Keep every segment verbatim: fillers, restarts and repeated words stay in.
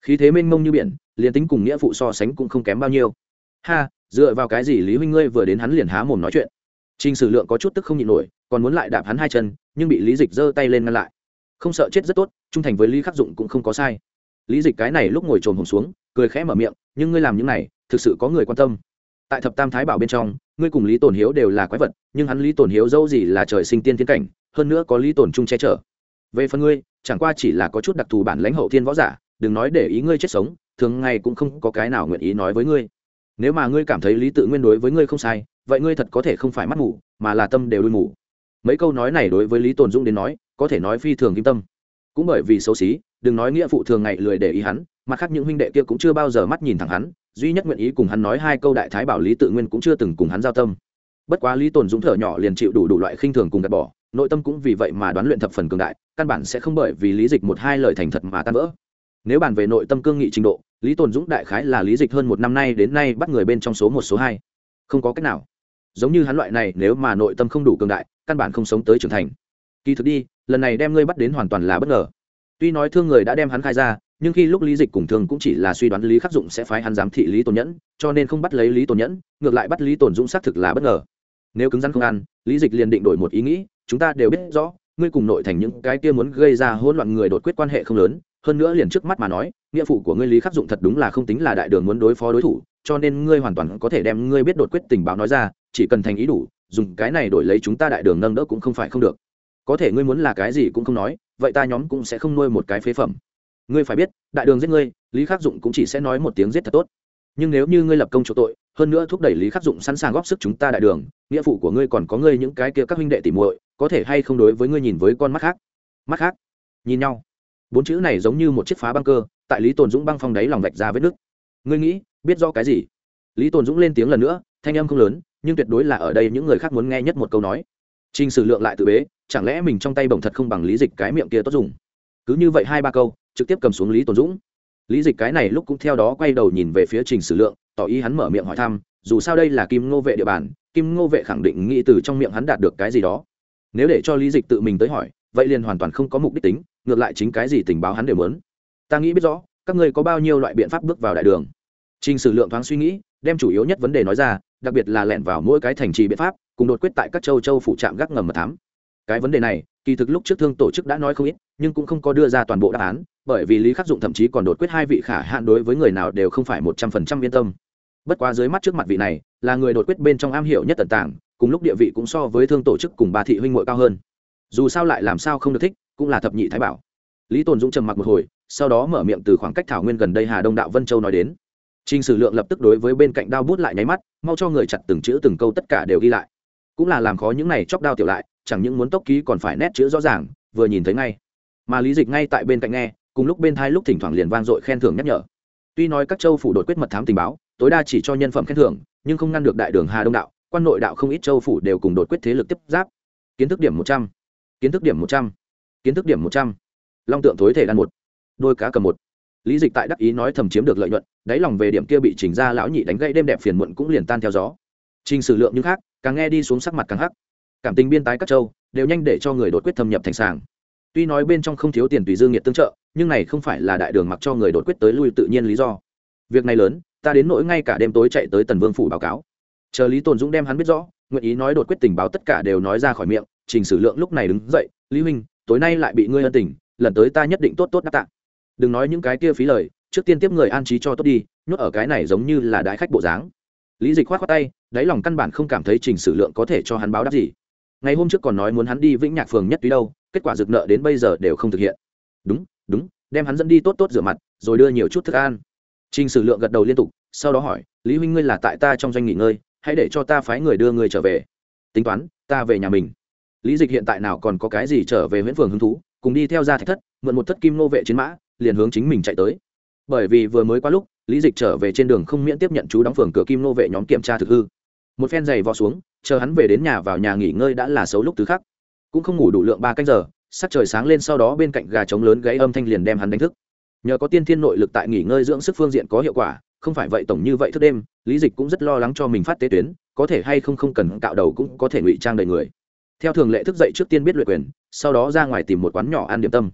khí thế mênh mông như biển, liền tính cùng nghĩa phụ so sánh cũng không kém bao nhiêu. Ha, dựa vào cái gì Lý huynh ngươi vừa đến hắn liền há mồm nói chuyện. Trình Sử Lượng có chút tức không nhịn nổi, còn muốn lại đạp hắn hai chân, nhưng bị Lý Dịch giơ tay lên ngăn lại. Không sợ chết rất tốt, trung thành với Lý Khắc Dụng cũng không có sai. Lý Dịch cái này lúc ngồi trồm hổm xuống, cười khẽ mở miệng, nhưng ngươi làm những này, thực sự có người quan tâm. Tại Thập Tam Thái Bảo bên trong, ngươi cùng Lý Tồn Hiếu đều là quái vật, nhưng hắn Lý Tồn Hiếu dâu gì là trời sinh tiên thiên cảnh, hơn nữa có Lý Tồn Trung che chở. Về phần ngươi, chẳng qua chỉ là có chút đặc thù bản lãnh hậu thiên võ giả, đừng nói để ý ngươi chết sống, thường ngày cũng không có cái nào nguyện ý nói với ngươi. Nếu mà ngươi cảm thấy Lý Tự Nguyên đối với ngươi không sai, vậy ngươi thật có thể không phải mắt mù, mà là tâm đều đuôi mù. Mấy câu nói này đối với Lý Tồn Dũng đến nói, có thể nói phi thường kim tâm. Cũng bởi vì xấu xí, đừng nói nghĩa phụ thường ngày lười để ý hắn, mặt khác những huynh đệ kia cũng chưa bao giờ mắt nhìn thẳng hắn, duy nhất nguyện ý cùng hắn nói hai câu đại thái bảo Lý Tự Nguyên cũng chưa từng cùng hắn giao tâm. Bất quá Lý Tồn Dũng thở nhỏ liền chịu đủ đủ loại khinh thường cùng gạt bỏ, nội tâm cũng vì vậy mà đoán luyện thập phần cường đại, căn bản sẽ không bởi vì Lý Dịch một hai lời thành thật mà tan vỡ. Nếu bàn về nội tâm cương nghị trình độ, Lý Tồn Dũng đại khái là Lý Dịch hơn một năm nay đến nay bắt người bên trong số một số hai. Không có cách nào. Giống như hắn loại này nếu mà nội tâm không đủ cường đại, căn bản không sống tới trưởng thành. Kỳ thực đi, lần này đem ngươi bắt đến hoàn toàn là bất ngờ. Tuy nói thương người đã đem hắn khai ra, nhưng khi lúc Lý Dịch cùng thương cũng chỉ là suy đoán Lý Khắc Dụng sẽ phái hắn giám thị Lý Tồn Nhẫn, cho nên không bắt lấy Lý Tồn Nhẫn, ngược lại bắt Lý Tồn Dũng xác thực là bất ngờ. Nếu cứng rắn không ăn, Lý Dịch liền định đổi một ý nghĩ, chúng ta đều biết rõ, ngươi cùng nội thành những cái kia muốn gây ra hỗn loạn người đột quyết quan hệ không lớn, hơn nữa liền trước mắt mà nói, nghĩa phụ của ngươi Lý Khắc Dụng thật đúng là không tính là đại đường muốn đối phó đối thủ, cho nên ngươi hoàn toàn có thể đem ngươi biết đột quyết tình báo nói ra, chỉ cần thành ý đủ, dùng cái này đổi lấy chúng ta đại đường nâng đỡ cũng không phải không được. Có thể ngươi muốn là cái gì cũng không nói, vậy ta nhóm cũng sẽ không nuôi một cái phế phẩm. Ngươi phải biết, đại đường giết ngươi, Lý Khắc Dụng cũng chỉ sẽ nói một tiếng giết thật tốt. Nhưng nếu như ngươi lập công chỗ tội, hơn nữa thúc đẩy Lý Khắc Dụng sẵn sàng góp sức chúng ta đại đường, nghĩa phụ của ngươi còn có ngươi những cái kia các huynh đệ tỉ muội, có thể hay không đối với ngươi nhìn với con mắt khác. Mắt khác? Nhìn nhau. Bốn chữ này giống như một chiếc phá băng cơ, tại Lý Tồn Dũng băng phong đáy lòng vạch ra vết nứt. Ngươi nghĩ, biết do cái gì? Lý Tồn Dũng lên tiếng lần nữa, thanh âm không lớn, nhưng tuyệt đối là ở đây những người khác muốn nghe nhất một câu nói. Trình Sử Lượng lại tự bế, chẳng lẽ mình trong tay bổng thật không bằng Lý Dịch cái miệng kia tốt dùng? Cứ như vậy hai ba câu, trực tiếp cầm xuống Lý Tồn Dũng. Lý Dịch cái này lúc cũng theo đó quay đầu nhìn về phía Trình Sử Lượng, tỏ ý hắn mở miệng hỏi thăm, dù sao đây là Kim Ngô vệ địa bàn, Kim Ngô vệ khẳng định nghĩ từ trong miệng hắn đạt được cái gì đó. Nếu để cho Lý Dịch tự mình tới hỏi, vậy liền hoàn toàn không có mục đích tính, ngược lại chính cái gì tình báo hắn đều muốn. Ta nghĩ biết rõ, các ngươi có bao nhiêu loại biện pháp bước vào đại đường. Trình Sử Lượng thoáng suy nghĩ, đem chủ yếu nhất vấn đề nói ra, đặc biệt là lẻn vào mỗi cái thành trì biện pháp, cùng đột quyết tại các châu châu phụ trạm gác ngầm mật thám. Cái vấn đề này, kỳ thực lúc trước thương tổ chức đã nói không ít, nhưng cũng không có đưa ra toàn bộ đáp án, bởi vì Lý Khắc Dụng thậm chí còn đột quyết hai vị khả hạn đối với người nào đều không phải một trăm phần trăm yên tâm. Bất quá dưới mắt trước mặt vị này, là người đột quyết bên trong am hiểu nhất tận tàng, cùng lúc địa vị cũng so với thương tổ chức cùng ba thị huynh muội cao hơn. Dù sao lại làm sao không được thích, cũng là thập nhị thái bảo. Lý Tồn Dũng trầm mặc một hồi, sau đó mở miệng từ khoảng cách thảo nguyên gần đây Hà Đông đạo Vân Châu nói đến. Trình Sử Lượng lập tức đối với bên cạnh đao bút lại nháy mắt, mau cho người chặt từng chữ từng câu tất cả đều ghi lại. Cũng là làm khó những này chọc đao tiểu lại, chẳng những muốn tốc ký còn phải nét chữ rõ ràng, vừa nhìn thấy ngay. Mà Lý Dịch ngay tại bên cạnh nghe, cùng lúc bên thai lúc thỉnh thoảng liền vang dội khen thưởng nhắc nhở. Tuy nói các châu phủ đột quyết mật thám tình báo, tối đa chỉ cho nhân phẩm khen thưởng, nhưng không ngăn được đại đường Hà Đông đạo, quan nội đạo không ít châu phủ đều cùng đột quyết thế lực tiếp giáp. Kiến thức điểm một trăm, kiến thức điểm một trăm, kiến thức điểm một trăm. Long tượng thối thể đan một, đôi cá cầm một. Lý Dịch tại đắc ý nói thầm chiếm được lợi nhuận, đáy lòng về điểm kia bị Trình gia lão nhị đánh gãy đêm đẹp phiền muộn cũng liền tan theo gió. Trình Sử Lượng nhưng khác, càng nghe đi xuống sắc mặt càng hắc. Cảm tình biên tái các châu đều nhanh để cho người đột quyết thâm nhập thành sàng. Tuy nói bên trong không thiếu tiền tùy dương nhiệt tương trợ, nhưng này không phải là đại đường mặc cho người đột quyết tới lui tự nhiên lý do. Việc này lớn, ta đến nỗi ngay cả đêm tối chạy tới Tần Vương phủ báo cáo. Chờ Lý Tồn Dũng đem hắn biết rõ, nguyện ý nói đột quyết tình báo tất cả đều nói ra khỏi miệng. Trình Sử Lượng lúc này đứng dậy, Lý huynh, tối nay lại bị ngươi ân tình, lần tới ta nhất định tốt tốt đáp tạ. Đừng nói những cái kia phí lời, trước tiên tiếp người an trí cho tốt đi, nhốt ở cái này giống như là đại khách bộ dáng. Lý Dịch khoát khoát tay, đáy lòng căn bản không cảm thấy Trình Sử Lượng có thể cho hắn báo đáp gì. Ngày hôm trước còn nói muốn hắn đi Vĩnh Nhạc phường nhất túy đâu, kết quả rực nợ đến bây giờ đều không thực hiện. Đúng, đúng, đem hắn dẫn đi tốt tốt rửa mặt, rồi đưa nhiều chút thức ăn. Trình Sử Lượng gật đầu liên tục, sau đó hỏi, Lý huynh ngươi là tại ta trong doanh nghỉ ngơi, hãy để cho ta phái người đưa ngươi trở về. Tính toán, ta về nhà mình. Lý Dịch hiện tại nào còn có cái gì trở về Huyễn Phường hứng thú, cùng đi theo ra thạch thất, mượn một thất kim nô vệ chiến mã, liền hướng chính mình chạy tới. Bởi vì vừa mới qua lúc, Lý Dịch trở về trên đường không miễn tiếp nhận chú đóng phường cửa kim nô vệ nhóm kiểm tra thực hư. Một phen giày vò xuống, chờ hắn về đến nhà vào nhà nghỉ ngơi đã là xấu lúc tứ khắc, cũng không ngủ đủ lượng ba canh giờ, sắc trời sáng lên sau đó bên cạnh gà trống lớn gáy âm thanh liền đem hắn đánh thức. Nhờ có tiên thiên nội lực tại nghỉ ngơi dưỡng sức phương diện có hiệu quả, không phải vậy tổng như vậy thức đêm, Lý Dịch cũng rất lo lắng cho mình phát tế tuyến, có thể hay không không cần cạo đầu cũng có thể ngụy trang đầy người. Theo thường lệ thức dậy trước tiên biết luyện quyền, sau đó ra ngoài tìm một quán nhỏ ăn điểm tâm.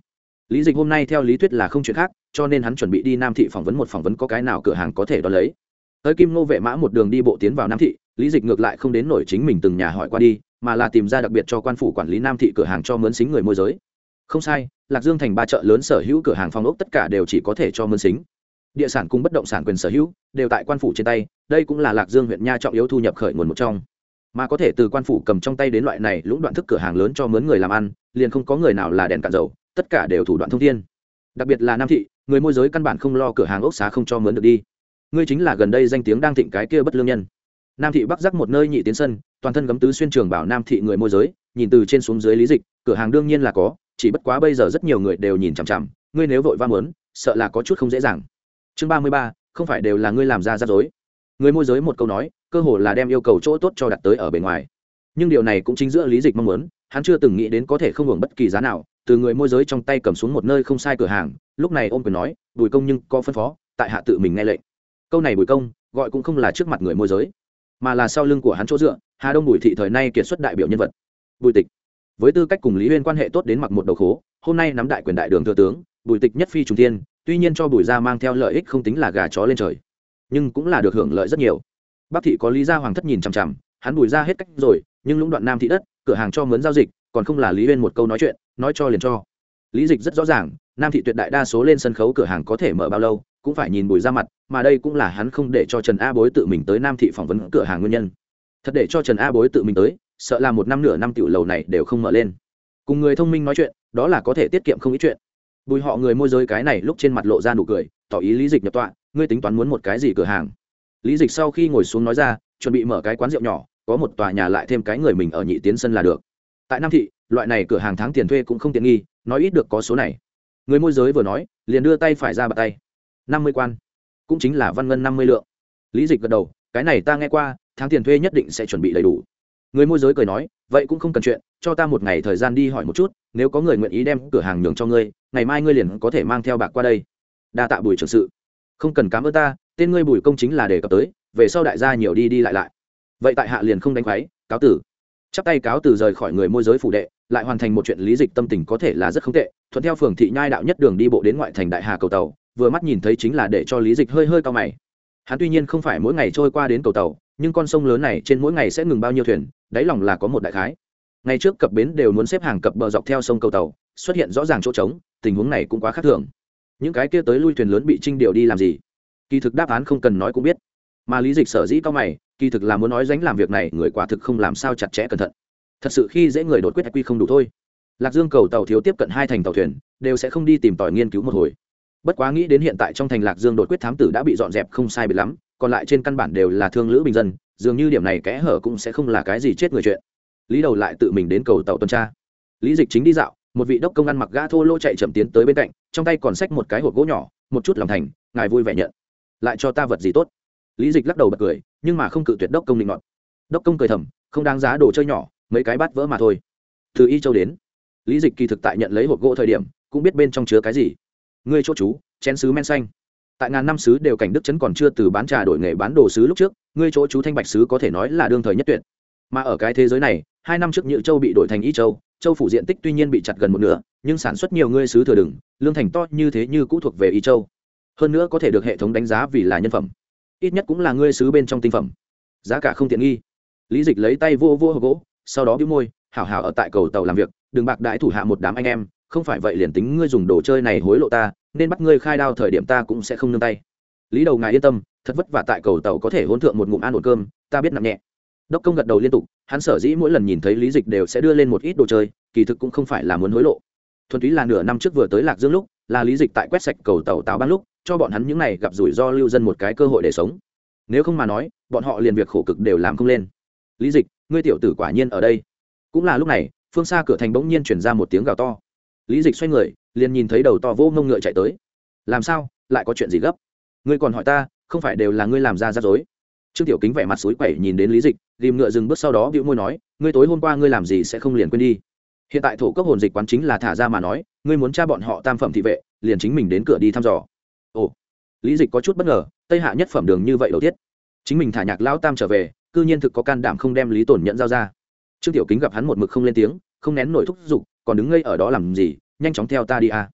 lý dịch hôm nay theo lý thuyết là không chuyện khác, cho nên hắn chuẩn bị đi Nam thị phỏng vấn một phỏng vấn có cái nào cửa hàng có thể đo lấy. Tới Kim Nô vệ mã một đường đi bộ tiến vào Nam thị, lý dịch ngược lại không đến nổi chính mình từng nhà hỏi qua đi, mà là tìm ra đặc biệt cho quan phủ quản lý Nam thị cửa hàng cho mướn xính người môi giới. Không sai, Lạc Dương thành ba chợ lớn sở hữu cửa hàng phòng ốc tất cả đều chỉ có thể cho mướn xính. Địa sản cùng bất động sản quyền sở hữu đều tại quan phủ trên tay, đây cũng là Lạc Dương huyện nha trọng yếu thu nhập khởi nguồn một trong. Mà có thể từ quan phủ cầm trong tay đến loại này lũng đoạn thức cửa hàng lớn cho mướn người làm ăn, liền không có người nào là đèn cạn dầu, tất cả đều thủ đoạn thông thiên. Đặc biệt là Nam thị, người môi giới căn bản không lo cửa hàng ốc xá không cho mướn được đi. Ngươi chính là gần đây danh tiếng đang thịnh cái kia bất lương nhân. Nam thị bắc giác một nơi nhị tiến sân, toàn thân gấm tứ xuyên trường bảo Nam thị người môi giới, nhìn từ trên xuống dưới lý dịch, cửa hàng đương nhiên là có, chỉ bất quá bây giờ rất nhiều người đều nhìn chằm chằm, ngươi nếu vội va muốn, sợ là có chút không dễ dàng. Chương ba mươi ba, không phải đều là ngươi làm ra rắc rối. Người môi giới một câu nói, cơ hồ là đem yêu cầu chỗ tốt cho đặt tới ở bên ngoài. Nhưng điều này cũng chính giữa lý dịch mong muốn, hắn chưa từng nghĩ đến có thể không hưởng bất kỳ giá nào, từ người môi giới trong tay cầm xuống một nơi không sai cửa hàng, lúc này ôm quyền nói, Bùi công nhưng có phân phó, tại hạ tự mình nghe lệnh. Câu này Bùi công, gọi cũng không là trước mặt người môi giới, mà là sau lưng của hắn chỗ dựa, Hà Đông Bùi thị thời nay kiệt xuất đại biểu nhân vật. Bùi Tịch, với tư cách cùng Lý Uyên quan hệ tốt đến mặc một đầu khố, hôm nay nắm đại quyền đại đường thừa tướng, Bùi Tịch nhất phi trùng thiên, tuy nhiên cho Bùi gia mang theo lợi ích không tính là gà chó lên trời, nhưng cũng là được hưởng lợi rất nhiều. Bắc thị có Lý gia hoàng thất nhìn chằm chằm, hắn Bùi gia hết cách rồi, nhưng lũng đoạn Nam thị đất, cửa hàng cho mướn giao dịch, còn không là Lý Uyên một câu nói chuyện, nói cho liền cho. Lý dịch rất rõ ràng, Nam thị tuyệt đại đa số lên sân khấu cửa hàng có thể mở bao lâu, cũng phải nhìn Bùi gia mặt, mà đây cũng là hắn không để cho Trần A Bối tự mình tới Nam thị phỏng vấn cửa hàng nguyên nhân. Thật để cho Trần A Bối tự mình tới, sợ là một năm nửa năm tiểu lầu này đều không mở lên. Cùng người thông minh nói chuyện, đó là có thể tiết kiệm không ít chuyện. Bùi họ người môi giới cái này lúc trên mặt lộ ra nụ cười, tỏ ý Lý dịch nhập tọa, ngươi tính toán muốn một cái gì cửa hàng? Lý dịch sau khi ngồi xuống nói ra, chuẩn bị mở cái quán rượu nhỏ, có một tòa nhà lại thêm cái người mình ở nhị tiến sân là được. Tại Nam thị, loại này cửa hàng tháng tiền thuê cũng không tiện nghi, nói ít được có số này. Người môi giới vừa nói, liền đưa tay phải ra bạt tay. năm mươi quan, cũng chính là văn ngân năm mươi lượng. Lý dịch gật đầu, cái này ta nghe qua, tháng tiền thuê nhất định sẽ chuẩn bị đầy đủ. Người môi giới cười nói, vậy cũng không cần chuyện, cho ta một ngày thời gian đi hỏi một chút, nếu có người nguyện ý đem cửa hàng nhường cho ngươi, ngày mai ngươi liền có thể mang theo bạc qua đây. Đa tạ Bùi trưởng sự. Không cần cảm ơn ta, tên ngươi Bùi công chính là đề cập tới, về sau đại gia nhiều đi đi lại lại. Vậy tại hạ liền không đánh quái, cáo tử. Chắp tay cáo từ rời khỏi người môi giới phủ đệ, lại hoàn thành một chuyện lý dịch tâm tình có thể là rất không tệ, thuận theo phường thị nhai đạo nhất đường đi bộ đến ngoại thành Đại Hà cầu tàu, vừa mắt nhìn thấy chính là để cho lý dịch hơi hơi cao mày. Hắn tuy nhiên không phải mỗi ngày trôi qua đến cầu tàu, nhưng con sông lớn này trên mỗi ngày sẽ ngừng bao nhiêu thuyền, đáy lòng là có một đại khái. Ngày trước cập bến đều muốn xếp hàng cập bờ dọc theo sông cầu tàu, xuất hiện rõ ràng chỗ trống, tình huống này cũng quá khác thường. Những cái kia tới lui thuyền lớn bị trinh điều đi làm gì? Kỳ thực đáp án không cần nói cũng biết. Mà lý dịch sở dĩ cao mày, kỳ thực là muốn nói dánh làm việc này người quả thực không làm sao chặt chẽ cẩn thận. Thật sự khi dễ người đột quyết quy không đủ thôi. Lạc Dương cầu tàu thiếu tiếp cận hai thành tàu thuyền, đều sẽ không đi tìm tòi nghiên cứu một hồi. Bất quá nghĩ đến hiện tại trong thành Lạc Dương đột quyết thám tử đã bị dọn dẹp không sai biệt lắm, còn lại trên căn bản đều là thương lữ bình dân, dường như điểm này kẽ hở cũng sẽ không là cái gì chết người chuyện. Lý Đầu lại tự mình đến cầu tàu tuần tra. Lý Dịch chính đi dạo, một vị đốc công ăn mặc gã thô lỗ chạy chậm tiến tới bên cạnh, trong tay còn xách một cái hộp gỗ nhỏ, một chút lòng thành, ngài vui vẻ nhận. Lại cho ta vật gì tốt? Lý Dịch lắc đầu bật cười, nhưng mà không cự tuyệt đốc công định ngọt. Đốc công cười thầm, không đáng giá đồ chơi nhỏ, mấy cái bát vỡ mà thôi. Từ Y Châu đến. Lý Dịch kỳ thực tại nhận lấy hộp gỗ thời điểm, cũng biết bên trong chứa cái gì. Ngươi chỗ chú, chén sứ men xanh. Tại ngàn năm sứ đều cảnh đức trấn còn chưa từ bán trà đổi nghề bán đồ sứ lúc trước, ngươi chỗ chú thanh bạch sứ có thể nói là đương thời nhất tuyệt. Mà ở cái thế giới này, hai năm trước Nhự Châu bị đổi thành Y Châu, châu phủ diện tích tuy nhiên bị chặt gần một nửa, nhưng sản xuất nhiều ngươi sứ thừa đừng, lương thành to như thế như cũ thuộc về Y Châu. Hơn nữa có thể được hệ thống đánh giá vì là nhân phẩm, ít nhất cũng là ngươi sứ bên trong tinh phẩm, giá cả không tiện nghi. Lý Dịch lấy tay vô vô hộp gỗ, sau đó bĩu môi, hảo hảo ở tại cầu tàu làm việc, đừng bạc đãi thủ hạ một đám anh em, không phải vậy liền tính ngươi dùng đồ chơi này hối lộ ta, nên bắt ngươi khai đao thời điểm ta cũng sẽ không nương tay. Lý Đầu ngài yên tâm, thật vất vả tại cầu tàu có thể hôn thượng một ngụm ăn ổn cơm, ta biết nặng nhẹ. Đốc công gật đầu liên tục, hắn sở dĩ mỗi lần nhìn thấy Lý Dịch đều sẽ đưa lên một ít đồ chơi, kỳ thực cũng không phải là muốn hối lộ. Thuần túy là nửa năm trước vừa tới Lạc Dương lúc, là Lý Dịch tại quét sạch cầu tàu táo ban lúc, cho bọn hắn những này gặp rủi ro lưu dân một cái cơ hội để sống. Nếu không mà nói, bọn họ liền việc khổ cực đều làm không lên. Lý Dịch, ngươi tiểu tử quả nhiên ở đây. Cũng là lúc này, phương xa cửa thành bỗng nhiên truyền ra một tiếng gào to. Lý Dịch xoay người, liền nhìn thấy đầu to vô ngông ngựa chạy tới. Làm sao, lại có chuyện gì gấp? Ngươi còn hỏi ta, không phải đều là ngươi làm ra rắc rối? Trương Tiểu Kính vẻ mặt suối quẩy nhìn đến Lý Dịch, ghim ngựa dừng bước sau đó bĩu môi nói, ngươi tối hôm qua ngươi làm gì sẽ không liền quên đi? Hiện tại thổ cốc hồn dịch quán chính là thả ra mà nói, ngươi muốn tra bọn họ tam phẩm thị vệ, liền chính mình đến cửa đi thăm dò. Ồ, Lý Dịch có chút bất ngờ, tây hạ nhất phẩm đường như vậy đầu tiết, chính mình thả nhạc lão tam trở về, cư nhiên thực có can đảm không đem Lý Tổn nhận giao ra. Trương Tiểu Kính gặp hắn một mực không lên tiếng, không nén nổi thúc giục, còn đứng ngây ở đó làm gì, nhanh chóng theo ta đi a.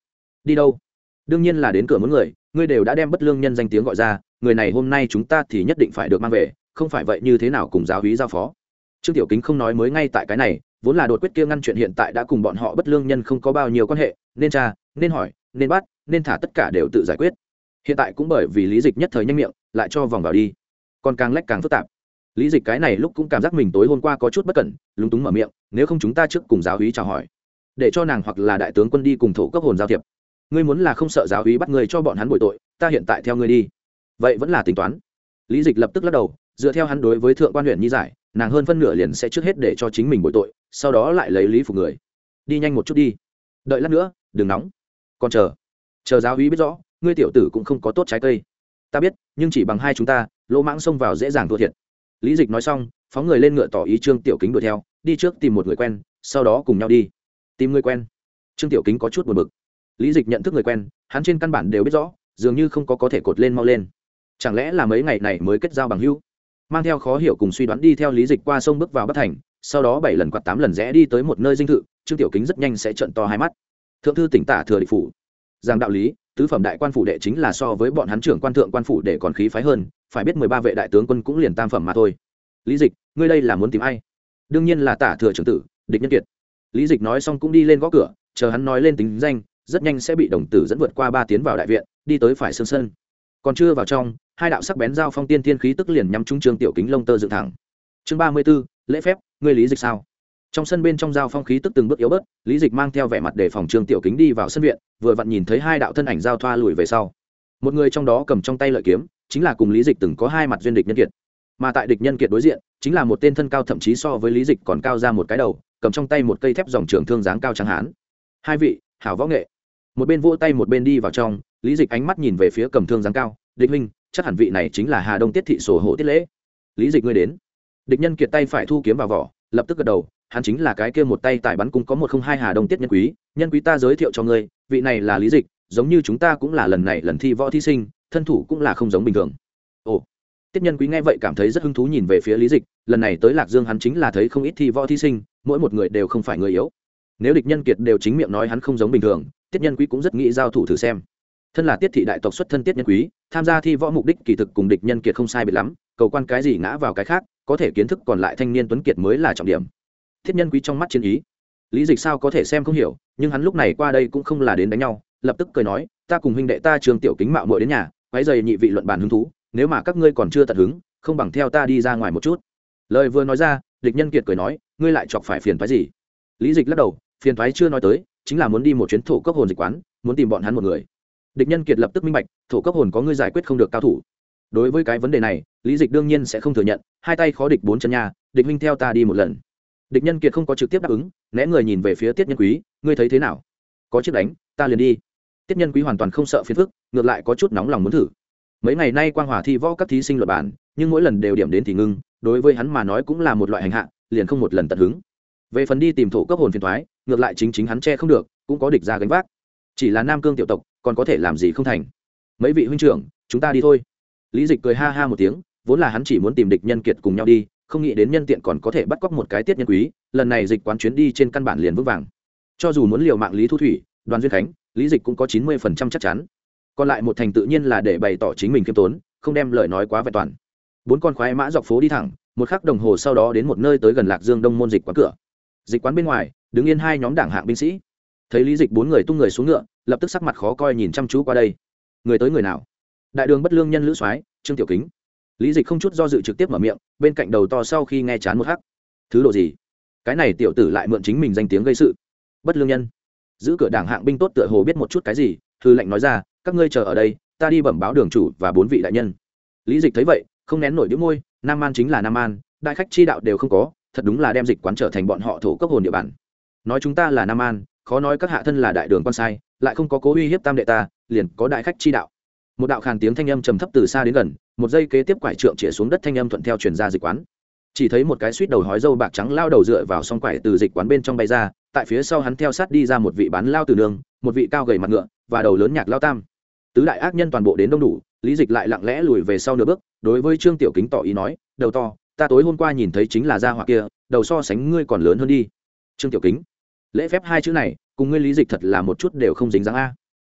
đi đâu? Đương nhiên là đến cửa muốn người, ngươi đều đã đem bất lương nhân danh tiếng gọi ra, người này hôm nay chúng ta thì nhất định phải được mang về, không phải vậy như thế nào cùng giáo úy giao phó. Trương Tiểu Kính không nói mới ngay tại cái này, vốn là đột quyết kia ngăn chuyện hiện tại đã cùng bọn họ bất lương nhân không có bao nhiêu quan hệ, nên tra, nên hỏi, nên bắt, nên thả tất cả đều tự giải quyết. Hiện tại cũng bởi vì Lý Dịch nhất thời nhanh miệng, lại cho vòng vào đi, còn càng lách càng phức tạp. Lý Dịch cái này lúc cũng cảm giác mình tối hôm qua có chút bất cẩn, lúng túng mở miệng, nếu không chúng ta trước cùng giáo úy chào hỏi, để cho nàng hoặc là đại tướng quân đi cùng thổ cấp hồn giao thiệp. Ngươi muốn là không sợ giáo úy bắt người cho bọn hắn bồi tội, ta hiện tại theo ngươi đi. Vậy vẫn là tính toán. Lý Dịch lập tức lắc đầu, dựa theo hắn đối với thượng quan huyện nhi giải, nàng hơn phân nửa liền sẽ trước hết để cho chính mình bồi tội, sau đó lại lấy lý phục người. Đi nhanh một chút đi, đợi lát nữa đừng nóng, còn chờ chờ giáo úy biết rõ ngươi tiểu tử cũng không có tốt trái cây. Ta biết, nhưng chỉ bằng hai chúng ta lỗ mãng xông vào dễ dàng thua thiệt. Lý Dịch nói xong phóng người lên ngựa tỏ ý Trương Tiểu Kính đuổi theo, đi trước tìm một người quen, sau đó cùng nhau đi tìm người quen. Trương Tiểu Kính có chút buồn bực. Lý Dịch nhận thức người quen, hắn trên căn bản đều biết rõ, dường như không có có thể cột lên mau lên. Chẳng lẽ là mấy ngày này mới kết giao bằng hữu? Mang theo khó hiểu cùng suy đoán đi theo Lý Dịch qua sông bước vào Bắc Thành, sau đó bảy lần quạt tám lần rẽ đi tới một nơi dinh thự. Trương Tiểu Kính rất nhanh sẽ trợn to hai mắt. Thượng thư tỉnh Tả Thừa Địch phủ, giảng đạo lý, tứ phẩm đại quan phủ đệ chính là so với bọn hắn trưởng quan thượng quan phủ đệ còn khí phái hơn, phải biết mười ba vệ đại tướng quân cũng liền tam phẩm mà thôi. Lý Dịch, ngươi đây là muốn tìm ai? Đương nhiên là Tả Thừa trưởng tử, Địch Nhân Kiệt. Lý Dịch nói xong cũng đi lên gõ cửa, chờ hắn nói lên tính danh, rất nhanh sẽ bị đồng tử dẫn vượt qua ba tiến vào đại viện, đi tới phải sương sân. Còn chưa vào trong, hai đạo sắc bén giao phong tiên thiên khí tức liền nhắm trúng Trương Tiểu Kính lông tơ dựng thẳng. Chương ba mươi 34, lễ phép, ngươi Lý Dịch sao? Trong sân bên trong giao phong khí tức từng bước yếu bớt, Lý Dịch mang theo vẻ mặt đề phòng Trương Tiểu Kính đi vào sân viện, vừa vặn nhìn thấy hai đạo thân ảnh giao thoa lùi về sau. Một người trong đó cầm trong tay lợi kiếm, chính là cùng Lý Dịch từng có hai mặt duyên Địch Nhân Kiệt. Mà tại Địch Nhân Kiệt đối diện, chính là một tên thân cao thậm chí so với Lý Dịch còn cao ra một cái đầu, cầm trong tay một cây thép dòng trường thương dáng cao trắng hán. Hai vị, hảo võ nghệ. Một bên vỗ tay một bên đi vào trong, Lý Dịch ánh mắt nhìn về phía cầm thương dáng cao, Địch huynh, chắc hẳn vị này chính là Hà Đông Tiết thị sổ hộ Tiết Lễ. Lý Dịch ngươi đến. Địch Nhân Kiệt tay phải thu kiếm vào vỏ, lập tức gật đầu, hắn chính là cái kia một tay tại bắn cung có một không hai Hà Đông Tiết nhân quý, nhân quý ta giới thiệu cho ngươi, vị này là Lý Dịch, giống như chúng ta cũng là lần này lần thi võ thí sinh, thân thủ cũng là không giống bình thường. Ồ. Tiết nhân quý nghe vậy cảm thấy rất hứng thú nhìn về phía Lý Dịch, lần này tới Lạc Dương hắn chính là thấy không ít thi võ thí sinh, mỗi một người đều không phải người yếu. Nếu Địch Nhân Kiệt đều chính miệng nói hắn không giống bình thường, Tiết nhân quý cũng rất nghĩ giao thủ thử xem. Thân là Tiết thị đại tộc xuất thân Tiết nhân quý, tham gia thi võ mục đích kỳ thực cùng Địch Nhân Kiệt không sai biệt lắm, cầu quan cái gì ngã vào cái khác, có thể kiến thức còn lại thanh niên tuấn kiệt mới là trọng điểm. Tiết nhân quý trong mắt chiến ý, Lý Dịch sao có thể xem không hiểu, nhưng hắn lúc này qua đây cũng không là đến đánh nhau, lập tức cười nói, ta cùng huynh đệ ta Trương Tiểu Kính mạo muội đến nhà, quấy giày nhị vị luận bàn hứng thú, nếu mà các ngươi còn chưa tận hứng, không bằng theo ta đi ra ngoài một chút. Lời vừa nói ra, Địch Nhân Kiệt cười nói, ngươi lại chọc phải phiền toái gì? Lý Dịch lắc đầu, phiền toái chưa nói tới, chính là muốn đi một chuyến thổ cấp hồn dịch quán, muốn tìm bọn hắn một người. Địch Nhân Kiệt lập tức minh bạch, thổ cấp hồn có ngươi giải quyết không được cao thủ. Đối với cái vấn đề này, Lý Dịch đương nhiên sẽ không thừa nhận, hai tay khó địch bốn chân nha, Địch huynh theo ta đi một lần. Địch Nhân Kiệt không có trực tiếp đáp ứng, né người nhìn về phía Tiết Nhân Quý, ngươi thấy thế nào? Có chiếc đánh, ta liền đi. Tiết Nhân Quý hoàn toàn không sợ phiền phức, ngược lại có chút nóng lòng muốn thử. Mấy ngày nay quang hòa thi võ các thí sinh luận bản, nhưng mỗi lần đều điểm đến thì ngưng, đối với hắn mà nói cũng là một loại hành hạ, liền không một lần tận hứng. Về phần đi tìm thổ cấp hồn phiền toái, ngược lại chính chính hắn che không được, cũng có địch ra gánh vác. Chỉ là Nam Cương tiểu tộc, còn có thể làm gì không thành. Mấy vị huynh trưởng, chúng ta đi thôi. Lý Dịch cười ha ha một tiếng, vốn là hắn chỉ muốn tìm Địch Nhân Kiệt cùng nhau đi, không nghĩ đến nhân tiện còn có thể bắt cóc một cái Tiết nhân quý, lần này Dịch quán chuyến đi trên căn bản liền vững vàng. Cho dù muốn liều mạng Lý Thu Thủy, Đoàn Duyên Khánh, Lý Dịch cũng có chín mươi phần trăm chắc chắn. Còn lại một thành tự nhiên là để bày tỏ chính mình khiêm tốn, không đem lời nói quá vẹn toàn. Bốn con khoái mã dọc phố đi thẳng, một khắc đồng hồ sau đó đến một nơi tới gần Lạc Dương Đông môn Dịch quán cửa. Dịch quán bên ngoài, đứng yên hai nhóm đảng hạng binh sĩ. Thấy Lý Dịch bốn người tung người xuống ngựa, lập tức sắc mặt khó coi nhìn chăm chú qua đây. Người tới người nào? Đại đường bất lương nhân Lữ Soái, Trương Tiểu Kính. Lý Dịch không chút do dự trực tiếp mở miệng, bên cạnh đầu to sau khi nghe chán một hắc. Thứ độ gì? Cái này tiểu tử lại mượn chính mình danh tiếng gây sự. Bất lương nhân. Giữ cửa đảng hạng binh tốt tựa hồ biết một chút cái gì, thư lệnh nói ra, các ngươi chờ ở đây, ta đi bẩm báo đường chủ và bốn vị đại nhân. Lý Dịch thấy vậy, không nén nổi đĩu môi, Nam Man chính là Nam Man, đại khách chi đạo đều không có, thật đúng là đem Dịch quán trở thành bọn họ thổ cấp hồn địa bàn. Nói chúng ta là Nam Man, khó nói các hạ thân là đại đường quan sai, lại không có cố uy hiếp tam đệ ta, liền có đại khách chi đạo. Một đạo khàn tiếng thanh âm trầm thấp từ xa đến gần, một giây kế tiếp quải trượng chĩa xuống đất thanh âm thuận theo truyền ra Dịch quán. Chỉ thấy một cái suýt đầu hói râu bạc trắng lao đầu dựa vào song quải từ Dịch quán bên trong bay ra, tại phía sau hắn theo sát đi ra một vị bán lao từ nương, một vị cao gầy mặt ngựa và đầu lớn nhạc lao tam. Tứ đại ác nhân toàn bộ đến đông đủ, Lý Dịch lại lặng lẽ lùi về sau nửa bước, đối với Trương Tiểu Kính tỏ ý nói, đầu to, ta tối hôm qua nhìn thấy chính là gia hỏa kia, đầu so sánh ngươi còn lớn hơn đi. Trương Tiểu Kính, lễ phép hai chữ này, cùng ngươi Lý Dịch thật là một chút đều không dính dáng a.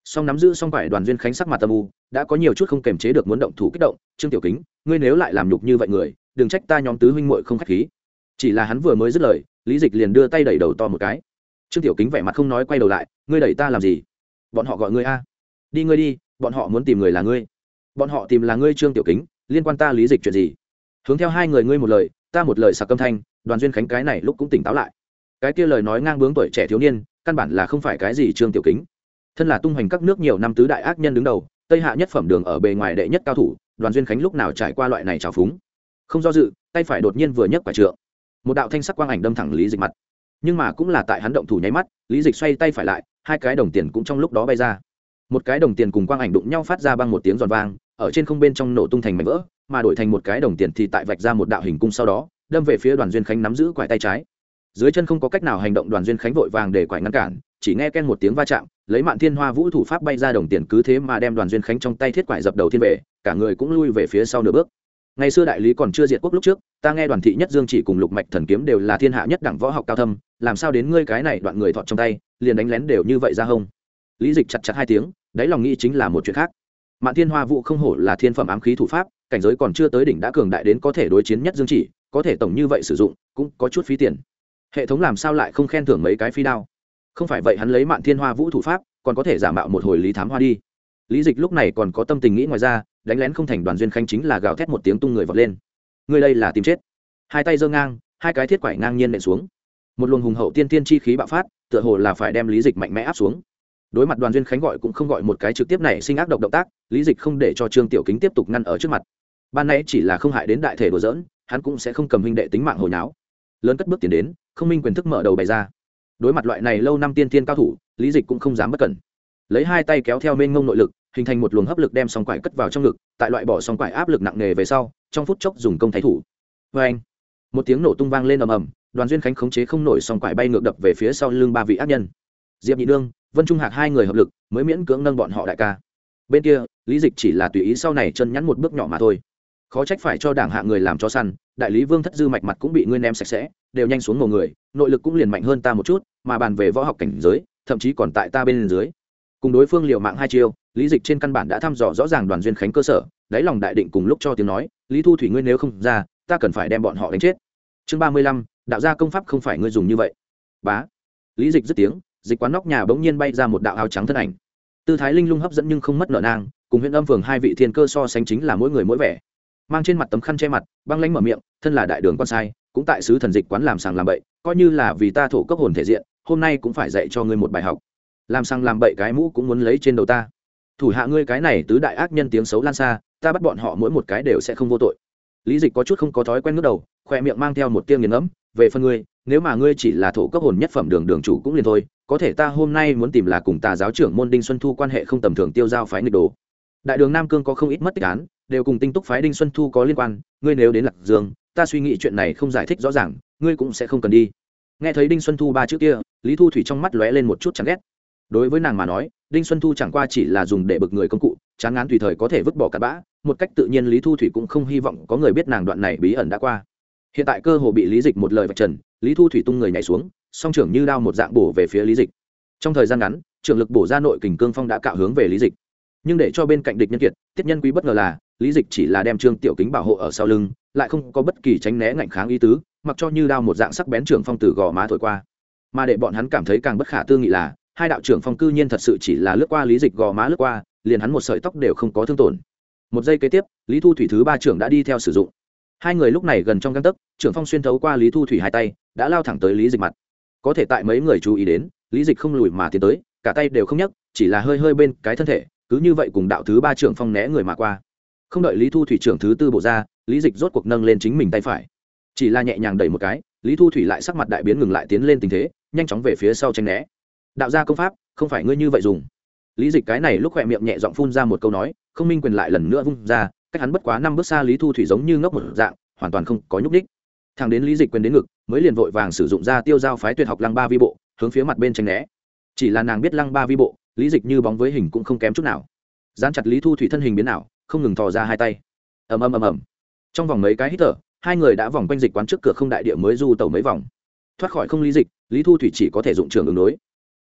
song nắm giữ song phải đoàn duyên khánh sắc mặt tâm u đã có nhiều chút không kềm chế được muốn động thủ kích động. Trương Tiểu Kính, ngươi nếu lại làm nhục như vậy người, đừng trách ta nhóm tứ huynh muội không khách khí. Chỉ là hắn vừa mới dứt lời, Lý Dịch liền đưa tay đẩy đầu to một cái. Trương Tiểu Kính vẻ mặt không nói quay đầu lại, ngươi đẩy ta làm gì? Bọn họ gọi ngươi a. Đi ngươi đi, bọn họ muốn tìm người là ngươi. Bọn họ tìm là ngươi Trương Tiểu Kính, liên quan ta Lý Dịch chuyện gì? Hướng theo hai người ngươi một lời, ta một lời sặc âm thanh, đoàn duyên khánh cái này lúc cũng tỉnh táo lại. Cái kia lời nói ngang bướng tuổi trẻ thiếu niên, căn bản là không phải cái gì Trương Tiểu Kính. Thân là tung hoành các nước nhiều năm tứ đại ác nhân đứng đầu, Tây Hạ nhất phẩm đường ở bề ngoài đệ nhất cao thủ, đoàn duyên khánh lúc nào trải qua loại này trào phúng. Không do dự, tay phải đột nhiên vừa nhấc quả trượng, một đạo thanh sắc quang ảnh đâm thẳng Lý Dịch mặt. Nhưng mà cũng là tại hắn động thủ nháy mắt, Lý Dịch xoay tay phải lại, hai cái đồng tiền cũng trong lúc đó bay ra. Một cái đồng tiền cùng quang ảnh đụng nhau phát ra băng một tiếng giòn vang, ở trên không bên trong nổ tung thành mảnh vỡ, mà đổi thành một cái đồng tiền thì tại vạch ra một đạo hình cung, sau đó đâm về phía đoàn duyên khánh nắm giữ quải tay trái. Dưới chân không có cách nào hành động, đoàn duyên khánh vội vàng để quải ngăn cản, chỉ nghe ken một tiếng va chạm, lấy Mạn Thiên Hoa Vũ thủ pháp bay ra đồng tiền cứ thế mà đem đoàn duyên khánh trong tay thiết quải dập đầu thiên về, cả người cũng lui về phía sau nửa bước. Ngày xưa đại lý còn chưa diệt quốc lúc trước, ta nghe đoàn thị nhất dương chỉ cùng lục mạch thần kiếm đều là thiên hạ nhất đẳng võ học cao thâm, làm sao đến ngươi cái này đoạn người thọt trong tay liền đánh lén đều như vậy ra hông? Lý Dịch chặt chặt hai tiếng, đáy lòng nghĩ chính là một chuyện khác. Mạn Thiên Hoa Vũ không hổ là thiên phẩm ám khí thủ pháp, cảnh giới còn chưa tới đỉnh đã cường đại đến có thể đối chiến nhất dương chỉ, có thể tổng như vậy sử dụng cũng có chút phí tiền. Hệ thống làm sao lại không khen thưởng mấy cái phi đao? Không phải vậy hắn lấy Mạn Thiên Hoa Vũ thủ pháp còn có thể giả mạo một hồi Lý Thám Hoa đi. Lý Dịch lúc này còn có tâm tình nghĩ ngoài ra, đánh lén không thành, đoàn duyên khánh chính là gào thét một tiếng tung người vọt lên. Người đây là tìm chết. Hai tay giơ ngang, hai cái thiết quải ngang nhiên nện xuống. Một luồng hùng hậu tiên tiên chi khí bạo phát, tựa hồ là phải đem Lý Dịch mạnh mẽ áp xuống. Đối mặt đoàn duyên khánh gọi cũng không gọi một cái trực tiếp này sinh ác độc động tác, Lý Dịch không để cho Trương Tiểu Kính tiếp tục ngăn ở trước mặt. Ban nãy chỉ là không hại đến đại thể đùa giỡn, hắn cũng sẽ không cầm huynh đệ tính mạng hồi nháo. Lớn cất bước tiến đến, không minh quyền thức mở đầu bày ra. Đối mặt loại này lâu năm tiên tiên cao thủ, Lý Dịch cũng không dám bất cẩn. Lấy hai tay kéo theo mênh ngông nội lực, hình thành một luồng hấp lực đem song quải cất vào trong ngực, tại loại bỏ song quải áp lực nặng nề về sau, trong phút chốc dùng công thái thủ. Oeng! Một tiếng nổ tung vang lên ầm ầm, đoàn duyên khánh khống chế không nổi song quải bay ngược đập về phía sau lưng ba vị ác nhân. Diệp Nhị Nương, Vân Trung Hạc hai người hợp lực mới miễn cưỡng nâng bọn họ đại ca. Bên kia, Lý Dịch chỉ là tùy ý sau này chân nhắn một bước nhỏ mà thôi. Khó trách phải cho đảng hạ người làm chó săn, đại lý Vương Thất Dư mạch mặt cũng bị ngươi ném sạch sẽ, đều nhanh xuống mồ người, nội lực cũng liền mạnh hơn ta một chút, mà bàn về võ học cảnh giới, thậm chí còn tại ta bên dưới. Cùng đối phương liều mạng hai chiêu, Lý Dịch trên căn bản đã thăm dò rõ ràng đoàn duyên khánh cơ sở, đáy lòng đại định cùng lúc cho tiếng nói, Lý Thu Thủy ngươi nếu không ra, ta cần phải đem bọn họ đánh chết. Chương ba mươi lăm, đạo gia công pháp không phải ngươi dùng như vậy. Bá. Lý Dịch dứt tiếng, dịch quán nóc nhà bỗng nhiên bay ra một đạo áo trắng thân ảnh. Tư thái linh lung hấp dẫn nhưng không mất nợ nang, cùng Huyền Âm Phường hai vị thiên cơ so sánh chính là mỗi người mỗi vẻ. Mang trên mặt tấm khăn che mặt, băng lãnh mở miệng, thân là đại đường quan sai, cũng tại sứ thần dịch quán làm sàng làm bậy, coi như là vì ta thổ cấp hồn thể diện, hôm nay cũng phải dạy cho ngươi một bài học. Làm sàng làm bậy cái mũ cũng muốn lấy trên đầu ta. Thủ hạ ngươi cái này tứ đại ác nhân tiếng xấu lan xa, ta bắt bọn họ mỗi một cái đều sẽ không vô tội. Lý Dịch có chút không có thói quen ngước đầu, khoe miệng mang theo một tia nghiền ngẫm, về phần ngươi, nếu mà ngươi chỉ là thổ cấp hồn nhất phẩm đường đường chủ cũng liền thôi, có thể ta hôm nay muốn tìm là cùng tà giáo trưởng môn Đinh Xuân Thu quan hệ không tầm thường tiêu giao phái nghịch đồ. Đại đường Nam Cương có không ít mất tích án, đều cùng tinh túc phái Đinh Xuân Thu có liên quan, ngươi nếu đến Lạc Dương, ta suy nghĩ chuyện này không giải thích rõ ràng, ngươi cũng sẽ không cần đi. Nghe thấy Đinh Xuân Thu ba chữ kia, Lý Thu Thủy trong mắt lóe lên một chút chán ghét. Đối với nàng mà nói, Đinh Xuân Thu chẳng qua chỉ là dùng để bực người công cụ, chán ngán tùy thời có thể vứt bỏ cặn bã, một cách tự nhiên Lý Thu Thủy cũng không hy vọng có người biết nàng đoạn này bí ẩn đã qua. Hiện tại cơ hồ bị Lý Dịch một lời vạch trần, Lý Thu Thủy tung người nhảy xuống, song trưởng như đao một dạng bổ về phía Lý Dịch. Trong thời gian ngắn, trưởng lực bổ ra nội kình cương phong đã cạo hướng về Lý Dịch. Nhưng để cho bên cạnh địch nhân kiệt, Tiết Nhân Quý bất ngờ là, Lý Dịch chỉ là đem Trương Tiểu Kính bảo hộ ở sau lưng, lại không có bất kỳ tránh né ngạnh kháng ý tứ, mặc cho như đao một dạng sắc bén trưởng phong từ gò má thổi qua. Mà để bọn hắn cảm thấy càng bất khả tư nghị là, hai đạo trưởng phong cư nhiên thật sự chỉ là lướt qua Lý Dịch gò má lướt qua, liền hắn một sợi tóc đều không có thương tổn. Một giây kế tiếp, Lý Thu Thủy thứ ba trưởng đã đi theo sử dụng. Hai người lúc này gần trong gang tấc, trưởng phong xuyên thấu qua Lý Thu Thủy hai tay, đã lao thẳng tới Lý Dịch mặt. Có thể tại mấy người chú ý đến, Lý Dịch không lùi mà tiến tới, cả tay đều không nhấc, chỉ là hơi hơi bên cái thân thể, cứ như vậy cùng đạo thứ ba trưởng phong né người mà qua. Không đợi Lý Thu Thủy trưởng thứ tư bộ ra, Lý Dịch rốt cuộc nâng lên chính mình tay phải, chỉ là nhẹ nhàng đẩy một cái, Lý Thu Thủy lại sắc mặt đại biến ngừng lại tiến lên tình thế, nhanh chóng về phía sau tránh né. Đạo gia công pháp, không phải ngươi như vậy dùng. Lý Dịch cái này lúc khỏe miệng nhẹ giọng phun ra một câu nói, không minh quyền lại lần nữa vung ra, cách hắn bất quá năm bước xa Lý Thu Thủy giống như ngốc một dạng, hoàn toàn không có nhúc đích. Thẳng đến Lý Dịch quyền đến ngực, mới liền vội vàng sử dụng ra tiêu giao phái tuyệt học lăng ba vi bộ, hướng phía mặt bên tránh né. Chỉ là nàng biết lăng ba vi bộ, Lý Dịch như bóng với hình cũng không kém chút nào. Dán chặt Lý Thu Thủy thân hình biến nào, không ngừng thò ra hai tay. Ầm ầm ầm ầm. Trong vòng mấy cái hít thở, hai người đã vòng quanh dịch quán trước cửa không đại địa mới du tẩu mấy vòng. Thoát khỏi không Lý Dịch, Lý Thu Thủy chỉ có thể dụng trường ứng đối.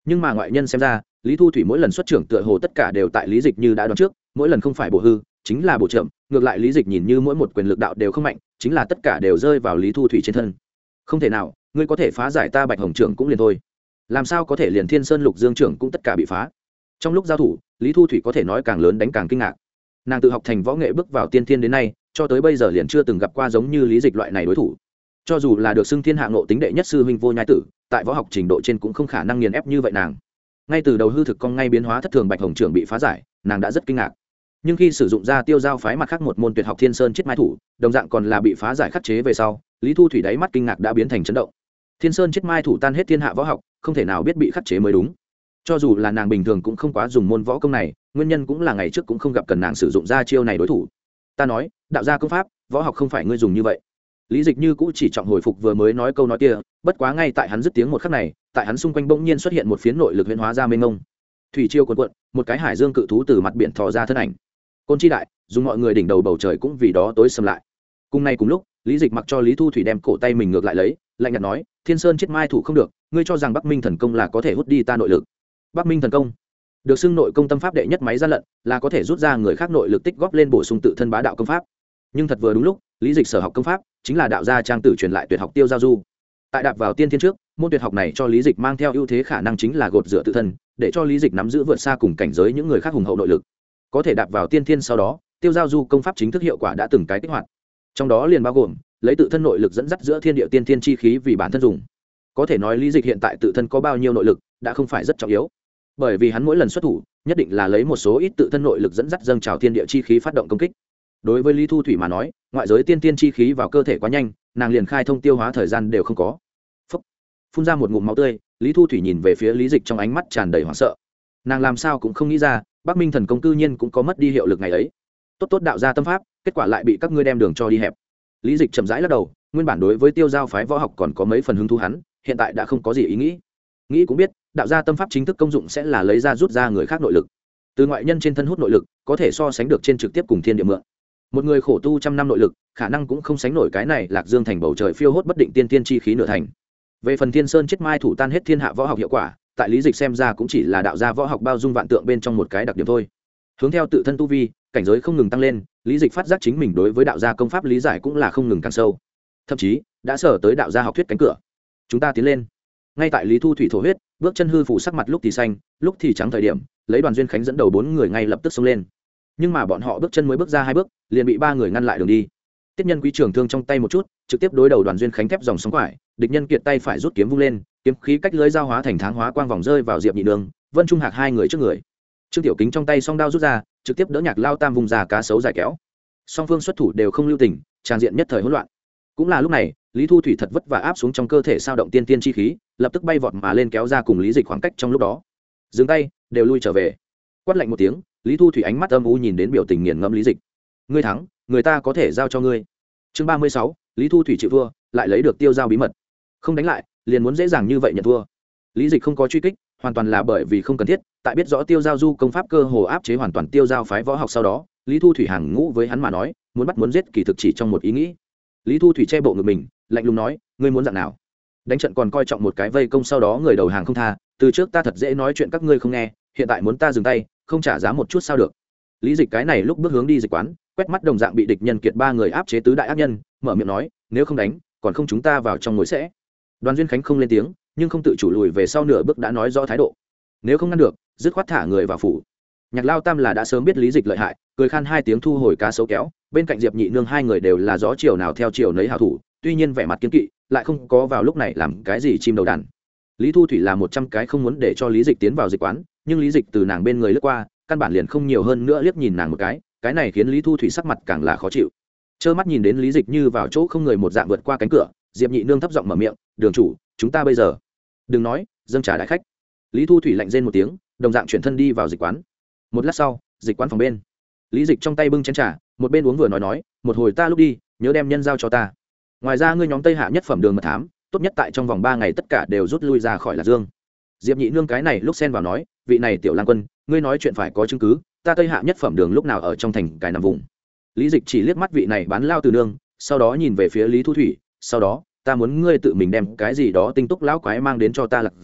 Nhưng mà ngoại nhân xem ra lý thu thủy mỗi lần xuất trưởng tựa hồ tất cả đều tại lý dịch như đã đoán trước, mỗi lần không phải bổ hư chính là bổ trộm, ngược lại lý dịch nhìn như mỗi một quyền lực đạo đều không mạnh, chính là tất cả đều rơi vào lý thu thủy trên thân. Không thể nào, ngươi có thể phá giải ta bạch hồng trưởng cũng liền thôi, làm sao có thể liền thiên sơn lục dương trưởng cũng tất cả bị phá. Trong lúc giao thủ, lý thu thủy có thể nói càng lớn đánh càng kinh ngạc. Nàng tự học thành võ nghệ bước vào tiên thiên đến nay, cho tới bây giờ liền chưa từng gặp qua giống như lý dịch loại này đối thủ. Cho dù là được xưng thiên hạ ngộ tính đệ nhất sư huynh vô nhai tử, tại võ học trình độ trên cũng không khả năng nghiền ép như vậy nàng. Ngay từ đầu hư thực cong ngay biến hóa thất thường bạch hồng trưởng bị phá giải, nàng đã rất kinh ngạc. Nhưng khi sử dụng ra tiêu giao phái mặt khác một môn tuyệt học thiên sơn chiết mai thủ, đồng dạng còn là bị phá giải khắc chế về sau, lý thu thủy đáy mắt kinh ngạc đã biến thành chấn động. Thiên sơn chiết mai thủ tan hết thiên hạ võ học, không thể nào biết bị khắc chế mới đúng. Cho dù là nàng bình thường cũng không quá dùng môn võ công này, nguyên nhân cũng là ngày trước cũng không gặp cần nàng sử dụng ra chiêu này đối thủ. Ta nói, đạo gia công pháp, võ học không phải ngươi dùng như vậy. Lý dịch như cũ chỉ trọng hồi phục vừa mới nói câu nói kia, bất quá ngay tại hắn dứt tiếng một khắc này, tại hắn xung quanh bỗng nhiên xuất hiện một phiến nội lực huyễn hóa ra mênh mông. Thủy chiêu cuồn cuộn, một cái hải dương cự thú từ mặt biển thò ra thân ảnh. Côn chi đại, dùng mọi người đỉnh đầu bầu trời cũng vì đó tối sầm lại. Cùng nay cùng lúc, Lý dịch mặc cho Lý thu thủy đem cổ tay mình ngược lại lấy, lạnh nhạt nói, thiên sơn chiết mai thủ không được, ngươi cho rằng Bắc Minh thần công là có thể hút đi ta nội lực? Bắc Minh thần công được xưng nội công tâm pháp đệ nhất máy gian lận, là có thể rút ra người khác nội lực tích góp lên bổ sung tự thân bá đạo công pháp. Nhưng thật vừa đúng lúc, lý dịch sở học công pháp chính là đạo gia trang tử truyền lại tuyệt học tiêu giao du. Tại đạp vào tiên thiên trước, môn tuyệt học này cho lý dịch mang theo ưu thế khả năng chính là gột rửa tự thân, để cho lý dịch nắm giữ vượt xa cùng cảnh giới những người khác hùng hậu nội lực. Có thể đạp vào tiên thiên sau đó, tiêu giao du công pháp chính thức hiệu quả đã từng cái kích hoạt. Trong đó liền bao gồm lấy tự thân nội lực dẫn dắt giữa thiên địa tiên thiên chi khí vì bản thân dùng. Có thể nói lý dịch hiện tại tự thân có bao nhiêu nội lực đã không phải rất trọng yếu, bởi vì hắn mỗi lần xuất thủ nhất định là lấy một số ít tự thân nội lực dẫn dắt dâng trào thiên địa chi khí phát động công kích. Đối với lý thu thủy mà nói, ngoại giới tiên tiên chi khí vào cơ thể quá nhanh, nàng liền khai thông tiêu hóa thời gian đều không có. Phúc. Phun ra một ngụm máu tươi, lý thu thủy nhìn về phía lý dịch trong ánh mắt tràn đầy hoảng sợ. Nàng làm sao cũng không nghĩ ra Bắc Minh thần công cư nhiên cũng có mất đi hiệu lực ngày ấy. Tốt tốt đạo gia tâm pháp, kết quả lại bị các ngươi đem đường cho đi hẹp. Lý dịch chậm rãi lắc đầu, nguyên bản đối với tiêu giao phái võ học còn có mấy phần hứng thú hắn, hiện tại đã không có gì ý nghĩ. Nghĩ cũng biết, đạo gia tâm pháp chính thức công dụng sẽ là lấy ra rút ra người khác nội lực, từ ngoại nhân trên thân hút nội lực, có thể so sánh được trên trực tiếp cùng thiên địa mượn. Một người khổ tu trăm năm nội lực, khả năng cũng không sánh nổi cái này lạc dương thành bầu trời phiêu hốt bất định tiên tiên chi khí nửa thành. Về phần thiên sơn chiết mai thủ tan hết thiên hạ võ học hiệu quả, tại lý dịch xem ra cũng chỉ là đạo gia võ học bao dung vạn tượng bên trong một cái đặc điểm thôi. Hướng theo tự thân tu vi, cảnh giới không ngừng tăng lên, lý dịch phát giác chính mình đối với đạo gia công pháp lý giải cũng là không ngừng càng sâu, thậm chí đã sở tới đạo gia học thuyết cánh cửa. Chúng ta tiến lên. Ngay tại lý thu thủy thổ huyết, bước chân hư phủ sắc mặt lúc thì xanh lúc thì trắng thời điểm, lấy Đoàn Duyên Khánh dẫn đầu bốn người ngay lập tức xông lên. Nhưng mà bọn họ bước chân mới bước ra hai bước, liền bị ba người ngăn lại đường đi. Tiết Nhân Quý trường thương trong tay một chút, trực tiếp đối đầu Đoàn Duyên Khánh thép dòng sóng quải, địch nhân kiệt tay phải rút kiếm vung lên, kiếm khí cách lưới giao hóa thành tháng hóa quang vòng rơi vào Diệp Nhị Nương, Vân Trung Hạc hai người trước người. Trương Tiểu Kính trong tay song đao rút ra, trực tiếp đỡ Nhạc Lao Tam vùng ra cá sấu dài kéo. Song phương xuất thủ đều không lưu tình, tràn diện nhất thời hỗn loạn. Cũng là lúc này, Lý Thu Thủy thật vất vả áp xuống trong cơ thể sao động tiên tiên chi khí, lập tức bay vọt mà lên kéo ra cùng Lý Dịch khoảng cách trong lúc đó. Dừng tay, đều lui trở về. Quát lạnh một tiếng, Lý Thu Thủy ánh mắt âm u nhìn đến biểu tình nghiền ngẫm Lý Dịch. Ngươi thắng, người ta có thể giao cho ngươi. Chương ba mươi sáu, Lý Thu Thủy chịu thua, lại lấy được tiêu giao bí mật. Không đánh lại, liền muốn dễ dàng như vậy nhận thua. Lý Dịch không có truy kích, hoàn toàn là bởi vì không cần thiết, tại biết rõ tiêu giao du công pháp cơ hồ áp chế hoàn toàn tiêu giao phái võ học sau đó, Lý Thu Thủy hàng ngũ với hắn mà nói, muốn bắt muốn giết kỳ thực chỉ trong một ý nghĩ. Lý Thu Thủy che bộ ngực mình, lạnh lùng nói, ngươi muốn dạng nào? Đánh trận còn coi trọng một cái vây công sau đó người đầu hàng không tha, từ trước ta thật dễ nói chuyện các ngươi không nghe, hiện tại muốn ta dừng tay, không trả giá một chút sao được? Lý Dịch cái này lúc bước hướng đi dịch quán, quét mắt đồng dạng bị địch nhân kiệt ba người áp chế tứ đại ác nhân, mở miệng nói, nếu không đánh, còn không chúng ta vào trong ngồi sẽ. Đoàn Duyên Khánh không lên tiếng, nhưng không tự chủ lùi về sau nửa bước đã nói rõ thái độ. Nếu không ngăn được, dứt khoát thả người vào phủ. Nhạc Lao Tam là đã sớm biết Lý Dịch lợi hại, cười khan hai tiếng thu hồi cá sấu kéo, bên cạnh Diệp Nhị Nương hai người đều là gió chiều nào theo chiều nấy hảo thủ, tuy nhiên vẻ mặt kiên kỵ, lại không có vào lúc này làm cái gì chim đầu đàn. Lý Thu Thủy là một trăm cái không muốn để cho Lý Dịch tiến vào dịch quán, nhưng Lý Dịch từ nàng bên người lướt qua, căn bản liền không nhiều hơn nữa liếc nhìn nàng một cái, cái này khiến Lý Thu Thủy sắc mặt càng là khó chịu. Trơ mắt nhìn đến Lý Dịch như vào chỗ không người một dạng vượt qua cánh cửa, Diệp Nhị Nương thấp giọng mở miệng, "Đường chủ, chúng ta bây giờ." "Đừng nói, dâng trà đại khách." Lý Thu Thủy lạnh rên một tiếng, đồng dạng chuyển thân đi vào dịch quán. Một lát sau, dịch quán phòng bên, Lý Dịch trong tay bưng chén trà, một bên uống vừa nói nói, "Một hồi ta lúc đi, nhớ đem nhân giao cho ta. Ngoài ra ngươi nhóm Tây Hạ nhất phẩm đường mật thám, tốt nhất tại trong vòng ba ngày tất cả đều rút lui ra khỏi Lạc Dương." Diệp Nhị Nương cái này lúc xen vào nói, "Vị này tiểu lang quân, ngươi nói chuyện phải có chứng cứ, ta Tây Hạ nhất phẩm đường lúc nào ở trong thành cái nằm vùng." Lý Dịch chỉ liếc mắt vị này bán lao từ nương, sau đó nhìn về phía Lý Thu Thủy, "Sau đó, ta muốn ngươi tự mình đem cái gì đó tinh túc lão quái mang đến cho ta Lạc Dương,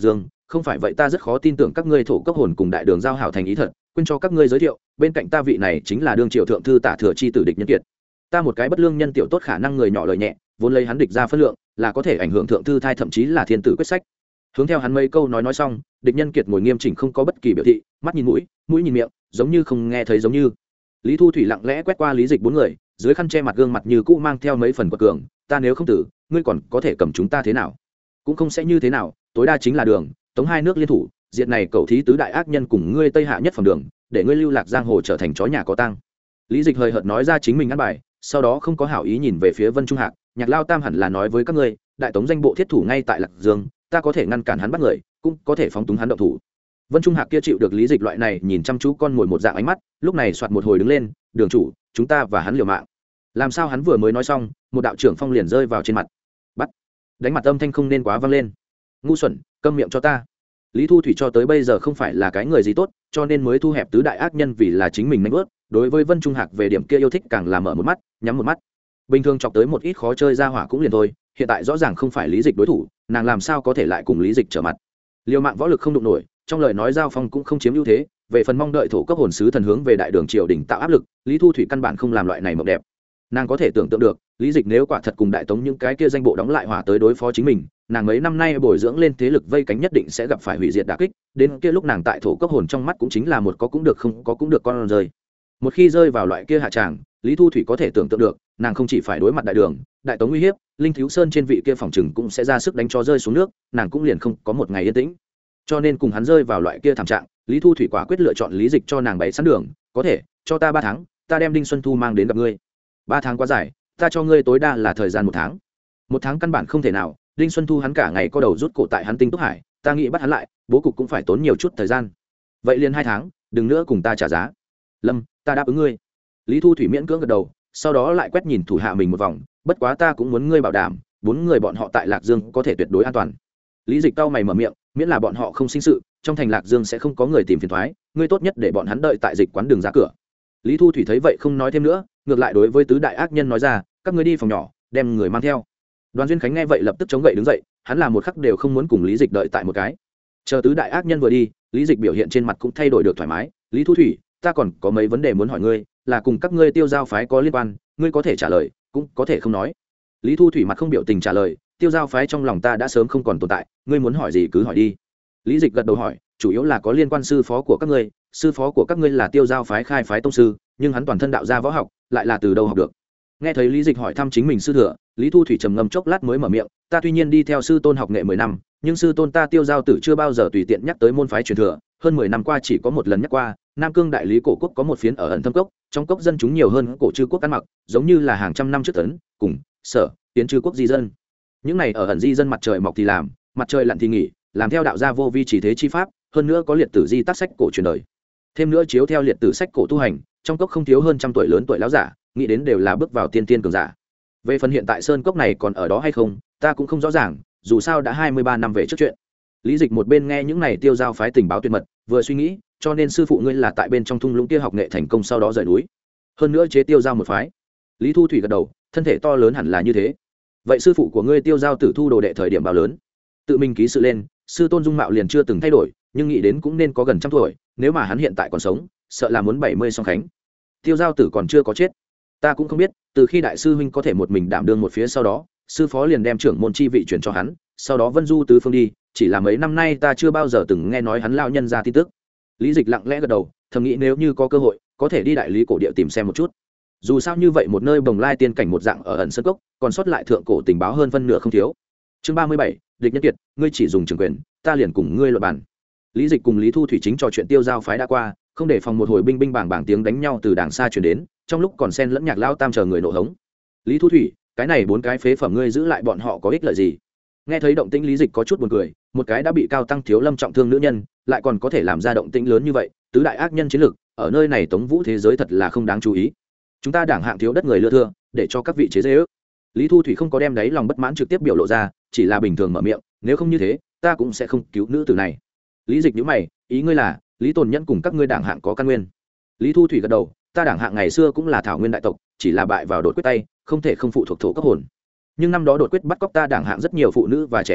không phải vậy ta rất khó tin tưởng các ngươi thổ cốc hồn cùng đại đường giao hảo thành ý thật. Quên cho các ngươi giới thiệu, bên cạnh ta vị này chính là đương triều thượng thư tả thừa chi tử Địch Nhân Kiệt. Ta một cái bất lương nhân tiểu tốt khả năng người nhỏ lời nhẹ, vốn lấy hắn địch ra phân lượng, là có thể ảnh hưởng thượng thư thai thậm chí là thiên tử quyết sách. Hướng theo hắn mấy câu nói nói xong, Địch Nhân Kiệt ngồi nghiêm chỉnh không có bất kỳ biểu thị, mắt nhìn mũi, mũi nhìn miệng, giống như không nghe thấy giống như. Lý Thu Thủy lặng lẽ quét qua Lý Dịch bốn người, dưới khăn che mặt gương mặt như cũ mang theo mấy phần quật cường, ta nếu không tử, ngươi còn có thể cầm chúng ta thế nào? Cũng không sẽ như thế nào, tối đa chính là đường, tống hai nước liên thủ, diệt này cậu thí tứ đại ác nhân cùng ngươi Tây Hạ nhất phẩm đường, để ngươi lưu lạc giang hồ trở thành chó nhà có tang. Lý Dịch hơi hợt nói ra chính mình ăn bài, sau đó không có hảo ý nhìn về phía Vân Trung Hạc, Nhạc Lao Tam hẳn là nói với các ngươi, đại tống danh bộ thiết thủ ngay tại Lạc Dương, ta có thể ngăn cản hắn bắt người, cũng có thể phóng túng hắn động thủ. Vân Trung Hạc kia chịu được Lý Dịch loại này nhìn chăm chú con mồi một dạng ánh mắt, lúc này soạt một hồi đứng lên, đường chủ, chúng ta và hắn liều mạng. Làm sao hắn vừa mới nói xong, một đạo trưởng phong liền rơi vào trên mặt. Bắt. Đánh mặt âm thanh không nên quá vang lên. Ngu xuẩn, câm miệng cho ta. Lý Thu Thủy cho tới bây giờ không phải là cái người gì tốt, cho nên mới thu hẹp tứ đại ác nhân vì là chính mình nanh vớt. Đối với Vân Trung Hạc về điểm kia yêu thích càng là mở một mắt, nhắm một mắt. Bình thường chọc tới một ít khó chơi ra hỏa cũng liền thôi, hiện tại rõ ràng không phải Lý Dịch đối thủ, nàng làm sao có thể lại cùng Lý Dịch trở mặt. Liều mạng võ lực không đụng nổi, trong lời nói giao phong cũng không chiếm ưu thế, về phần mong đợi thổ cấp hồn sứ thần hướng về đại đường triều đình tạo áp lực, Lý Thu Thủy căn bản không làm loại này mộng đẹp. Nàng có thể tưởng tượng được, Lý Dịch nếu quả thật cùng đại tống những cái kia danh bộ đóng lại hòa tới đối phó chính mình, nàng mấy năm nay bồi dưỡng lên thế lực vây cánh nhất định sẽ gặp phải hủy diệt đả kích, đến kia lúc nàng tại thổ cấp hồn trong mắt cũng chính là một có cũng được không có cũng được con rơi. Một khi rơi vào loại kia hạ tràng, Lý Thu Thủy có thể tưởng tượng được, nàng không chỉ phải đối mặt đại đường, đại tống uy hiếp, Linh Thiếu Sơn trên vị kia phòng trừng cũng sẽ ra sức đánh cho rơi xuống nước, nàng cũng liền không có một ngày yên tĩnh. Cho nên cùng hắn rơi vào loại kia thảm trạng, Lý Thu Thủy quả quyết lựa chọn Lý Dịch cho nàng bày sẵn đường, có thể, cho ta ba tháng, ta đem Đinh Xuân Thu mang đến gặp ngươi. Ba tháng quá dài, ta cho ngươi tối đa là thời gian một tháng. Một tháng căn bản không thể nào, Đinh Xuân Thu hắn cả ngày có đầu rút cổ tại hắn Tinh Túc Hải, ta nghĩ bắt hắn lại, bố cục cũng phải tốn nhiều chút thời gian. Vậy liền hai tháng, đừng nữa cùng ta trả giá. Lâm, ta đáp ứng ngươi. Lý Thu Thủy miễn cưỡng gật đầu, sau đó lại quét nhìn thủ hạ mình một vòng, bất quá ta cũng muốn ngươi bảo đảm, bốn người bọn họ tại Lạc Dương có thể tuyệt đối an toàn. Lý Dịch cau mày mở miệng, miễn là bọn họ không sinh sự, trong thành Lạc Dương sẽ không có người tìm phiền toái, ngươi tốt nhất để bọn hắn đợi tại dịch quán đường ra cửa. Lý Thu Thủy thấy vậy không nói thêm nữa, ngược lại đối với tứ đại ác nhân nói ra, các ngươi đi phòng nhỏ, đem người mang theo. Đoàn Duyên Khánh nghe vậy lập tức chống gậy đứng dậy, hắn là một khắc đều không muốn cùng Lý Dịch đợi tại một cái. Chờ tứ đại ác nhân vừa đi, Lý Dịch biểu hiện trên mặt cũng thay đổi được thoải mái, Lý Thu Thủy, ta còn có mấy vấn đề muốn hỏi ngươi, là cùng các ngươi Tiêu Giao phái có liên quan, ngươi có thể trả lời, cũng có thể không nói. Lý Thu Thủy mặt không biểu tình trả lời, Tiêu Giao phái trong lòng ta đã sớm không còn tồn tại, ngươi muốn hỏi gì cứ hỏi đi. Lý Dịch gật đầu hỏi, chủ yếu là có liên quan sư phó của các ngươi, sư phó của các ngươi là Tiêu Giao phái khai phái tông sư, nhưng hắn toàn thân đạo gia võ học, lại là từ đâu học được? Nghe thấy Lý Dịch hỏi thăm chính mình sư thừa, Lý Thu Thủy trầm ngâm chốc lát mới mở miệng, ta tuy nhiên đi theo sư tôn học nghệ mười năm, nhưng sư tôn ta Tiêu Giao tử chưa bao giờ tùy tiện nhắc tới môn phái truyền thừa, hơn mười năm qua chỉ có một lần nhắc qua, Nam Cương đại lý cổ quốc có một phiến ở ẩn thâm cốc, trong cốc dân chúng nhiều hơn cổ chư quốc ăn mặc, giống như là hàng trăm năm trước tấn, cùng sở tiến chư quốc di dân. Những này ở ẩn di dân mặt trời mọc thì làm, mặt trời lặn thì nghỉ, làm theo đạo gia vô vi chỉ thế chi pháp, hơn nữa có liệt tử di tác sách cổ truyền đời. Thêm nữa chiếu theo liệt tử sách cổ tu hành, trong cốc không thiếu hơn trăm tuổi lớn tuổi lão giả, nghĩ đến đều là bước vào tiên tiên cường giả. Về phần hiện tại sơn cốc này còn ở đó hay không, ta cũng không rõ ràng, dù sao đã hai mươi ba năm về trước chuyện. Lý Dịch một bên nghe những này Tiêu Giao phái tình báo tuyệt mật, vừa suy nghĩ, cho nên sư phụ ngươi là tại bên trong thung lũng kia học nghệ thành công sau đó rời núi, hơn nữa chế Tiêu Giao một phái. Lý Thu Thủy gật đầu, thân thể to lớn hẳn là như thế. Vậy sư phụ của ngươi Tiêu Giao tử thu đồ đệ thời điểm bao lớn? Tự mình ký sự lên, sư tôn dung mạo liền chưa từng thay đổi, nhưng nghĩ đến cũng nên có gần trăm tuổi, nếu mà hắn hiện tại còn sống, sợ là muốn bảy mươi song khánh. Tiêu Giao tử còn chưa có chết, ta cũng không biết, từ khi đại sư huynh có thể một mình đảm đương một phía sau đó, sư phó liền đem trưởng môn chi vị chuyển cho hắn, sau đó vân du tứ phương đi, chỉ là mấy năm nay ta chưa bao giờ từng nghe nói hắn lao nhân ra tin tức. Lý Dịch lặng lẽ gật đầu, thầm nghĩ nếu như có cơ hội, có thể đi đại lý cổ địa tìm xem một chút. Dù sao như vậy một nơi bồng lai tiên cảnh một dạng ở ẩn sơn cốc, còn sót lại thượng cổ tình báo hơn phân nửa không thiếu. Chương ba mươi bảy, Địch Nhân Kiệt, ngươi chỉ dùng trường quyền, ta liền cùng ngươi luận bàn. Lý Dịch cùng Lý Thu Thủy chính trò chuyện Tiêu Giao phái đã qua, không để phòng một hồi binh binh bảng bảng tiếng đánh nhau từ đàng xa truyền đến, trong lúc còn xen lẫn Nhạc Lao Tam chờ người nộ hống. Lý Thu Thủy, cái này bốn cái phế phẩm ngươi giữ lại bọn họ có ích lợi gì? Nghe thấy động tĩnh Lý Dịch có chút buồn cười, một cái đã bị Cao Tăng Thiếu Lâm trọng thương nữ nhân, lại còn có thể làm ra động tĩnh lớn như vậy, tứ đại ác nhân chiến lực, ở nơi này Tống Vũ thế giới thật là không đáng chú ý. Chúng ta đảng hạng thiếu đất người lưa thưa, để cho các vị chế giễu. Lý Thu Thủy không có đem đáy lòng bất mãn trực tiếp biểu lộ ra, chỉ là bình thường mở miệng, nếu không như thế, ta cũng sẽ không cứu nữ tử này. Lý Dịch nhíu mày, ý ngươi là, Lý Tồn Nhẫn cùng các ngươi đảng hạng có căn nguyên? Lý Thu Thủy gật đầu, ta đảng hạng ngày xưa cũng là thảo nguyên đại tộc, chỉ là bại vào đột quyết tay, không thể không phụ thuộc thổ cấp hồn. Nhưng năm đó đột quyết bắt cóc ta đảng hạng rất nhiều phụ nữ và trẻ em,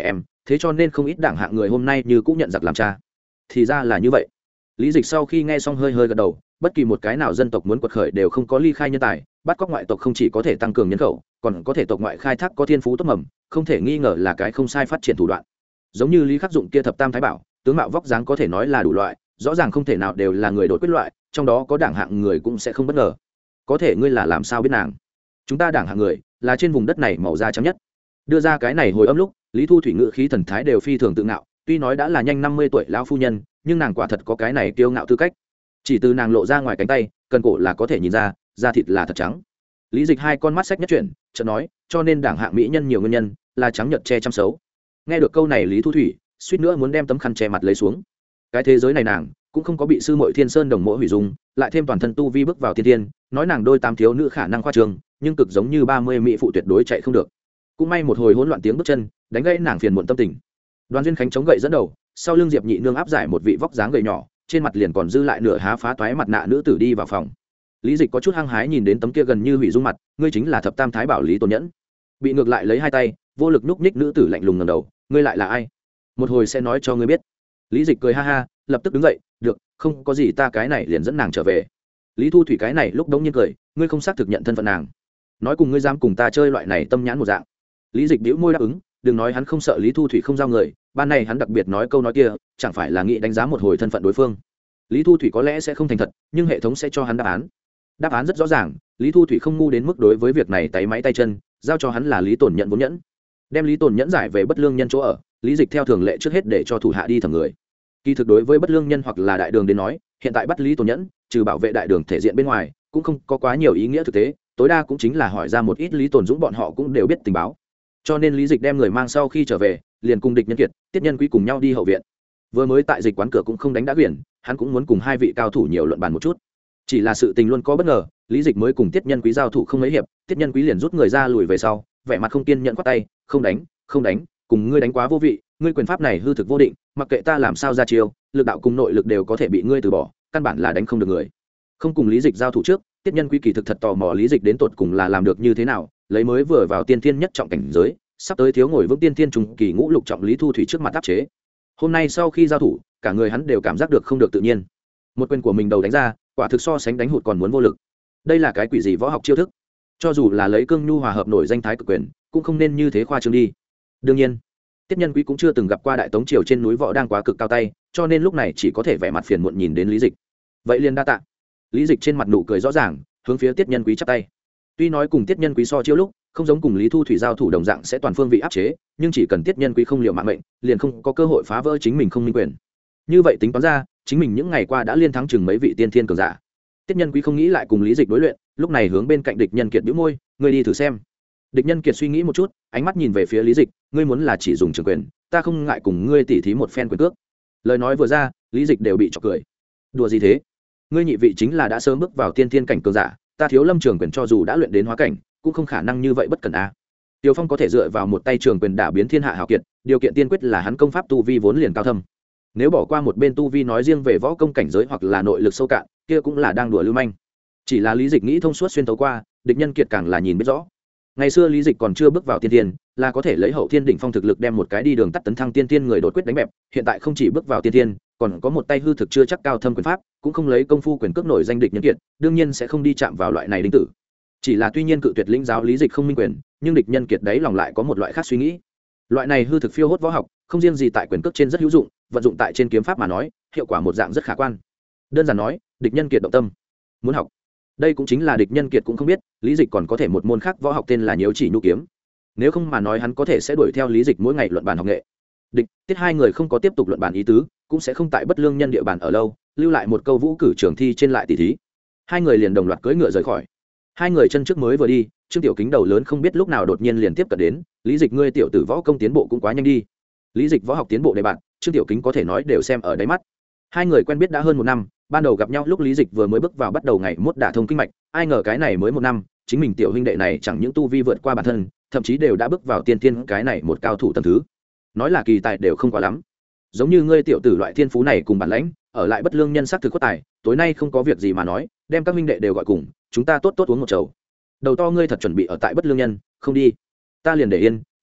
thế cho nên không ít đảng hạng người hôm nay như cũng nhận giặc làm cha. Thì ra là như vậy. Lý Dịch sau khi nghe xong hơi hơi gật đầu, bất kỳ một cái nào dân tộc muốn quật khởi đều không có ly khai nhân tài, bắt cóc ngoại tộc không chỉ có thể tăng cường nhân khẩu, còn có thể tộc ngoại khai thác có thiên phú tốt mầm, không thể nghi ngờ là cái không sai phát triển thủ đoạn. Giống như Lý Khắc Dụng kia thập tam thái bảo, tướng mạo vóc dáng có thể nói là đủ loại, rõ ràng không thể nào đều là người đột quyết loại, trong đó có đảng hạng người cũng sẽ không bất ngờ. Có thể ngươi là làm sao biết nàng? Chúng ta đảng hạng người là trên vùng đất này màu da trắng nhất. Đưa ra cái này hồi âm lúc, Lý Thu Thủy ngự khí thần thái đều phi thường tự ngạo, tuy nói đã là nhanh năm mươi tuổi lão phu nhân, nhưng nàng quả thật có cái này kiêu ngạo tư cách. Chỉ từ nàng lộ ra ngoài cánh tay, cần cổ là có thể nhìn ra, da thịt là thật trắng. Lý Dịch hai con mắt sách nhất chuyển, chợt nói, cho nên đảng hạng mỹ nhân nhiều nguyên nhân, là trắng nhợt che chăm xấu. Nghe được câu này Lý Thu Thủy suýt nữa muốn đem tấm khăn che mặt lấy xuống. Cái thế giới này nàng cũng không có bị sư muội Thiên Sơn đồng mộ hủy dung, lại thêm toàn thân tu vi bước vào tiên tiên, nói nàng đôi tam thiếu nữ khả năng khoa trường, nhưng cực giống như ba mươi mỹ phụ tuyệt đối chạy không được. Cũng may một hồi hỗn loạn tiếng bước chân, đánh gãy nàng phiền muộn tâm tình. Đoàn Duyên Khánh chống gậy dẫn đầu, sau lưng Diệp Nhị Nương áp giải một vị vóc dáng gầy nhỏ, trên mặt liền còn dư lại nửa há phá toái mặt nạ nữ tử đi vào phòng. Lý Dịch có chút hăng hái nhìn đến tấm kia gần như hủy dung mặt, ngươi chính là thập tam thái bảo Lý Tồn Nhẫn. Bị ngược lại lấy hai tay, vô lực núp ních nữ tử lạnh lùng ngẩng đầu, ngươi lại là ai? Một hồi sẽ nói cho ngươi biết. Lý Dịch cười ha ha, lập tức đứng dậy, được, không có gì, ta cái này liền dẫn nàng trở về. Lý Thu Thủy cái này lúc đống nhiên cười, ngươi không xác thực nhận thân phận nàng, nói cùng ngươi dám cùng ta chơi loại này tâm nhãn một dạng. Lý Dịch bĩu môi đáp ứng, đừng nói hắn không sợ Lý Thu Thủy không giao người, ban này hắn đặc biệt nói câu nói kia, chẳng phải là nghĩ đánh giá một hồi thân phận đối phương. Lý Thu Thủy có lẽ sẽ không thành thật, nhưng hệ thống sẽ cho hắn đáp án. Đáp án rất rõ ràng, Lý Thu Thủy không ngu đến mức đối với việc này tay máy tay chân, giao cho hắn là Lý Tồn Nhẫn vốn nhẫn. Đem Lý Tồn Nhẫn giải về bất lương nhân chỗ ở, Lý Dịch theo thường lệ trước hết để cho thủ hạ đi thẩm người. Kỳ thực đối với bất lương nhân hoặc là đại đường đến nói, hiện tại bắt Lý Tồn Nhẫn, trừ bảo vệ đại đường thể diện bên ngoài, cũng không có quá nhiều ý nghĩa thực tế, tối đa cũng chính là hỏi ra một ít Lý Tồn Dũng bọn họ cũng đều biết tình báo. Cho nên Lý Dịch đem người mang sau khi trở về, liền cùng Địch Nhân Kiệt, Tiết Nhân Quý cùng nhau đi hậu viện. Vừa mới tại dịch quán cửa cũng không đánh đã quyển, hắn cũng muốn cùng hai vị cao thủ nhiều luận bàn một chút. Chỉ là sự tình luôn có bất ngờ, Lý Dịch mới cùng Tiết Nhân Quý giao thủ không mấy hiệp, Tiết Nhân Quý liền rút người ra lùi về sau, vẻ mặt không kiên nhẫn quát tay, không đánh, không đánh, cùng ngươi đánh quá vô vị, ngươi quyền pháp này hư thực vô định, mặc kệ ta làm sao ra chiêu, lực đạo cùng nội lực đều có thể bị ngươi từ bỏ, căn bản là đánh không được người. Không cùng Lý Dịch giao thủ trước, Tiết Nhân Quý kỳ thực thật tò mò Lý Dịch đến tột cùng là làm được như thế nào, lấy mới vừa vào tiên thiên nhất trọng cảnh giới, sắp tới thiếu ngồi vững tiên thiên trùng kỳ ngũ lục trọng Lý Thu Thủy trước mặt áp chế. Hôm nay sau khi giao thủ, cả người hắn đều cảm giác được không được tự nhiên. Một quyền của mình đầu đánh ra, quả thực so sánh đánh hụt còn muốn vô lực. Đây là cái quỷ gì võ học chiêu thức? Cho dù là lấy cương nhu hòa hợp nổi danh thái cực quyền, cũng không nên như thế khoa trương đi. Đương nhiên, Tiết Nhân Quý cũng chưa từng gặp qua đại tống triều trên núi võ đang quá cực cao tay, cho nên lúc này chỉ có thể vẻ mặt phiền muộn nhìn đến Lý Dịch. Vậy liền đa tạ. Lý Dịch trên mặt nụ cười rõ ràng, hướng phía Tiết Nhân Quý chắp tay. Tuy nói cùng Tiết Nhân Quý so chiêu lúc, không giống cùng Lý Thu Thủy giao thủ đồng dạng sẽ toàn phương vị áp chế, nhưng chỉ cần Tiết Nhân Quý không liều mạng mệnh, liền không có cơ hội phá vỡ chính mình không minh quyền. Như vậy tính toán ra, chính mình những ngày qua đã liên thắng chừng mấy vị tiên thiên cường giả. Tiết Nhân Quý không nghĩ lại cùng Lý Dịch đối luyện, lúc này hướng bên cạnh Địch Nhân Kiệt bĩu môi, ngươi đi thử xem. Địch Nhân Kiệt suy nghĩ một chút, ánh mắt nhìn về phía Lý Dịch, ngươi muốn là chỉ dùng trường quyền, ta không ngại cùng ngươi tỉ thí một phen quyền cước. Lời nói vừa ra, Lý Dịch đều bị chọc cười. Đùa gì thế? Ngươi nhị vị chính là đã sớm bước vào tiên thiên cảnh cường giả, ta Thiếu Lâm trường quyền cho dù đã luyện đến hóa cảnh, cũng không khả năng như vậy bất cẩn a. À. Tiêu Phong có thể dựa vào một tay trường quyền đả biến thiên hạ hào kiệt, điều kiện tiên quyết là hắn công pháp tu vi vốn liền cao thâm. Nếu bỏ qua một bên tu vi nói riêng về võ công cảnh giới hoặc là nội lực sâu cạn, kia cũng là đang đùa lưu manh. Chỉ là Lý Dịch nghĩ thông suốt xuyên tấu qua, Địch Nhân Kiệt càng là nhìn biết rõ. Ngày xưa Lý Dịch còn chưa bước vào tiên thiên, là có thể lấy hậu thiên đỉnh phong thực lực đem một cái đi đường tắt tấn thăng tiên thiên người đột quyết đánh bẹp, hiện tại không chỉ bước vào tiên thiên, còn có một tay hư thực chưa chắc cao thâm quyền pháp, cũng không lấy công phu quyền cước nổi danh Địch Nhân Kiệt, đương nhiên sẽ không đi chạm vào loại này đinh tử. Chỉ là tuy nhiên cự tuyệt lĩnh giáo Lý Dịch không minh quyền, nhưng Địch Nhân Kiệt đấy lòng lại có một loại khác suy nghĩ. Loại này hư thực phiêu hốt võ học, không riêng gì tại quyền cước trên rất hữu dụng, vận dụng tại trên kiếm pháp mà nói, hiệu quả một dạng rất khả quan. Đơn giản nói, Địch Nhân Kiệt động tâm, muốn học. Đây cũng chính là Địch Nhân Kiệt cũng không biết, Lý Dịch còn có thể một môn khác võ học tên là Nhiễu Chỉ Nhu kiếm. Nếu không mà nói hắn có thể sẽ đuổi theo Lý Dịch mỗi ngày luận bàn học nghệ. Địch, Tiết hai người không có tiếp tục luận bàn ý tứ, cũng sẽ không tại bất lương nhân địa bàn ở lâu, lưu lại một câu vũ cử trường thi trên lại tỷ thí. Hai người liền đồng loạt cưỡi ngựa rời khỏi. Hai người chân trước mới vừa đi, Trương Tiểu Kính đầu lớn không biết lúc nào đột nhiên liền tiếp cận đến, Lý Dịch ngươi tiểu tử võ công tiến bộ cũng quá nhanh đi. Lý Dịch võ học tiến bộ đề bạn, Trương Tiểu Kính có thể nói đều xem ở đáy mắt. Hai người quen biết đã hơn một năm, ban đầu gặp nhau lúc Lý Dịch vừa mới bước vào bắt đầu ngày mốt đả thông kinh mạch, ai ngờ cái này mới một năm, chính mình tiểu huynh đệ này chẳng những tu vi vượt qua bản thân, thậm chí đều đã bước vào tiên tiên cái này một cao thủ tầng thứ. Nói là kỳ tài đều không quá lắm. Giống như ngươi tiểu tử loại thiên phú này cùng bản lãnh, ở lại bất lương nhân sắc thực có tài, tối nay không có việc gì mà nói, đem các huynh đệ đều gọi cùng, chúng ta tốt tốt uống một chầu. Đầu to ngươi thật chuẩn bị ở tại bất lương nhân, không đi, ta liền để yên,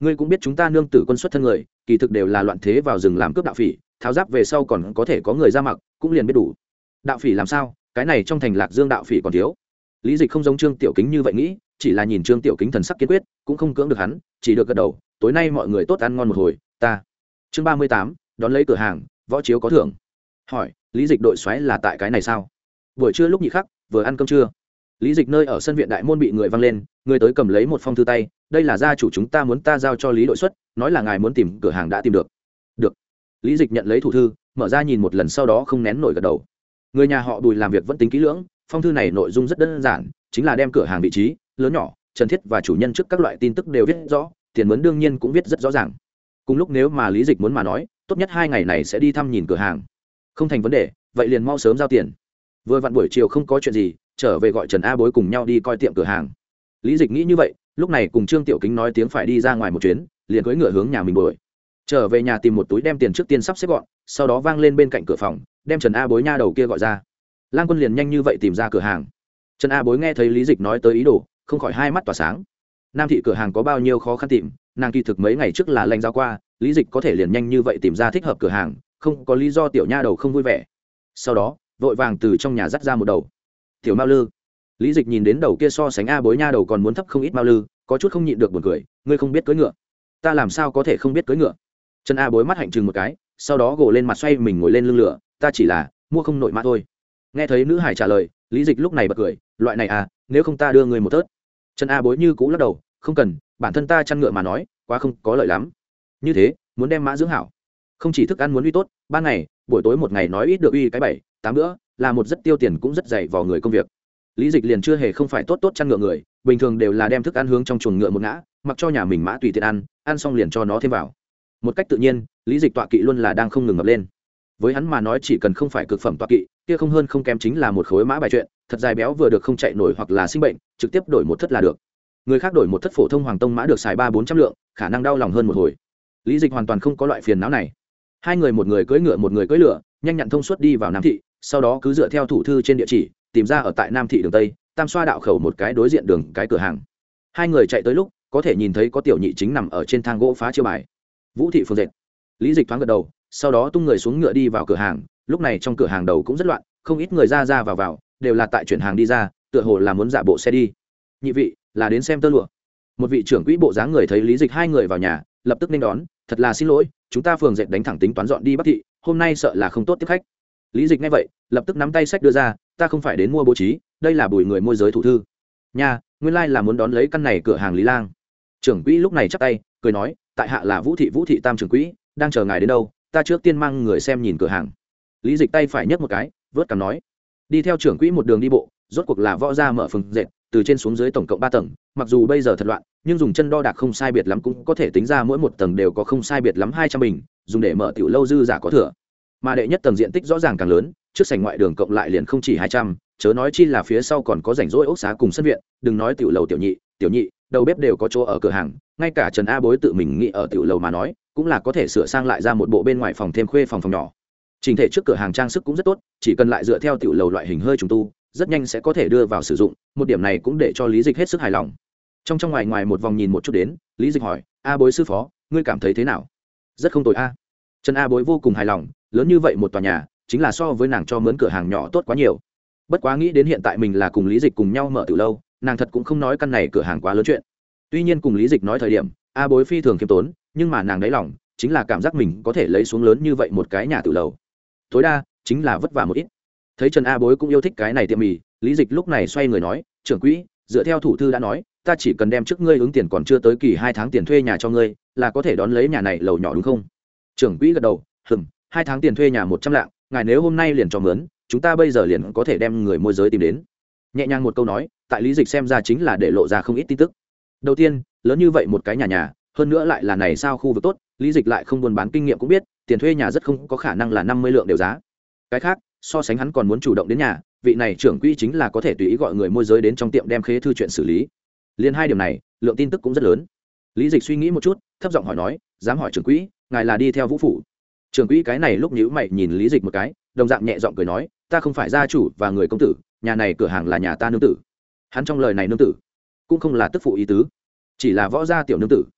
ngươi cũng biết chúng ta nương tử quân xuất thân người kỳ thực đều là loạn thế vào rừng làm cướp đạo phỉ, tháo giáp về sau còn có thể có người ra mặc cũng liền biết đủ. Đạo phỉ làm sao, cái này trong thành Lạc Dương đạo phỉ còn thiếu. Lý Dịch không giống Trương Tiểu Kính như vậy nghĩ, chỉ là nhìn Trương Tiểu Kính thần sắc kiên quyết, cũng không cưỡng được hắn, chỉ được gật đầu. Tối nay mọi người tốt ăn ngon một hồi, ta. Chương ba mươi tám, đón lấy cửa hàng, võ chiếu có thưởng. Hỏi, Lý Dịch đội xoáy là tại cái này sao? Buổi trưa lúc nhị khắc, vừa ăn cơm trưa. Lý Dịch nơi ở sân viện đại môn bị người văng lên, người tới cầm lấy một phong thư tay, đây là gia chủ chúng ta muốn ta giao cho Lý đội xuất, nói là ngài muốn tìm cửa hàng đã tìm được. Được. Lý Dịch nhận lấy thủ thư, mở ra nhìn một lần sau đó không nén nổi gật đầu. Người nhà họ Bùi làm việc vẫn tính kỹ lưỡng, phong thư này nội dung rất đơn giản, chính là đem cửa hàng vị trí, lớn nhỏ, trần thiết và chủ nhân trước các loại tin tức đều viết rõ, tiền mướn đương nhiên cũng viết rất rõ ràng. Cùng lúc nếu mà Lý Dịch muốn mà nói, tốt nhất hai ngày này sẽ đi thăm nhìn cửa hàng. Không thành vấn đề, vậy liền mau sớm giao tiền. Vừa vặn buổi chiều không có chuyện gì, trở về gọi Trần A Bối cùng nhau đi coi tiệm cửa hàng. Lý Dịch nghĩ như vậy, lúc này cùng Trương Tiểu Kính nói tiếng phải đi ra ngoài một chuyến, liền cưỡi ngựa hướng nhà mình đuổi. Trở về nhà tìm một túi đem tiền trước tiên sắp xếp gọn, sau đó vang lên bên cạnh cửa phòng, đem Trần A Bối nha đầu kia gọi ra. Lang Quân liền nhanh như vậy tìm ra cửa hàng. Trần A Bối nghe thấy Lý Dịch nói tới ý đồ, không khỏi hai mắt tỏa sáng. Nam thị cửa hàng có bao nhiêu khó khăn tìm, nàng kỳ thực mấy ngày trước là lãnh giáo qua, Lý Dịch có thể liền nhanh như vậy tìm ra thích hợp cửa hàng, không có lý do tiểu nha đầu không vui vẻ. Sau đó, vội vàng từ trong nhà dắt ra một đầu tiểu mao lư. Lý Dịch nhìn đến đầu kia so sánh A Bối nha đầu còn muốn thấp không ít mao lư, có chút không nhịn được buồn cười, ngươi không biết cưỡi ngựa? Ta làm sao có thể không biết cưỡi ngựa? Trần A Bối mắt hạnh chừng một cái, sau đó gồ lên mặt xoay mình ngồi lên lưng lửa, ta chỉ là mua không nội mã thôi. Nghe thấy nữ hải trả lời, Lý Dịch lúc này bật cười, loại này à, nếu không ta đưa ngươi một tớt. Trần A Bối như cũ lắc đầu, không cần, bản thân ta chăn ngựa mà nói, quá không có lợi lắm. Như thế, muốn đem mã dưỡng hảo, không chỉ thức ăn muốn uy tốt, ban ngày, buổi tối một ngày nói ít được uy cái bảy, tám bữa, là một rất tiêu tiền cũng rất dày vào người công việc. Lý Dịch liền chưa hề không phải tốt tốt chăn ngựa người, bình thường đều là đem thức ăn hướng trong chuồng ngựa một ngã, mặc cho nhà mình mã tùy tiện ăn, ăn xong liền cho nó thêm vào. Một cách tự nhiên, Lý Dịch tọa kỵ luôn là đang không ngừng ngập lên. Với hắn mà nói chỉ cần không phải cực phẩm tọa kỵ, kia không hơn không kém chính là một khối mã bài chuyện, thật dài béo vừa được không chạy nổi hoặc là sinh bệnh, trực tiếp đổi một thất là được. Người khác đổi một thất phổ thông hoàng tông mã được xài ba bốn trăm lượng, khả năng đau lòng hơn một hồi. Lý Dịch hoàn toàn không có loại phiền não này. Hai người một người cưỡi ngựa một người cưỡi lửa, nhanh nhặn thông suốt đi vào Nam thị, sau đó cứ dựa theo thủ thư trên địa chỉ, tìm ra ở tại Nam thị đường tây, Tam Xoa đạo khẩu một cái đối diện đường cái cửa hàng. Hai người chạy tới lúc, có thể nhìn thấy có tiểu nhị chính nằm ở trên thang gỗ phá chiêu bài. Vũ thị phường dệt. Lý Dịch thoáng gật đầu, sau đó tung người xuống ngựa đi vào cửa hàng. Lúc này trong cửa hàng đầu cũng rất loạn, không ít người ra ra vào vào, đều là tại chuyển hàng đi ra, tựa hồ là muốn giả bộ xe đi. Nhị vị là đến xem tơ lụa. Một vị trưởng quỹ bộ dáng người thấy Lý Dịch hai người vào nhà, lập tức nên đón, thật là xin lỗi, chúng ta phường dệt đánh thẳng tính toán dọn đi Bắc thị, hôm nay sợ là không tốt tiếp khách. Lý Dịch nghe vậy, lập tức nắm tay sách đưa ra, ta không phải đến mua bố trí, đây là Bùi người môi giới thủ thư. Nha, nguyên lai là muốn đón lấy căn này cửa hàng Lý Lang. Trưởng quỹ lúc này chắp tay, cười nói, tại hạ là Vũ thị Vũ thị Tam trưởng quỹ, đang chờ ngài đến đâu, ta trước tiên mang người xem nhìn cửa hàng. Lý Dịch tay phải nhấc một cái, vớt cằm nói, đi theo trưởng quỹ một đường đi bộ, rốt cuộc là võ gia mở phường dệt, từ trên xuống dưới tổng cộng ba tầng, mặc dù bây giờ thật loạn, nhưng dùng chân đo đạc không sai biệt lắm cũng có thể tính ra mỗi một tầng đều có không sai biệt lắm hai trăm bình, dùng để mở tiểu lâu dư giả có thừa. Mà đệ nhất tầng diện tích rõ ràng càng lớn, trước sảnh ngoại đường cộng lại liền không chỉ hai trăm, chớ nói chi là phía sau còn có rảnh rỗi ốc xá cùng sân viện, đừng nói tiểu lầu tiểu nhị, tiểu nhị, đầu bếp đều có chỗ ở cửa hàng, ngay cả Trần A Bối tự mình nghĩ ở tiểu lầu mà nói, cũng là có thể sửa sang lại ra một bộ bên ngoài phòng thêm khuê phòng phòng nhỏ. Trình thể trước cửa hàng trang sức cũng rất tốt, chỉ cần lại dựa theo tiểu lầu loại hình hơi trùng tu, rất nhanh sẽ có thể đưa vào sử dụng, một điểm này cũng để cho Lý Dịch hết sức hài lòng. Trong trong ngoài ngoài một vòng nhìn một chút đến, Lý Dịch hỏi, A Bối sư phó, ngươi cảm thấy thế nào? Rất không tồi a. Trần A Bối vô cùng hài lòng, lớn như vậy một tòa nhà, chính là so với nàng cho mướn cửa hàng nhỏ tốt quá nhiều. Bất quá nghĩ đến hiện tại mình là cùng Lý Dịch cùng nhau mở tiểu lâu, nàng thật cũng không nói căn này cửa hàng quá lớn chuyện. Tuy nhiên cùng Lý Dịch nói thời điểm, A Bối phi thường khiêm tốn, nhưng mà nàng đáy lòng chính là cảm giác mình có thể lấy xuống lớn như vậy một cái nhà tiểu lầu. Tối đa chính là vất vả một ít. Thấy Trần A Bối cũng yêu thích cái này tiệm mì, Lý Dịch lúc này xoay người nói, trưởng quỹ, dựa theo thủ thư đã nói, ta chỉ cần đem trước ngươi ứng tiền còn chưa tới kỳ hai tháng tiền thuê nhà cho ngươi, là có thể đón lấy nhà này lầu nhỏ đúng không? Trưởng quỹ gật đầu, hừm, hai tháng tiền thuê nhà một trăm lạng, ngài nếu hôm nay liền cho mướn, chúng ta bây giờ liền có thể đem người môi giới tìm đến. Nhẹ nhàng một câu nói, tại Lý Dịch xem ra chính là để lộ ra không ít tin tức. Đầu tiên, lớn như vậy một cái nhà nhà, hơn nữa lại là này sao khu vực tốt, Lý Dịch lại không buôn bán kinh nghiệm cũng biết, tiền thuê nhà rất không có khả năng là năm mươi lượng đều giá. Cái khác, so sánh hắn còn muốn chủ động đến nhà, vị này trưởng quỹ chính là có thể tùy ý gọi người môi giới đến trong tiệm đem khế thư chuyện xử lý. Liên hai điểm này, lượng tin tức cũng rất lớn. Lý Dịch suy nghĩ một chút, thấp giọng hỏi nói, dám hỏi trưởng quỹ, ngài là đi theo Vũ phủ? Trưởng quỹ cái này lúc nhíu mày nhìn Lý Dịch một cái, đồng dạng nhẹ giọng cười nói, ta không phải gia chủ và người công tử, nhà này cửa hàng là nhà ta nương tử. Hắn trong lời này nương tử cũng không là tức phụ ý tứ, chỉ là võ gia tiểu nương tử.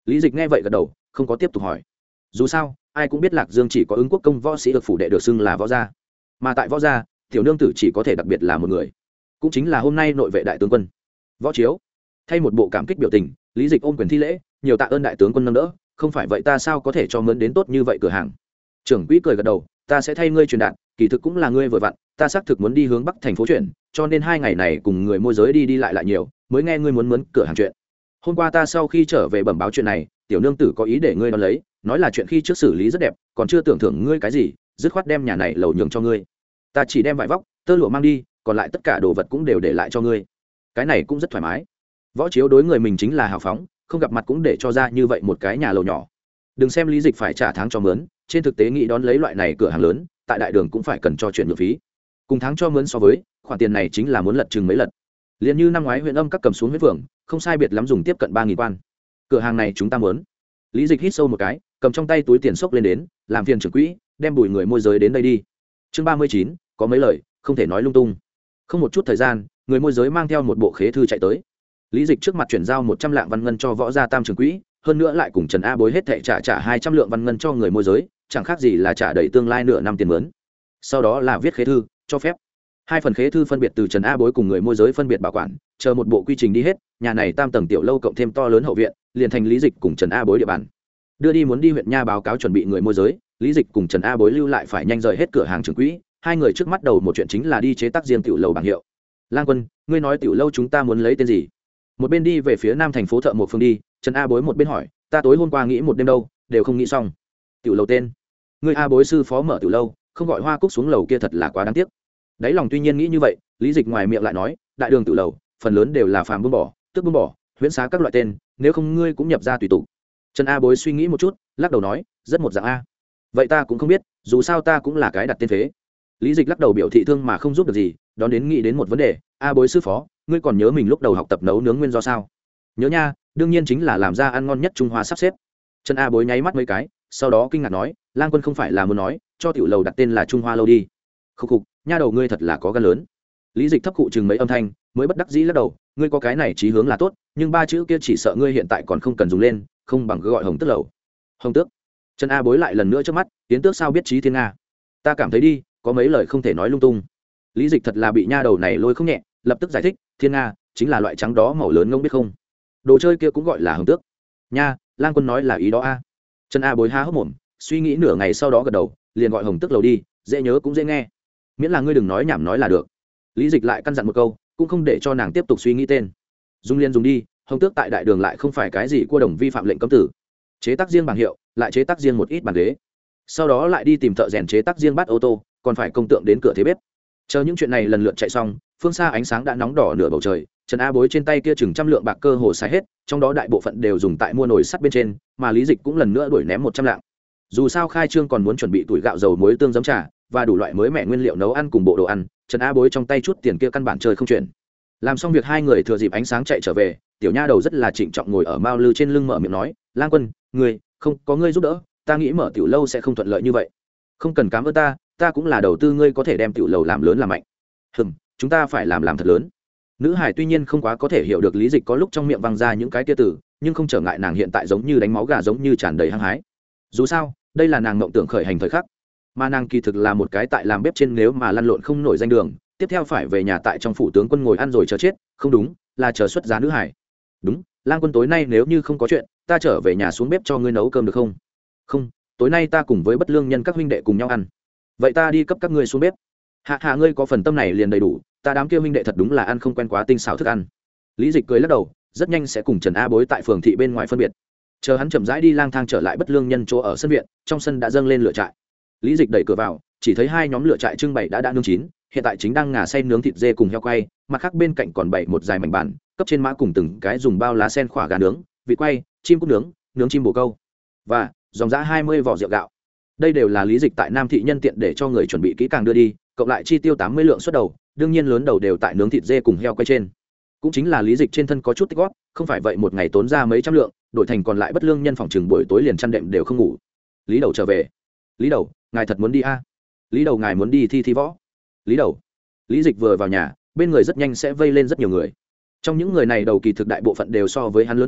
Lý Dịch nghe vậy gật đầu, không có tiếp tục hỏi. Dù sao ai cũng biết Lạc Dương chỉ có ứng quốc công võ sĩ được phủ đệ được xưng là võ gia, mà tại võ gia tiểu nương tử chỉ có thể đặc biệt là một người, cũng chính là hôm nay nội vệ đại tướng quân Võ Chiếu. Thay một bộ cảm kích biểu tình, Lý Dịch ôm quyền thi lễ, nhiều tạ ơn đại tướng quân nâng đỡ, không phải vậy ta sao có thể cho mướn đến tốt như vậy cửa hàng. Trưởng quỹ cười gật đầu, ta sẽ thay ngươi truyền đạt, kỳ thực cũng là ngươi vừa vặn, ta xác thực muốn đi hướng bắc thành phố chuyển, cho nên hai ngày này cùng người môi giới đi đi lại lại nhiều, mới nghe ngươi muốn mướn cửa hàng chuyện. Hôm qua ta sau khi trở về bẩm báo chuyện này, tiểu nương tử có ý để ngươi đón lấy, nói là chuyện khi trước xử lý rất đẹp, còn chưa tưởng thưởng ngươi cái gì, dứt khoát đem nhà này lầu nhường cho ngươi. Ta chỉ đem vải vóc, tơ lụa mang đi, còn lại tất cả đồ vật cũng đều để lại cho ngươi. Cái này cũng rất thoải mái. Võ Chiếu đối người mình chính là hào phóng, không gặp mặt cũng để cho ra như vậy một cái nhà lầu nhỏ. Đừng xem Lý Dịch phải trả tháng cho mướn, trên thực tế nghĩ đón lấy loại này cửa hàng lớn, tại đại đường cũng phải cần cho chuyển nhượng phí. Cùng tháng cho mướn so với, khoản tiền này chính là muốn lật chừng mấy lần. Liên như năm ngoái huyện âm các cầm xuống huyết phường, không sai biệt lắm dùng tiếp cận ba nghìn quan. Cửa hàng này chúng ta muốn. Lý Dịch hít sâu một cái, cầm trong tay túi tiền xốc lên đến, làm phiền trưởng quỹ, đem bùi người môi giới đến đây đi. Chương ba mươi chín, có mấy lời không thể nói lung tung. Không một chút thời gian, người môi giới mang theo một bộ khế thư chạy tới. Lý Dịch trước mặt chuyển giao một trăm lạng văn ngân cho võ gia tam trưởng quỹ, hơn nữa lại cùng Trần A Bối hết thảy trả trả hai trăm lượng văn ngân cho người môi giới, chẳng khác gì là trả đầy tương lai nửa năm tiền mướn. Sau đó là viết khế thư, cho phép. Hai phần khế thư phân biệt từ Trần A Bối cùng người môi giới phân biệt bảo quản, chờ một bộ quy trình đi hết, nhà này tam tầng tiểu lâu cộng thêm to lớn hậu viện, liền thành Lý Dịch cùng Trần A Bối địa bàn. Đưa đi muốn đi huyện nha báo cáo chuẩn bị người môi giới, Lý Dịch cùng Trần A Bối lưu lại phải nhanh rời hết cửa hàng trưởng quỹ, hai người trước mắt đầu một chuyện chính là đi chế tác riêng tiểu lầu bảng hiệu. Lang Quân, ngươi nói tiểu lâu chúng ta muốn lấy tên gì? Một bên đi về phía nam thành phố Thợ một phương đi, Trần A Bối một bên hỏi, ta tối hôm qua nghĩ một đêm đâu, đều không nghĩ xong. Tiểu lầu tên? Ngươi A Bối sư phó mở tiểu lâu, không gọi Hoa Cúc xuống lầu kia thật là quá đáng tiếc. Đáy lòng tuy nhiên nghĩ như vậy, Lý Dịch ngoài miệng lại nói, đại đường tiểu lầu, phần lớn đều là phàm buông bỏ, tức buông bỏ, huyễn xá các loại tên, nếu không ngươi cũng nhập ra tùy tục. Trần A Bối suy nghĩ một chút, lắc đầu nói, rất một dạng a. Vậy ta cũng không biết, dù sao ta cũng là cái đặt tên phế. Lý Dịch lắc đầu biểu thị thương mà không giúp được gì, đón đến nghĩ đến một vấn đề, A Bối sư phó, ngươi còn nhớ mình lúc đầu học tập nấu nướng nguyên do sao? Nhớ nha, đương nhiên chính là làm ra ăn ngon nhất Trung Hoa sắp xếp. Trần A Bối nháy mắt mấy cái, sau đó kinh ngạc nói, Lang Quân không phải là muốn nói, cho tiểu lầu đặt tên là Trung Hoa lâu đi. Khục khục, nha đầu ngươi thật là có gan lớn. Lý Dịch thấp cụ chừng mấy âm thanh, mới bất đắc dĩ lắc đầu, ngươi có cái này chí hướng là tốt, nhưng ba chữ kia chỉ sợ ngươi hiện tại còn không cần dùng lên, không bằng cứ gọi Hồng Tước lầu. Hồng Tước? Trần A Bối lại lần nữa trước mắt, tiến tước sao biết trí thiên nga. Ta cảm thấy đi, có mấy lời không thể nói lung tung. Lý Dịch thật là bị nha đầu này lôi không nhẹ, lập tức giải thích, thiên nga chính là loại trắng đó màu lớn ngông biết không? Đồ chơi kia cũng gọi là Hồng Tước. Nha, Lang Quân nói là ý đó a. Trần A Bối há hốc mồm, suy nghĩ nửa ngày sau đó gật đầu, liền gọi Hồng Tước lầu đi, dễ nhớ cũng dễ nghe. Miễn là ngươi đừng nói nhảm nói là được. Lý Dịch lại căn dặn một câu, cũng không để cho nàng tiếp tục suy nghĩ tên. Dung liên dùng đi, Hồng Tước tại đại đường lại không phải cái gì cua đồng vi phạm lệnh cấm tử. Chế tác riêng bảng hiệu, lại chế tác riêng một ít bàn ghế. Sau đó lại đi tìm thợ rèn chế tác riêng bát ô tô, còn phải công tượng đến cửa thế bếp. Chờ những chuyện này lần lượt chạy xong, phương xa ánh sáng đã nóng đỏ nửa bầu trời, Trần A Bối trên tay kia chừng trăm lượng bạc cơ hồ xài hết, trong đó đại bộ phận đều dùng tại mua nồi sắt bên trên, mà Lý Dịch cũng lần nữa đuổi ném một trăm lạng. Dù sao khai trương còn muốn chuẩn bị tuổi gạo dầu muối tương giấm trà và đủ loại mới mẻ nguyên liệu nấu ăn cùng bộ đồ ăn, Trần A Bối trong tay chút tiền kia căn bản chơi không chuyển. Làm xong việc hai người thừa dịp ánh sáng chạy trở về, tiểu nha đầu rất là trịnh trọng ngồi ở mao lư trên lưng mở miệng nói, Lang Quân, ngươi, không có ngươi giúp đỡ, ta nghĩ mở tiểu lâu sẽ không thuận lợi như vậy. Không cần cảm ơn ta, ta cũng là đầu tư ngươi có thể đem tiểu lầu làm lớn làm mạnh. Hừm, chúng ta phải làm làm thật lớn. Nữ hải tuy nhiên không quá có thể hiểu được Lý Dịch có lúc trong miệng văng ra những cái tia tử, nhưng không trở ngại nàng hiện tại giống như đánh máu gà giống như tràn đầy hăng hái. Dù sao đây là nàng mộng tưởng khởi hành thời khắc, mà nàng kỳ thực là một cái tại làm bếp trên nếu mà lăn lộn không nổi danh đường, tiếp theo phải về nhà tại trong phủ tướng quân ngồi ăn rồi chờ chết, không đúng, là chờ xuất giá nữ hải. Đúng, Lang Quân tối nay nếu như không có chuyện, ta trở về nhà xuống bếp cho ngươi nấu cơm được không? Không, tối nay ta cùng với bất lương nhân các huynh đệ cùng nhau ăn. Vậy ta đi cấp các ngươi xuống bếp. Hạ hạ ngươi có phần tâm này liền đầy đủ, ta đám kia huynh đệ thật đúng là ăn không quen quá tinh xảo thức ăn. Lý Dịch cười lắc đầu, rất nhanh sẽ cùng Trần A Bối tại phường thị bên ngoài phân biệt. Chờ hắn chậm rãi đi lang thang trở lại bất lương nhân chỗ ở sân viện, trong sân đã dâng lên lửa trại. Lý Dịch đẩy cửa vào, chỉ thấy hai nhóm lửa trại trưng bày đã đã nướng chín, hiện tại chính đang ngà xay nướng thịt dê cùng heo quay, mặt khác bên cạnh còn bày một dài mảnh bàn, cấp trên mã cùng từng cái dùng bao lá sen khỏa gà nướng, vịt quay, chim cút nướng, nướng chim bồ câu và dòng dã hai mươi vỏ rượu gạo. Đây đều là Lý Dịch tại Nam thị nhân tiện để cho người chuẩn bị kỹ càng đưa đi, cộng lại chi tiêu tám mươi lượng suất đầu, đương nhiên lớn đầu đều tại nướng thịt dê cùng heo quay trên. Cũng chính là Lý Dịch trên thân có chút tích góp, không phải vậy một ngày tốn ra mấy trăm lượng, đổi thành còn lại bất lương nhân phòng chừng buổi tối liền chăn đệm đều không ngủ. Lý Đầu trở về. Lý Đầu, ngài thật muốn đi a? À? Lý Đầu ngài muốn đi thi thi võ? Lý Đầu. Lý Dịch vừa vào nhà, bên người rất nhanh sẽ vây lên rất nhiều người. Trong những người này đầu kỳ thực đại bộ phận đều so với hắn lớn tuổi,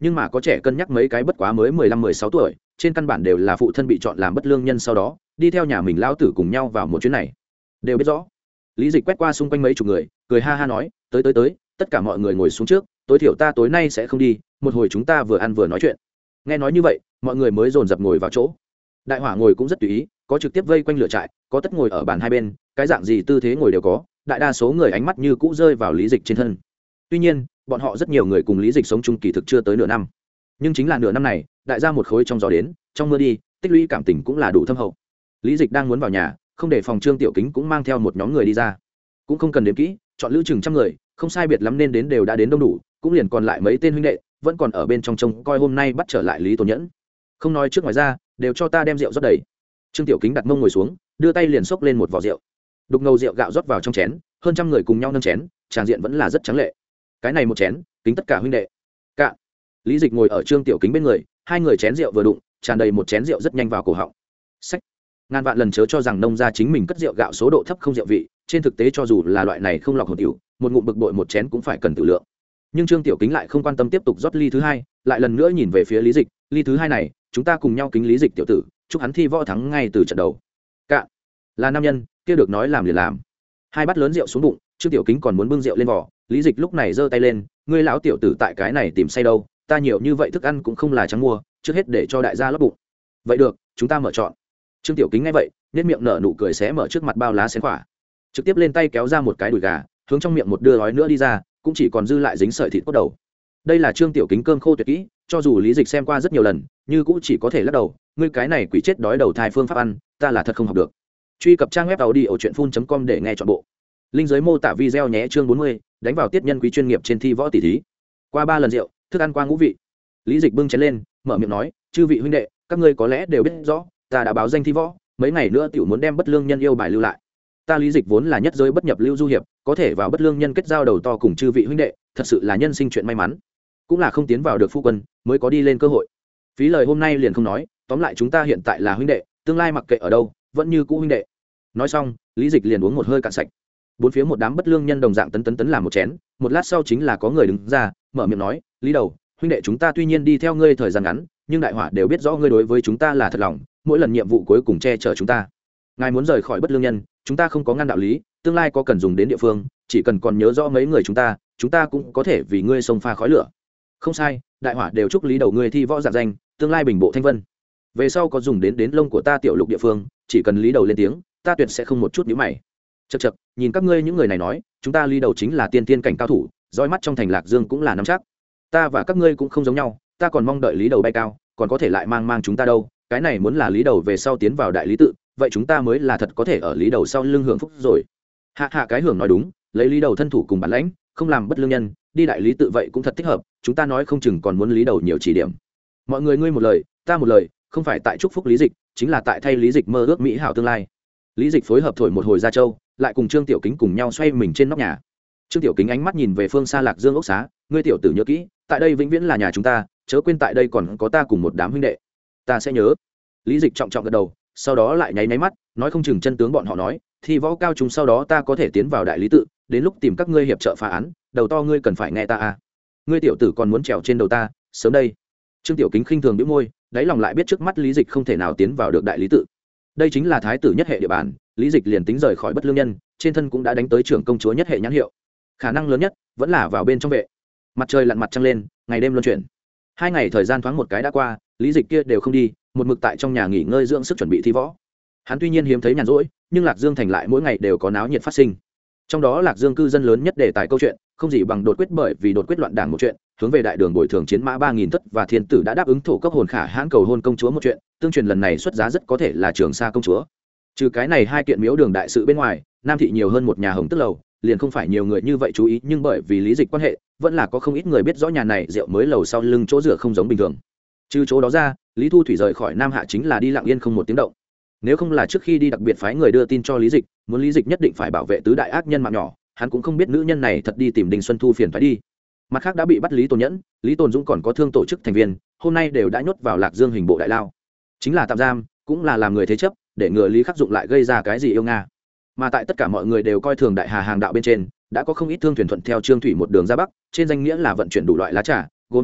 nhưng mà có trẻ cân nhắc mấy cái bất quá mới mười lăm mười sáu tuổi, trên căn bản đều là phụ thân bị chọn làm bất lương nhân, sau đó đi theo nhà mình lão tử cùng nhau vào một chuyến này. Đều biết rõ. Lý Dịch quét qua xung quanh mấy chục người, cười ha ha nói, tới tới tới, tất cả mọi người ngồi xuống trước, tối thiểu ta tối nay sẽ không đi, một hồi chúng ta vừa ăn vừa nói chuyện. Nghe nói như vậy, mọi người mới dồn dập ngồi vào chỗ. Đại hỏa ngồi cũng rất tùy ý, có trực tiếp vây quanh lửa trại, có tất ngồi ở bàn hai bên, cái dạng gì tư thế ngồi đều có, đại đa số người ánh mắt như cũ rơi vào Lý Dịch trên thân. Tuy nhiên, bọn họ rất nhiều người cùng Lý Dịch sống chung kỳ thực chưa tới nửa năm, nhưng chính là nửa năm này, đại gia một khối trong gió đến, trong mưa đi, tích lũy cảm tình cũng là đủ thâm hậu. Lý Dịch đang muốn vào nhà, không để phòng Trương Tiểu Kính cũng mang theo một nhóm người đi ra, cũng không cần đếm kỹ, chọn lữ chừng trăm người, không sai biệt lắm nên đến đều đã đến đông đủ, cũng liền còn lại mấy tên huynh đệ vẫn còn ở bên trong trông coi hôm nay bắt trở lại Lý Tồn Nhẫn. Không nói trước ngoài ra, đều cho ta đem rượu rót đầy. Trương Tiểu Kính đặt mông ngồi xuống, đưa tay liền xốc lên một vò rượu, đục ngầu rượu gạo rót vào trong chén, hơn trăm người cùng nhau nâng chén, tràng diện vẫn là rất trắng lệ. Cái này một chén, kính tất cả huynh đệ. Cạn. Lý Dịch ngồi ở Trương Tiểu Kính bên người, hai người chén rượu vừa đụng, tràn đầy một chén rượu rất nhanh vào cổ họng. Xách. Ngàn vạn lần chớ cho rằng nông gia chính mình cất rượu gạo số độ thấp không rượu vị, trên thực tế cho dù là loại này không lọc hồn tiểu, một ngụm bực bội một chén cũng phải cần tự lượng. Nhưng Trương Tiểu Kính lại không quan tâm, tiếp tục rót ly thứ hai, lại lần nữa nhìn về phía Lý Dịch, ly thứ hai này, chúng ta cùng nhau kính Lý Dịch tiểu tử, chúc hắn thi võ thắng ngay từ trận đầu. Cạn. Là nam nhân, kia được nói làm liền làm. Hai bát lớn rượu xuống bụng, Trương Tiểu Kính còn muốn bưng rượu lên vỏ, Lý Dịch lúc này giơ tay lên, ngươi lão tiểu tử tại cái này tìm say đâu, ta nhiều như vậy thức ăn cũng không là trắng mua, trước hết để cho đại gia lấp bụng. Vậy được, chúng ta mở chọn. Trương Tiểu Kính nghe vậy, nét miệng nở nụ cười, xé mở trước mặt bao lá xén quả, trực tiếp lên tay kéo ra một cái đùi gà, hướng trong miệng một đưa gói nữa đi ra, cũng chỉ còn dư lại dính sợi thịt cốt đầu. Đây là Trương Tiểu Kính cơm khô tuyệt kỹ, cho dù Lý Dịch xem qua rất nhiều lần, như cũng chỉ có thể lắc đầu, ngươi cái này quỷ chết đói đầu thai phương pháp ăn, ta là thật không học được. Truy cập trang web tàu đi ở truyện phun chấm com để nghe trọn bộ. Linh dưới mô tả video nhé. Chương bốn mươi, đánh vào tiết nhân quý chuyên nghiệp trên thi võ tỷ thí. Qua ba lần rượu, thức ăn qua ngũ vị. Lý Dịch bưng chén lên, mở miệng nói, chư vị huynh đệ, các ngươi có lẽ đều biết rõ, ta đã báo danh thi võ, mấy ngày nữa tiểu muốn đem bất lương nhân yêu bài lưu lại. Ta Lý Dịch vốn là nhất giới bất nhập lưu du hiệp, có thể vào bất lương nhân kết giao đầu to cùng chư vị huynh đệ, thật sự là nhân sinh chuyện may mắn, cũng là không tiến vào được phu quân mới có đi lên cơ hội. Phí lời hôm nay liền không nói, tóm lại chúng ta hiện tại là huynh đệ, tương lai mặc kệ ở đâu vẫn như cũ huynh đệ. Nói xong, Lý Dịch liền uống một hơi cạn sạch. Bốn phía một đám bất lương nhân đồng dạng tấn tấn tấn làm một chén, một lát sau chính là có người đứng ra mở miệng nói, Lý đầu huynh đệ, chúng ta tuy nhiên đi theo ngươi thời gian ngắn, nhưng đại hỏa đều biết rõ ngươi đối với chúng ta là thật lòng, mỗi lần nhiệm vụ cuối cùng che chở chúng ta. Ngài muốn rời khỏi bất lương nhân, chúng ta không có ngăn đạo lý, tương lai có cần dùng đến địa phương, chỉ cần còn nhớ rõ mấy người chúng ta, chúng ta cũng có thể vì ngươi xông pha khói lửa. Không sai, đại hỏa đều chúc Lý đầu ngươi thi võ dạng danh, tương lai bình bộ thanh vân. Về sau có dùng đến đến lông của ta tiểu lục địa phương, chỉ cần Lý đầu lên tiếng, ta tuyệt sẽ không một chút nhíu mày. Chậc chậc, nhìn các ngươi những người này nói, chúng ta Lý đầu chính là tiên tiên cảnh cao thủ, dõi mắt trong thành Lạc Dương cũng là nắm chắc. Ta và các ngươi cũng không giống nhau, ta còn mong đợi Lý đầu bay cao, còn có thể lại mang mang chúng ta đâu, cái này muốn là Lý đầu về sau tiến vào đại lý tự, vậy chúng ta mới là thật có thể ở Lý đầu sau lưng hưởng phúc rồi. Hạ hạ cái hưởng nói đúng, lấy Lý đầu thân thủ cùng bản lãnh, không làm bất lương nhân, đi đại lý tự vậy cũng thật thích hợp, chúng ta nói không chừng còn muốn Lý đầu nhiều chỉ điểm. Mọi người ngươi một lời, ta một lời, không phải tại chúc phúc Lý Dịch, chính là tại thay Lý Dịch mơ ước mỹ hảo tương lai. Lý Dịch phối hợp thổi một hồi ra châu, lại cùng Trương Tiểu Kính cùng nhau xoay mình trên nóc nhà. Trương Tiểu Kính ánh mắt nhìn về phương xa Lạc Dương ốc xá, ngươi tiểu tử nhớ kỹ, tại đây vĩnh viễn là nhà chúng ta, chớ quên tại đây còn có ta cùng một đám huynh đệ. Ta sẽ nhớ. Lý Dịch trọng trọng gật đầu, sau đó lại nháy nháy mắt, nói không chừng chân tướng bọn họ nói, thi võ cao chúng sau đó ta có thể tiến vào đại lý tự, đến lúc tìm các ngươi hiệp trợ phá án, đầu to ngươi cần phải nghe ta à. Ngươi tiểu tử còn muốn trèo trên đầu ta, sớm đây. Trương Tiểu Kính khinh thường bĩu môi, đáy lòng lại biết trước mắt Lý Dịch không thể nào tiến vào được đại lý tự. Đây chính là thái tử nhất hệ địa bàn, Lý Dịch liền tính rời khỏi bất lương nhân, trên thân cũng đã đánh tới trưởng công chúa nhất hệ nhãn hiệu. Khả năng lớn nhất vẫn là vào bên trong vệ. Mặt trời lặn mặt trăng lên, ngày đêm luân chuyển. Hai ngày thời gian thoáng một cái đã qua, Lý Dịch kia đều không đi, một mực tại trong nhà nghỉ ngơi dưỡng sức chuẩn bị thi võ. Hắn tuy nhiên hiếm thấy nhàn rỗi, nhưng Lạc Dương thành lại mỗi ngày đều có náo nhiệt phát sinh. Trong đó Lạc Dương cư dân lớn nhất đề tài câu chuyện, không gì bằng đột quyết, bởi vì đột quyết loạn đảng một chuyện, hướng về đại đường bồi thường chiến mã ba nghìn thất và thiên tử đã đáp ứng thổ cấp hồn khả hãn cầu hôn công chúa một chuyện, tương truyền lần này xuất giá rất có thể là Trường Sa công chúa. Trừ cái này hai kiện miếu đường đại sự bên ngoài, Nam thị nhiều hơn một nhà hồng tức lầu, liền không phải nhiều người như vậy chú ý, nhưng bởi vì Lý Dịch quan hệ, vẫn là có không ít người biết rõ nhà này rượu mới lầu sau lưng chỗ rửa không giống bình thường. Trừ chỗ đó ra, Lý Thu Thủy rời khỏi Nam Hạ chính là đi lặng yên không một tiếng động. Nếu không là trước khi đi đặc biệt phái người đưa tin cho Lý Dịch, muốn Lý Dịch nhất định phải bảo vệ tứ đại ác nhân mạng nhỏ, hắn cũng không biết nữ nhân này thật đi tìm Đinh Xuân Thu phiền phải đi. Mặt khác đã bị bắt Lý Tồn Nhẫn, Lý Tồn Dũng còn có thương tổ chức thành viên, hôm nay đều đã nhốt vào Lạc Dương hình bộ đại lao, chính là tạm giam, cũng là làm người thế chấp, để ngừa Lý Khắc Dụng lại gây ra cái gì yêu nga. Mà tại tất cả mọi người đều coi thường đại hà hàng đạo bên trên, đã có không ít thương thuyền thuận theo Trương Thủy một đường ra bắc, trên danh nghĩa là vận chuyển đủ loại lá trà, gốm sứ,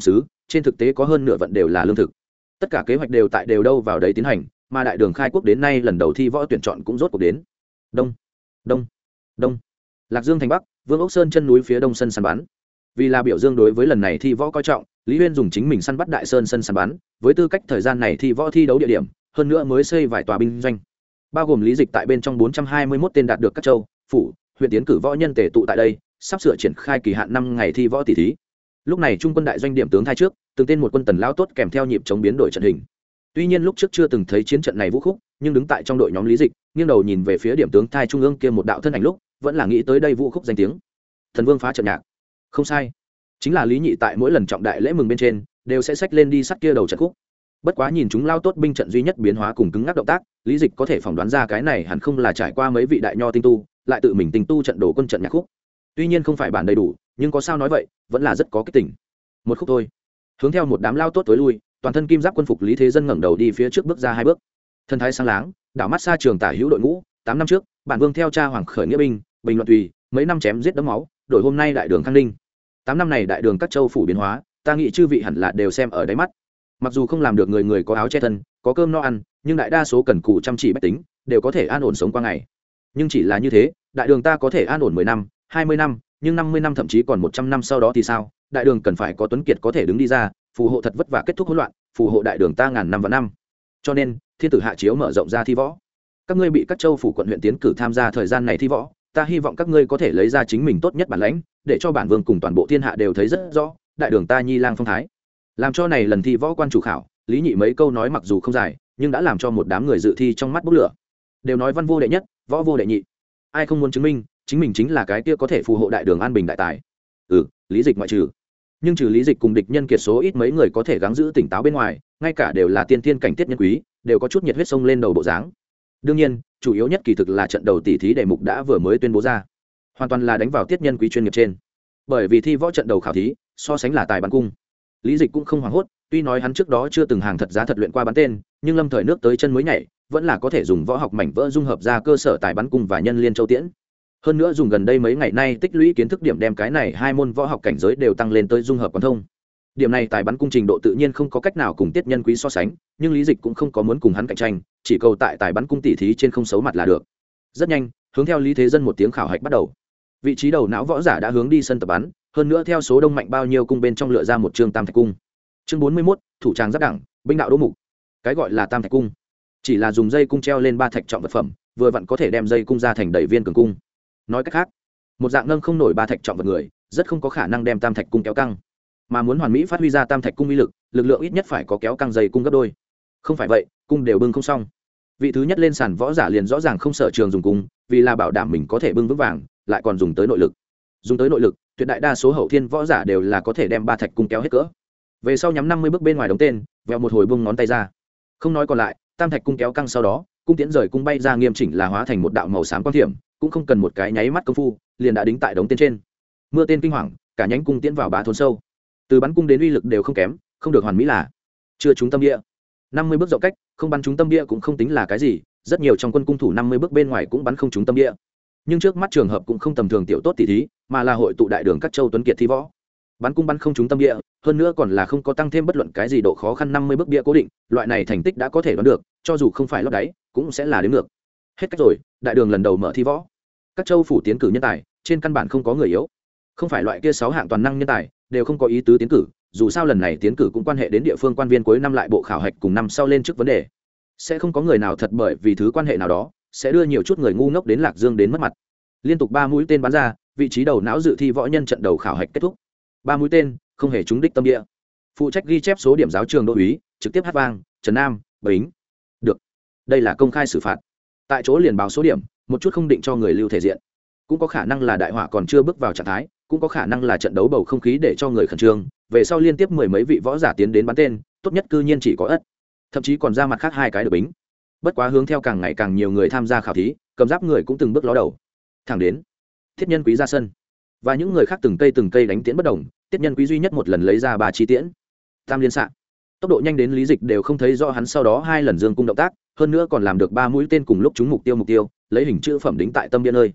trên thực tế có hơn nửa vận đều là lương thực. Tất cả kế hoạch đều tại đều đâu vào đấy tiến hành, mà đại đường khai quốc đến nay lần đầu thi võ tuyển chọn cũng rốt cuộc đến. Đông, đông, đông. Lạc Dương thành bắc, Vương Ốc Sơn chân núi phía đông sân săn bắn. Vì là biểu dương đối với lần này thi võ coi trọng, Lý Huyên dùng chính mình săn bắt đại sơn sân săn bắn, với tư cách thời gian này thi võ thi đấu địa điểm, hơn nữa mới xây vài tòa binh doanh, bao gồm lý dịch tại bên trong bốn trăm hai mươi mốt tên đạt được các châu, phủ, huyện tiến cử võ nhân tề tụ tại đây, sắp sửa triển khai kỳ hạn năm ngày thi võ tỷ thí. Lúc này trung quân đại doanh điểm tướng thay trước, từng tên một quân tần lão tốt kèm theo nhịp chống biến đổi trận hình. Tuy nhiên lúc trước chưa từng thấy chiến trận này vũ khúc, nhưng đứng tại trong đội nhóm lý dịch, nghiêng đầu nhìn về phía điểm tướng thai trung ương kia một đạo thân ảnh lúc, vẫn là nghĩ tới đây vũ khúc danh tiếng. Thần Vương phá trận nhạc. Không sai, chính là Lý Nhị tại mỗi lần trọng đại lễ mừng bên trên, đều sẽ xách lên đi sắt kia đầu trận khúc. Bất quá nhìn chúng lao tốt binh trận duy nhất biến hóa cùng cứng ngắc động tác, lý dịch có thể phỏng đoán ra cái này hẳn không là trải qua mấy vị đại nho tinh tu, lại tự mình tinh tu trận đổ quân trận nhạc khúc. Tuy nhiên không phải bản đầy đủ, nhưng có sao nói vậy, vẫn là rất có kích tỉnh. Một khúc thôi. Hướng theo một đám lao tốt tối lui, toàn thân kim giáp quân phục Lý Thế Dân ngẩng đầu đi phía trước bước ra hai bước. Thân thái sáng láng, đảo mắt xa trường tả hữu đội ngũ, tám năm trước, bản vương theo cha hoàng khởi nghĩa binh, bình luận tùy, mấy năm chém giết đẫm máu, đổi hôm nay đại đường khang ninh. Tám năm này đại đường các châu phủ biến hóa, ta nghĩ chư vị hẳn là đều xem ở đáy mắt. Mặc dù không làm được người người có áo che thân, có cơm no ăn, nhưng đại đa số cần cù chăm chỉ bách tính, đều có thể an ổn sống qua ngày. Nhưng chỉ là như thế, đại đường ta có thể an ổn mười năm, hai mươi năm, nhưng năm mươi năm thậm chí còn một trăm năm sau đó thì sao? Đại đường cần phải có tuấn kiệt có thể đứng đi ra, phù hộ thật vất vả kết thúc hỗn loạn, phù hộ đại đường ta ngàn năm và năm. Cho nên, thiên tử hạ chiếu mở rộng ra thi võ. Các ngươi bị các châu phủ quận huyện tiến cử tham gia thời gian này thi võ, ta hy vọng các ngươi có thể lấy ra chính mình tốt nhất bản lãnh, để cho bản vương cùng toàn bộ thiên hạ đều thấy rất rõ, đại đường ta nhi lang phong thái. Làm cho này lần thi võ quan chủ khảo, Lý Nhị mấy câu nói mặc dù không dài, nhưng đã làm cho một đám người dự thi trong mắt bốc lửa. Đều nói văn vô đệ nhất, võ vô đệ nhị. Ai không muốn chứng minh chính mình chính là cái kia có thể phù hộ đại đường an bình đại tài. Ừ, lý dịch ngoại trừ. Nhưng trừ lý dịch cùng địch nhân kiệt số ít mấy người có thể gắng giữ tỉnh táo bên ngoài, ngay cả đều là tiên tiên cảnh tiết nhân quý, đều có chút nhiệt huyết sông lên đầu bộ dáng. Đương nhiên, chủ yếu nhất kỳ thực là trận đầu tỷ thí đề mục đã vừa mới tuyên bố ra, hoàn toàn là đánh vào tiết nhân quý chuyên nghiệp trên. Bởi vì thi võ trận đầu khảo thí, so sánh là tài bắn cung. Lý dịch cũng không hoảng hốt, tuy nói hắn trước đó chưa từng hàng thật giá thật luyện qua bắn tên, nhưng lâm thời nước tới chân mới nhảy, vẫn là có thể dùng võ học mảnh vỡ dung hợp ra cơ sở tài bắn cung và nhân liên châu tiễn. Hơn nữa dùng gần đây mấy ngày nay tích lũy kiến thức điểm đem cái này hai môn võ học cảnh giới đều tăng lên tới dung hợp quán thông. Điểm này tài bắn cung trình độ tự nhiên không có cách nào cùng tiết nhân quý so sánh, nhưng lý dịch cũng không có muốn cùng hắn cạnh tranh, chỉ cầu tại tài bắn cung tỉ thí trên không xấu mặt là được. Rất nhanh, hướng theo Lý Thế Dân một tiếng khảo hạch bắt đầu. Vị trí đầu não võ giả đã hướng đi sân tập bắn, hơn nữa theo số đông mạnh bao nhiêu cung bên trong lựa ra một chương tam thạch cung. Chương bốn mươi mốt, thủ tràng giáp đẳng, binh đạo đỗ mục. Cái gọi là tam thạch cung, chỉ là dùng dây cung treo lên ba thạch trọng vật phẩm, vừa vặn có thể đem dây cung ra thành đầy viên cường cung. Nói cách khác, một dạng nâng không nổi ba thạch trọng vật người, rất không có khả năng đem tam thạch cung kéo căng. Mà muốn hoàn mỹ phát huy ra tam thạch cung uy lực, lực lượng ít nhất phải có kéo căng dây cung gấp đôi. Không phải vậy, cung đều bưng không xong. Vị thứ nhất lên sàn võ giả liền rõ ràng không sợ trường dùng cung, vì là bảo đảm mình có thể bưng vững vàng, lại còn dùng tới nội lực. Dùng tới nội lực, tuyệt đại đa số hậu thiên võ giả đều là có thể đem ba thạch cung kéo hết cỡ. Về sau nhắm năm mươi bước bên ngoài đống tên, vèo một hồi bung ngón tay ra. Không nói còn lại, tam thạch cung kéo căng sau đó, cung tiễn rời cung bay ra nghiêm chỉnh là hóa thành một đạo màu xám quang thiểm, cũng không cần một cái nháy mắt công phu, liền đã đính tại đống tên trên. Mưa tên kinh hoàng, cả nhánh cung tiễn vào bá thốn sâu. Từ bắn cung đến uy lực đều không kém, không được hoàn mỹ là chưa trúng tâm địa. năm mươi bước rộng cách, không bắn trúng tâm địa cũng không tính là cái gì, rất nhiều trong quân cung thủ năm mươi bước bên ngoài cũng bắn không trúng tâm địa. Nhưng trước mắt trường hợp cũng không tầm thường tiểu tốt tỷ thí, mà là hội tụ đại đường các châu tuấn kiệt thi võ. Bắn cung bắn không trúng tâm địa, hơn nữa còn là không có tăng thêm bất luận cái gì độ khó khăn năm mươi bước bia cố định, loại này thành tích đã có thể đoán được, cho dù không phải lót đáy, cũng sẽ là đến ngược. Hết cách rồi, đại đường lần đầu mở thi võ. Các châu phủ tiến cử nhân tài, trên căn bản không có người yếu. Không phải loại kia sáu hạng toàn năng nhân tài, đều không có ý tứ tiến cử, dù sao lần này tiến cử cũng quan hệ đến địa phương quan viên cuối năm lại bộ khảo hạch cùng năm sau lên trước vấn đề. Sẽ không có người nào thật bởi vì thứ quan hệ nào đó, sẽ đưa nhiều chút người ngu ngốc đến Lạc Dương đến mất mặt. Liên tục ba mũi tên bắn ra, vị trí đầu não dự thi võ nhân trận đầu khảo hạch kết thúc. Ba mũi tên, không hề trúng đích tâm địa. Phụ trách ghi chép số điểm giáo trường đô úy, trực tiếp hát vang, Trần Nam, Bính. Được. Đây là công khai xử phạt. Tại chỗ liền báo số điểm, một chút không định cho người lưu thể diện. Cũng có khả năng là đại họa còn chưa bước vào trạng thái, cũng có khả năng là trận đấu bầu không khí để cho người khẩn trương, về sau liên tiếp mười mấy vị võ giả tiến đến bắn tên, tốt nhất cư nhiên chỉ có ất, thậm chí còn ra mặt khác hai cái được bính. Bất quá hướng theo càng ngày càng nhiều người tham gia khảo thí, cầm giáp người cũng từng bước ló đầu. Thẳng đến Thiết Nhân Quý ra sân, và những người khác từng cây từng cây đánh tiễn bất đồng, Tiết Nhân Quý duy nhất một lần lấy ra ba chi tiễn, tam liên xạ, tốc độ nhanh đến lý dịch đều không thấy rõ hắn sau đó hai lần dương cung động tác, hơn nữa còn làm được ba mũi tên cùng lúc trúng mục tiêu mục tiêu, lấy hình chữ phẩm đính tại tâm địa nơi.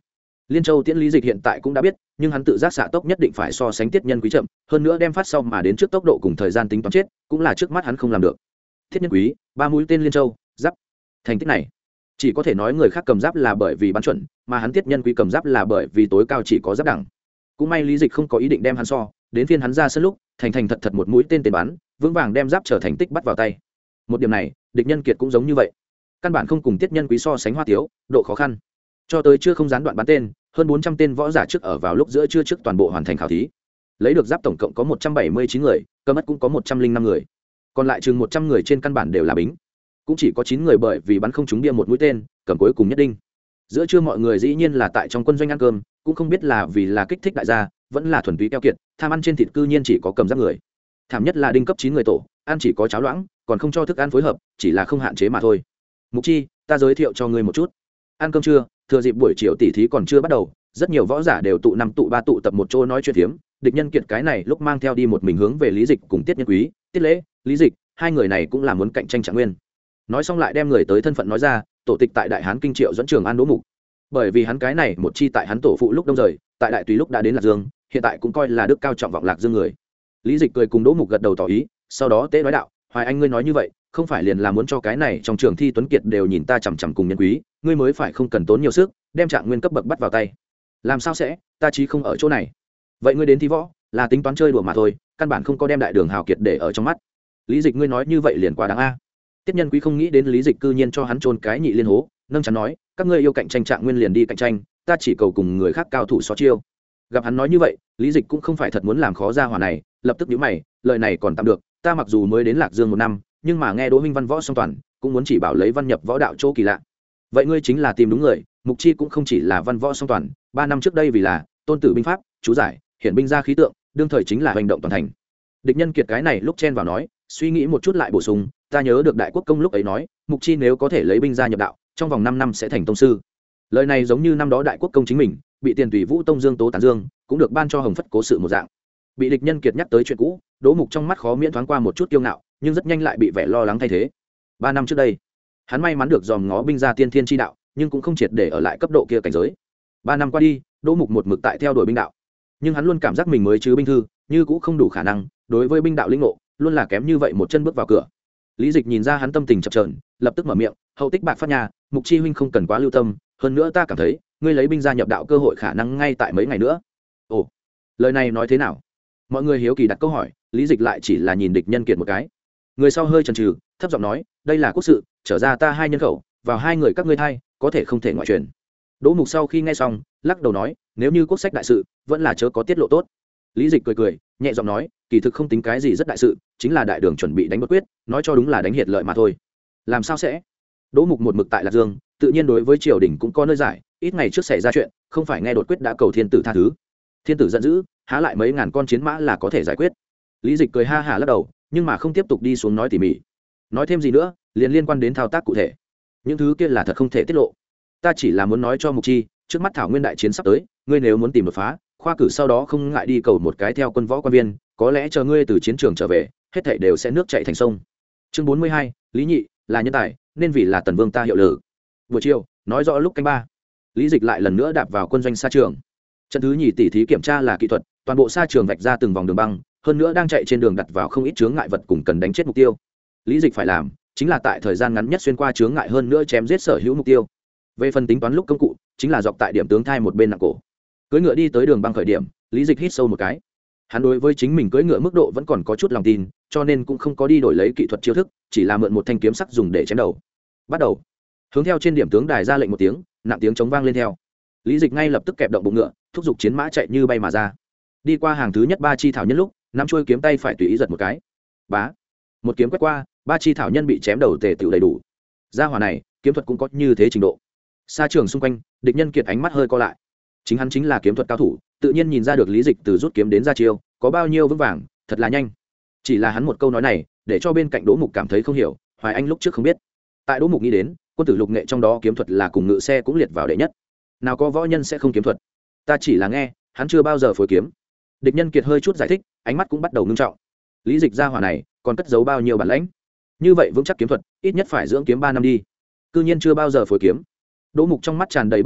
Liên Châu Tiễn Lý Dịch hiện tại cũng đã biết, nhưng hắn tự giác xạ tốc nhất định phải so sánh Tiết Nhân Quý chậm, hơn nữa đem phát sau mà đến trước tốc độ cùng thời gian tính toán chết, cũng là trước mắt hắn không làm được. Tiết Nhân Quý, ba mũi tên Liên Châu, giáp. Thành tích này, chỉ có thể nói người khác cầm giáp là bởi vì bắn chuẩn, mà hắn Tiết Nhân Quý cầm giáp là bởi vì tối cao chỉ có giáp đẳng. Cũng may Lý Dịch không có ý định đem hắn so, đến phiên hắn ra sân lúc, thành thành thật thật một mũi tên tên bắn, vững vàng đem giáp trở thành tích bắt vào tay. Một điểm này, địch nhân kiệt cũng giống như vậy. Căn bản không cùng Tiết Nhân Quý so sánh hoa tiếu, độ khó khăn. Cho tới chưa không gián đoạn bắn tên, hơn bốn trăm tên võ giả trước ở vào lúc giữa trưa trước toàn bộ hoàn thành khảo thí. Lấy được giáp tổng cộng có một trăm bảy mươi chín người, cầm mất cũng có một trăm linh năm người. Còn lại chừng một trăm người trên căn bản đều là bính. Cũng chỉ có chín người bởi vì bắn không trúng bia một mũi tên, cầm cuối cùng nhất đinh. Giữa trưa mọi người dĩ nhiên là tại trong quân doanh ăn cơm, cũng không biết là vì là kích thích đại gia, vẫn là thuần túy keo kiệt, tham ăn trên thịt cư nhiên chỉ có cầm giáp người. Thảm nhất là đinh cấp chín người tổ, ăn chỉ có cháo loãng, còn không cho thức ăn phối hợp, chỉ là không hạn chế mà thôi. Mục Chi, ta giới thiệu cho ngươi một chút. Ăn cơm trưa, thừa dịp buổi chiều tỉ thí còn chưa bắt đầu, rất nhiều võ giả đều tụ năm tụ ba tụ tập một chỗ nói chuyện phiếm. Địch nhân kiệt cái này lúc mang theo đi một mình hướng về Lý Dịch cùng Tiết Nhân Quý, Tiết Lễ, Lý Dịch, hai người này cũng là muốn cạnh tranh trạng nguyên. Nói xong lại đem người tới thân phận nói ra, tổ tịch tại Đại Hán Kinh Triệu dẫn Trường An Đỗ Mục. Bởi vì hắn cái này một chi tại hắn tổ phụ lúc đông rời, tại Đại Tùy lúc đã đến Lạc Dương, hiện tại cũng coi là đức cao trọng vọng Lạc Dương người. Lý Dịch cười cùng Đỗ Mục gật đầu tỏ ý, sau đó tế nói đạo, Hoài Anh ngươi nói như vậy, không phải liền là muốn cho cái này trong trường thi Tuấn Kiệt đều nhìn ta chằm chằm cùng Nhân Quý, ngươi mới phải không cần tốn nhiều sức, đem trạng nguyên cấp bậc bắt vào tay. Làm sao sẽ, ta chí không ở chỗ này. Vậy ngươi đến thi võ, là tính toán chơi đùa mà thôi, căn bản không có đem đại đường hào kiệt để ở trong mắt. Lý Dịch ngươi nói như vậy liền quá đáng a. Tiết Nhân Quý không nghĩ đến Lý Dịch cư nhiên cho hắn trôn cái nhị liên hố, nâng chắn nói, các ngươi yêu cạnh tranh trạng nguyên liền đi cạnh tranh, ta chỉ cầu cùng người khác cao thủ so chiêu. Gặp hắn nói như vậy, Lý Dịch cũng không phải thật muốn làm khó ra hỏa này, lập tức nhíu mày, lời này còn tạm được, ta mặc dù mới đến Lạc Dương một năm, nhưng mà nghe Đỗ huynh văn võ song toàn, cũng muốn chỉ bảo lấy văn nhập võ đạo chỗ kỳ lạ. Vậy ngươi chính là tìm đúng người, Mục Chi cũng không chỉ là văn võ song toàn, ba năm trước đây vì là tôn tử binh pháp, chú giải, hiển binh ra khí tượng, đương thời chính là hành động toàn thành. Địch nhân kiệt cái này lúc chen vào nói, suy nghĩ một chút lại bổ sung, ta nhớ được đại quốc công lúc ấy nói, Mục Chi nếu có thể lấy binh ra nhập đạo, trong vòng năm năm sẽ thành tông sư. Lời này giống như năm đó đại quốc công chính mình, bị tiền tùy vũ tông Dương Tố tán dương, cũng được ban cho hồng phất cố sự một dạng. Bị địch nhân kiệt nhắc tới chuyện cũ, Đỗ Mục trong mắt khó miễn thoáng qua một chút kiêu ngạo, nhưng rất nhanh lại bị vẻ lo lắng thay thế. Ba năm trước đây, hắn may mắn được dòm ngó binh ra tiên thiên chi đạo, nhưng cũng không triệt để ở lại cấp độ kia cảnh giới. Ba năm qua đi, Đỗ Mục một mực tại theo đuổi binh đạo, nhưng hắn luôn cảm giác mình mới chứ binh thư, như cũng không đủ khả năng, đối với binh đạo lĩnh ngộ, luôn là kém như vậy một chân bước vào cửa. Lý Dịch nhìn ra hắn tâm tình chập chờn, lập tức mở miệng, hậu tích bạc phát nhà, Mục Chi huynh không cần quá lưu tâm, hơn nữa ta cảm thấy, ngươi lấy binh gia nhập đạo cơ hội khả năng ngay tại mấy ngày nữa. Ồ, lời này nói thế nào? Mọi người hiếu kỳ đặt câu hỏi, Lý Dịch lại chỉ là nhìn địch nhân kiệt một cái. Người sau hơi chần chừ, thấp giọng nói, đây là quốc sự, trở ra ta hai nhân khẩu, vào hai người các ngươi thay, có thể không thể ngoại truyền. Đỗ Mục sau khi nghe xong, lắc đầu nói, nếu như quốc sách đại sự, vẫn là chớ có tiết lộ tốt. Lý Dịch cười cười, nhẹ giọng nói, kỳ thực không tính cái gì rất đại sự, chính là đại đường chuẩn bị đánh bất quyết, nói cho đúng là đánh hiệt lợi mà thôi. Làm sao sẽ? Đỗ Mục một mực tại Lạc Dương, tự nhiên đối với triều đình cũng có nơi giải, ít ngày trước xảy ra chuyện, không phải nghe đột quyết đã cầu thiên tử tha thứ. Thiên tử giận dữ, há lại mấy ngàn con chiến mã là có thể giải quyết. Lý Dịch cười ha hả lắc đầu, nhưng mà không tiếp tục đi xuống nói tỉ mỉ. Nói thêm gì nữa, liền liên quan đến thao tác cụ thể. Những thứ kia là thật không thể tiết lộ. Ta chỉ là muốn nói cho Mục Chi, trước mắt thảo nguyên đại chiến sắp tới, ngươi nếu muốn tìm đột phá, khoa cử sau đó không ngại đi cầu một cái theo quân võ quan viên, có lẽ chờ ngươi từ chiến trường trở về, hết thảy đều sẽ nước chảy thành sông. Chương bốn mươi hai, Lý Nhị là nhân tài, nên vì là tần vương ta hiệu lử. Buổi chiều, nói rõ lúc canh ba, Lý Dịch lại lần nữa đạp vào quân doanh xa trường. Trận thứ nhì tỷ thí kiểm tra là kỹ thuật, toàn bộ xa trường vạch ra từng vòng đường băng, hơn nữa đang chạy trên đường đặt vào không ít chướng ngại vật cùng cần đánh chết mục tiêu. Lý Dịch phải làm chính là tại thời gian ngắn nhất xuyên qua chướng ngại, hơn nữa chém giết sở hữu mục tiêu. Về phần tính toán lúc công cụ, chính là dọc tại điểm tướng thai một bên nặng cổ. Cưỡi ngựa đi tới đường băng khởi điểm, Lý Dịch hít sâu một cái. Hắn đối với chính mình cưỡi ngựa mức độ vẫn còn có chút lòng tin, cho nên cũng không có đi đổi lấy kỹ thuật chiêu thức, chỉ là mượn một thanh kiếm sắc dùng để chém đầu. Bắt đầu. Hướng theo trên điểm tướng đài ra lệnh một tiếng, nặng tiếng chống vang lên theo. Lý Dịch ngay lập tức kẹp động bụng ngựa, thúc giục chiến mã chạy như bay mà ra. Đi qua hàng thứ nhất ba chi thảo nhân lúc, nắm chuôi kiếm tay phải tùy ý giật một cái. Bá. Một kiếm quét qua, ba chi thảo nhân bị chém đầu tề tựu đầy đủ. Gia hỏa này, kiếm thuật cũng có như thế trình độ. Sa trường xung quanh, địch nhân kiệt ánh mắt hơi co lại. Chính hắn chính là kiếm thuật cao thủ, tự nhiên nhìn ra được Lý Dịch từ rút kiếm đến ra chiêu, có bao nhiêu vững vàng, thật là nhanh. Chỉ là hắn một câu nói này, để cho bên cạnh Đỗ Mục cảm thấy không hiểu, Hoài Anh lúc trước không biết. Tại Đỗ Mục nghĩ đến, quân tử lục nghệ trong đó kiếm thuật là cùng ngự xe cũng liệt vào đệ nhất. Nào có võ nhân sẽ không kiếm thuật? Ta chỉ là nghe, hắn chưa bao giờ phối kiếm. Địch nhân kiệt hơi chút giải thích, ánh mắt cũng bắt đầu ngưng trọng. Lý Dịch gia hỏa này, còn cất giấu bao nhiêu bản lãnh? Như vậy vững chắc kiếm thuật, ít nhất phải dưỡng kiếm ba năm đi. Cư nhiên chưa bao giờ phối kiếm. Đỗ Mục trong mắt tràn đầy bất ngờ,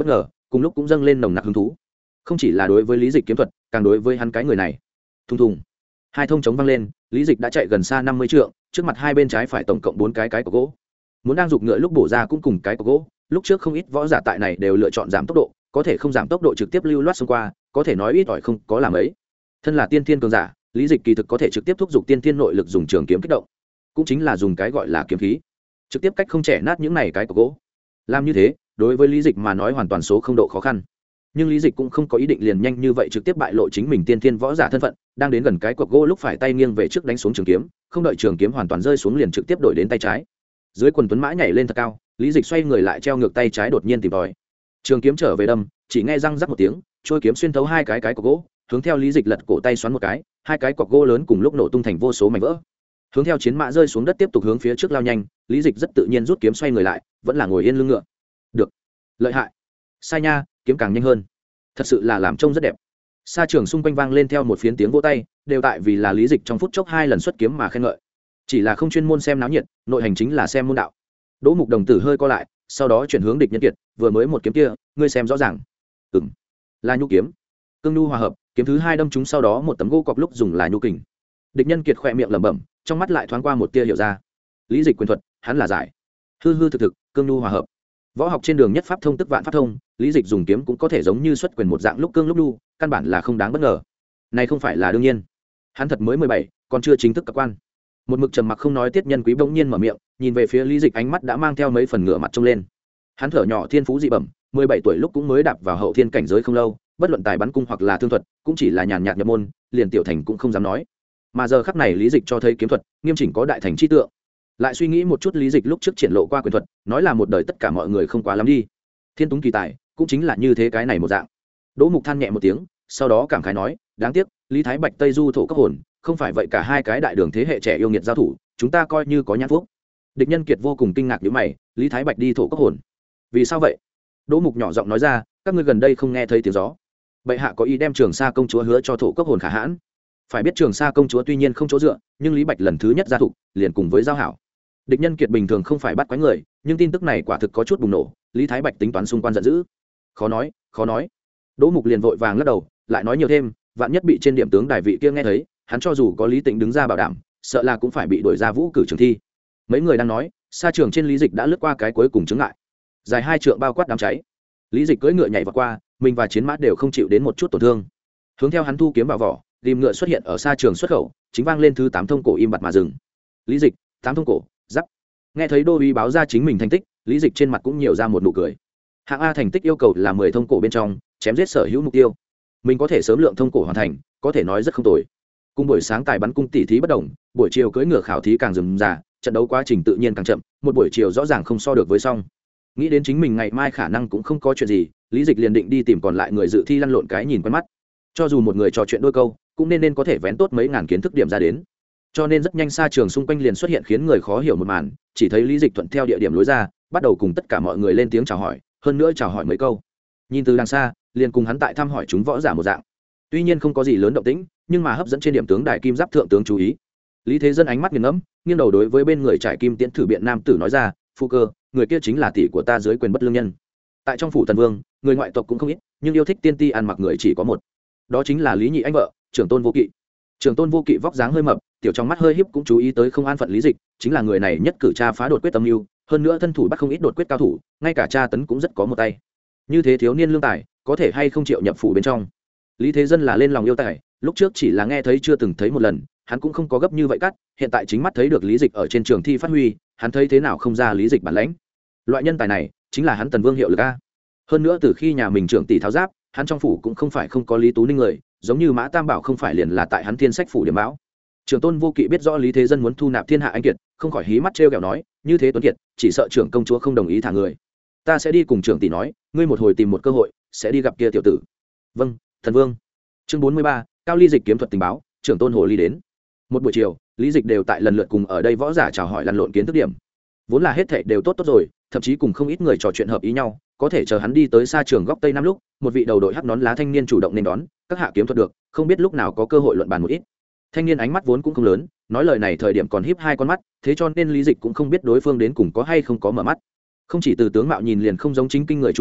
cùng lúc cũng dâng lên nồng nặc hứng thú, không chỉ là đối với lý dịch kiếm thuật, càng đối với hắn cái người này. Thùng thùng, hai thông chống văng lên, lý dịch đã chạy gần xa năm mươi trượng, trước mặt hai bên trái phải tổng cộng bốn cái cái của gỗ, muốn đang giục ngựa lúc bổ ra cũng cùng cái của gỗ. Lúc trước không ít võ giả tại này đều lựa chọn giảm tốc độ, có thể không giảm tốc độ trực tiếp lưu loát xông qua, có thể nói ít ỏi không có làm ấy. Thân là tiên thiên cường giả, lý dịch kỳ thực có thể trực tiếp thúc giục tiên thiên nội lực dùng trường kiếm kích động, cũng chính là dùng cái gọi là kiếm khí, trực tiếp cách không trẻ nát những này cái của gỗ. Làm như thế đối với lý dịch mà nói hoàn toàn số không độ khó khăn, nhưng lý dịch cũng không có ý định liền nhanh như vậy trực tiếp bại lộ chính mình tiên thiên võ giả thân phận. Đang đến gần cái cọc gỗ lúc phải tay nghiêng về trước đánh xuống trường kiếm, không đợi trường kiếm hoàn toàn rơi xuống liền trực tiếp đổi đến tay trái. Dưới quần tuấn mã nhảy lên thật cao, lý dịch xoay người lại treo ngược tay trái đột nhiên tìm tòi, trường kiếm trở về đâm, chỉ nghe răng rắc một tiếng, trôi kiếm xuyên thấu hai cái cái cọc gỗ, hướng theo lý dịch lật cổ tay xoắn một cái, hai cái cọc gỗ lớn cùng lúc nổ tung thành vô số mảnh vỡ, hướng theo chiến mã rơi xuống đất tiếp tục hướng phía trước lao nhanh. Lý dịch rất tự nhiên rút kiếm xoay người lại, vẫn là ngồi yên lưng ngựa. Được, lợi hại, sai nha, kiếm càng nhanh hơn, thật sự là làm trông rất đẹp. Sa trường xung quanh vang lên theo một phiến tiếng vỗ tay, đều tại vì là lý dịch trong phút chốc hai lần xuất kiếm mà khen ngợi. Chỉ là không chuyên môn xem náo nhiệt, nội hành chính là xem môn đạo. Đỗ Mục đồng tử hơi co lại, sau đó chuyển hướng địch nhân kiệt, vừa mới một kiếm kia ngươi xem rõ ràng. Ừm, là nhu kiếm, cương nhu hòa hợp, kiếm thứ hai đâm trúng sau đó một tấm gỗ cọc lúc dùng là nhu kình. Địch nhân kiệt khỏe miệng lẩm bẩm, trong mắt lại thoáng qua một tia hiểu ra. Lý dịch quyền thuật hắn là giải, hư hư thực thực, cương nhu hòa hợp. Võ học trên đường nhất pháp thông tức vạn pháp thông, lý dịch dùng kiếm cũng có thể giống như xuất quyền một dạng lúc cương lúc nhu, căn bản là không đáng bất ngờ. Này không phải là đương nhiên, hắn thật mới mười bảy, còn chưa chính thức cập quan. Một mực trầm mặc không nói Tiết Nhân Quý bỗng nhiên mở miệng, nhìn về phía lý dịch, ánh mắt đã mang theo mấy phần ngửa mặt trông lên. Hắn thở nhỏ thiên phú dị bẩm, mười bảy tuổi lúc cũng mới đạp vào hậu thiên cảnh giới không lâu, bất luận tài bắn cung hoặc là thương thuật, cũng chỉ là nhàn nhạt nhập môn, liền tiểu thành cũng không dám nói. Mà giờ khắc này lý dịch cho thấy kiếm thuật nghiêm chỉnh có đại thành chi tượng. Lại suy nghĩ một chút lý dịch lúc trước triển lộ qua quyền thuật, nói là một đời tất cả mọi người không quá lắm đi. Thiên túng kỳ tài, cũng chính là như thế cái này một dạng. Đỗ Mục than nhẹ một tiếng, sau đó cảm khái nói, đáng tiếc, Lý Thái Bạch Tây Du thổ cấp hồn, không phải vậy cả hai cái đại đường thế hệ trẻ yêu nghiệt giao thủ, chúng ta coi như có nhãn phúc. Địch Nhân Kiệt vô cùng kinh ngạc nhíu mày, Lý Thái Bạch đi thổ cấp hồn, vì sao vậy? Đỗ Mục nhỏ giọng nói ra, các ngươi gần đây không nghe thấy tiếng gió. Bệ hạ có ý đem Trường Sa công chúa hứa cho thổ cấp hồn khả hãn. Phải biết Trường Sa công chúa tuy nhiên không chỗ dựa, nhưng Lý Bạch lần thứ nhất ra thủ, liền cùng với giao hảo. Địch Nhân Kiệt bình thường không phải bắt quái người, nhưng tin tức này quả thực có chút bùng nổ, Lý Thái Bạch tính toán xung quanh giận dữ. Khó nói, khó nói. Đỗ Mục liền vội vàng lắc đầu, lại nói nhiều thêm, vạn nhất bị trên điểm tướng đài vị kia nghe thấy, hắn cho dù có Lý Tĩnh đứng ra bảo đảm, sợ là cũng phải bị đuổi ra vũ cử trường thi. Mấy người đang nói, xa trường trên Lý Dịch đã lướt qua cái cuối cùng chứng ngại, dài hai trượng bao quát đám cháy. Lý Dịch cưỡi ngựa nhảy vào qua, mình và chiến mã đều không chịu đến một chút tổn thương. Hướng theo hắn thu kiếm vào vỏ, ghim ngựa xuất hiện ở xa trường xuất khẩu, chính vang lên thứ tám thông cổ im bặt mà dừng. Lý Dịch, tám thông cổ, giáp. Nghe thấy đô uý báo ra chính mình thành tích, Lý Dịch trên mặt cũng nhiều ra một nụ cười. Hạng A thành tích yêu cầu là mười thông cổ bên trong, chém giết sở hữu mục tiêu. Mình có thể sớm lượng thông cổ hoàn thành, có thể nói rất không tồi. Cùng buổi sáng tài bắn cung tỉ thí bất đồng, buổi chiều cưỡi ngựa khảo thí càng rườm rà, trận đấu quá trình tự nhiên càng chậm, một buổi chiều rõ ràng không so được với xong. Nghĩ đến chính mình ngày mai khả năng cũng không có chuyện gì, Lý Dịch liền định đi tìm còn lại người dự thi lăn lộn cái nhìn quen mắt. Cho dù một người trò chuyện đôi câu, cũng nên nên có thể vén tốt mấy ngàn kiến thức điểm ra đến. Cho nên rất nhanh xa trường xung quanh liền xuất hiện khiến người khó hiểu một màn, chỉ thấy Lý Dịch thuận theo địa điểm lối ra, bắt đầu cùng tất cả mọi người lên tiếng chào hỏi, hơn nữa chào hỏi mấy câu. Nhìn từ đằng xa, liền cùng hắn tại thăm hỏi chúng võ giả một dạng. Tuy nhiên không có gì lớn động tĩnh, nhưng mà hấp dẫn trên điểm tướng đài kim giáp thượng tướng chú ý. Lý Thế Dân ánh mắt nghiền ngẫm, nghiêng đầu đối với bên người trải kim tiễn thử biện nam tử nói ra, "Phu cơ, người kia chính là tỷ của ta dưới quyền bất lương nhân. Tại trong phủ Tần Vương, người ngoại tộc cũng không ít, nhưng yêu thích tiên ti ăn mặc người chỉ có một. Đó chính là Lý Nhị anh vợ, Trưởng Tôn Vô Kỵ." Trưởng Tôn Vô Kỵ vóc dáng hơi mập, tiểu trong mắt hơi híp cũng chú ý tới không an phận Lý Dịch, chính là người này nhất cử tra phá đột quyết tâm lưu, hơn nữa thân thủ bắt không ít đột quyết cao thủ, ngay cả tra tấn cũng rất có một tay. Như thế thiếu niên lương tài, có thể hay không triệu nhập phủ bên trong. Lý Thế Dân là lên lòng yêu tài, lúc trước chỉ là nghe thấy chưa từng thấy một lần, hắn cũng không có gấp như vậy cắt, hiện tại chính mắt thấy được Lý Dịch ở trên trường thi phát huy, hắn thấy thế nào không ra Lý Dịch bản lãnh. Loại nhân tài này chính là hắn Tần Vương hiệu lực a. Hơn nữa từ khi nhà mình trưởng tỷ tháo giáp, hắn trong phủ cũng không phải không có Lý Tú Ninh người, giống như Mã Tam Bảo không phải liền là tại hắn Thiên Sách phủ điểm báo. Trưởng Tôn Vô Kỵ biết rõ Lý Thế Dân muốn thu nạp thiên hạ anh kiệt, không khỏi hí mắt trêu ghẹo nói, như thế tuấn kiệt, chỉ sợ trưởng công chúa không đồng ý thả người. Ta sẽ đi cùng trưởng tỷ nói, ngươi một hồi tìm một cơ hội, sẽ đi gặp kia tiểu tử. Vâng, thần vương. Chương bốn mươi ba, Cao Ly Dịch kiếm thuật tình báo, trưởng Tôn Hồ Ly đến. Một buổi chiều, Lý Dịch đều tại lần lượt cùng ở đây võ giả chào hỏi lăn lộn kiến thức điểm. Vốn là hết thảy đều tốt tốt rồi, thậm chí cùng không ít người trò chuyện hợp ý nhau, có thể chờ hắn đi tới xa trường góc tây nam lúc, một vị đầu đội hắc nón lá thanh niên chủ động nên đón, các hạ kiếm thuật được, không biết lúc nào có cơ hội luận bàn một ít. Thanh niên ánh mắt vốn cũng không lớn, nói lời này thời điểm còn híp hai con mắt, thế cho nên Lý Dịch cũng không biết đối phương đến cùng có hay không có mở mắt. Không chỉ từ tướng mạo nhìn liền không giống chính kinh người Trung Nguyên,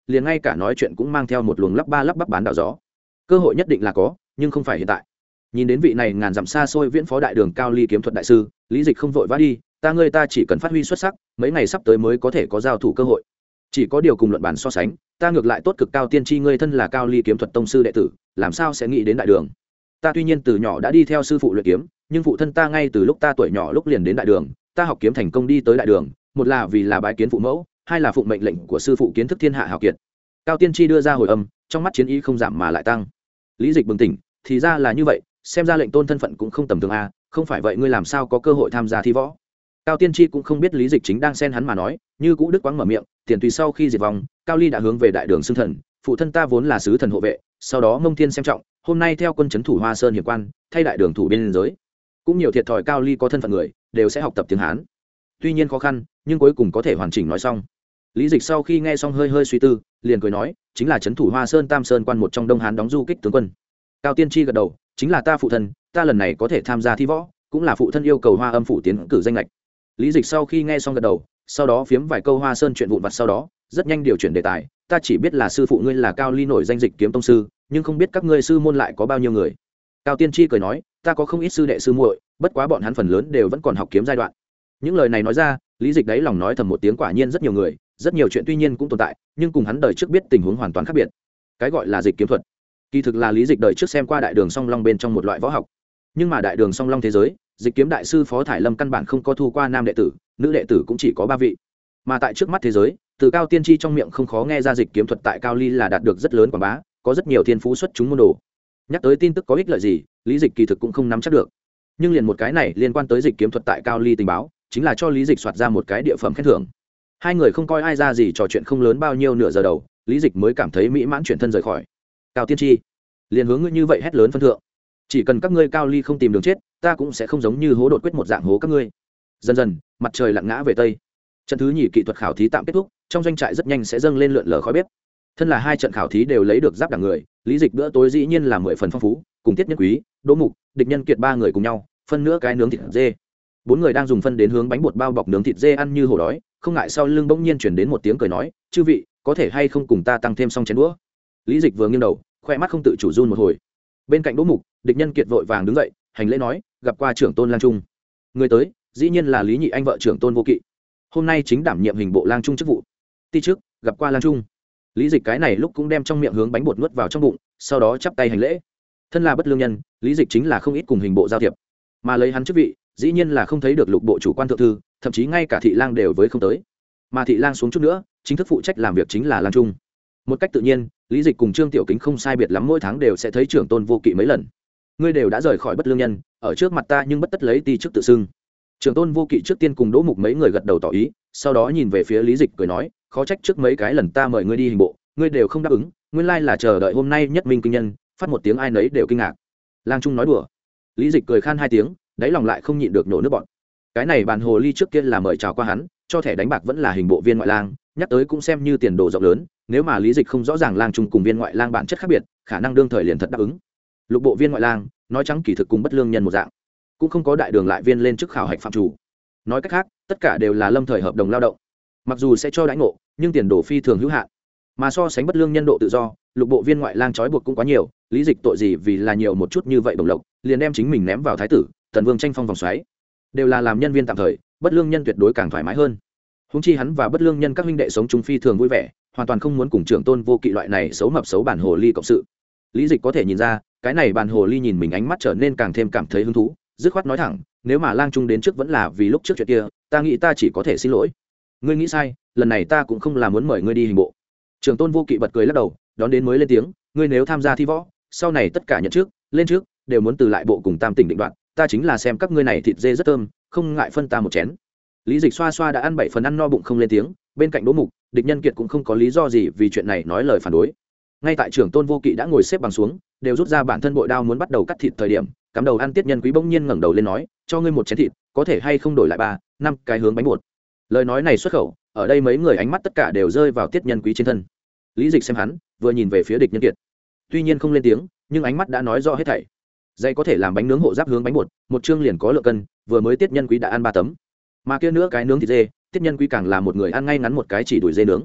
liền ngay cả nói chuyện cũng mang theo một luồng lắp ba lắp bắp bán đảo gió. Cơ hội nhất định là có, nhưng không phải hiện tại. Nhìn đến vị này ngàn dặm xa xôi viễn phó đại đường cao ly kiếm thuật đại sư, Lý Dịch không vội vã đi, ta ngươi ta chỉ cần phát huy xuất sắc, mấy ngày sắp tới mới có thể có giao thủ cơ hội. Chỉ có điều cùng luận bản so sánh, ta ngược lại tốt cực cao tiên tri, ngươi thân là cao ly kiếm thuật tông sư đệ tử, làm sao sẽ nghĩ đến đại đường? Ta tuy nhiên từ nhỏ đã đi theo sư phụ luyện kiếm, nhưng phụ thân ta ngay từ lúc ta tuổi nhỏ lúc liền đến đại đường, ta học kiếm thành công đi tới đại đường, một là vì là bái kiến phụ mẫu, hai là phụng mệnh lệnh của sư phụ kiến thức thiên hạ hào kiệt. Cao tiên tri đưa ra hồi âm, trong mắt chiến ý không giảm mà lại tăng. Lý Dịch bừng tỉnh, thì ra là như vậy, xem ra lệnh tôn thân phận cũng không tầm thường a, không phải vậy ngươi làm sao có cơ hội tham gia thi võ? Cao tiên tri cũng không biết Lý Dịch chính đang xen hắn mà nói, như cũ đức quáng mở miệng, tiền tùy sau khi diệt vong, Cao Ly đã hướng về đại đường xưng thần, phụ thân ta vốn là sứ thần hộ vệ, sau đó Mông Thiên xem trọng, hôm nay theo quân trấn thủ Hoa Sơn hiệp quan, thay đại đường thủ biên giới. Cũng nhiều thiệt thòi Cao Ly có thân phận người, đều sẽ học tập tiếng Hán. Tuy nhiên khó khăn, nhưng cuối cùng có thể hoàn chỉnh nói xong. Lý Dịch sau khi nghe xong hơi hơi suy tư, liền cười nói, chính là trấn thủ Hoa Sơn Tam Sơn quan một trong Đông Hán đóng du kích tướng quân. Cao tiên tri gật đầu, chính là ta phụ thân, ta lần này có thể tham gia thi võ, cũng là phụ thân yêu cầu Hoa Âm phủ tiến cử danh lệch. Lý Dịch sau khi nghe xong gật đầu, sau đó phiếm vài câu Hoa Sơn chuyện vụn vặt, sau đó rất nhanh điều chuyển đề tài, ta chỉ biết là sư phụ ngươi là Cao Ly nổi danh dịch kiếm tông sư, nhưng không biết các ngươi sư môn lại có bao nhiêu người. Cao tiên tri cười nói, ta có không ít sư đệ sư muội, bất quá bọn hắn phần lớn đều vẫn còn học kiếm giai đoạn. Những lời này nói ra, Lý Dịch đáy lòng nói thầm một tiếng, quả nhiên rất nhiều người, rất nhiều chuyện tuy nhiên cũng tồn tại, nhưng cùng hắn đời trước biết tình huống hoàn toàn khác biệt. Cái gọi là dịch kiếm thuật, kỳ thực là Lý Dịch đời trước xem qua đại đường song long bên trong một loại võ học, nhưng mà đại đường song long thế giới, dịch kiếm đại sư Phó Thải Lâm căn bản không có thu qua nam đệ tử, nữ đệ tử cũng chỉ có ba vị. Mà tại trước mắt thế giới, từ Cao tiên tri trong miệng không khó nghe ra dịch kiếm thuật tại Cao Ly là đạt được rất lớn quảng bá, có rất nhiều thiên phú xuất chúng môn đồ. Nhắc tới tin tức có ích lợi gì, Lý Dịch kỳ thực cũng không nắm chắc được. Nhưng liền một cái này liên quan tới dịch kiếm thuật tại Cao Ly tình báo, chính là cho Lý Dịch soạt ra một cái địa phẩm khen thưởng. Hai người không coi ai ra gì, trò chuyện không lớn bao nhiêu, nửa giờ đầu, Lý Dịch mới cảm thấy mỹ mãn chuyển thân rời khỏi. Cao tiên tri, liền hướng ngươi như vậy hét lớn phân thượng, chỉ cần các ngươi Cao Ly không tìm đường chết, ta cũng sẽ không giống như hố đột quyết một dạng hố các ngươi. Dần dần, mặt trời lặn ngã về tây, trận thứ nhì kỹ thuật khảo thí tạm kết thúc, trong doanh trại rất nhanh sẽ dâng lên lượn lờ khói bếp. Thân là hai trận khảo thí đều lấy được giáp đẳng người, Lý Dịch bữa tối dĩ nhiên là mười phần phong phú, cùng Tiết Nhân Quý, Đỗ Mục, Địch Nhân Kiệt ba người cùng nhau, phân nữa cái nướng thịt dê. Bốn người đang dùng phân đến hướng bánh bột bao bọc nướng thịt dê ăn như hổ đói, không ngại sau lưng bỗng nhiên chuyển đến một tiếng cười nói, chư vị, có thể hay không cùng ta tăng thêm xong chén đũa? Lý Dịch vừa nghiêng đầu, khoe mắt không tự chủ run một hồi. Bên cạnh Đỗ Mục, Địch Nhân Kiệt vội vàng đứng dậy, hành lễ nói, gặp qua trưởng tôn lang trung. Người tới, dĩ nhiên là Lý Nhị Anh vợ trưởng tôn Vô Kỵ, hôm nay chính đảm nhiệm hình bộ lang trung chức vụ. Ti trước, gặp qua lang trung. Lý Dịch cái này lúc cũng đem trong miệng hướng bánh bột nuốt vào trong bụng, sau đó chắp tay hành lễ. Thân là bất lương nhân, Lý Dịch chính là không ít cùng hình bộ giao thiệp, mà lấy hắn chức vị, dĩ nhiên là không thấy được lục bộ chủ quan thượng thư, thậm chí ngay cả thị lang đều với không tới. Mà thị lang xuống chút nữa, chính thức phụ trách làm việc chính là lang trung. Một cách tự nhiên, Lý Dịch cùng Trương Tiểu Kính không sai biệt lắm, mỗi tháng đều sẽ thấy trưởng tôn Vô Kỵ mấy lần. Ngươi đều đã rời khỏi bất lương nhân, ở trước mặt ta nhưng bất tất lấy ti chức tự xưng. Trưởng tôn Vô Kỵ trước tiên cùng Đỗ Mục mấy người gật đầu tỏ ý, sau đó nhìn về phía Lý Dịch cười nói, khó trách trước mấy cái lần ta mời ngươi đi hình bộ, ngươi đều không đáp ứng, nguyên lai là chờ đợi hôm nay nhất minh kinh nhân, phát một tiếng ai nấy đều kinh ngạc. Lang trung nói đùa. Lý Dịch cười khan hai tiếng, đáy lòng lại không nhịn được nổ nước bọt. Cái này bàn hồ ly trước kia là mời chào qua hắn, cho thẻ đánh bạc vẫn là hình bộ viên ngoại lang, nhắc tới cũng xem như tiền đồ rộng lớn, nếu mà Lý Dịch không rõ ràng lang trung cùng viên ngoại lang bản chất khác biệt, khả năng đương thời liền thật đáp ứng. Lục bộ viên ngoại lang, nói trắng kỳ thực cùng bất lương nhân một dạng, cũng không có đại đường lại viên lên chức khảo hạch phạm chủ. Nói cách khác, tất cả đều là lâm thời hợp đồng lao động, mặc dù sẽ cho đãi ngộ, nhưng tiền đồ phi thường hữu hạn. Mà so sánh bất lương nhân độ tự do, lục bộ viên ngoại lang trói buộc cũng quá nhiều. Lý Dịch tội gì vì là nhiều một chút như vậy bổng lộc, liền đem chính mình ném vào thái tử, tần vương tranh phong vòng xoáy, đều là làm nhân viên tạm thời, bất lương nhân tuyệt đối càng thoải mái hơn. Huống chi hắn và bất lương nhân các huynh đệ sống chung phi thường vui vẻ, hoàn toàn không muốn cùng trưởng tôn Vô Kỵ loại này xấu mập xấu bản hồ ly cộng sự. Lý Dịch có thể nhìn ra, cái này bản hồ ly nhìn mình ánh mắt trở nên càng thêm cảm thấy hứng thú, dứt khoát nói thẳng, nếu mà lang trung đến trước vẫn là vì lúc trước chuyện kia, ta nghĩ ta chỉ có thể xin lỗi. Ngươi nghĩ sai, lần này ta cũng không là muốn mời ngươi đi hình bộ. Trưởng tôn Vô Kỵ bật cười lắc đầu, đón đến mới lên tiếng, ngươi nếu tham gia thi võ, sau này tất cả nhận trước, lên trước, đều muốn từ lại bộ cùng tam tỉnh định đoạt, ta chính là xem các ngươi này thịt dê rất thơm, không ngại phân ta một chén. Lý Dịch xoa xoa đã ăn bảy phần ăn no bụng không lên tiếng, bên cạnh Đỗ Mục, Địch Nhân Kiệt cũng không có lý do gì vì chuyện này nói lời phản đối. Ngay tại trưởng tôn Vô Kỵ đã ngồi xếp bằng xuống, đều rút ra bản thân bội đao muốn bắt đầu cắt thịt thời điểm, cắm đầu ăn Tiết Nhân Quý bỗng nhiên ngẩng đầu lên nói, cho ngươi một chén thịt, có thể hay không đổi lại ba, năm cái hướng bánh bột. Lời nói này xuất khẩu, ở đây mấy người ánh mắt tất cả đều rơi vào Tiết Nhân Quý trên thân. Lý Dịch xem hắn, vừa nhìn về phía Địch Nhân Kiệt, tuy nhiên không lên tiếng, nhưng ánh mắt đã nói rõ hết thảy. Dây có thể làm bánh nướng hộ giáp hướng bánh bột, một chương liền có lượng cân, vừa mới Tiết Nhân Quý đã ăn ba tấm, mà kia nữa cái nướng thịt dê, Tiết Nhân Quý càng là một người ăn ngay ngắn một cái chỉ đuổi dê nướng.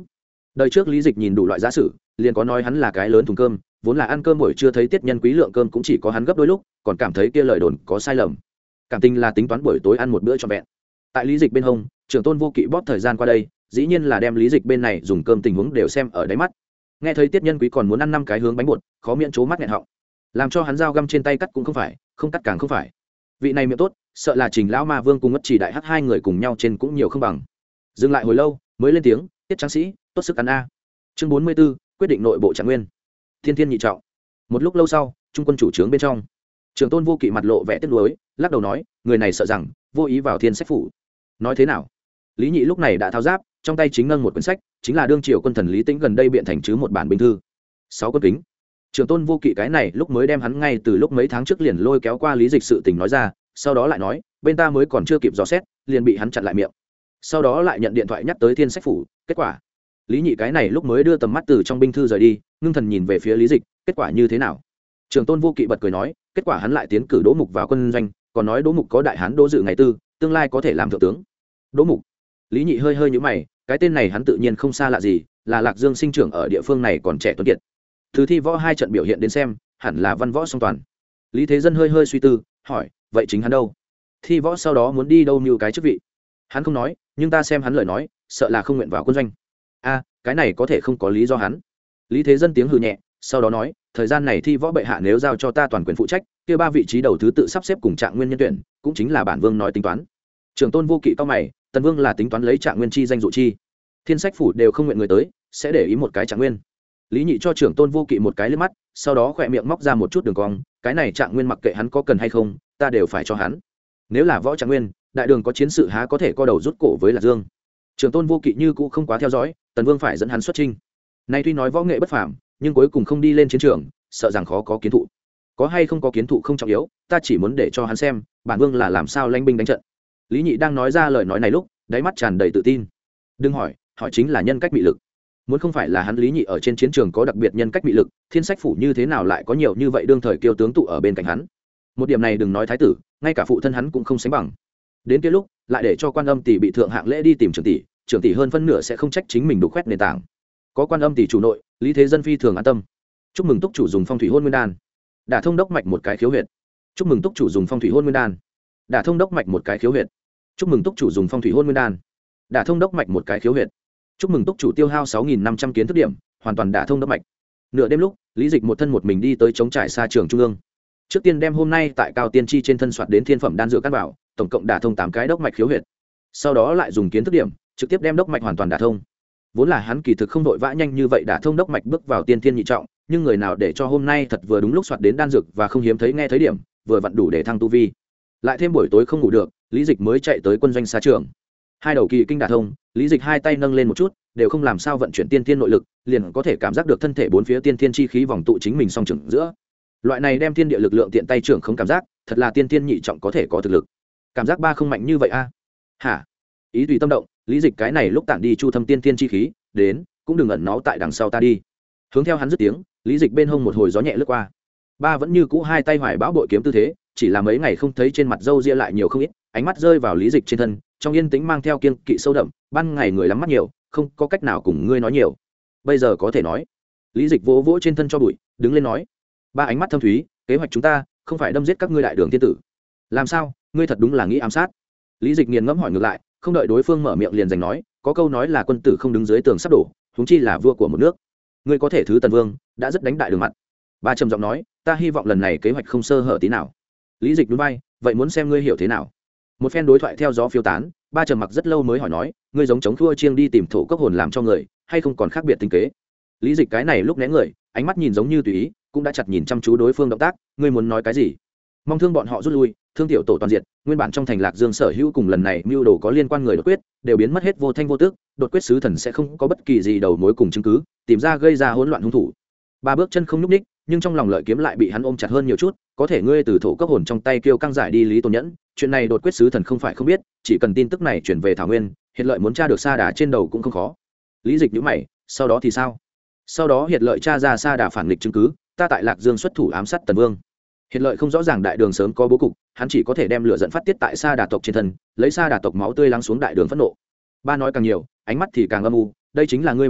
Đời trước Lý Dịch nhìn đủ loại giả sử, liền có nói hắn là cái lớn thùng cơm, vốn là ăn cơm buổi trưa thấy tiết nhân quý lượng cơm cũng chỉ có hắn gấp đôi lúc, còn cảm thấy kia lời đồn có sai lầm. Cảm tình là tính toán buổi tối ăn một bữa trọn vẹn. Tại Lý Dịch bên hông, trưởng tôn Vô Kỵ bóp thời gian qua đây, dĩ nhiên là đem Lý Dịch bên này dùng cơm tình huống đều xem ở đáy mắt. Nghe thấy tiết nhân quý còn muốn ăn năm cái hướng bánh bột, khó miễn chố mắt nghẹn họng. Làm cho hắn dao găm trên tay cắt cũng không phải, không cắt càng không phải. Vị này miệng tốt, sợ là Trình lão ma vương cùng Ngất Chỉ đại hắc hai người cùng nhau trên cũng nhiều không bằng. Dừng lại hồi lâu, mới lên tiếng, "Tiết tráng sĩ, tốt sức ăn a." Chương bốn mươi 44, quyết định nội bộ Trạng Nguyên. Thiên Thiên nhị trọng. Một lúc lâu sau, trung quân chủ trướng bên trong, trưởng tôn Vô Kỵ mặt lộ vẻ tiếc nuối, lắc đầu nói, người này sợ rằng vô ý vào Thiên Sách phủ. Nói thế nào? Lý Nhị lúc này đã tháo giáp, trong tay chính nâng một quyển sách, chính là đương triều quân thần Lý Tĩnh gần đây biện thành chứ một bản binh thư. Sáu quân kính. Trưởng tôn Vô Kỵ cái này lúc mới đem hắn ngay từ lúc mấy tháng trước liền lôi kéo qua Lý Dịch sự tình nói ra, sau đó lại nói, bên ta mới còn chưa kịp dò xét, liền bị hắn chặn lại miệng. Sau đó lại nhận điện thoại nhắc tới Thiên Sách phủ, kết quả, Lý Nhị cái này lúc mới đưa tầm mắt từ trong binh thư rời đi, ngưng thần nhìn về phía Lý Dịch, kết quả như thế nào? Trưởng tôn Vô Kỵ bật cười nói, kết quả hắn lại tiến cử Đỗ Mục vào quân doanh, còn nói Đỗ Mục có đại hán Đỗ Dự ngày tư, tương lai có thể làm thượng tướng. Đỗ Mục. Lý Nhị hơi hơi nhíu mày, cái tên này hắn tự nhiên không xa lạ gì, là Lạc Dương sinh trưởng ở địa phương này còn trẻ tuấn kiệt. Từ thi võ hai trận biểu hiện đến xem, hẳn là văn võ song toàn. Lý Thế Dân hơi hơi suy tư, hỏi, vậy chính hắn đâu? Thi võ sau đó muốn đi đâu như cái chức vị? Hắn không nói, nhưng ta xem hắn lời nói, sợ là không nguyện vào quân doanh. A, cái này có thể không có lý do hắn. Lý Thế Dân tiếng hừ nhẹ, sau đó nói, thời gian này thi võ bệ hạ nếu giao cho ta toàn quyền phụ trách, kia ba vị trí đầu thứ tự sắp xếp cùng Trạng Nguyên nhân tuyển, cũng chính là bản vương nói tính toán. Trưởng tôn Vô Kỵ cao mày, Tần Vương là tính toán lấy Trạng Nguyên chi danh dụ chi. Thiên Sách phủ đều không nguyện người tới, sẽ để ý một cái Trạng Nguyên. Lý Nhị cho trưởng tôn Vô Kỵ một cái liếc mắt, sau đó khỏe miệng móc ra một chút đường cong, cái này Trạng Nguyên mặc kệ hắn có cần hay không, ta đều phải cho hắn. Nếu là võ Trạng Nguyên, đại đường có chiến sự há có thể co đầu rút cổ với Lạc Dương. Trưởng tôn Vô Kỵ như cũ không quá theo dõi, Tần Vương phải dẫn hắn xuất chinh. Nay tuy nói võ nghệ bất phàm, nhưng cuối cùng không đi lên chiến trường, sợ rằng khó có kiến thụ. Có hay không có kiến thụ không trọng yếu, ta chỉ muốn để cho hắn xem, bản vương là làm sao lãnh binh đánh trận. Lý Nhị đang nói ra lời nói này lúc, đáy mắt tràn đầy tự tin. Đừng hỏi, hỏi chính là nhân cách bị lực. Muốn không phải là hắn Lý Nhị ở trên chiến trường có đặc biệt nhân cách bị lực, Thiên Sách phủ như thế nào lại có nhiều như vậy đương thời kiêu tướng tụ ở bên cạnh hắn. Một điểm này đừng nói thái tử, ngay cả phụ thân hắn cũng không sánh bằng. Đến kia lúc, lại để cho Quan Âm tỷ bị thượng hạng lễ đi tìm trưởng tỷ, trưởng tỷ hơn phân nửa sẽ không trách chính mình đủ khoét nền tảng. Có Quan Âm tỷ chủ nội, Lý Thế Dân phi thường an tâm. Chúc mừng túc chủ dùng phong thủy hôn nguyên đan, đả thông đốc mạch một cái khiếu huyệt. Chúc mừng túc chủ dùng phong thủy hôn nguyên đan, đả thông đốc mạch một cái khiếu huyệt. Chúc mừng túc chủ dùng phong thủy hôn nguyên đan, đả thông đốc mạch một cái khiếu huyệt. Chúc mừng túc chủ tiêu hao sáu nghìn năm trăm kiến thức điểm, hoàn toàn đả thông đốc mạch. Nửa đêm lúc, Lý Dịch một thân một mình đi tới chống trải xa trường trung ương. Trước tiên đem hôm nay tại Cao Tiên Chi trên thân soạt đến thiên phẩm đan dược căn bảo, tổng cộng đả thông tám cái đốc mạch khiếu huyệt. Sau đó lại dùng kiến thức điểm, trực tiếp đem đốc mạch hoàn toàn đả thông. Vốn là hắn kỳ thực không đội vã nhanh như vậy đả thông đốc mạch bước vào tiên thiên nhị trọng, nhưng người nào để cho hôm nay thật vừa đúng lúc soạt đến đan dược và không hiếm thấy nghe thấy điểm, vừa vặn đủ để thăng tu vi. Lại thêm buổi tối không ngủ được, Lý Dịch mới chạy tới quân doanh xa trường. Hai đầu kỳ kinh đả thông, Lý Dịch hai tay nâng lên một chút, đều không làm sao vận chuyển tiên thiên nội lực, liền có thể cảm giác được thân thể bốn phía tiên thiên chi khí vòng tụ chính mình song trưởng giữa. Loại này đem thiên địa lực lượng tiện tay trưởng không cảm giác, thật là tiên thiên nhị trọng có thể có thực lực. Cảm giác ba không mạnh như vậy a? À? Hả? Ý tùy tâm động, Lý Dịch cái này lúc tản đi chu thâm tiên thiên chi khí, đến, cũng đừng ẩn náu tại đằng sau ta đi. Hướng theo hắn dứt tiếng, Lý Dịch bên hông một hồi gió nhẹ lướt qua. Ba vẫn như cũ hai tay hoài bão bội kiếm tư thế, chỉ là mấy ngày không thấy trên mặt râu ria lại nhiều không ít, ánh mắt rơi vào Lý Dịch trên thân, trong yên tĩnh mang theo kiên kỵ sâu đậm, ban ngày người lắm mắt nhiều, không có cách nào cùng ngươi nói nhiều. Bây giờ có thể nói. Lý Dịch vỗ vỗ trên thân cho bụi, đứng lên nói. Ba ánh mắt thâm thúy, kế hoạch chúng ta không phải đâm giết các ngươi đại đường thiên tử. Làm sao, ngươi thật đúng là nghĩ ám sát? Lý Dịch nghiền ngẫm hỏi ngược lại, không đợi đối phương mở miệng liền giành nói, có câu nói là quân tử không đứng dưới tường sắp đổ, huống chi là vua của một nước. Ngươi có thể thứ Tần Vương, đã rất đánh đại đường mặt. Ba trầm giọng nói, ta hy vọng lần này kế hoạch không sơ hở tí nào. Lý Dịch nhún vai, vậy muốn xem ngươi hiểu thế nào. Một phen đối thoại theo gió phiêu tán, ba trầm mặc rất lâu mới hỏi nói, ngươi giống chống thua chiêng đi tìm thổ cốc hồn làm cho người, hay không còn khác biệt tính kế? Lý Dịch cái này lúc né người, ánh mắt nhìn giống như tùy ý, cũng đã chặt nhìn chăm chú đối phương động tác, ngươi muốn nói cái gì? Mong thương bọn họ rút lui, thương tiểu tổ toàn diệt, nguyên bản trong thành Lạc Dương sở hữu cùng lần này mưu đồ có liên quan người đột quyết, đều biến mất hết vô thanh vô tức, đột quyết sứ thần sẽ không có bất kỳ gì đầu mối cùng chứng cứ, tìm ra gây ra hỗn loạn hung thủ. Ba bước chân không nhúc nhích, nhưng trong lòng lợi kiếm lại bị hắn ôm chặt hơn nhiều chút, có thể ngươi từ thổ cốc hồn trong tay kêu căng giải đi Lý Tôn Nhẫn, chuyện này đột quyết sứ thần không phải không biết, chỉ cần tin tức này chuyển về Thảo Nguyên, Hiệt Lợi muốn tra được Sa Đà trên đầu cũng không khó. Lý Dịch nhíu mày, sau đó thì sao? Sau đó Hiệt Lợi tra ra Sa Đà phản nghịch chứng cứ, ta tại Lạc Dương xuất thủ ám sát Tần Vương. Hiệt Lợi không rõ ràng đại đường sớm có bố cục, hắn chỉ có thể đem lửa giận phát tiết tại Sa Đà tộc trên thân, lấy Sa Đà tộc máu tươi lắng xuống đại đường phẫn nộ. Ba nói càng nhiều, ánh mắt thì càng âm u, đây chính là ngươi bản tính,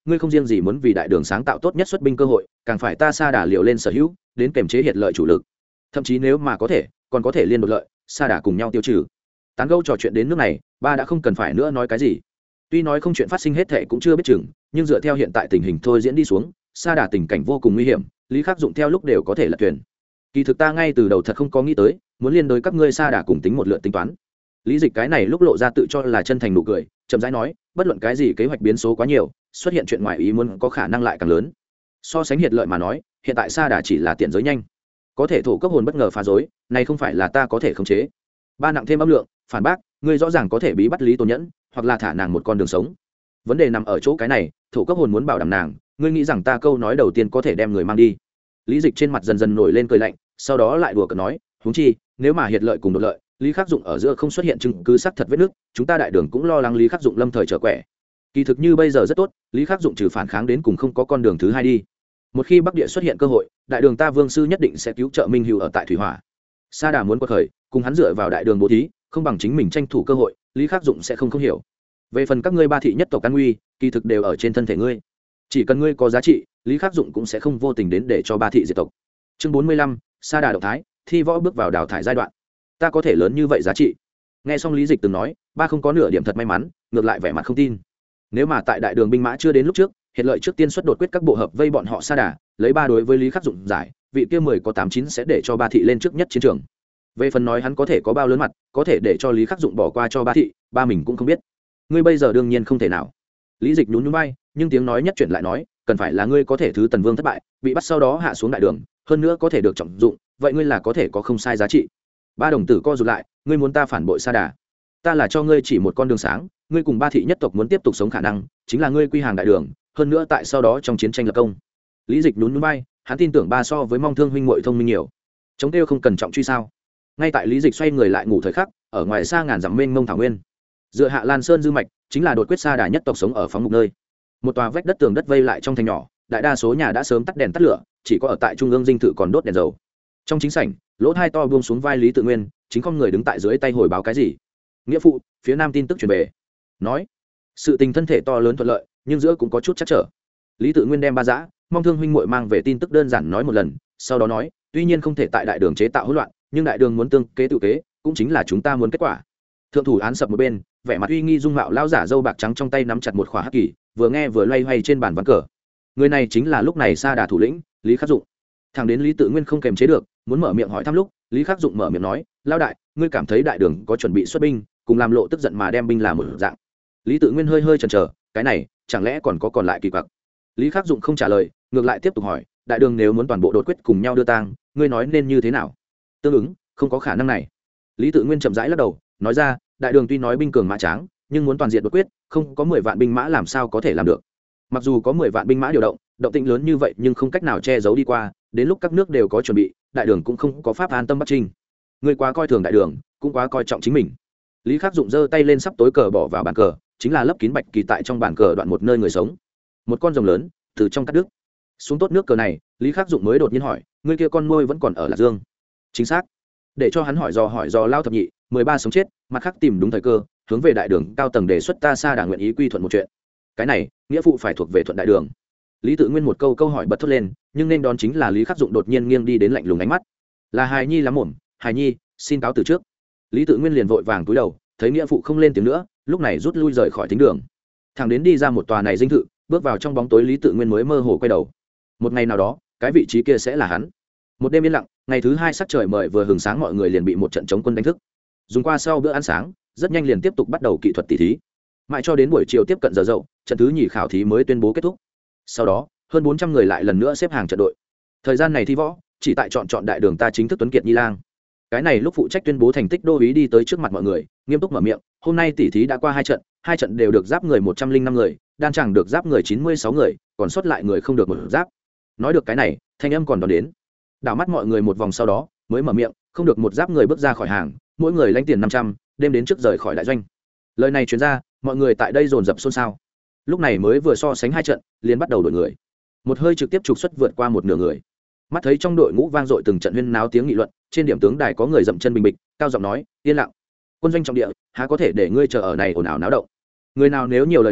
ngươi không riêng gì muốn vì đại đường sáng tạo tốt nhất xuất binh cơ hội, càng phải ta sa đà liệu lên sở hữu đến kềm chế hiệt lợi chủ lực, thậm chí nếu mà có thể còn có thể liên đột lợi sa đà cùng nhau tiêu trừ. Tán gẫu trò chuyện đến nước này, ba đã không cần phải nữa nói cái gì. Tuy nói không chuyện phát sinh hết thệ cũng chưa biết chừng, nhưng dựa theo hiện tại tình hình thôi diễn đi xuống, sa đà tình cảnh vô cùng nguy hiểm, Lý Khắc Dụng theo lúc đều có thể lật thuyền. Kỳ thực ta ngay từ đầu thật không có nghĩ tới muốn liên đối các ngươi sa đà cùng tính một lượt tính toán. Lý Dịch cái này lúc lộ ra tự cho là chân thành nụ cười, chậm rãi nói, bất luận cái gì kế hoạch biến số quá nhiều, xuất hiện chuyện ngoài ý muốn có khả năng lại càng lớn. So sánh hiệt lợi mà nói, hiện tại sa đà chỉ là tiện giới nhanh, có thể thổ cấp hồn bất ngờ phá rối, này không phải là ta có thể khống chế. Ba nặng thêm âm lượng, phản bác, ngươi rõ ràng có thể bí bắt Lý Tôn Nhẫn, hoặc là thả nàng một con đường sống. Vấn đề nằm ở chỗ cái này, thổ cấp hồn muốn bảo đảm nàng, ngươi nghĩ rằng ta câu nói đầu tiên có thể đem người mang đi? Lý Dịch trên mặt dần dần nổi lên cười lạnh, sau đó lại đùa cợt nói, huống chi, nếu mà hiệt lợi cùng đột lợi, Lý Khắc Dụng ở giữa không xuất hiện chứng cứ xác thật vết nước, chúng ta đại đường cũng lo lắng Lý Khắc Dụng lâm thời trở quẻ. Kỳ thực như bây giờ rất tốt, Lý Khắc Dụng trừ phản kháng đến cùng không có con đường thứ hai đi. Một khi Bắc Địa xuất hiện cơ hội, đại đường ta vương sư nhất định sẽ cứu trợ Minh Hữu ở tại thủy hỏa. Sa Đà muốn quật khởi, cùng hắn dựa vào đại đường bố thí, không bằng chính mình tranh thủ cơ hội, Lý Khắc Dụng sẽ không không hiểu. Về phần các ngươi ba thị nhất tộc an nguy, kỳ thực đều ở trên thân thể ngươi. Chỉ cần ngươi có giá trị, Lý Khắc Dụng cũng sẽ không vô tình đến để cho ba thị diệt tộc. Chương bốn mươi lăm, Sa Đà động thái, thi võ bước vào đào thải giai đoạn. Ta có thể lớn như vậy giá trị? Nghe xong Lý Dịch từng nói, ba không có nửa điểm thật may mắn, ngược lại vẻ mặt không tin. Nếu mà tại đại đường binh mã chưa đến lúc trước, hiện lợi trước tiên xuất đột quyết các bộ hợp vây bọn họ Sa Đà, lấy ba đối với Lý Khắc Dụng giải, vị kia mười có tám chín sẽ để cho ba thị lên trước nhất chiến trường. Về phần nói hắn có thể có bao lớn mặt, có thể để cho Lý Khắc Dụng bỏ qua cho ba thị, ba mình cũng không biết. Ngươi bây giờ đương nhiên không thể nào. Lý Dịch nhún nhún vai, nhưng tiếng nói nhất chuyển lại nói, cần phải là ngươi có thể thứ Tần Vương thất bại, bị bắt sau đó hạ xuống đại đường, hơn nữa có thể được trọng dụng, vậy ngươi là có thể có không sai giá trị. Ba đồng tử co rụt lại, ngươi muốn ta phản bội Sa Đà? Ta là cho ngươi chỉ một con đường sáng, ngươi cùng ba thị nhất tộc muốn tiếp tục sống khả năng, chính là ngươi quy hàng đại đường, hơn nữa tại sau đó trong chiến tranh lập công. Lý Dịch nhún nhún vai, hắn tin tưởng ba so với Mong Thương huynh muội thông minh nhiều. Chống tiêu không cần trọng truy sao? Ngay tại Lý Dịch xoay người lại ngủ thời khắc, ở ngoài xa ngàn dặm mênh mông thảo nguyên, dựa Hạ Lan Sơn dư mạch, chính là đột quyết Sa Đà nhất tộc sống ở phóng mục nơi. Một tòa vách đất tường đất vây lại trong thành nhỏ, đại đa số nhà đã sớm tắt đèn tắt lửa, chỉ có ở tại trung ương dinh thự còn đốt đèn dầu. Trong chính sảnh, lỗ hai to buông xuống vai Lý Tự Nguyên, chính con người đứng tại dưới tay hồi báo cái gì. Nghĩa phụ, phía nam tin tức truyền về, nói sự tình thân thể to lớn thuận lợi, nhưng giữa cũng có chút chắc trở. Lý Tự Nguyên đem ba dã, Mong Thương huynh muội mang về tin tức đơn giản nói một lần, sau đó nói, tuy nhiên không thể tại đại đường chế tạo hỗn loạn, nhưng đại đường muốn tương kế tự kế, cũng chính là chúng ta muốn kết quả. Thượng thủ án sập một bên, vẻ mặt uy nghi dung mạo lão giả dâu bạc trắng trong tay nắm chặt một khỏa hắc kỳ, vừa nghe vừa loay hoay trên bàn ván cờ. Người này chính là lúc này Sa Đà thủ lĩnh Lý Khắc Dụng. Thằng đến Lý Tự Nguyên không kềm chế được, muốn mở miệng hỏi thăm lúc, Lý Khắc Dụng mở miệng nói, lão đại, ngươi cảm thấy đại đường có chuẩn bị xuất binh, cùng làm lộ tức giận mà đem binh làm một dạng. Lý Tự Nguyên hơi hơi chần chờ, cái này chẳng lẽ còn có còn lại kỳ quặc. Lý Khắc Dụng không trả lời, ngược lại tiếp tục hỏi, đại đường nếu muốn toàn bộ đột quyết cùng nhau đưa tang, ngươi nói nên như thế nào? Tương ứng không có khả năng này. Lý Tự Nguyên chậm rãi lắc đầu, nói ra, đại đường tuy nói binh cường mã tráng, nhưng muốn toàn diện đột quyết, không có mười vạn binh mã làm sao có thể làm được. Mặc dù có mười vạn binh mã điều động, động tĩnh lớn như vậy nhưng không cách nào che giấu đi qua, đến lúc các nước đều có chuẩn bị, đại đường cũng không có pháp an tâm bắt chinh. Ngươi quá coi thường đại đường, cũng quá coi trọng chính mình. Lý Khắc Dụng giơ tay lên sắp tối cờ bỏ vào bàn cờ, chính là lấp kín bạch kỳ tại trong bàn cờ đoạn một nơi người sống. Một con rồng lớn từ trong cắt đứt xuống tốt nước cờ này, Lý Khắc Dụng mới đột nhiên hỏi, ngươi kia con nuôi vẫn còn ở Lạc Dương? Chính xác. Để cho hắn hỏi dò hỏi dò lao thập nhị, mười ba sống chết, mặt khác tìm đúng thời cơ, hướng về đại đường cao tầng đề xuất ta Sa Đà nguyện ý quy thuận một chuyện. Cái này, nghĩa phụ phải thuộc về thuận đại đường. Lý Tự Nguyên một câu câu hỏi bật thốt lên, nhưng nên đón chính là Lý Khắc Dụng đột nhiên nghiêng đi đến lạnh lùng ánh mắt. Là hài nhi lắm mồm, hài nhi, xin cáo từ trước. Lý Tự Nguyên liền vội vàng cúi đầu, thấy nghĩa phụ không lên tiếng nữa, lúc này rút lui rời khỏi thính đường. Thằng đến đi ra một tòa này dinh thự, bước vào trong bóng tối, Lý Tự Nguyên mới mơ hồ quay đầu. Một ngày nào đó, cái vị trí kia sẽ là hắn. Một đêm yên lặng, ngày thứ hai sắc trời mời vừa hừng sáng, mọi người liền bị một trận chống quân đánh thức. Dùng qua sau bữa ăn sáng, rất nhanh liền tiếp tục bắt đầu kỹ thuật tỉ thí. Mãi cho đến buổi chiều tiếp cận giờ dậu, trận thứ nhì khảo thí mới tuyên bố kết thúc. Sau đó, hơn bốn trăm người lại lần nữa xếp hàng trận đội. Thời gian này thi võ, chỉ tại chọn chọn đại đường ta chính thức Tuấn Kiệt Nhi Lang. Cái này lúc phụ trách tuyên bố thành tích đô úy đi tới trước mặt mọi người, nghiêm túc mở miệng, hôm nay tỉ thí đã qua hai trận, hai trận đều được giáp người một trăm linh năm người, đan chẳng được giáp người chín mươi sáu người, còn sót lại người không được một giáp. Nói được cái này, thanh âm còn đón đến. Đảo mắt mọi người một vòng sau đó, mới mở miệng, không được một giáp người bước ra khỏi hàng, mỗi người lãnh tiền năm trăm, đêm đến trước rời khỏi đại doanh. Lời này truyền ra, mọi người tại đây dồn dập xôn xao. Lúc này mới vừa so sánh hai trận, liền bắt đầu đổi người. Một hơi trực tiếp trục xuất vượt qua một nửa người. Mắt thấy trong đội ngũ vang dội từng trận huyên náo tiếng nghị luận, trên điểm tướng đài có người dậm chân bình bịch, cao giọng nói, yên lặng. Quân doanh trọng địa, há có thể để ngươi chờ ở này ồn ào náo động. Người nào nếu nhiều lời nữa,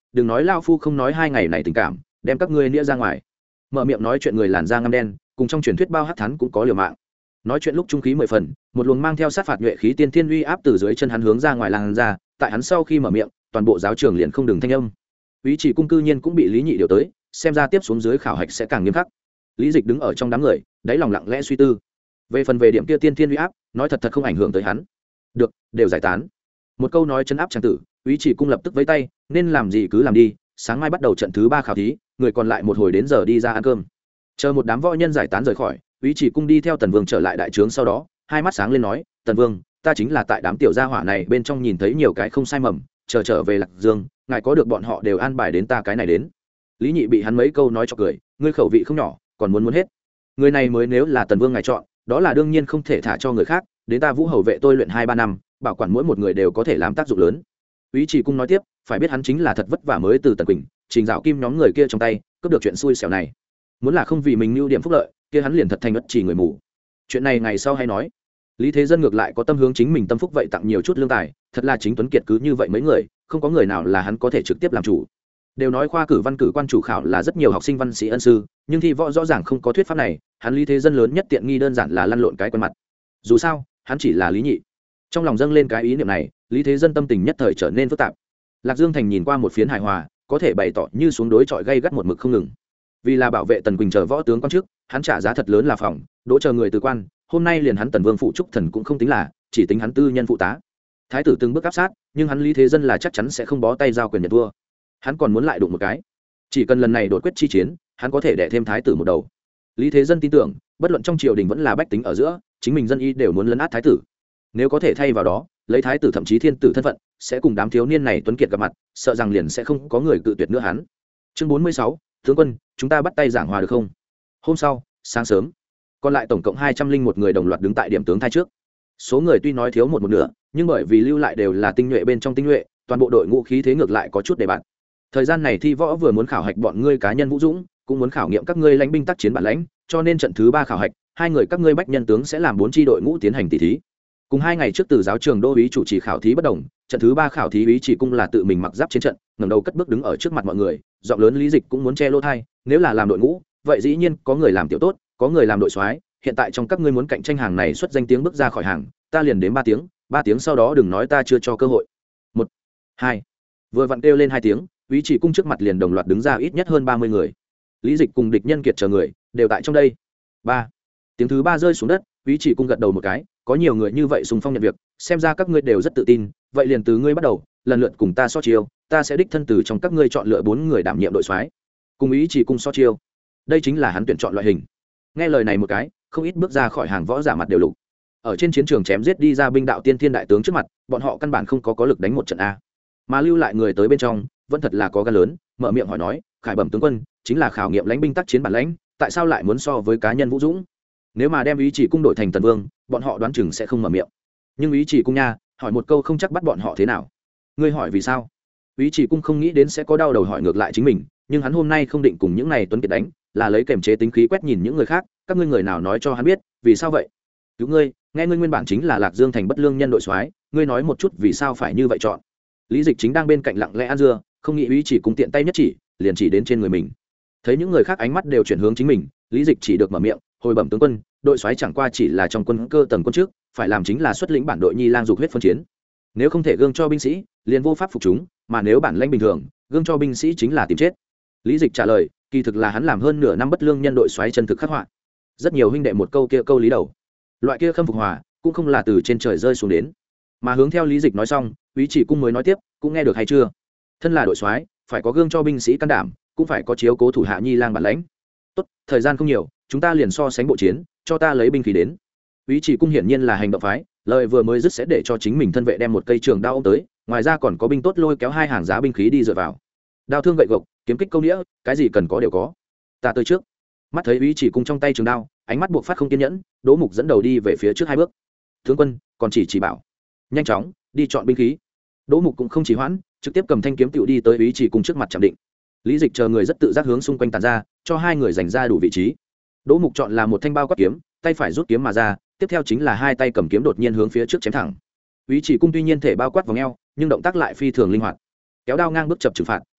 đừng nói lao phu không nói hai ngày này tình cảm, đem các ngươi nĩa ra ngoài. Mở miệng nói chuyện người làn da ngăm đen, cùng trong truyền thuyết bao hắc thắn cũng có liều mạng. Nói chuyện lúc trung khí mười phần, một luồng mang theo sát phạt nhuệ khí tiên thiên uy áp từ dưới chân hắn hướng ra ngoài làn ra, tại hắn sau khi mở miệng, toàn bộ giáo trường liền không đừng thanh âm. Úy Chỉ Cung cư nhiên cũng bị Lý Nhị điều tới, xem ra tiếp xuống dưới khảo hạch sẽ càng nghiêm khắc. Lý Dịch đứng ở trong đám người, đáy lòng lặng lẽ suy tư. Về phần về điểm kia tiên thiên uy áp, nói thật thật không ảnh hưởng tới hắn. Được, đều giải tán. Một câu nói chấn áp chàng tử, Úy Chỉ Cung lập tức vẫy tay, nên làm gì cứ làm đi, sáng mai bắt đầu trận thứ ba khảo thí, người còn lại một hồi đến giờ đi ra ăn cơm. Chờ một đám võ nhân giải tán rời khỏi, Úy Chỉ Cung đi theo Tần Vương trở lại đại trướng, sau đó hai mắt sáng lên nói, Tần Vương, ta chính là tại đám tiểu gia hỏa này bên trong nhìn thấy nhiều cái không sai mầm, chờ trở về Lạc Dương, ngài có được bọn họ đều an bài đến ta cái này đến. Lý Nhị bị hắn mấy câu nói cho cười, ngươi khẩu vị không nhỏ, còn muốn muốn hết. Người này mới nếu là Tần Vương ngài chọn, đó là đương nhiên không thể thả cho người khác, đến ta Vũ Hầu vệ tôi luyện hai ba năm, bảo quản mỗi một người đều có thể làm tác dụng lớn. Úy Chỉ Cung nói tiếp, phải biết hắn chính là thật vất vả mới từ Tần Quỳnh, Trình Dạo Kim nhóm người kia trong tay cướp được chuyện xui xẻo này. Muốn là không vì mình lưu điểm phúc lợi, kia hắn liền thật thành bất chỉ người mù. Chuyện này ngày sau hay nói. Lý Thế Dân ngược lại có tâm hướng chính mình tâm phúc vậy tặng nhiều chút lương tài, thật là chính tuấn kiệt cứ như vậy mấy người, không có người nào là hắn có thể trực tiếp làm chủ. Đều nói khoa cử văn cử quan chủ khảo là rất nhiều học sinh văn sĩ ân sư, nhưng thi võ rõ ràng không có thuyết pháp này, hắn Lý Thế Dân lớn nhất tiện nghi đơn giản là lăn lộn cái quen mặt. Dù sao, hắn chỉ là Lý Nhị. Trong lòng dâng lên cái ý niệm này, Lý Thế Dân tâm tình nhất thời trở nên phức tạp. Lạc Dương thành nhìn qua một phiến hài hòa, có thể bày tỏ như xuống đối chọi gây gắt một mực không ngừng. Vì là bảo vệ Tần Quỳnh chờ võ tướng quan chức, hắn trả giá thật lớn là phòng, đỗ chờ người từ quan, hôm nay liền hắn Tần Vương phụ trúc thần cũng không tính là, chỉ tính hắn tư nhân phụ tá. Thái tử từng bước áp sát, nhưng hắn Lý Thế Dân là chắc chắn sẽ không bó tay giao quyền nhận thua. Hắn còn muốn lại đụng một cái. Chỉ cần lần này đột quyết chi chiến, hắn có thể đè thêm thái tử một đầu. Lý Thế Dân tin tưởng, bất luận trong triều đình vẫn là bách tính ở giữa, chính mình dân y đều muốn lấn át thái tử. Nếu có thể thay vào đó, lấy thái tử thậm chí thiên tử thân phận, sẽ cùng đám thiếu niên này tuấn kiệt gặp mặt, sợ rằng liền sẽ không có người cự tuyệt nữa hắn. Chương bốn mươi sáu, tướng quân, chúng ta bắt tay giảng hòa được không? Hôm sau, sáng sớm, còn lại tổng cộng hai trăm linh một người đồng loạt đứng tại điểm tướng thai trước. Số người tuy nói thiếu một một nửa, nhưng bởi vì lưu lại đều là tinh nhuệ bên trong tinh nhuệ, toàn bộ đội ngũ khí thế ngược lại có chút đề bạt. Thời gian này thi võ vừa muốn khảo hạch bọn ngươi cá nhân vũ dũng, cũng muốn khảo nghiệm các ngươi lãnh binh tác chiến bản lãnh, cho nên trận thứ ba khảo hạch, hai người các ngươi bách nhân tướng sẽ làm bốn chi đội ngũ tiến hành tỷ thí. Cùng hai ngày trước từ giáo trường đô úy chủ trì khảo thí bất đồng, trận thứ ba khảo thí úy chỉ cung là tự mình mặc giáp trên trận, ngẩng đầu cất bước đứng ở trước mặt mọi người, giọng lớn Lý Dịch cũng muốn che lỗ thai, nếu là làm đội ngũ, vậy dĩ nhiên có người làm tiểu tốt, có người làm đội soái, hiện tại trong các ngươi muốn cạnh tranh hàng này xuất danh tiếng bước ra khỏi hàng, ta liền đến ba tiếng, ba tiếng sau đó đừng nói ta chưa cho cơ hội. Một, hai. Vừa vặn kêu lên hai tiếng, úy chỉ cung trước mặt liền đồng loạt đứng ra ít nhất hơn ba mươi người. Lý Dịch cùng địch nhân kiệt chờ người đều tại trong đây. Ba. Tiếng thứ ba rơi xuống đất, úy chỉ cung gật đầu một cái, có nhiều người như vậy xung phong nhận việc, xem ra các ngươi đều rất tự tin, vậy liền từ ngươi bắt đầu, lần lượt cùng ta so chiêu, ta sẽ đích thân từ trong các ngươi chọn lựa bốn người đảm nhiệm đội soái. Cùng ý chỉ cung so chiêu. Đây chính là hắn tuyển chọn loại hình. Nghe lời này một cái, không ít bước ra khỏi hàng võ giả mặt đều lục. Ở trên chiến trường chém giết đi ra binh đạo tiên thiên đại tướng trước mặt, bọn họ căn bản không có có lực đánh một trận a. Mà lưu lại người tới bên trong, vẫn thật là có gan lớn, mở miệng hỏi nói, khải bẩm tướng quân, chính là khảo nghiệm lãnh binh tác chiến bản lãnh, tại sao lại muốn so với cá nhân vũ dũng? Nếu mà đem ý chỉ cung đổi thành Tần Vương, bọn họ đoán chừng sẽ không mở miệng. Nhưng ý chỉ cung nha, hỏi một câu không chắc bắt bọn họ thế nào. Ngươi hỏi vì sao? Ý chỉ cung không nghĩ đến sẽ có đau đầu hỏi ngược lại chính mình, nhưng hắn hôm nay không định cùng những này tuấn kiệt đánh, là lấy kềm chế tính khí quét nhìn những người khác, các ngươi người nào nói cho hắn biết, vì sao vậy? Cứu ngươi, nghe ngươi nguyên bản chính là Lạc Dương thành bất lương nhân đội soái, ngươi nói một chút vì sao phải như vậy chọn. Lý Dịch chính đang bên cạnh lặng lẽ ăn dưa, không nghĩ ý chỉ cung tiện tay nhất chỉ, liền chỉ đến trên người mình. Thấy những người khác ánh mắt đều chuyển hướng chính mình, Lý Dịch chỉ được mở miệng, hồi bẩm tướng quân, đội soái chẳng qua chỉ là trong quân cơ tầng quân trước, phải làm chính là xuất lĩnh bản đội nhi lang dục huyết phân chiến. Nếu không thể gương cho binh sĩ, liền vô pháp phục chúng, mà nếu bản lãnh bình thường, gương cho binh sĩ chính là tìm chết. Lý Dịch trả lời, kỳ thực là hắn làm hơn nửa năm bất lương nhân đội soái chân thực khắc họa. Rất nhiều huynh đệ một câu kia câu lý đầu. Loại kia khâm phục hòa, cũng không là từ trên trời rơi xuống đến, mà hướng theo Lý Dịch nói xong, Úy Chỉ Cung mới nói tiếp, cũng nghe được hay chưa? Thân là đội soái, phải có gương cho binh sĩ can đảm, cũng phải có chiếu cố thủ hạ nhi lang bản lãnh. Tốt, thời gian không nhiều, chúng ta liền so sánh bộ chiến, cho ta lấy binh khí đến. Úy Chỉ Cung hiển nhiên là hành động phái, lời vừa mới dứt sẽ để cho chính mình thân vệ đem một cây trường đao ôm tới, ngoài ra còn có binh tốt lôi kéo hai hàng giá binh khí đi dựa vào. Đao thương gậy gộc, kiếm kích câu nghĩa, cái gì cần có đều có. Ta tới trước. Mắt thấy Úy Chỉ Cung trong tay trường đao, ánh mắt buộc phát không kiên nhẫn, Đỗ Mục dẫn đầu đi về phía trước hai bước. Tướng quân, còn chỉ chỉ bảo, nhanh chóng đi chọn binh khí. Đỗ Mục cũng không chỉ hoãn, trực tiếp cầm thanh kiếm tiểu đi tới Úy Chỉ Cung trước mặt chạm định. Lý Dịch chờ người rất tự giác hướng xung quanh tàn ra, cho hai người giành ra đủ vị trí. Đỗ Mục chọn là một thanh bao quát kiếm, tay phải rút kiếm mà ra, tiếp theo chính là hai tay cầm kiếm đột nhiên hướng phía trước chém thẳng. Úy Chỉ Cung tuy nhiên thể bao quát vòng eo, nhưng động tác lại phi thường linh hoạt. Kéo đao ngang bước chập trừng phạt,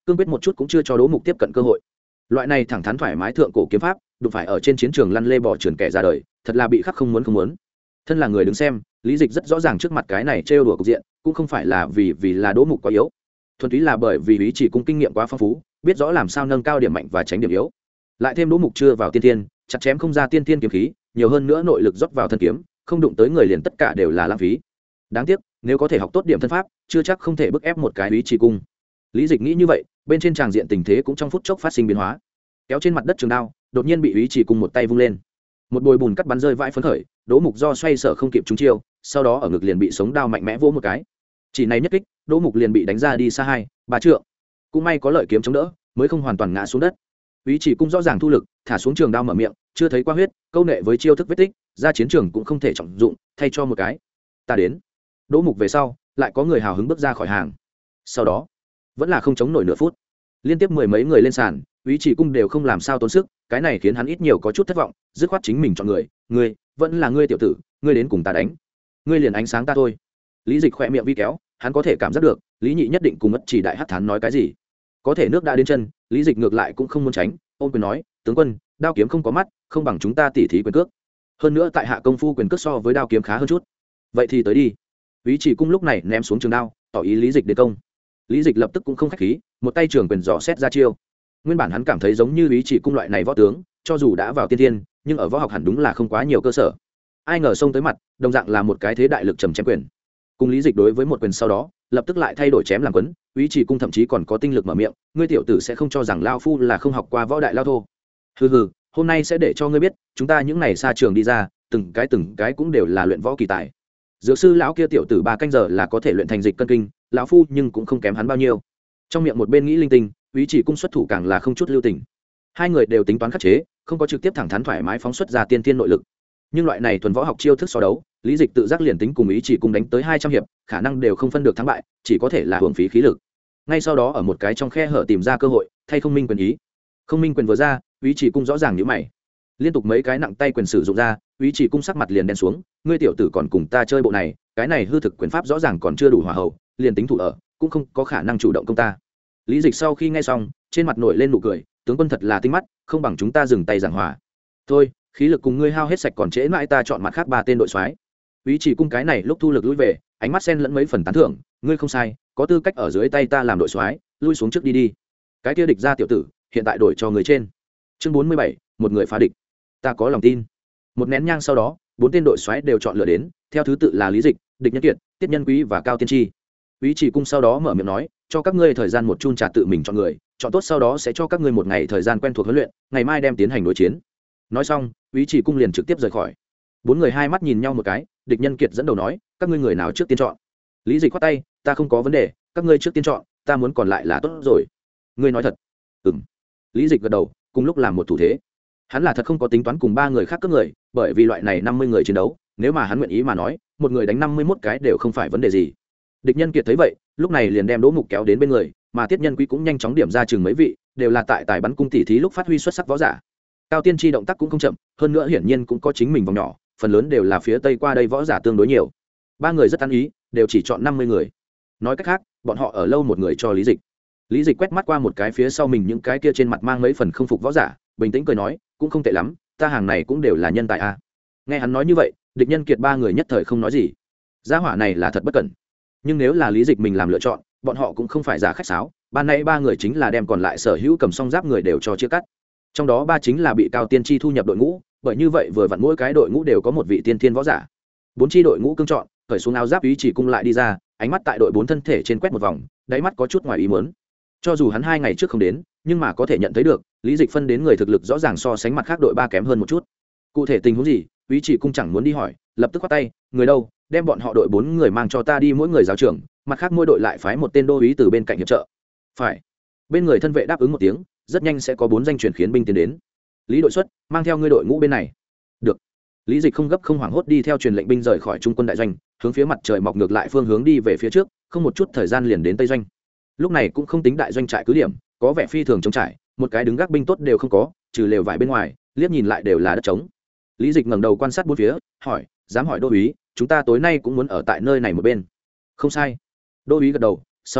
cương quyết một chút cũng chưa cho đỗ mục tiếp cận cơ hội. Loại này thẳng thắn thoải mái thượng cổ kiếm pháp đụng phải ở trên chiến trường lăn lê bò trườn kẻ ra đời, thật là bị khắc không muốn không muốn. Thân là người đứng xem, Lý Dịch rất rõ ràng trước mặt cái này trêu đùa cục diện cũng không phải là vì vì là đỗ mục quá yếu, thuần túy là bởi vì ý chỉ cung kinh nghiệm quá phong phú, biết rõ làm sao nâng cao điểm mạnh và tránh điểm yếu. Lại thêm đỗ mục chưa vào tiên tiên, chặt chém không ra tiên tiên kiếm khí, nhiều hơn nữa nội lực rót vào thân kiếm, không đụng tới người liền tất cả đều là lãng phí. Đáng tiếc, nếu có thể học tốt điểm thân pháp, chưa chắc không thể bức ép một cái ý chỉ cung. Lý Dịch nghĩ như vậy, bên trên tràng diện tình thế cũng trong phút chốc phát sinh biến hóa. Kéo trên mặt đất trường đao, đột nhiên bị ý chỉ cung một tay vung lên, một bồi bùn cắt bắn rơi vãi phấn khởi, đỗ mục do xoay sở không kịp trúng chiêu, sau đó ở ngực liền bị sống đao mạnh mẽ vỗ một cái, chỉ này nhất kích, đỗ mục liền bị đánh ra đi xa hai ba trượng. Cũng may có lợi kiếm chống đỡ, mới không hoàn toàn ngã xuống đất. Ý chỉ cung rõ ràng thu lực, thả xuống trường đao mở miệng, chưa thấy qua huyết, câu nệ với chiêu thức vết tích, ra chiến trường cũng không thể trọng dụng, thay cho một cái. Ta đến. Đỗ mục về sau, lại có người hào hứng bước ra khỏi hàng. Sau đó, vẫn là không chống nổi nửa phút, liên tiếp mười mấy người lên sàn, Ý chỉ cung đều không làm sao tốn sức, cái này khiến hắn ít nhiều có chút thất vọng, dứt khoát chính mình chọn người, ngươi, vẫn là ngươi tiểu tử, ngươi đến cùng ta đánh, ngươi liền ánh sáng ta thôi. Lý Dịch khỏe miệng vi kéo, hắn có thể cảm giác được, Lý Nhị nhất định cùng Ất Chỉ đại hắc thán nói cái gì. Có thể nước đã đến chân, Lý Dịch ngược lại cũng không muốn tránh, ôn quyền nói, tướng quân, đao kiếm không có mắt, không bằng chúng ta tỉ thí quyền cước. Hơn nữa tại hạ công phu quyền cước so với đao kiếm khá hơn chút. Vậy thì tới đi. Ý chỉ cung lúc này ném xuống trường đao, tỏ ý Lý Dịch đến công. Lý Dịch lập tức cũng không khách khí, một tay trường quyền dò xét ra chiêu. Nguyên bản hắn cảm thấy giống như Ý chỉ cung loại này võ tướng, cho dù đã vào tiên thiên, nhưng ở võ học hẳn đúng là không quá nhiều cơ sở. Ai ngờ xông tới mặt, đồng dạng là một cái thế đại lực trầm chém quyền. Cùng Lý Dịch đối với một quyền sau đó, lập tức lại thay đổi chém làm quấn, Ý chỉ cung thậm chí còn có tinh lực mở miệng, ngươi tiểu tử sẽ không cho rằng lao phu là không học qua võ đại lao thô. Hừ hừ, hôm nay sẽ để cho ngươi biết, chúng ta những này xa trường đi ra, từng cái từng cái cũng đều là luyện võ kỳ tài. Dược sư lão kia tiểu tử ba canh giờ là có thể luyện thành dịch cân kinh, lão phu nhưng cũng không kém hắn bao nhiêu. Trong miệng một bên nghĩ linh tinh, Ý chỉ cung xuất thủ càng là không chút lưu tình. Hai người đều tính toán khắc chế, không có trực tiếp thẳng thắn thoải mái phóng xuất ra tiên tiên nội lực. Nhưng loại này thuần võ học chiêu thức so đấu, Lý Dịch tự giác liền tính cùng Ý chỉ cung đánh tới hai trăm hiệp, khả năng đều không phân được thắng bại, chỉ có thể là hưởng phí khí lực. Ngay sau đó ở một cái trong khe hở tìm ra cơ hội, thay không minh quyền ý. Không minh quyền vừa ra, Ý chỉ cung rõ ràng nhíu mày. Liên tục mấy cái nặng tay quyền sử dụng ra, Ý chỉ cung sắc mặt liền đen xuống, ngươi tiểu tử còn cùng ta chơi bộ này, cái này hư thực quyền pháp rõ ràng còn chưa đủ hòa hậu, liền tính thủ ở, cũng không có khả năng chủ động công ta. Lý Dịch sau khi nghe xong, trên mặt nổi lên nụ cười, tướng quân thật là tinh mắt, không bằng chúng ta dừng tay giảng hòa. Thôi, khí lực cùng ngươi hao hết sạch còn trễ mãi, ta chọn mặt khác ba tên đội soái. Ý chỉ cung cái này lúc thu lực lui về, ánh mắt xen lẫn mấy phần tán thưởng, ngươi không sai, có tư cách ở dưới tay ta làm đội soái, lui xuống trước đi đi. Cái kia địch ra tiểu tử, hiện tại đổi cho người trên. Chương bốn mươi bảy, một người phá địch. Ta có lòng tin. Một nén nhang sau đó, bốn tên đội soái đều chọn lựa đến, theo thứ tự là Lý Dịch, Địch Nhân Kiệt, Tiết Nhân Quý và Cao Tiên Tri. Ý chỉ cung sau đó mở miệng nói, cho các ngươi thời gian một chun trà tự mình chọn người, chọn tốt sau đó sẽ cho các ngươi một ngày thời gian quen thuộc huấn luyện, ngày mai đem tiến hành đối chiến. Nói xong, Ý chỉ cung liền trực tiếp rời khỏi. Bốn người hai mắt nhìn nhau một cái, Địch Nhân Kiệt dẫn đầu nói, các ngươi người nào trước tiên chọn. Lý Dịch khoát tay, ta không có vấn đề, các ngươi trước tiên chọn, ta muốn còn lại là tốt rồi. Ngươi nói thật? Ừm. Lý Dịch gật đầu, cùng lúc làm một thủ thế. Hắn là thật không có tính toán cùng ba người khác cướp người, bởi vì loại này năm mươi người chiến đấu, nếu mà hắn nguyện ý mà nói, một người đánh năm mươi mốt cái đều không phải vấn đề gì. Địch Nhân Kiệt thấy vậy, lúc này liền đem Đỗ Mục kéo đến bên người, mà Tiết Nhân Quý cũng nhanh chóng điểm ra chừng mấy vị, đều là tại tài bắn cung tỉ thí lúc phát huy xuất sắc võ giả. Cao Tiên Tri động tác cũng không chậm, hơn nữa hiển nhiên cũng có chính mình vòng nhỏ, phần lớn đều là phía tây qua đây võ giả tương đối nhiều. Ba người rất ăn ý, đều chỉ chọn năm mươi người. Nói cách khác, bọn họ ở lâu một người cho Lý Dịch. Lý Dịch quét mắt qua một cái phía sau mình những cái kia trên mặt mang mấy phần không phục võ giả, bình tĩnh cười nói, cũng không tệ lắm, ta hàng này cũng đều là nhân tài a. Nghe hắn nói như vậy, Địch Nhân Kiệt ba người nhất thời không nói gì. Gia hỏa này là thật bất cẩn. Nhưng nếu là Lý Dịch mình làm lựa chọn, bọn họ cũng không phải giả khách sáo, ban nãy ba người chính là đem còn lại sở hữu cầm song giáp người đều cho chia cắt. Trong đó ba chính là bị Cao Tiên Tri thu nhập đội ngũ, bởi như vậy vừa vặn mỗi cái đội ngũ đều có một vị tiên thiên võ giả. Bốn chi đội ngũ cương chọn, cởi xuống áo giáp Ý chỉ cung lại đi ra, ánh mắt tại đội bốn thân thể trên quét một vòng, đáy mắt có chút ngoài ý muốn. Cho dù hắn hai ngày trước không đến, nhưng mà có thể nhận thấy được, Lý Dịch phân đến người thực lực rõ ràng so sánh mặt khác đội ba kém hơn một chút. Cụ thể tình huống gì, Ý chỉ cung chẳng muốn đi hỏi, lập tức quát tay, người đâu, đem bọn họ đội bốn người mang cho ta đi, mỗi người giáo trưởng, mặt khác mỗi đội lại phái một tên đô úy từ bên cạnh hiệp trợ. Phải. Bên người thân vệ đáp ứng một tiếng, rất nhanh sẽ có bốn danh truyền khiến binh tiến đến. Lý đội xuất, mang theo ngươi đội ngũ bên này. Được. Lý Dịch không gấp không hoảng hốt đi theo truyền lệnh binh rời khỏi trung quân đại doanh, hướng phía mặt trời mọc ngược lại phương hướng đi về phía trước, không một chút thời gian liền đến tây doanh. Lúc này cũng không tính đại doanh trại cứ điểm, có vẻ phi thường trống trải, một cái đứng gác binh tốt đều không có, trừ lều vải bên ngoài, liếc nhìn lại đều là đất trống. Lý Dịch ngẩng đầu quan sát bốn phía, hỏi, dám hỏi đô úy, chúng ta tối nay cũng muốn ở tại nơi này một bên. Không sai. Đô úy gật đầu, sau đó nói,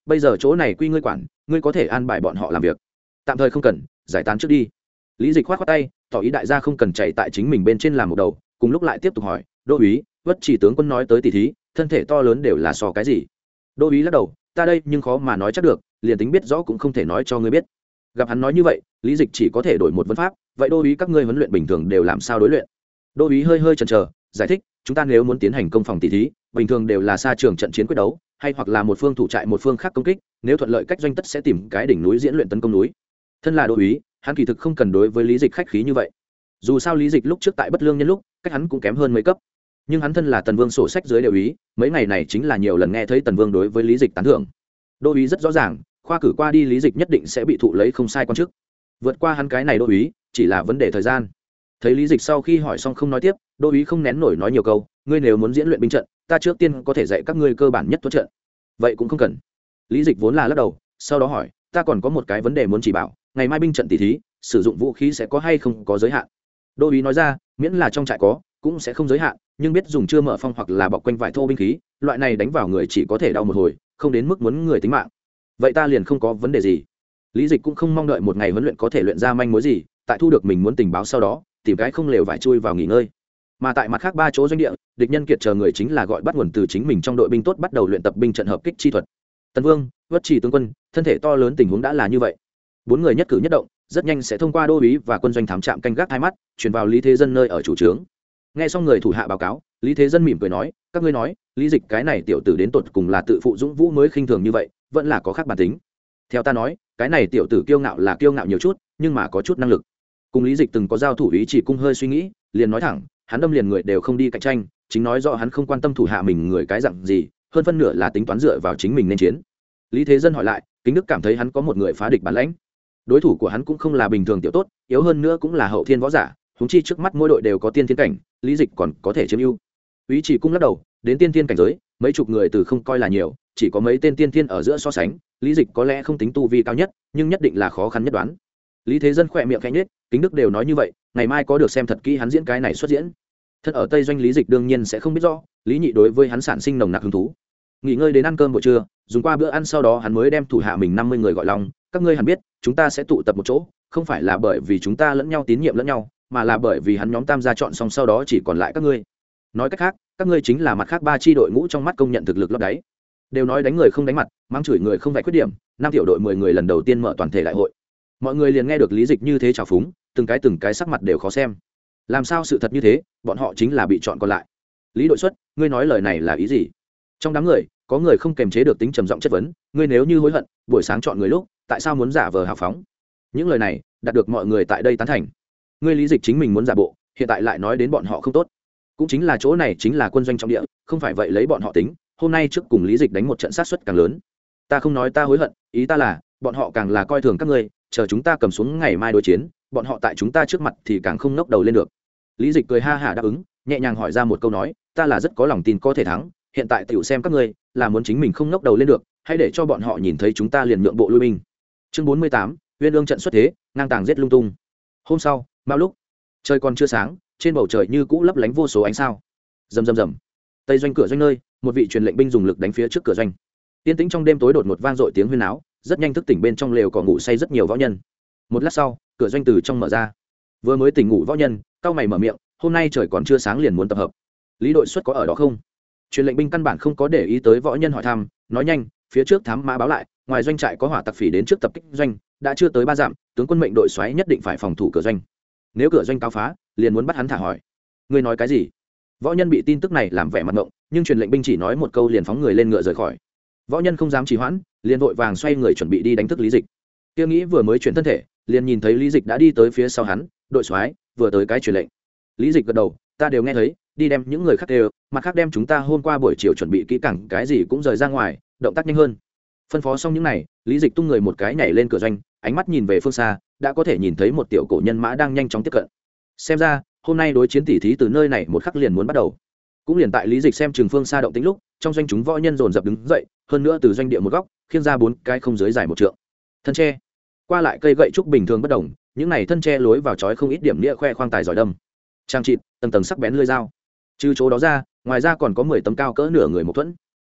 bây giờ chỗ này quy ngươi quản, ngươi có thể an bài bọn họ làm việc, tạm thời không cần, giải tán trước đi. Lý Dịch khoát khoát tay, tỏ ý đại gia không cần chạy tại chính mình bên trên làm một đầu, cùng lúc lại tiếp tục hỏi, đô úy, Vất Chỉ tướng quân nói tới tỷ thí, thân thể to lớn đều là so cái gì? Đô úy lắc đầu, ta đây nhưng khó mà nói chắc được, liền tính biết rõ cũng không thể nói cho ngươi biết. Gặp hắn nói như vậy, Lý Dịch chỉ có thể đổi một vấn pháp, vậy đô úy các ngươi huấn luyện bình thường đều làm sao đối luyện? Đô úy hơi hơi chần chờ, giải thích, chúng ta nếu muốn tiến hành công phòng tỷ thí, bình thường đều là xa trường trận chiến quyết đấu, hay hoặc là một phương thủ trại một phương khác công kích, nếu thuận lợi cách doanh tất sẽ tìm cái đỉnh núi diễn luyện tấn công núi. Thân là đô úy, hắn kỳ thực không cần đối với Lý Dịch khách khí như vậy. Dù sao Lý Dịch lúc trước tại Bất Lương nhân lúc, cách hắn cũng kém hơn mấy cấp, nhưng hắn thân là Tần Vương sổ sách dưới đều úy, mấy ngày này chính là nhiều lần nghe thấy Tần Vương đối với Lý Dịch tán thưởng. Đô úy rất rõ ràng, khoa cử qua đi Lý Dịch nhất định sẽ bị thụ lấy không sai quan chức. Vượt qua hắn cái này đô úy, chỉ là vấn đề thời gian. Thấy Lý Dịch sau khi hỏi xong không nói tiếp, đô úy không nén nổi nói nhiều câu, ngươi nếu muốn diễn luyện binh trận, ta trước tiên có thể dạy các ngươi cơ bản nhất thuật trận. Vậy cũng không cần. Lý Dịch vốn là lắc đầu, sau đó hỏi, ta còn có một cái vấn đề muốn chỉ bảo, ngày mai binh trận tỷ thí, sử dụng vũ khí sẽ có hay không có giới hạn? Đô úy nói ra, miễn là trong trại có, cũng sẽ không giới hạn, nhưng biết dùng chưa mở phong hoặc là bọc quanh vải thô binh khí, loại này đánh vào người chỉ có thể đau một hồi, không đến mức muốn người tính mạng. Vậy ta liền không có vấn đề gì. Lý Dịch cũng không mong đợi một ngày huấn luyện có thể luyện ra manh mối gì, tại thu được mình muốn tình báo sau đó, tìm cái không lều vải chui vào nghỉ ngơi. Mà tại mặt khác ba chỗ doanh địa, địch nhân kiệt chờ người chính là gọi bắt nguồn từ chính mình trong đội binh tốt bắt đầu luyện tập binh trận hợp kích chi thuật. Tần Vương, Vất Chỉ tướng quân, thân thể to lớn tình huống đã là như vậy. Bốn người nhất cử nhất động, rất nhanh sẽ thông qua đô úy và quân doanh thám trạm canh gác hai mắt, truyền vào Lý Thế Dân nơi ở chủ trướng. Nghe xong người thủ hạ báo cáo, Lý Thế Dân mỉm cười nói, các ngươi nói, Lý Dịch cái này tiểu tử đến tột cùng là tự phụ dũng vũ mới khinh thường như vậy, vẫn là có khác bản tính. Theo ta nói, cái này tiểu tử kiêu ngạo là kiêu ngạo nhiều chút, nhưng mà có chút năng lực. Cùng Lý Dịch từng có giao thủ ý chỉ cung hơi suy nghĩ, liền nói thẳng, hắn đâm liền người đều không đi cạnh tranh, chính nói rõ hắn không quan tâm thủ hạ mình người cái dạng gì, hơn phân nửa là tính toán dựa vào chính mình nên chiến. Lý Thế Dân hỏi lại, Kính Đức cảm thấy hắn có một người phá địch bản lãnh. Đối thủ của hắn cũng không là bình thường tiểu tốt, yếu hơn nữa cũng là hậu thiên võ giả, huống chi trước mắt mỗi đội đều có tiên thiên cảnh, Lý Dịch còn có thể chiếm ưu. Ý chỉ cung lắc đầu, đến tiên thiên cảnh giới, mấy chục người từ không coi là nhiều, chỉ có mấy tên tiên thiên ở giữa so sánh, Lý Dịch có lẽ không tính tu vi cao nhất, nhưng nhất định là khó khăn nhất đoán. Lý Thế Dân khỏe miệng khẽ nhếch, Kính Đức đều nói như vậy, ngày mai có được xem thật kỹ hắn diễn cái này xuất diễn. Thân ở Tây doanh Lý Dịch đương nhiên sẽ không biết rõ, Lý Nhị đối với hắn sản sinh nồng nặc hứng thú. Nghỉ ngơi đến ăn cơm buổi trưa, dùng qua bữa ăn sau đó hắn mới đem thủ hạ mình năm mươi người gọi lòng, các ngươi hẳn biết, chúng ta sẽ tụ tập một chỗ, không phải là bởi vì chúng ta lẫn nhau tín nhiệm lẫn nhau, mà là bởi vì hắn nhóm tam gia chọn xong sau đó chỉ còn lại các ngươi. Nói cách khác, các ngươi chính là mặt khác ba chi đội ngũ trong mắt công nhận thực lực lót đáy. Đều nói đánh người không đánh mặt, mắng chửi người không vạch khuyết điểm, năm tiểu đội mười người lần đầu tiên mở toàn thể đại hội. Mọi người liền nghe được Lý Dịch như thế trào phúng, từng cái từng cái sắc mặt đều khó xem. Làm sao sự thật như thế, bọn họ chính là bị chọn còn lại. Lý đội xuất, ngươi nói lời này là ý gì? Trong đám người, có người không kềm chế được tính trầm giọng chất vấn, ngươi nếu như hối hận, buổi sáng chọn người lúc, tại sao muốn giả vờ hào phóng? Những lời này, đạt được mọi người tại đây tán thành. Ngươi Lý Dịch chính mình muốn giả bộ, hiện tại lại nói đến bọn họ không tốt. Cũng chính là chỗ này chính là quân doanh trọng địa, không phải vậy lấy bọn họ tính, hôm nay trước cùng Lý Dịch đánh một trận sát suất càng lớn. Ta không nói ta hối hận, ý ta là, bọn họ càng là coi thường các ngươi, chờ chúng ta cầm xuống ngày mai đối chiến, bọn họ tại chúng ta trước mặt thì càng không ngóc đầu lên được. Lý Dịch cười ha hả đáp ứng, nhẹ nhàng hỏi ra một câu nói, ta là rất có lòng tin có thể thắng, hiện tại tiểu xem các ngươi, là muốn chính mình không ngóc đầu lên được, hay để cho bọn họ nhìn thấy chúng ta liền nhượng bộ lui binh. Chương bốn mươi tám, Uyên Ương trận xuất thế, ngang tàng giết lung tung. Hôm sau, mao lúc trời còn chưa sáng, trên bầu trời như cũ lấp lánh vô số ánh sao. Rầm rầm rầm. Tây doanh cửa doanh nơi, một vị truyền lệnh binh dùng lực đánh phía trước cửa doanh. Tiên tĩnh trong đêm tối đột ngột vang dội tiếng huyên náo, rất nhanh thức tỉnh bên trong lều cỏ ngủ say rất nhiều võ nhân. Một lát sau, cửa doanh từ trong mở ra. Vừa mới tỉnh ngủ võ nhân, cau mày mở miệng, hôm nay trời còn chưa sáng liền muốn tập hợp. Lý đội xuất có ở đó không? Truyền lệnh binh căn bản không có để ý tới võ nhân hỏi thăm, nói nhanh, phía trước thám mã báo lại, ngoài doanh trại có hỏa tặc phỉ đến trước tập kích doanh, đã chưa tới ba dặm, tướng quân mệnh đội xoáy nhất định phải phòng thủ cửa doanh. Nếu cửa doanh cáo phá, liền muốn bắt hắn thả hỏi. Ngươi nói cái gì? Võ nhân bị tin tức này làm vẻ mặt ngộng, nhưng truyền lệnh binh chỉ nói một câu liền phóng người lên ngựa rời khỏi. Võ nhân không dám trì hoãn, liền vội vàng xoay người chuẩn bị đi đánh thức Lý Dịch. Tiêu nghĩ vừa mới chuyển thân thể, liền nhìn thấy Lý Dịch đã đi tới phía sau hắn, đội soái vừa tới cái truyền lệnh. Lý Dịch gật đầu, ta đều nghe thấy, đi đem những người khác đều, mặt khác đem chúng ta hôm qua buổi chiều chuẩn bị kỹ càng, cái gì cũng rời ra ngoài, động tác nhanh hơn. Phân phó xong những này, Lý Dịch tung người một cái nhảy lên cửa doanh, ánh mắt nhìn về phương xa, đã có thể nhìn thấy một tiểu cổ nhân mã đang nhanh chóng tiếp cận. Xem ra, hôm nay đối chiến tỉ thí từ nơi này một khắc liền muốn bắt đầu. Cũng liền tại Lý Dịch xem trường phương xa động tĩnh lúc, trong doanh chúng võ nhân dồn dập đứng dậy, hơn nữa từ doanh địa một góc, khiêng ra bốn cái không dưới dài một trượng thân tre. Qua lại cây gậy trúc bình thường bất đồng, những này thân tre lối vào chói không ít điểm nghĩa khoe khoang tài giỏi đâm, trang trịt, tầng tầng sắc bén lưỡi dao. Trừ chỗ đó ra, ngoài ra còn có mười tấm cao cỡ nửa người một thuẫn.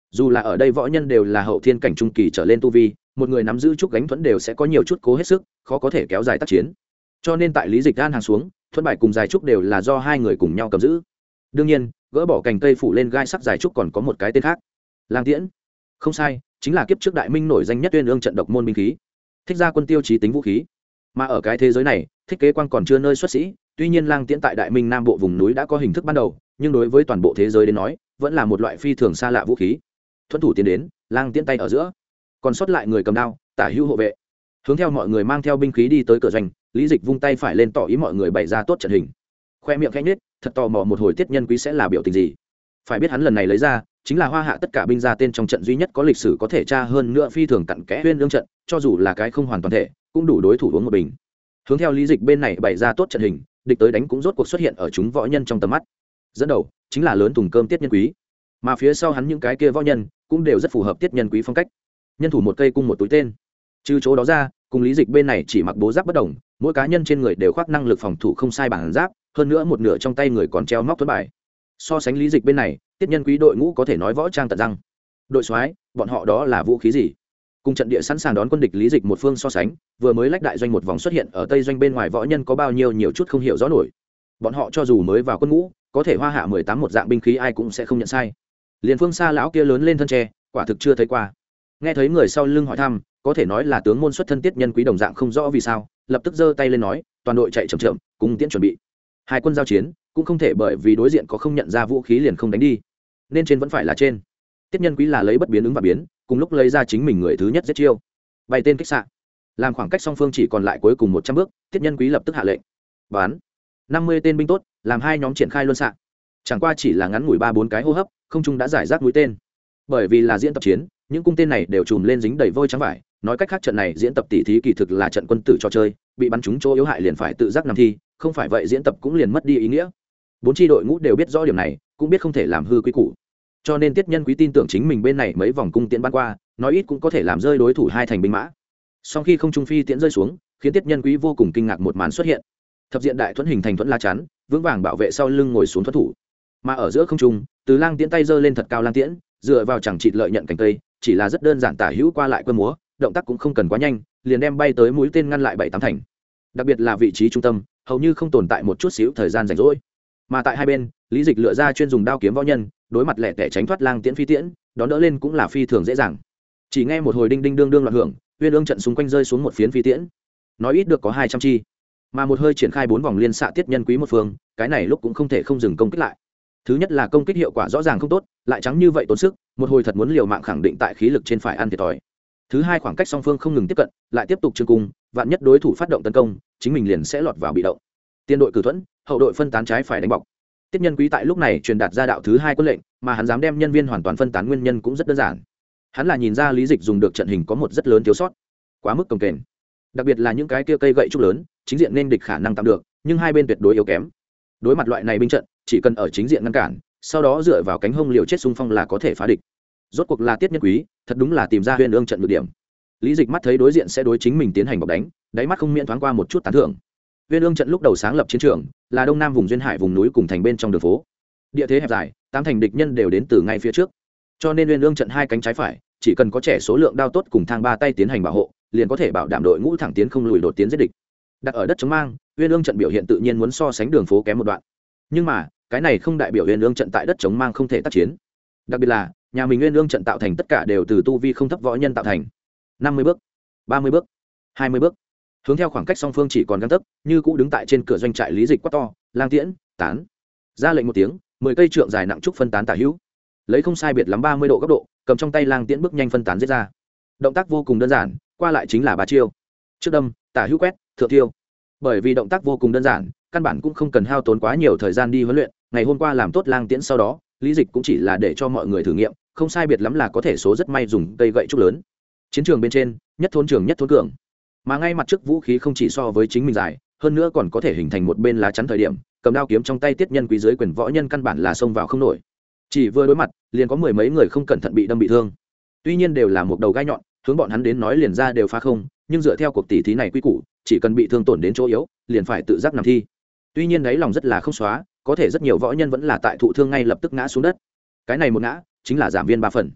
dù là ở đây võ nhân đều là hậu thiên cảnh trung kỳ trở lên tu vi, một người nắm giữ chút gánh thuẫn đều sẽ có nhiều chút cố hết sức, khó có thể kéo dài tác chiến. Cho nên tại Lý Dịch Gan hàng xuống, thuẫn bài cùng dài trúc đều là do hai người cùng nhau cầm giữ. Đương nhiên, gỡ bỏ cành cây phủ lên gai sắc dài trúc còn có một cái tên khác, lang tiễn. Không sai, chính là kiếp trước đại minh nổi danh nhất Uyên Ương trận độc môn binh khí, thích ra quân tiêu chí tính vũ khí. Mà ở cái thế giới này, thiết kế quan còn chưa nơi xuất sĩ, tuy nhiên lang tiễn tại đại minh nam bộ vùng núi đã có hình thức ban đầu, nhưng đối với toàn bộ thế giới đến nói, vẫn là một loại phi thường xa lạ vũ khí. Thuẫn thủ tiến đến, lang tiễn tay ở giữa, còn sót lại người cầm đao, tả hữu hộ vệ. Hướng theo mọi người mang theo binh khí đi tới cửa doanh, Lý Dịch vung tay phải lên tỏ ý mọi người bày ra tốt trận hình. Khoe miệng khẽ nhếch, thật tò mò một hồi Tiết Nhân Quý sẽ là biểu tình gì. Phải biết hắn lần này lấy ra, chính là hoa hạ tất cả binh gia tên trong trận duy nhất có lịch sử có thể tra hơn nữa phi thường cặn kẽ Uyên Ương trận, cho dù là cái không hoàn toàn thể, cũng đủ đối thủ uống một bình. Hướng theo Lý Dịch bên này bày ra tốt trận hình, địch tới đánh cũng rốt cuộc xuất hiện ở chúng võ nhân trong tầm mắt. Dẫn đầu chính là lớn thùng cơm Tiết Nhân Quý, mà phía sau hắn những cái kia võ nhân cũng đều rất phù hợp Tiết Nhân Quý phong cách. Nhân thủ một cây cung một túi tên. Trừ chỗ đó ra, cùng Lý Dịch bên này chỉ mặc bố giáp bất đồng, mỗi cá nhân trên người đều khoác năng lực phòng thủ không sai bản giáp, hơn nữa một nửa trong tay người còn treo móc thuẫn bài. So sánh Lý Dịch bên này, Tiết Nhân Quý đội ngũ có thể nói võ trang tận răng. Đội soái, bọn họ đó là vũ khí gì? Cùng trận địa sẵn sàng đón quân địch Lý Dịch một phương so sánh, vừa mới lách đại doanh một vòng xuất hiện ở tây doanh bên ngoài võ nhân có bao nhiêu nhiều chút không hiểu rõ nổi. Bọn họ cho dù mới vào quân ngũ, có thể hoa hạ mười tám một dạng binh khí ai cũng sẽ không nhận sai. Liên Phương Sa lão kia lớn lên thân tre, quả thực chưa thấy qua. Nghe thấy người sau lưng hỏi thăm, có thể nói là tướng môn xuất thân Tiết Nhân Quý đồng dạng không rõ vì sao, lập tức giơ tay lên nói, toàn đội chạy chậm chậm, cùng tiễn chuẩn bị. Hai quân giao chiến, cũng không thể bởi vì đối diện có không nhận ra vũ khí liền không đánh đi, nên trên vẫn phải là trên. Tiết Nhân Quý là lấy bất biến ứng và biến, cùng lúc lấy ra chính mình người thứ nhất giết chiêu, bay tên kích xạ. Làm khoảng cách song phương chỉ còn lại cuối cùng một trăm bước, Tiết Nhân Quý lập tức hạ lệnh, bắn. năm mươi tên binh tốt, làm hai nhóm triển khai luân xạ. Chẳng qua chỉ là ngắn ngủi ba bốn cái hô hấp, không trung đã giải rác mũi tên. Bởi vì là diễn tập chiến, những cung tên này đều trùm lên dính đầy vôi trắng vải, nói cách khác trận này diễn tập tỉ thí kỳ thực là trận quân tử cho chơi, bị bắn trúng chỗ yếu hại liền phải tự giác nằm thi, không phải vậy diễn tập cũng liền mất đi ý nghĩa. Bốn chi đội ngũ đều biết rõ điểm này, cũng biết không thể làm hư quy củ. Cho nên Tiết Nhân Quý tin tưởng chính mình bên này mấy vòng cung tiễn bắn qua, nói ít cũng có thể làm rơi đối thủ hai thành binh mã. Sau khi không trung phi tiễn rơi xuống, khiến Tiết Nhân Quý vô cùng kinh ngạc một màn xuất hiện. Thập diện đại thuẫn hình thành thuẫn la chắn, vững vàng bảo vệ sau lưng ngồi xuống thuẫn thủ. Mà ở giữa không trung, Từ Lang tiễn tay giơ lên thật cao lang tiễn, dựa vào chẳng chịt lợi nhận cánh cây, chỉ là rất đơn giản tả hữu qua lại quân múa, động tác cũng không cần quá nhanh, liền đem bay tới mũi tên ngăn lại bảy tám thành. Đặc biệt là vị trí trung tâm, hầu như không tồn tại một chút xíu thời gian rảnh rỗi. Mà tại hai bên, Lý Dịch lựa ra chuyên dùng đao kiếm võ nhân, đối mặt lẻ tẻ tránh thoát lang tiễn phi tiễn, đón đỡ lên cũng là phi thường dễ dàng. Chỉ nghe một hồi đinh đinh đương đương loạn hưởng, Uyên Ương trận xung quanh rơi xuống một phiến phi tiễn. Nói ít được có hai trăm chi. Mà một hơi triển khai bốn vòng liên xạ Tiết Nhân Quý một phương, cái này lúc cũng không thể không dừng công kích lại. Thứ nhất là công kích hiệu quả rõ ràng không tốt, lại trắng như vậy tốn sức, một hồi thật muốn liều mạng khẳng định tại khí lực trên phải ăn thiệt thòi. Thứ hai, khoảng cách song phương không ngừng tiếp cận, lại tiếp tục trường cung, vạn nhất đối thủ phát động tấn công, chính mình liền sẽ lọt vào bị động. Tiên đội cử thuẫn, hậu đội phân tán trái phải đánh bọc. Tiết Nhân Quý tại lúc này truyền đạt ra đạo thứ hai quân lệnh, mà hắn dám đem nhân viên hoàn toàn phân tán nguyên nhân cũng rất đơn giản. Hắn là nhìn ra Lý Dịch dùng được trận hình có một rất lớn thiếu sót, quá mức cồng kềnh. Đặc biệt là những cái kia cây gậy trúc lớn, chính diện nên địch khả năng tạm được, nhưng hai bên tuyệt đối yếu kém. Đối mặt loại này binh trận, chỉ cần ở chính diện ngăn cản, sau đó dựa vào cánh hông liều chết xung phong là có thể phá địch. Rốt cuộc là Tiết Nhân Quý, thật đúng là tìm ra Uyên Ương trận nhược điểm. Lý Dịch mắt thấy đối diện sẽ đối chính mình tiến hành bọc đánh, đáy mắt không miễn thoáng qua một chút tán thưởng. Uyên Ương trận lúc đầu sáng lập chiến trường, là đông nam vùng duyên hải vùng núi cùng thành bên trong đường phố. Địa thế hẹp dài, tám thành địch nhân đều đến từ ngay phía trước. Cho nên Uyên Ương trận hai cánh trái phải, chỉ cần có trẻ số lượng đao tốt cùng thang ba tay tiến hành bảo hộ, liền có thể bảo đảm đội ngũ thẳng tiến không lùi đột tiến giết địch. Đặt ở đất chống mang, Uyên Ương trận biểu hiện tự nhiên muốn so sánh đường phố kém một đoạn. Nhưng mà, cái này không đại biểu Uyên Ương trận tại đất chống mang không thể tác chiến. Đặc biệt là, nhà mình Uyên Ương trận tạo thành tất cả đều từ tu vi không thấp võ nhân tạo thành. năm mươi bước, ba mươi bước, hai mươi bước. Hướng theo khoảng cách song phương chỉ còn gang tấc, như cũ đứng tại trên cửa doanh trại Lý Dịch quát to, lang tiễn, tán. Ra lệnh một tiếng, mười cây trượng dài nặng trúc phân tán tả hữu. Lấy không sai biệt lắm ba mươi độ góc độ, cầm trong tay lang tiễn bước nhanh phân tán giết ra. Động tác vô cùng đơn giản, qua lại chính là ba chiêu. Trước đâm, tả hữu quét, thượng tiêu. Bởi vì động tác vô cùng đơn giản, căn bản cũng không cần hao tốn quá nhiều thời gian đi huấn luyện, ngày hôm qua làm tốt lang tiễn sau đó, Lý Dịch cũng chỉ là để cho mọi người thử nghiệm, không sai biệt lắm là có thể số rất may dùng cây gậy trúc lớn. Chiến trường bên trên, nhất thốn trường nhất thốn cường. Mà ngay mặt trước vũ khí không chỉ so với chính mình dài, hơn nữa còn có thể hình thành một bên lá chắn thời điểm, cầm đao kiếm trong tay Tiết Nhân Quý dưới quyền võ nhân căn bản là xông vào không nổi. Chỉ vừa đối mặt, liền có mười mấy người không cẩn thận bị đâm bị thương. Tuy nhiên đều là một đầu gai nhọn, hướng bọn hắn đến nói liền ra đều phá không, nhưng dựa theo cuộc tỷ thí này quy củ, chỉ cần bị thương tổn đến chỗ yếu, liền phải tự giác nằm thi. Tuy nhiên đấy lòng rất là không xóa, có thể rất nhiều võ nhân vẫn là tại thụ thương ngay lập tức ngã xuống đất. Cái này một ngã, chính là giảm viên ba phần.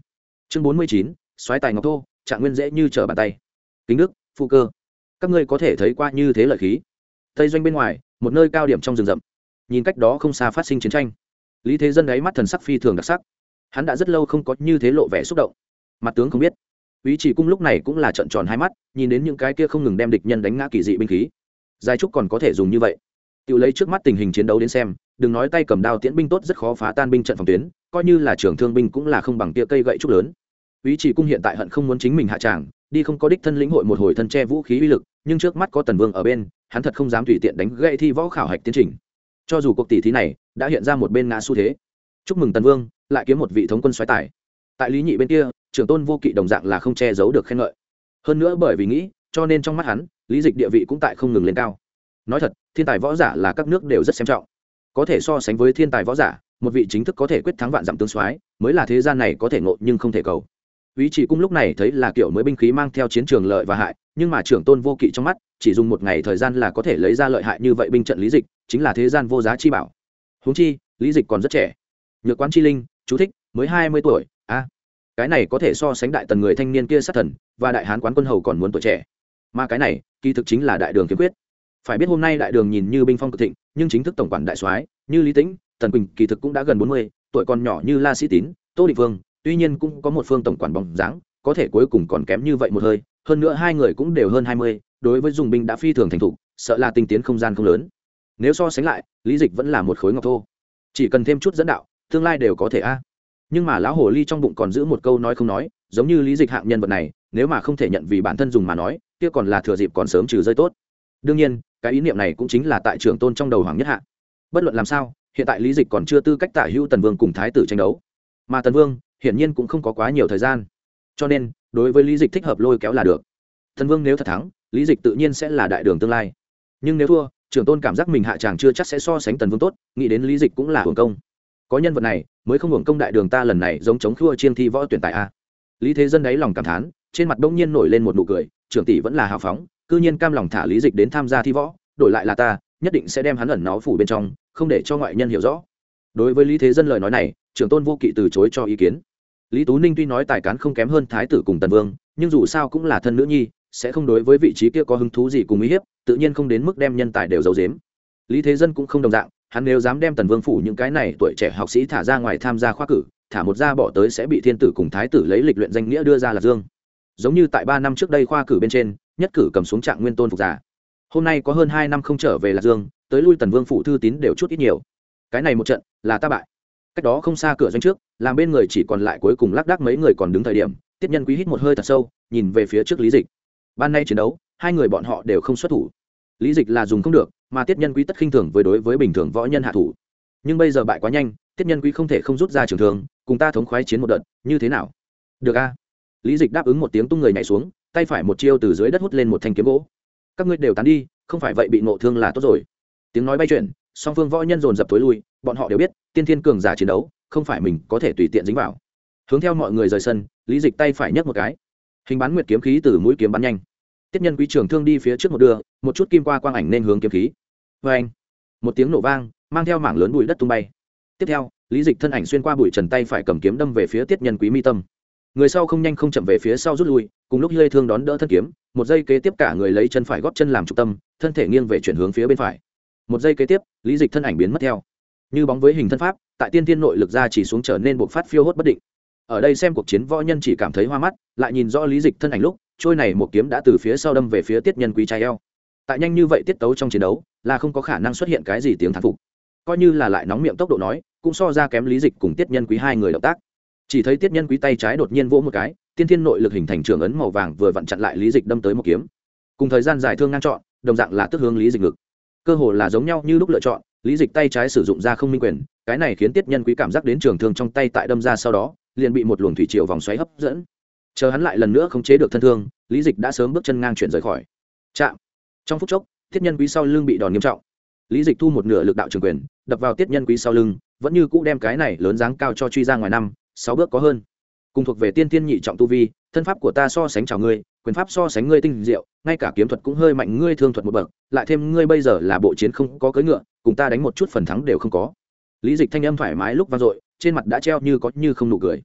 chương bốn mươi chín, xoáy tài ngọc thô, trạng nguyên dễ như trở bàn tay. Kính đức, phu cơ, các ngươi có thể thấy qua như thế lợi khí. Tây doanh bên ngoài, một nơi cao điểm trong rừng rậm, nhìn cách đó không xa phát sinh chiến tranh. Lý Thế Dân đáy mắt thần sắc phi thường đặc sắc, hắn đã rất lâu không có như thế lộ vẻ xúc động. Mặt tướng không biết, Úy Chỉ Cung lúc này cũng là trợn tròn hai mắt, nhìn đến những cái kia không ngừng đem địch nhân đánh ngã kỳ dị binh khí. Giai trúc còn có thể dùng như vậy. Tự lấy trước mắt tình hình chiến đấu đến xem, đừng nói tay cầm đao tiễn binh tốt rất khó phá tan binh trận phòng tuyến, coi như là trưởng thương binh cũng là không bằng tia cây gậy trúc lớn. Úy Chỉ Cung hiện tại hận không muốn chính mình hạ tràng, đi không có đích thân lĩnh hội một hồi thân che vũ khí uy lực, nhưng trước mắt có Tần Vương ở bên, hắn thật không dám tùy tiện đánh gãy thi võ khảo hạch tiến trình. Cho dù cuộc tỷ thí này đã hiện ra một bên ngã xu thế, chúc mừng Tần Vương lại kiếm một vị thống quân soái tài. Tại Lý Nhị bên kia, trưởng tôn Vô Kỵ đồng dạng là không che giấu được khen ngợi. Hơn nữa bởi vì nghĩ, cho nên trong mắt hắn, Lý Dịch địa vị cũng tại không ngừng lên cao. Nói thật, thiên tài võ giả là các nước đều rất xem trọng, có thể so sánh với thiên tài võ giả, một vị chính thức có thể quyết thắng vạn dặm tướng soái, mới là thế gian này có thể ngộ nhưng không thể cầu. Úy Chỉ Cung lúc này thấy là kiểu mới binh khí mang theo chiến trường lợi và hại, nhưng mà trưởng tôn Vô Kỵ trong mắt, chỉ dùng một ngày thời gian là có thể lấy ra lợi hại như vậy binh trận Lý Dịch, chính là thế gian vô giá chi bảo. Huống chi, Lý Dịch còn rất trẻ. Nhược Quán Chi Linh, chú thích, mới hai mươi tuổi, a. À, cái này có thể so sánh đại tần người thanh niên kia sát thần, và đại hán quán quân hầu còn muốn tuổi trẻ. Mà cái này, kỳ thực chính là đại đường kiếm quyết. Phải biết hôm nay đại đường nhìn như binh phong cực thịnh, nhưng chính thức tổng quản đại soái, như Lý Tĩnh, Tần Quỳnh kỳ thực cũng đã gần bốn mươi, tuổi còn nhỏ như La Sĩ Tín, Tô Định Vương, tuy nhiên cũng có một phương tổng quản bóng dáng, có thể cuối cùng còn kém như vậy một hơi, hơn nữa hai người cũng đều hơn hai mươi, đối với dùng binh đã phi thường thành thục, sợ là tinh tiến không gian không lớn. Nếu so sánh lại, Lý Dịch vẫn là một khối ngọc thô, chỉ cần thêm chút dẫn đạo, tương lai đều có thể a. Nhưng mà lão hồ ly trong bụng còn giữ một câu nói không nói, giống như Lý Dịch hạng nhân vật này, nếu mà không thể nhận vì bản thân dùng mà nói, kia còn là thừa dịp còn sớm trừ rơi tốt. Đương nhiên, cái ý niệm này cũng chính là tại trưởng tôn trong đầu hoàng nhất hạ. Bất luận làm sao, hiện tại Lý Dịch còn chưa tư cách tả hữu Tần Vương cùng thái tử tranh đấu, mà Tần Vương hiển nhiên cũng không có quá nhiều thời gian, cho nên đối với Lý Dịch thích hợp lôi kéo là được. Tần Vương nếu thật thắng, Lý Dịch tự nhiên sẽ là đại đường tương lai, nhưng nếu thua, trưởng tôn cảm giác mình hạ tràng chưa chắc sẽ so sánh Tần Vương tốt, nghĩ đến Lý Dịch cũng là hưởng công. Có nhân vật này mới không hưởng công đại đường ta lần này giống chống khua chiên thi võ tuyển tài a. Lý Thế Dân đáy lòng cảm thán, trên mặt đông nhiên nổi lên một nụ cười, trưởng tỷ vẫn là hào phóng, cư nhiên cam lòng thả Lý Dịch đến tham gia thi võ, đổi lại là ta, nhất định sẽ đem hắn ẩn náu phủ bên trong, không để cho ngoại nhân hiểu rõ. Đối với Lý Thế Dân lời nói này, trưởng tôn Vô Kỵ từ chối cho ý kiến. Lý Tú Ninh tuy nói tài cán không kém hơn thái tử cùng Tần Vương, nhưng dù sao cũng là thân nữ nhi, sẽ không đối với vị trí kia có hứng thú gì cùng uy hiếp, tự nhiên không đến mức đem nhân tài đều giấu giếm. Lý Thế Dân cũng không đồng dạng, hắn nếu dám đem Tần Vương phủ những cái này tuổi trẻ học sĩ thả ra ngoài tham gia khoa cử, thả một ra bỏ tới sẽ bị thiên tử cùng thái tử lấy lịch luyện danh nghĩa đưa ra Lạc Dương. Giống như tại ba năm trước đây khoa cử bên trên, nhất cử cầm xuống trạng nguyên tôn phục giả. Hôm nay có hơn hai năm không trở về Lạc Dương, tới lui Tần Vương phủ thư tín đều chút ít nhiều. Cái này một trận, là ta bại. Cách đó không xa cửa doanh trước, làm bên người chỉ còn lại cuối cùng lác đác mấy người còn đứng thời điểm, Tiết Nhân Quý hít một hơi thật sâu, nhìn về phía trước Lý Dịch. Ban nay chiến đấu, hai người bọn họ đều không xuất thủ. Lý Dịch là dùng không được, mà Tiết Nhân Quý tất khinh thường với đối với bình thường võ nhân hạ thủ. Nhưng bây giờ bại quá nhanh, Tiết Nhân Quý không thể không rút ra trường thương, cùng ta thống khoái chiến một đợt, như thế nào? Được a. Lý Dịch đáp ứng một tiếng tung người nhảy xuống, tay phải một chiêu từ dưới đất hút lên một thanh kiếm gỗ. Các ngươi đều tán đi, không phải vậy bị ngộ thương là tốt rồi. Tiếng nói bay chuyển, song phương võ nhân dồn dập tối lui, bọn họ đều biết, tiên thiên cường giả chiến đấu, không phải mình có thể tùy tiện dính vào. Hướng theo mọi người rời sân, Lý Dịch tay phải nhấc một cái, hình bán nguyệt kiếm khí từ mũi kiếm bắn nhanh. Tiết Nhân Quý trường thương đi phía trước một đường, một chút kim qua quang ảnh nên hướng kiếm khí. Oeng! Một tiếng nổ vang, mang theo mảng lớn bụi đất tung bay. Tiếp theo, Lý Dịch thân ảnh xuyên qua bụi trần tay phải cầm kiếm đâm về phía Tiết Nhân Quý mi tâm. Người sau không nhanh không chậm về phía sau rút lui, cùng lúc hơi thương đón đỡ thân kiếm, một giây kế tiếp cả người lấy chân phải gót chân làm trung tâm, thân thể nghiêng về chuyển hướng phía bên phải. Một giây kế tiếp, Lý Dịch thân ảnh biến mất theo, như bóng với hình thân pháp, tại tiên tiên nội lực ra chỉ xuống trở nên bộc phát phiêu hốt bất định. Ở đây xem cuộc chiến võ nhân chỉ cảm thấy hoa mắt, lại nhìn rõ Lý Dịch thân ảnh lúc, trôi này một kiếm đã từ phía sau đâm về phía Tiết Nhân Quý trái eo. Tại nhanh như vậy tiết tấu trong chiến đấu, là không có khả năng xuất hiện cái gì tiếng thán phục. Coi như là lại nóng miệng tốc độ nói, cũng so ra kém Lý Dịch cùng Tiết Nhân Quý hai người động tác. Chỉ thấy Tiết Nhân Quý tay trái đột nhiên vỗ một cái, tiên thiên nội lực hình thành trường ấn màu vàng vừa vặn chặn lại Lý Dịch đâm tới một kiếm. Cùng thời gian giải thương ngang chọn, đồng dạng là tức hướng Lý Dịch ngực. Cơ hồ là giống nhau như lúc lựa chọn, Lý Dịch tay trái sử dụng ra không minh quyền, cái này khiến Tiết Nhân Quý cảm giác đến trường thương trong tay tại đâm ra sau đó, liền bị một luồng thủy triều vòng xoáy hấp dẫn. Chờ hắn lại lần nữa khống chế được thân thương, Lý Dịch đã sớm bước chân ngang chuyển rời khỏi. Chạm. Trong phút chốc, Tiết Nhân Quý sau lưng bị đòn nghiêm trọng. Lý Dịch thu một nửa lực đạo trường quyền, đập vào Tiết Nhân Quý sau lưng, vẫn như cũ đem cái này lớn dáng cao cho truy ra ngoài năm, sáu bước có hơn. Cùng thuộc về tiên tiên nhị trọng tu vi, thân pháp của ta so sánh chào ngươi, quyền pháp so sánh ngươi tinh diệu, ngay cả kiếm thuật cũng hơi mạnh ngươi thương thuật một bậc, lại thêm ngươi bây giờ là bộ chiến không có cưỡi ngựa, cùng ta đánh một chút phần thắng đều không có. Lý Dịch thanh âm thoải mái lúc vang dội, trên mặt đã treo như có như không nụ cười.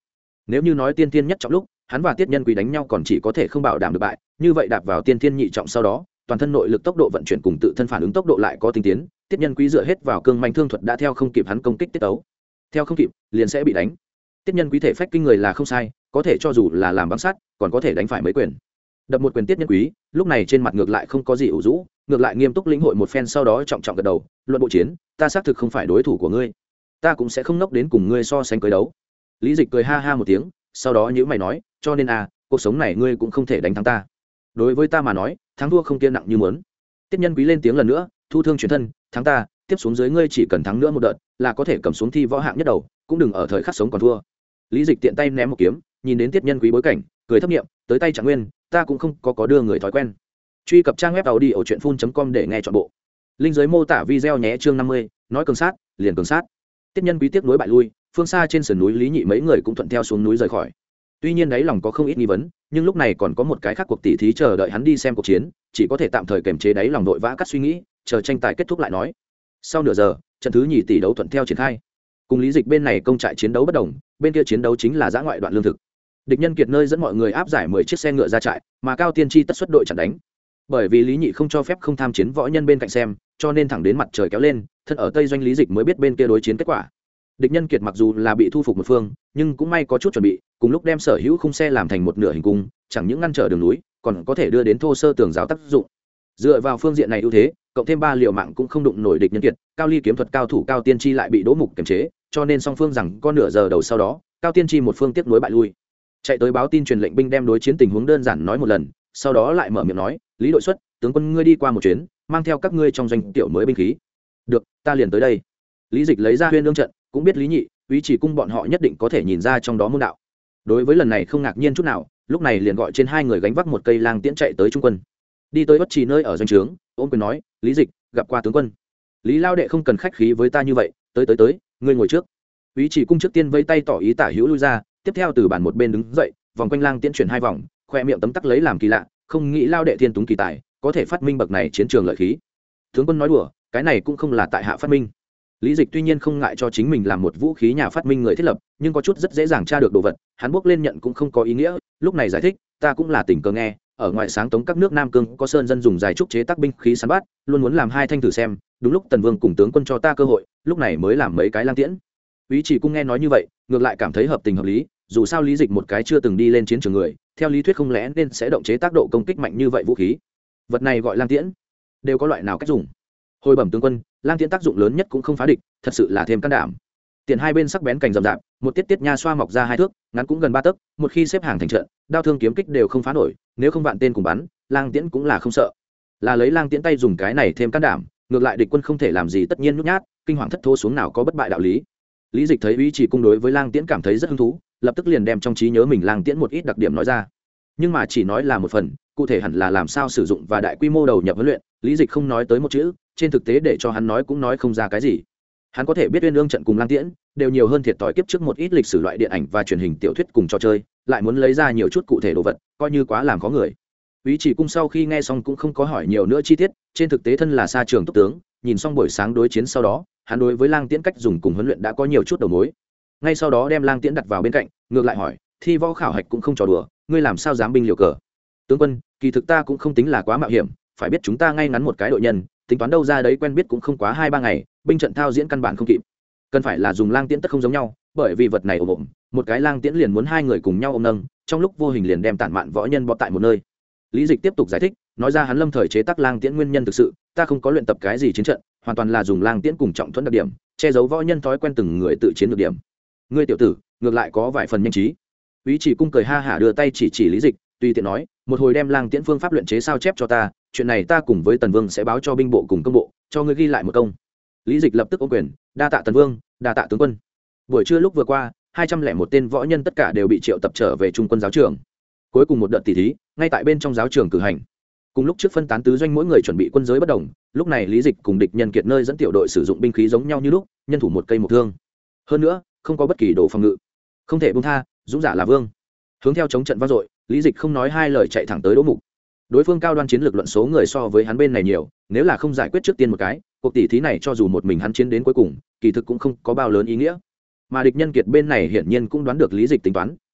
Nếu như nói tiên thiên nhất trọng lúc hắn và tiết nhân quý đánh nhau còn chỉ có thể không bảo đảm được bại, như vậy đạp vào tiên thiên nhị trọng sau đó toàn thân nội lực tốc độ vận chuyển cùng tự thân phản ứng tốc độ lại có tinh tiến, tiết nhân quý dựa hết vào cương manh thương thuật đã theo không kịp hắn công kích tiết tấu, theo không kịp liền sẽ bị đánh. Tiết nhân quý thể phách kinh người là không sai, có thể cho dù là làm băng sát còn có thể đánh phải mấy quyền. Đập một quyền tiết nhân quý lúc này trên mặt ngược lại không có gì ủ rũ, ngược lại nghiêm túc lĩnh hội một phen, sau đó trọng trọng gật đầu, luận bộ chiến ta xác thực không phải đối thủ của ngươi, ta cũng sẽ không nốc đến cùng ngươi so sánh cưới đấu. Lý Dịch cười ha ha một tiếng, sau đó nhữ mày nói, cho nên à cuộc sống này ngươi cũng không thể đánh thắng ta. Đối với ta mà nói thắng thua không kiêng nặng như muốn. Tiết nhân quý lên tiếng lần nữa, thu thương chuyển thân, thắng ta tiếp xuống dưới ngươi chỉ cần thắng nữa một đợt là có thể cầm xuống thi võ hạng nhất đầu, cũng đừng ở thời khắc sống còn thua. Lý Dịch tiện tay ném một kiếm, nhìn đến tiết nhân quý bối cảnh cười thấp nghiệm, tới tay Trạng Nguyên ta cũng không có có đưa người thói quen. Truy cập trang web tàu đi ở truyện phun com để nghe chọn bộ linh giới mô tả video nhé. Chương năm mươi, nói cường sát liền cường sát. Tiết nhân quý tiếc nối bại lui, phương xa trên sườn núi Lý Nhị mấy người cũng thuận theo xuống núi rời khỏi. Tuy nhiên đáy lòng có không ít nghi vấn, nhưng lúc này còn có một cái khác cuộc tỉ thí chờ đợi hắn đi xem cuộc chiến, chỉ có thể tạm thời kiềm chế đáy lòng vội vã cắt suy nghĩ, chờ tranh tài kết thúc lại nói. Sau nửa giờ, trận thứ nhì tỷ đấu thuận theo triển khai. Cùng Lý Dịch bên này công trại chiến đấu bất đồng, bên kia chiến đấu chính là giã ngoại đoạn lương thực. Địch nhân kiệt nơi dẫn mọi người áp giải mười chiếc xe ngựa ra trại, mà Cao Tiên Tri tất xuất đội chặn đánh. Bởi vì Lý Nhị không cho phép không tham chiến võ nhân bên cạnh xem, cho nên thẳng đến mặt trời kéo lên, thân ở tây doanh Lý Dịch mới biết bên kia đối chiến kết quả. Địch nhân kiệt mặc dù là bị thu phục một phương, nhưng cũng may có chút chuẩn bị, cùng lúc đem sở hữu khung xe làm thành một nửa hình cung, chẳng những ngăn trở đường núi, còn có thể đưa đến thô sơ tường giáo tác dụng. Dựa vào phương diện này ưu thế, cộng thêm ba liều mạng cũng không đụng nổi địch nhân kiệt, Cao Ly kiếm thuật cao thủ Cao Tiên Tri lại bị Đỗ Mục kiềm chế, cho nên song phương rằng có nửa giờ đầu sau đó, Cao Tiên Tri một phương tiếp nối bại lui. Chạy tới báo tin truyền lệnh binh đem đối chiến tình huống đơn giản nói một lần, sau đó lại mở miệng nói, Lý đội xuất, tướng quân ngươi đi qua một chuyến, mang theo các ngươi trong doanh tiểu mới binh khí. Được, ta liền tới đây. Lý Dịch lấy ra Huyên Lương trận, cũng biết Lý Nhị, Úy Chỉ Cung bọn họ nhất định có thể nhìn ra trong đó môn đạo. Đối với lần này không ngạc nhiên chút nào, lúc này liền gọi trên hai người gánh vác một cây lang tiễn chạy tới trung quân. Đi tới bất trì nơi ở doanh trướng, ôm quyền nói, Lý Dịch, gặp qua tướng quân. Lý lao đệ không cần khách khí với ta như vậy, tới tới tới, ngươi ngồi trước. Úy Chỉ Cung trước tiên vây tay tỏ ý tả hữu lui ra, tiếp theo từ bàn một bên đứng dậy, vòng quanh lang tiễn chuyển hai vòng, khoe miệng tấm tắc lấy làm kỳ lạ, không nghĩ lao đệ thiên túng kỳ tài, có thể phát minh bậc này chiến trường lợi khí. Tướng quân nói đùa, cái này cũng không là tại hạ phát minh. Lý Dịch tuy nhiên không ngại cho chính mình làm một vũ khí nhà phát minh người thiết lập, nhưng có chút rất dễ dàng tra được đồ vật, hắn bước lên nhận cũng không có ý nghĩa, lúc này giải thích, ta cũng là tình cờ nghe, ở ngoại sáng tống các nước Nam Cương có sơn dân dùng dài trúc chế tác binh khí săn bắt, luôn muốn làm hai thanh thử xem, đúng lúc Tần Vương cùng tướng quân cho ta cơ hội, lúc này mới làm mấy cái lang tiễn. Úy Chỉ Cung nghe nói như vậy, ngược lại cảm thấy hợp tình hợp lý, dù sao Lý Dịch một cái chưa từng đi lên chiến trường người, theo lý thuyết không lẽ nên sẽ động chế tác độ công kích mạnh như vậy vũ khí. Vật này gọi lang tiễn, đều có loại nào cách dùng? Hồi bẩm tướng quân, lang tiễn tác dụng lớn nhất cũng không phá địch, thật sự là thêm can đảm. Tiền hai bên sắc bén cành rậm rạp, một tiết tiết nha xoa mọc ra hai thước, ngắn cũng gần ba tấc, một khi xếp hàng thành trận, đao thương kiếm kích đều không phá nổi, nếu không vạn tên cùng bắn, lang tiễn cũng là không sợ. Là lấy lang tiễn tay dùng cái này thêm can đảm, ngược lại địch quân không thể làm gì tất nhiên nhút nhát, kinh hoàng thất thố xuống nào có bất bại đạo lý. Lý Dịch thấy Úy Chỉ Cung đối với lang tiễn cảm thấy rất hứng thú, lập tức liền đem trong trí nhớ mình lang tiễn một ít đặc điểm nói ra. Nhưng mà chỉ nói là một phần, cụ thể hẳn là làm sao sử dụng và đại quy mô đầu nhập huấn luyện, Lý Dịch không nói tới một chữ, trên thực tế để cho hắn nói cũng nói không ra cái gì. Hắn có thể biết Uyên Ương trận cùng lang tiễn đều nhiều hơn thiệt thòi kiếp trước một ít lịch sử loại điện ảnh và truyền hình tiểu thuyết cùng trò chơi, lại muốn lấy ra nhiều chút cụ thể đồ vật, coi như quá làm khó người. Úy Chỉ Cung sau khi nghe xong cũng không có hỏi nhiều nữa chi tiết, trên thực tế thân là xa trường túc tướng, nhìn xong buổi sáng đối chiến sau đó, hắn đối với lang tiễn cách dùng cùng huấn luyện đã có nhiều chút đầu mối. Ngay sau đó đem lang tiễn đặt vào bên cạnh, ngược lại hỏi, thi võ khảo hạch cũng không trò đùa, ngươi làm sao dám binh liều cờ? Tướng quân, kỳ thực ta cũng không tính là quá mạo hiểm, phải biết chúng ta ngay ngắn một cái đội nhân, tính toán đâu ra đấy quen biết cũng không quá hai ba ngày, binh trận thao diễn căn bản không kịp. Cần phải là dùng lang tiễn tất không giống nhau, bởi vì vật này ồm ồm, một cái lang tiễn liền muốn hai người cùng nhau ôm nâng, trong lúc vô hình liền đem tản mạn võ nhân bó tại một nơi. Lý Dịch tiếp tục giải thích, nói ra hắn lâm thời chế tác lang tiễn nguyên nhân thực sự, ta không có luyện tập cái gì chiến trận, hoàn toàn là dùng lang tiễn cùng trọng thuẫn đặc điểm, che giấu võ nhân thói quen từng người tự chiến được điểm. Ngươi tiểu tử, ngược lại có vài phần nhanh trí. Úy Chỉ Cung cười ha hả đưa tay chỉ chỉ Lý Dịch, tùy tiện nói, một hồi đem lang tiễn phương pháp luyện chế sao chép cho ta, chuyện này ta cùng với Tần Vương sẽ báo cho binh bộ cùng công bộ, cho ngươi ghi lại một công. Lý Dịch lập tức ôm quyền, đa tạ Tần Vương, đa tạ tướng quân. Buổi trưa lúc vừa qua, hai trăm lẻ một tên võ nhân tất cả đều bị triệu tập trở về trung quân giáo trường. Cuối cùng một đợt tỷ thí, ngay tại bên trong giáo trường cử hành. Cùng lúc trước phân tán tứ doanh mỗi người chuẩn bị quân giới bất đồng, lúc này Lý Dịch cùng địch nhân kiệt nơi dẫn tiểu đội sử dụng binh khí giống nhau như lúc, nhân thủ một cây một thương. Hơn nữa, không có bất kỳ đồ phòng ngự, không thể buông tha, dũng giả là vương. Hướng theo chống trận vang dội, Lý Dịch không nói hai lời chạy thẳng tới Đỗ Mục. Đối phương cao đoan chiến lược luận số người so với hắn bên này nhiều, nếu là không giải quyết trước tiên một cái, cuộc tỷ thí này cho dù một mình hắn chiến đến cuối cùng, kỳ thực cũng không có bao lớn ý nghĩa. Mà địch nhân kiệt bên này hiển nhiên cũng đoán được Lý Dịch tính toán,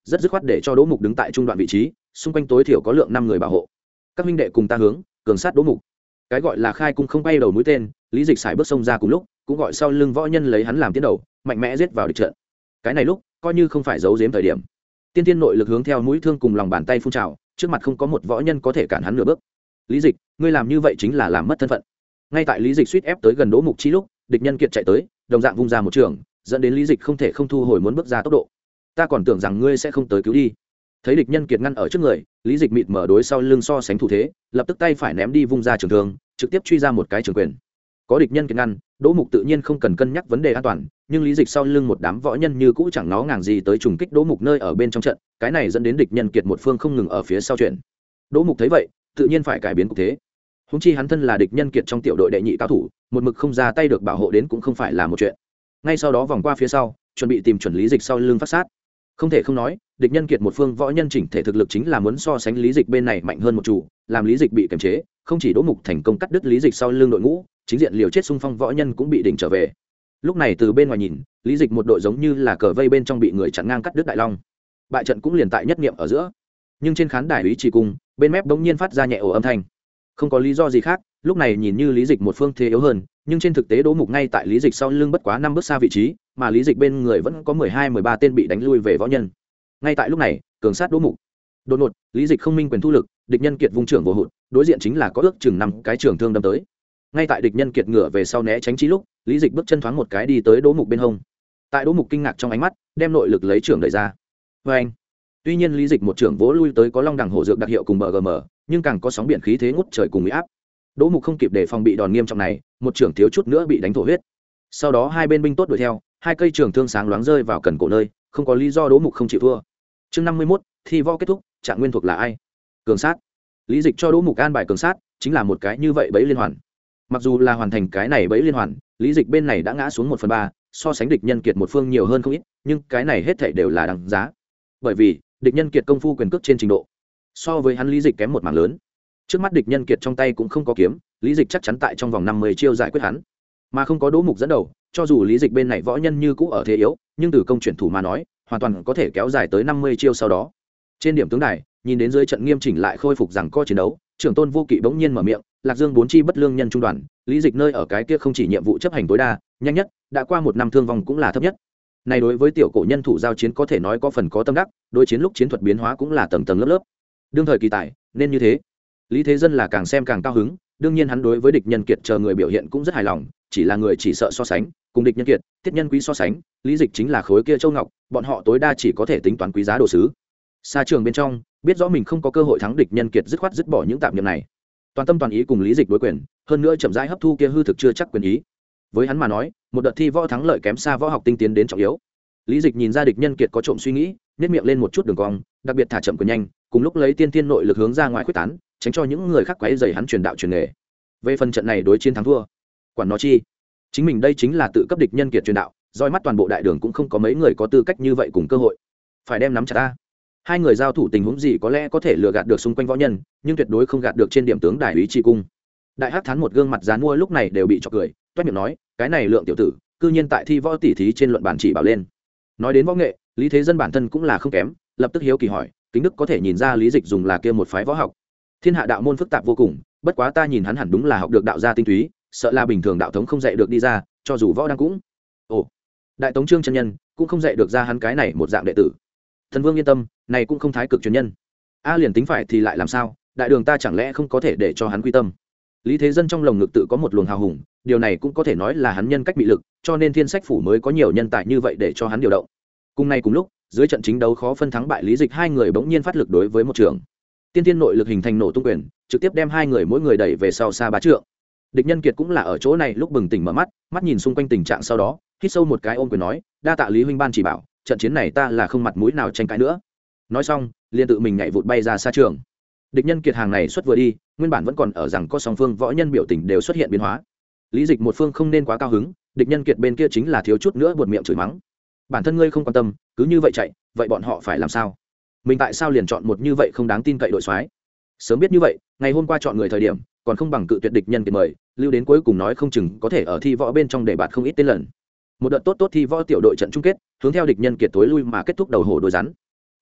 rất dứt khoát để cho đỗ mục đứng tại trung đoạn vị trí, xung quanh tối thiểu có lượng năm người bảo hộ. Các huynh đệ cùng ta hướng cường sát đỗ mục. Cái gọi là khai cung không bay đầu mũi tên, Lý Dịch xài bước xông ra cùng lúc, cũng gọi sau lưng võ nhân lấy hắn làm tiến đầu, mạnh mẽ giết vào địch trận. Cái này lúc coi như không phải giấu giếm thời điểm, tiên tiên nội lực hướng theo mũi thương cùng lòng bàn tay phun trào, trước mặt không có một võ nhân có thể cản hắn nửa bước. Lý Dịch, ngươi làm như vậy chính là làm mất thân phận. Ngay tại Lý Dịch suýt ép tới gần đỗ mục chi lúc, địch nhân kiệt chạy tới, đồng dạng vung ra một trường, dẫn đến Lý Dịch không thể không thu hồi muốn bước ra tốc độ. Ta còn tưởng rằng ngươi sẽ không tới cứu đi. Thấy địch nhân kiệt ngăn ở trước người, Lý Dịch mịt mở đối sau lưng so sánh thủ thế, lập tức tay phải ném đi vung ra trường thương, trực tiếp truy ra một cái trường quyền. Có địch nhân kiệt ngăn, đỗ mục tự nhiên không cần cân nhắc vấn đề an toàn, nhưng Lý Dịch sau lưng một đám võ nhân như cũ chẳng nó ngàng gì tới trùng kích đỗ mục nơi ở bên trong trận, cái này dẫn đến địch nhân kiệt một phương không ngừng ở phía sau chuyện. Đỗ mục thấy vậy, tự nhiên phải cải biến cục thế. Húng chi hắn thân là địch nhân kiệt trong tiểu đội đệ nhị cao thủ, một mực không ra tay được bảo hộ đến cũng không phải là một chuyện. Ngay sau đó vòng qua phía sau, chuẩn bị tìm chuẩn Lý Dịch sau lưng phát sát. Không thể không nói, địch nhân kiệt một phương võ nhân chỉnh thể thực lực chính là muốn so sánh Lý Dịch bên này mạnh hơn một chủ, làm Lý Dịch bị kiềm chế, không chỉ đỗ mục thành công cắt đứt Lý Dịch sau lưng đội ngũ, chính diện liều chết xung phong võ nhân cũng bị đỉnh trở về. Lúc này từ bên ngoài nhìn, Lý Dịch một đội giống như là cờ vây bên trong bị người chặn ngang cắt đứt đại long. Bại trận cũng liền tại nhất niệm ở giữa. Nhưng trên khán đài úy chỉ cung, bên mép bỗng nhiên phát ra nhẹ ồ âm thanh. Không có lý do gì khác, lúc này nhìn như Lý Dịch một phương thế yếu hơn, nhưng trên thực tế đỗ mục ngay tại Lý Dịch sau lưng bất quá năm bước xa vị trí, mà Lý Dịch bên người vẫn có mười hai mười ba tên bị đánh lui về võ nhân. Ngay tại lúc này, cường sát đỗ mục. Đột ngột, Lý Dịch không minh quyền thu lực, địch nhân kiệt vung trưởng vô hụt, đối diện chính là có ước chừng năm cái trường thương đâm tới. Ngay tại địch nhân kiệt ngửa về sau né tránh chí lúc, Lý Dịch bước chân thoáng một cái đi tới đỗ mục bên hông. Tại đỗ mục kinh ngạc trong ánh mắt, đem nội lực lấy trưởng đẩy ra. Và anh, tuy nhiên Lý Dịch một trưởng vỗ lui tới có long đẳng hổ dược đặc hiệu cùng bờ gm, nhưng càng có sóng biển khí thế ngút trời cùng uy áp. Đỗ mục không kịp để phòng bị đòn nghiêm trọng này, một trưởng thiếu chút nữa bị đánh thổ huyết. Sau đó hai bên binh tốt đuổi theo, hai cây trường thương sáng loáng rơi vào cần cổ nơi, không có lý do đỗ mục không chịu thua. Chương năm mươi mốt, thi võ kết thúc, Trạng Nguyên thuộc là ai? Cường sát. Lý Dịch cho đỗ mục an bài cường sát, chính là một cái như vậy bẫy liên hoàn. Mặc dù là hoàn thành cái này bẫy liên hoàn, Lý Dịch bên này đã ngã xuống một phần ba, so sánh địch nhân kiệt một phương nhiều hơn không ít, nhưng cái này hết thảy đều là đáng giá. Bởi vì, địch nhân kiệt công phu quyền cước trên trình độ, so với hắn Lý Dịch kém một mảng lớn. Trước mắt địch nhân kiệt trong tay cũng không có kiếm, Lý Dịch chắc chắn tại trong vòng năm mươi chiêu giải quyết hắn. Mà không có đỗ mục dẫn đầu, cho dù Lý Dịch bên này võ nhân như cũ ở thế yếu, nhưng từ công chuyển thủ mà nói, hoàn toàn có thể kéo dài tới năm mươi chiêu sau đó. Trên điểm tướng đài, nhìn đến dưới trận nghiêm chỉnh lại khôi phục rằng co chiến đấu, trưởng tôn Vô Kỵ bỗng nhiên mở miệng, Lạc Dương bốn chi bất lương nhân trung đoàn, Lý Dịch nơi ở cái kia không chỉ nhiệm vụ chấp hành tối đa, nhanh nhất, đã qua một năm thương vong cũng là thấp nhất. Này đối với tiểu cổ nhân thủ giao chiến có thể nói có phần có tâm đắc, đối chiến lúc chiến thuật biến hóa cũng là tầng tầng lớp lớp. Đương thời kỳ tài, nên như thế. Lý Thế Dân là càng xem càng cao hứng, đương nhiên hắn đối với địch nhân kiệt chờ người biểu hiện cũng rất hài lòng, chỉ là người chỉ sợ so sánh, cùng địch nhân kiệt, tiết nhân quý so sánh, Lý Dịch chính là khối kia châu ngọc, bọn họ tối đa chỉ có thể tính toán quý giá đồ sứ. Xa trường bên trong, biết rõ mình không có cơ hội thắng địch nhân kiệt, dứt khoát dứt bỏ những tạm niệm này, toàn tâm toàn ý cùng Lý Dịch đối quyền, hơn nữa chậm rãi hấp thu kia hư thực chưa chắc quyền ý. Với hắn mà nói, một đợt thi võ thắng lợi kém xa võ học tinh tiến đến trọng yếu. Lý Dịch nhìn ra địch nhân kiệt có trộm suy nghĩ, nhếch miệng lên một chút đường cong, đặc biệt thả chậm quyền nhanh, cùng lúc lấy tiên tiên nội lực hướng ra ngoài khuếch tán, tránh cho những người khác quấy rầy hắn truyền đạo truyền nghề. Về phần trận này đối chiến thắng thua, quản nó chi, chính mình đây chính là tự cấp địch nhân kiệt truyền đạo, roi mắt toàn bộ đại đường cũng không có mấy người có tư cách như vậy cùng cơ hội, phải đem nắm chặt ta. Hai người giao thủ tình huống gì có lẽ có thể lừa gạt được xung quanh võ nhân, nhưng tuyệt đối không gạt được trên điểm tướng đài úy tri cung. Đại hắc thán một gương mặt dán mua lúc này đều bị chọc cười, toét miệng nói, cái này lượng tiểu tử, cư nhiên tại thi võ tỉ thí trên luận bản chỉ bảo lên. Nói đến võ nghệ, Lý Thế Dân bản thân cũng là không kém, lập tức hiếu kỳ hỏi, Kính Đức có thể nhìn ra Lý Dịch dùng là kia một phái võ học. Thiên hạ đạo môn phức tạp vô cùng, bất quá ta nhìn hắn hẳn đúng là học được đạo gia tinh túy, sợ là bình thường đạo thống không dạy được đi ra, cho dù võ đang cũng. Ồ, Đại Tống Trương chân nhân cũng không dạy được ra hắn cái này một dạng đệ tử. Thần Vương yên tâm, này cũng không thái cực truyền nhân. A liền tính phải thì lại làm sao, đại đường ta chẳng lẽ không có thể để cho hắn quy tâm. Lý Thế Dân trong lồng ngực tự có một luồng hào hùng, điều này cũng có thể nói là hắn nhân cách bị lực, cho nên Thiên Sách phủ mới có nhiều nhân tài như vậy để cho hắn điều động. Cùng nay cùng lúc, dưới trận chính đấu khó phân thắng bại Lý Dịch hai người bỗng nhiên phát lực đối với một trường. Tiên tiên nội lực hình thành nổ tung quyền, trực tiếp đem hai người mỗi người đẩy về sau xa ba trượng. Địch nhân kiệt cũng là ở chỗ này lúc bừng tỉnh mở mắt, mắt nhìn xung quanh tình trạng sau đó, hít sâu một cái ôm quyền nói, đa tạ Lý huynh ban chỉ bảo, trận chiến này ta là không mặt mũi nào tranh cãi nữa. Nói xong, liền tự mình nhảy vụt bay ra xa trường. Địch nhân kiệt hàng này xuất vừa đi, nguyên bản vẫn còn ở rằng có song phương võ nhân biểu tình đều xuất hiện biến hóa. Lý Dịch một phương không nên quá cao hứng, địch nhân kiệt bên kia chính là thiếu chút nữa buột miệng chửi mắng. Bản thân ngươi không quan tâm, cứ như vậy chạy, vậy bọn họ phải làm sao? Mình tại sao liền chọn một như vậy không đáng tin cậy đội soái? Sớm biết như vậy, ngày hôm qua chọn người thời điểm, còn không bằng cự tuyệt địch nhân kiệt mời, lưu đến cuối cùng nói không chừng có thể ở thi võ bên trong để bạt không ít tên lần. Một đợt tốt tốt thi võ tiểu đội trận chung kết, hướng theo địch nhân kiệt tối lui mà kết thúc đầu hổ đôi rắn.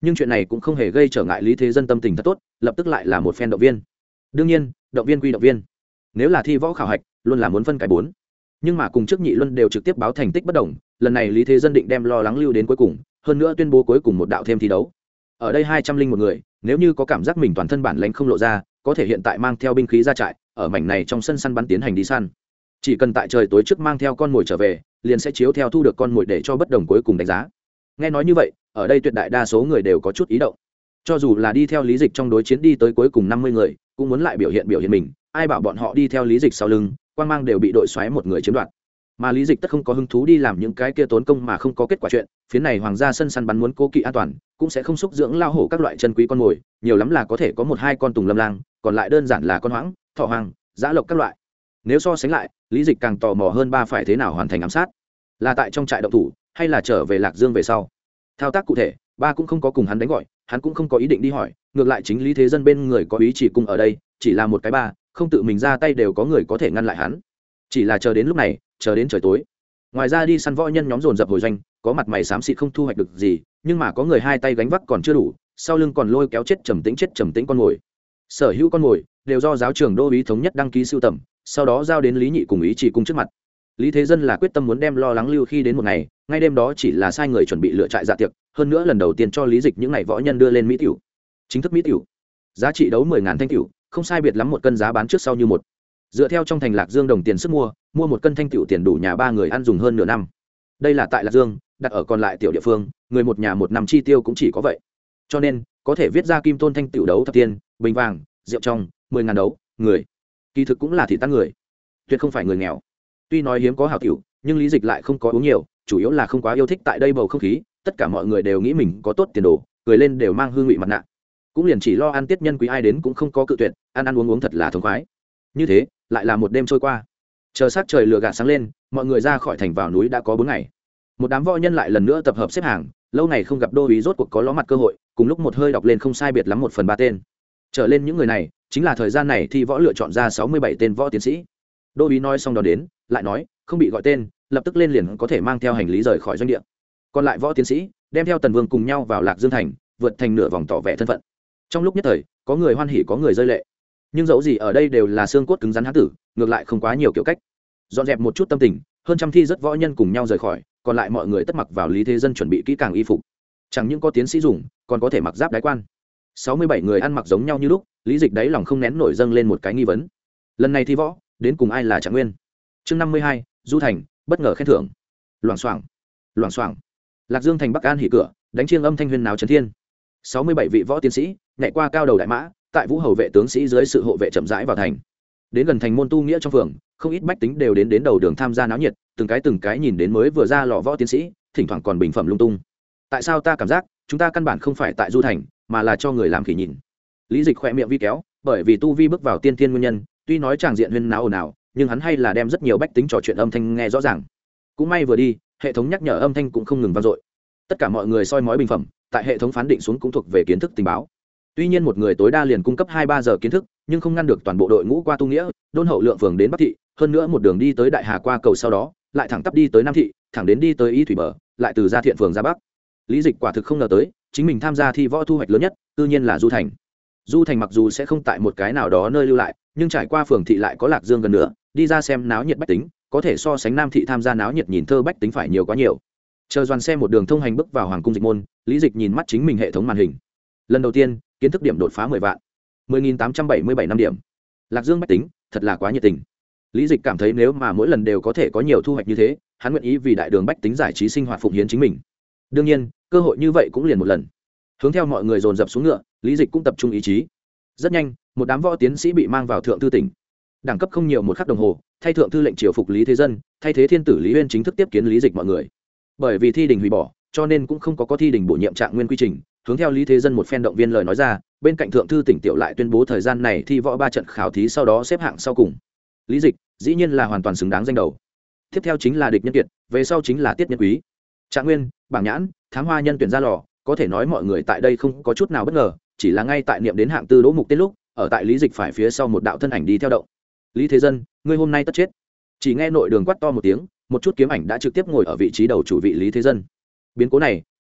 nhưng chuyện này cũng không hề gây trở ngại lý thế dân tâm tình thật tốt, lập tức lại là một phen động viên. Đương nhiên động viên quy động viên, nếu là thi võ khảo hạch luôn là muốn phân cái bốn, nhưng mà cùng trước nhị luân đều trực tiếp báo thành tích bất đồng, lần này lý thế dân định đem lo lắng lưu đến cuối cùng, hơn nữa tuyên bố cuối cùng một đạo thêm thi đấu. Ở đây hai trăm linh một người, nếu như có cảm giác mình toàn thân bản lãnh không lộ ra, có thể hiện tại mang theo binh khí ra trại, ở mảnh này trong sân săn bắn tiến hành đi săn. Chỉ cần tại trời tối trước mang theo con mồi trở về, liền sẽ chiếu theo thu được con mồi để cho bất đồng cuối cùng đánh giá. Nghe nói như vậy, ở đây tuyệt đại đa số người đều có chút ý động. Cho dù là đi theo lý dịch trong đối chiến đi tới cuối cùng năm mươi người, cũng muốn lại biểu hiện biểu hiện mình, ai bảo bọn họ đi theo lý dịch sau lưng, quang mang đều bị đội xoáy một người chiếm đoạt. Mà lý dịch tất không có hứng thú đi làm những cái kia tốn công mà không có kết quả chuyện, phiến này hoàng gia sân săn bắn muốn cố kỵ an toàn, cũng sẽ không xúc dưỡng lao hổ các loại chân quý con mồi, nhiều lắm là có thể có một hai con tùng lâm lang, còn lại đơn giản là con hoãng, thỏ hoang, dã lộc các loại. Nếu so sánh lại, lý dịch càng tò mò hơn ba phải thế nào hoàn thành ám sát, là tại trong trại động thủ hay là trở về Lạc Dương về sau. Thao tác cụ thể, ba cũng không có cùng hắn đánh gọi, hắn cũng không có ý định đi hỏi, ngược lại chính lý thế dân bên người có ý chỉ cùng ở đây, chỉ là một cái ba, không tự mình ra tay đều có người có thể ngăn lại hắn. Chỉ là chờ đến lúc này, chờ đến trời tối. Ngoài ra đi săn võ nhân nhóm dồn dập hồi doanh, có mặt mày xám xịt không thu hoạch được gì, nhưng mà có người hai tay gánh vác còn chưa đủ, sau lưng còn lôi kéo chết trầm tĩnh chết trầm tĩnh con mồi. Sở hữu con mồi đều do giáo trưởng đô úy thống nhất đăng ký sưu tầm, sau đó giao đến lý nhị cùng ý chỉ cung trước mặt. Lý thế dân là quyết tâm muốn đem lo lắng lưu khi đến một ngày, ngay đêm đó chỉ là sai người chuẩn bị lựa trại dạ tiệc, hơn nữa lần đầu tiên cho lý dịch những ngày võ nhân đưa lên mỹ tiểu, chính thức mỹ tiểu, giá trị đấu mười ngàn thanh tiểu, không sai biệt lắm một cân giá bán trước sau như một. Dựa theo trong thành Lạc Dương đồng tiền sức mua, mua một cân thanh tiểu tiền đủ nhà ba người ăn dùng hơn nửa năm. Đây là tại Lạc Dương, đặt ở còn lại tiểu địa phương, người một nhà một năm chi tiêu cũng chỉ có vậy. Cho nên, có thể viết ra kim tôn thanh tiểu đấu thập tiền, bình vàng, rượu trong, mười ngàn đấu, người. Kỳ thực cũng là thị tan người, tuyệt không phải người nghèo. Tuy nói hiếm có hảo tiểu, nhưng lý dịch lại không có uống nhiều, chủ yếu là không quá yêu thích tại đây bầu không khí, tất cả mọi người đều nghĩ mình có tốt tiền đồ, cười lên đều mang hương vị mặt nạ. Cũng liền chỉ lo ăn tiết nhân quý ai đến cũng không có cự tuyệt, ăn ăn uống uống thật là thống khoái. Như thế, lại là một đêm trôi qua. Chờ sắc trời lửa gạt sáng lên, mọi người ra khỏi thành vào núi đã có bốn ngày. Một đám võ nhân lại lần nữa tập hợp xếp hàng, lâu ngày không gặp đô úy rốt cuộc có ló mặt cơ hội, cùng lúc một hơi đọc lên không sai biệt lắm một phần ba tên. Trở lên những người này, chính là thời gian này thi võ lựa chọn ra sáu mươi bảy tên võ tiến sĩ. Đô úy nói xong đó đến, lại nói, không bị gọi tên, lập tức lên liền có thể mang theo hành lý rời khỏi doanh địa. Còn lại võ tiến sĩ, đem theo Tần Vương cùng nhau vào Lạc Dương thành, vượt thành nửa vòng tỏ vẻ thân phận. Trong lúc nhất thời, có người hoan hỉ có người rơi lệ. Nhưng dẫu gì ở đây đều là xương cốt cứng rắn hán tử, ngược lại không quá nhiều kiểu cách. Dọn dẹp một chút tâm tình, hơn trăm thi rất võ nhân cùng nhau rời khỏi, còn lại mọi người tất mặc vào lý thế dân chuẩn bị kỹ càng y phục. Chẳng những có tiến sĩ dùng, còn có thể mặc giáp đái quan. sáu mươi bảy người ăn mặc giống nhau như lúc, lý dịch đáy lòng không nén nổi dâng lên một cái nghi vấn. Lần này thi võ, đến cùng ai là Trạng Nguyên? Chương năm mươi hai, Du Thành, bất ngờ khen thưởng. Loảng xoảng, loảng xoảng. Lạc Dương thành Bắc An hỉ cửa, đánh chiêng âm thanh huyên náo chấn thiên. sáu mươi bảy vị võ tiến sĩ, nhảy qua cao đầu đại mã, tại vũ hầu vệ tướng sĩ dưới sự hộ vệ chậm rãi vào thành. Đến gần thành môn tu nghĩa trong phường, không ít bách tính đều đến đến đầu đường tham gia náo nhiệt, từng cái từng cái nhìn đến mới vừa ra lò võ tiến sĩ, thỉnh thoảng còn bình phẩm lung tung. Tại sao ta cảm giác chúng ta căn bản không phải tại Du Thành, mà là cho người làm khỉ nhìn? Lý Dịch khỏe miệng vi kéo, bởi vì tu vi bước vào tiên thiên nguyên nhân, tuy nói tràng diện huyên náo ồn ào, nhưng hắn hay là đem rất nhiều bách tính trò chuyện âm thanh nghe rõ ràng. Cũng may vừa đi, hệ thống nhắc nhở âm thanh cũng không ngừng vang dội. Tất cả mọi người soi mói bình phẩm, tại hệ thống phán định xuống cũng thuộc về kiến thức tình báo. Tuy nhiên một người tối đa liền cung cấp hai ba giờ kiến thức, nhưng không ngăn được toàn bộ đội ngũ qua tu nghĩa, đôn hậu lượng phường đến Bắc thị, hơn nữa một đường đi tới Đại Hà qua cầu sau đó, lại thẳng tắp đi tới Nam thị, thẳng đến đi tới Y thủy bờ, lại từ Gia Thiện phường ra Bắc. Lý Dịch quả thực không ngờ tới, chính mình tham gia thi võ thu hoạch lớn nhất, tự nhiên là Du Thành. Du Thành mặc dù sẽ không tại một cái nào đó nơi lưu lại, nhưng trải qua phường thị lại có Lạc Dương gần nữa, đi ra xem náo nhiệt bách tính, có thể so sánh Nam thị tham gia náo nhiệt nhìn thơ bách tính phải nhiều quá nhiều. Chờ đoàn xe một đường thông hành bước vào Hoàng cung Dịch môn, Lý Dịch nhìn mắt chính mình hệ thống màn hình. Lần đầu tiên, kiến thức điểm đột phá mười vạn, mười nghìn tám trăm bảy mươi bảy năm điểm. Lạc Dương bách tính, thật là quá nhiệt tình. Lý Dịch cảm thấy nếu mà mỗi lần đều có thể có nhiều thu hoạch như thế, hắn nguyện ý vì đại đường bách tính giải trí sinh hoạt phụng hiến chính mình. Đương nhiên, cơ hội như vậy cũng liền một lần. Hướng theo mọi người dồn dập xuống ngựa, Lý Dịch cũng tập trung ý chí. Rất nhanh, một đám võ tiến sĩ bị mang vào thượng thư tỉnh. Đẳng cấp không nhiều một khắc đồng hồ, thay thượng thư lệnh triều phục Lý Thế Dân, thay thế thiên tử Lý Uyên chính thức tiếp kiến Lý Dịch mọi người. Bởi vì thi đình hủy bỏ, cho nên cũng không có có thi đình bổ nhiệm Trạng Nguyên quy trình. Hướng theo Lý Thế Dân một phen động viên lời nói ra, bên cạnh thượng thư tỉnh tiểu lại tuyên bố thời gian này thi võ ba trận khảo thí sau đó xếp hạng sau cùng. Lý Dịch dĩ nhiên là hoàn toàn xứng đáng danh đầu. Tiếp theo chính là Địch Nhân Kiệt, về sau chính là Tiết Nhân Quý. Trạng Nguyên, Bảng Nhãn, Thám Hoa nhân tuyển ra lò, có thể nói mọi người tại đây không có chút nào bất ngờ, chỉ là ngay tại niệm đến hạng tư đỗ mục tên lúc, ở tại Lý Dịch phải phía sau một đạo thân ảnh đi theo động. Lý Thế Dân, ngươi hôm nay tất chết. Chỉ nghe nội đường quát to một tiếng, một chút kiếm ảnh đã trực tiếp ngồi ở vị trí đầu chủ vị Lý Thế Dân. Biến cố này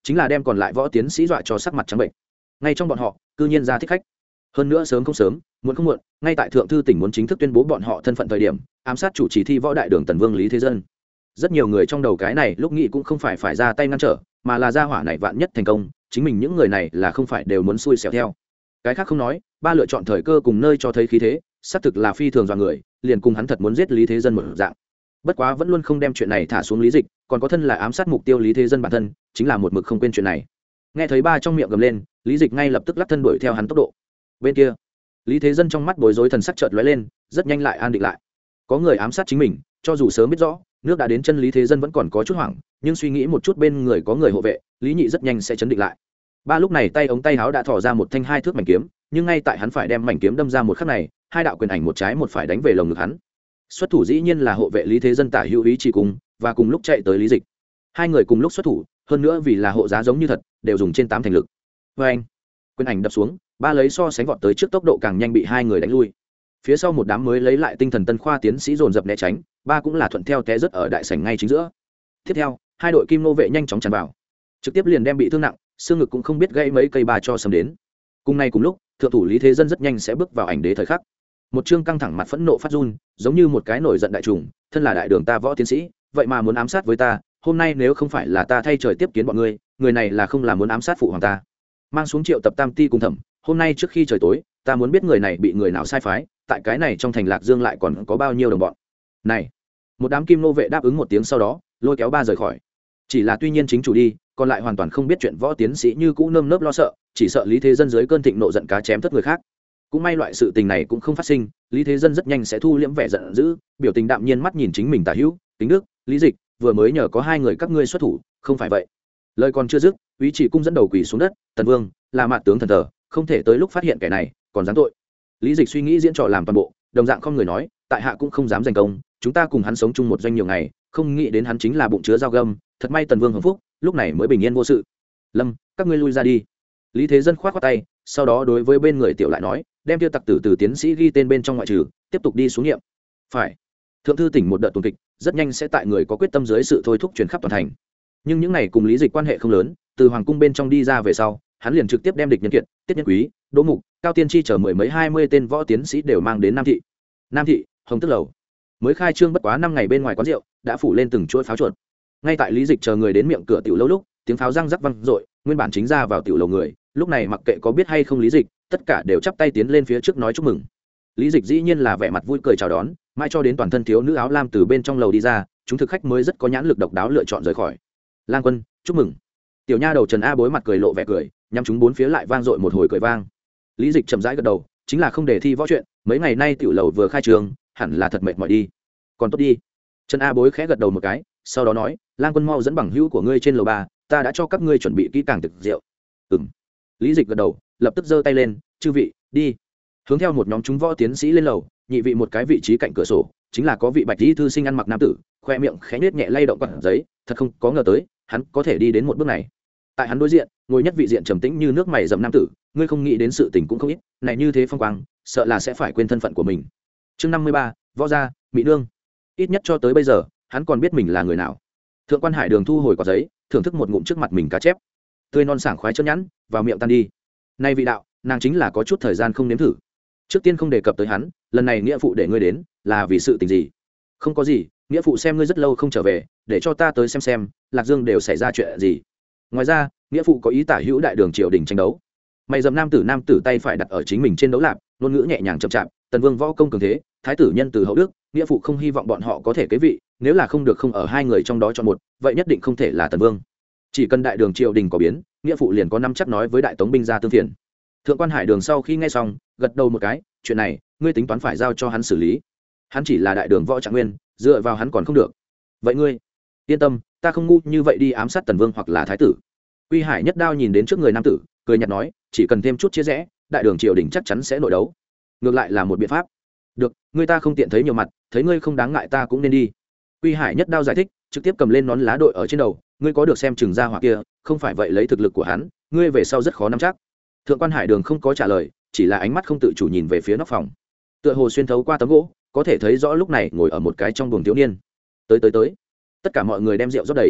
chính là đem còn lại võ tiến sĩ dọa cho sắc mặt trắng bệnh. Ngay trong bọn họ cư nhiên ra thích khách, hơn nữa sớm không sớm muộn không muộn, ngay tại thượng thư tỉnh muốn chính thức tuyên bố bọn họ thân phận thời điểm, ám sát chủ trì thi võ đại đường Tần Vương Lý Thế Dân. Rất nhiều người trong đầu cái này lúc nghĩ cũng không phải phải ra tay ngăn trở, mà là ra hỏa này vạn nhất thành công, chính mình những người này là không phải đều muốn xui xẻo theo. Cái khác không nói, ba lựa chọn thời cơ cùng nơi cho thấy khí thế, xác thực là phi thường dọa người, liền cùng hắn thật muốn giết Lý Thế Dân một dạng. Bất quá vẫn luôn không đem chuyện này thả xuống Lý Dịch, còn có thân là ám sát mục tiêu Lý Thế Dân bản thân, chính là một mực không quên chuyện này. Nghe thấy ba trong miệng gầm lên, Lý Dịch ngay lập tức lắc thân đuổi theo hắn tốc độ. Bên kia, Lý Thế Dân trong mắt bối rối thần sắc chợt lóe lên, rất nhanh lại an định lại. Có người ám sát chính mình, cho dù sớm biết rõ, nước đã đến chân Lý Thế Dân vẫn còn có chút hoảng, nhưng suy nghĩ một chút bên người có người hộ vệ, Lý Nhị rất nhanh sẽ chấn định lại. Ba lúc này tay ống tay áo đã thò ra một thanh hai thước mảnh kiếm, nhưng ngay tại hắn phải đem mảnh kiếm đâm ra một khắc này, hai đạo quyền ảnh một trái một phải đánh về lồng ngực hắn. Xuất thủ dĩ nhiên là hộ vệ Lý Thế Dân tả hữu ý chỉ cùng, và cùng lúc chạy tới Lý Dịch. Hai người cùng lúc xuất thủ, hơn nữa vì là hộ giá giống như thật, đều dùng trên tám thành lực. Và anh, quyền ảnh đập xuống, ba lấy so sánh vọt tới trước tốc độ càng nhanh bị hai người đánh lui. Phía sau một đám mới lấy lại tinh thần tân khoa tiến sĩ dồn dập né tránh, ba cũng là thuận theo té rất ở đại sảnh ngay chính giữa. Tiếp theo, hai đội kim nô vệ nhanh chóng tràn vào, trực tiếp liền đem bị thương nặng, xương ngực cũng không biết gãy mấy cây ba cho sầm đến. Cùng nay cùng lúc, thượng thủ Lý Thế Dân rất nhanh sẽ bước vào ảnh đế thời khắc. Một chương căng thẳng mặt phẫn nộ phát run, giống như một cái nổi giận đại trùng, thân là đại đường ta võ tiến sĩ, vậy mà muốn ám sát với ta, hôm nay nếu không phải là ta thay trời tiếp kiến bọn ngươi, người này là không làm muốn ám sát phụ hoàng ta. Mang xuống triệu tập tam ti cùng thẩm, hôm nay trước khi trời tối, ta muốn biết người này bị người nào sai phái, tại cái này trong thành Lạc Dương lại còn có bao nhiêu đồng bọn. Này, một đám kim nô vệ đáp ứng một tiếng sau đó, lôi kéo ba rời khỏi. Chỉ là tuy nhiên chính chủ đi, còn lại hoàn toàn không biết chuyện võ tiến sĩ như cũ nơm nớp lo sợ, chỉ sợ Lý Thế Dân dưới cơn thịnh nộ giận cá chém thất người khác. Cũng may loại sự tình này cũng không phát sinh, Lý Thế Dân rất nhanh sẽ thu liễm vẻ giận dữ, biểu tình đạm nhiên mắt nhìn chính mình tả hữu, Tính Đức, Lý Dịch, vừa mới nhờ có hai người các ngươi xuất thủ, không phải vậy. Lời còn chưa dứt, Úy Chỉ Cung dẫn đầu quỳ xuống đất, Tần Vương, là mạn tướng thần thờ, không thể tới lúc phát hiện kẻ này, còn giáng tội. Lý Dịch suy nghĩ diễn trò làm toàn bộ, đồng dạng không người nói, tại hạ cũng không dám giành công, chúng ta cùng hắn sống chung một doanh nhiều ngày, không nghĩ đến hắn chính là bụng chứa dao găm, thật may Tần Vương hưởng phúc, lúc này mới bình yên vô sự. Lâm, các ngươi lui ra đi. Lý Thế Dân khoát khoát tay, sau đó đối với bên người tiểu lại nói, đem tiêu tặc tử từ tiến sĩ ghi tên bên trong ngoại trừ, tiếp tục đi xuống nghiệm. Phải. Thượng thư tỉnh một đợt tuần kịch, rất nhanh sẽ tại người có quyết tâm dưới sự thôi thúc truyền khắp toàn thành. Nhưng những này cùng Lý Dịch quan hệ không lớn, từ hoàng cung bên trong đi ra về sau, hắn liền trực tiếp đem địch nhân kiệt, tiết nhân quý, đỗ mục, cao tiên tri chờ mười mấy hai mươi tên võ tiến sĩ đều mang đến Nam thị. Nam thị, Hồng Tức lầu. Mới khai trương bất quá năm ngày bên ngoài quán rượu, đã phủ lên từng chuỗi pháo chuột. Ngay tại Lý Dịch chờ người đến miệng cửa tiểu lâu lúc, tiếng pháo răng rắc vang dội, nguyên bản chính ra vào tiểu lầu người, lúc này mặc kệ có biết hay không Lý Dịch, tất cả đều chắp tay tiến lên phía trước nói chúc mừng. Lý Dịch dĩ nhiên là vẻ mặt vui cười chào đón, mãi cho đến toàn thân thiếu nữ áo lam từ bên trong lầu đi ra, chúng thực khách mới rất có nhãn lực độc đáo lựa chọn rời khỏi. Lang Quân, chúc mừng. Tiểu nha đầu Trần A Bối mặt cười lộ vẻ cười, nhắm chúng bốn phía lại vang dội một hồi cười vang. Lý Dịch chậm rãi gật đầu, chính là không để thi võ chuyện, mấy ngày nay tiểu lầu vừa khai trường, hẳn là thật mệt mỏi đi. Còn tốt đi. Trần A Bối khẽ gật đầu một cái, sau đó nói, Lang Quân mau dẫn bằng hữu của ngươi trên lầu ba, ta đã cho các ngươi chuẩn bị kỹ càng thực rượu. Ừm. Lý Dịch gật đầu, lập tức giơ tay lên, chư vị, đi. Hướng theo một nhóm chúng võ tiến sĩ lên lầu, nhị vị một cái vị trí cạnh cửa sổ, chính là có vị bạch y thư sinh ăn mặc nam tử, khoe miệng khẽ nhếch nhẹ lay động quạt giấy, thật không có ngờ tới, hắn có thể đi đến một bước này. Tại hắn đối diện, ngồi nhất vị diện trầm tĩnh như nước mày rậm nam tử, ngươi không nghĩ đến sự tình cũng không ít, này như thế phong quang, sợ là sẽ phải quên thân phận của mình. Chương năm mươi ba, võ gia, mỹ nương. Ít nhất cho tới bây giờ, hắn còn biết mình là người nào. Thượng quan Hải Đường thu hồi quạt giấy, thưởng thức một ngụm trước mặt mình cá chép, tươi non sảng khoái chân nhẵn, vào miệng tan đi. Nay vị đạo, nàng chính là có chút thời gian không nếm thử. Trước tiên không đề cập tới hắn, lần này nghĩa phụ để ngươi đến, là vì sự tình gì? Không có gì, nghĩa phụ xem ngươi rất lâu không trở về, để cho ta tới xem xem, Lạc Dương đều xảy ra chuyện gì. Ngoài ra, nghĩa phụ có ý tả hữu đại đường triều đình tranh đấu. Mày dầm nam tử nam tử tay phải đặt ở chính mình trên đấu lạp, ngôn ngữ nhẹ nhàng chậm chạp, Tần Vương võ công cường thế, thái tử nhân từ hậu đức, nghĩa phụ không hy vọng bọn họ có thể kế vị, nếu là không được không ở hai người trong đó chọn một, vậy nhất định không thể là Tần Vương. Chỉ cần đại đường triều đình có biến, nghĩa phụ liền có năm chắc nói với đại tống binh ra tương phiền. Thượng quan Hải Đường sau khi nghe xong, gật đầu một cái, chuyện này, ngươi tính toán phải giao cho hắn xử lý. Hắn chỉ là đại đường võ trạng nguyên, dựa vào hắn còn không được. Vậy ngươi, yên tâm, ta không ngu như vậy đi ám sát Tần Vương hoặc là thái tử. Quy Hải nhất đao nhìn đến trước người nam tử, cười nhạt nói, chỉ cần thêm chút chia rẽ, đại đường triều đình chắc chắn sẽ nội đấu. Ngược lại là một biện pháp. Được, ngươi ta không tiện thấy nhiều mặt, thấy ngươi không đáng ngại ta cũng nên đi. Quy Hải nhất đao giải thích, trực tiếp cầm lên nón lá đội ở trên đầu, ngươi có được xem chừng ra hỏa kia, không phải vậy lấy thực lực của hắn, ngươi về sau rất khó nắm chắc. Thượng quan Hải Đường không có trả lời, chỉ là ánh mắt không tự chủ nhìn về phía nóc phòng, tựa hồ xuyên thấu qua tấm gỗ, có thể thấy rõ lúc này ngồi ở một cái trong buồng thiếu niên. Tới tới tới, tất cả mọi người đem rượu rót đầy.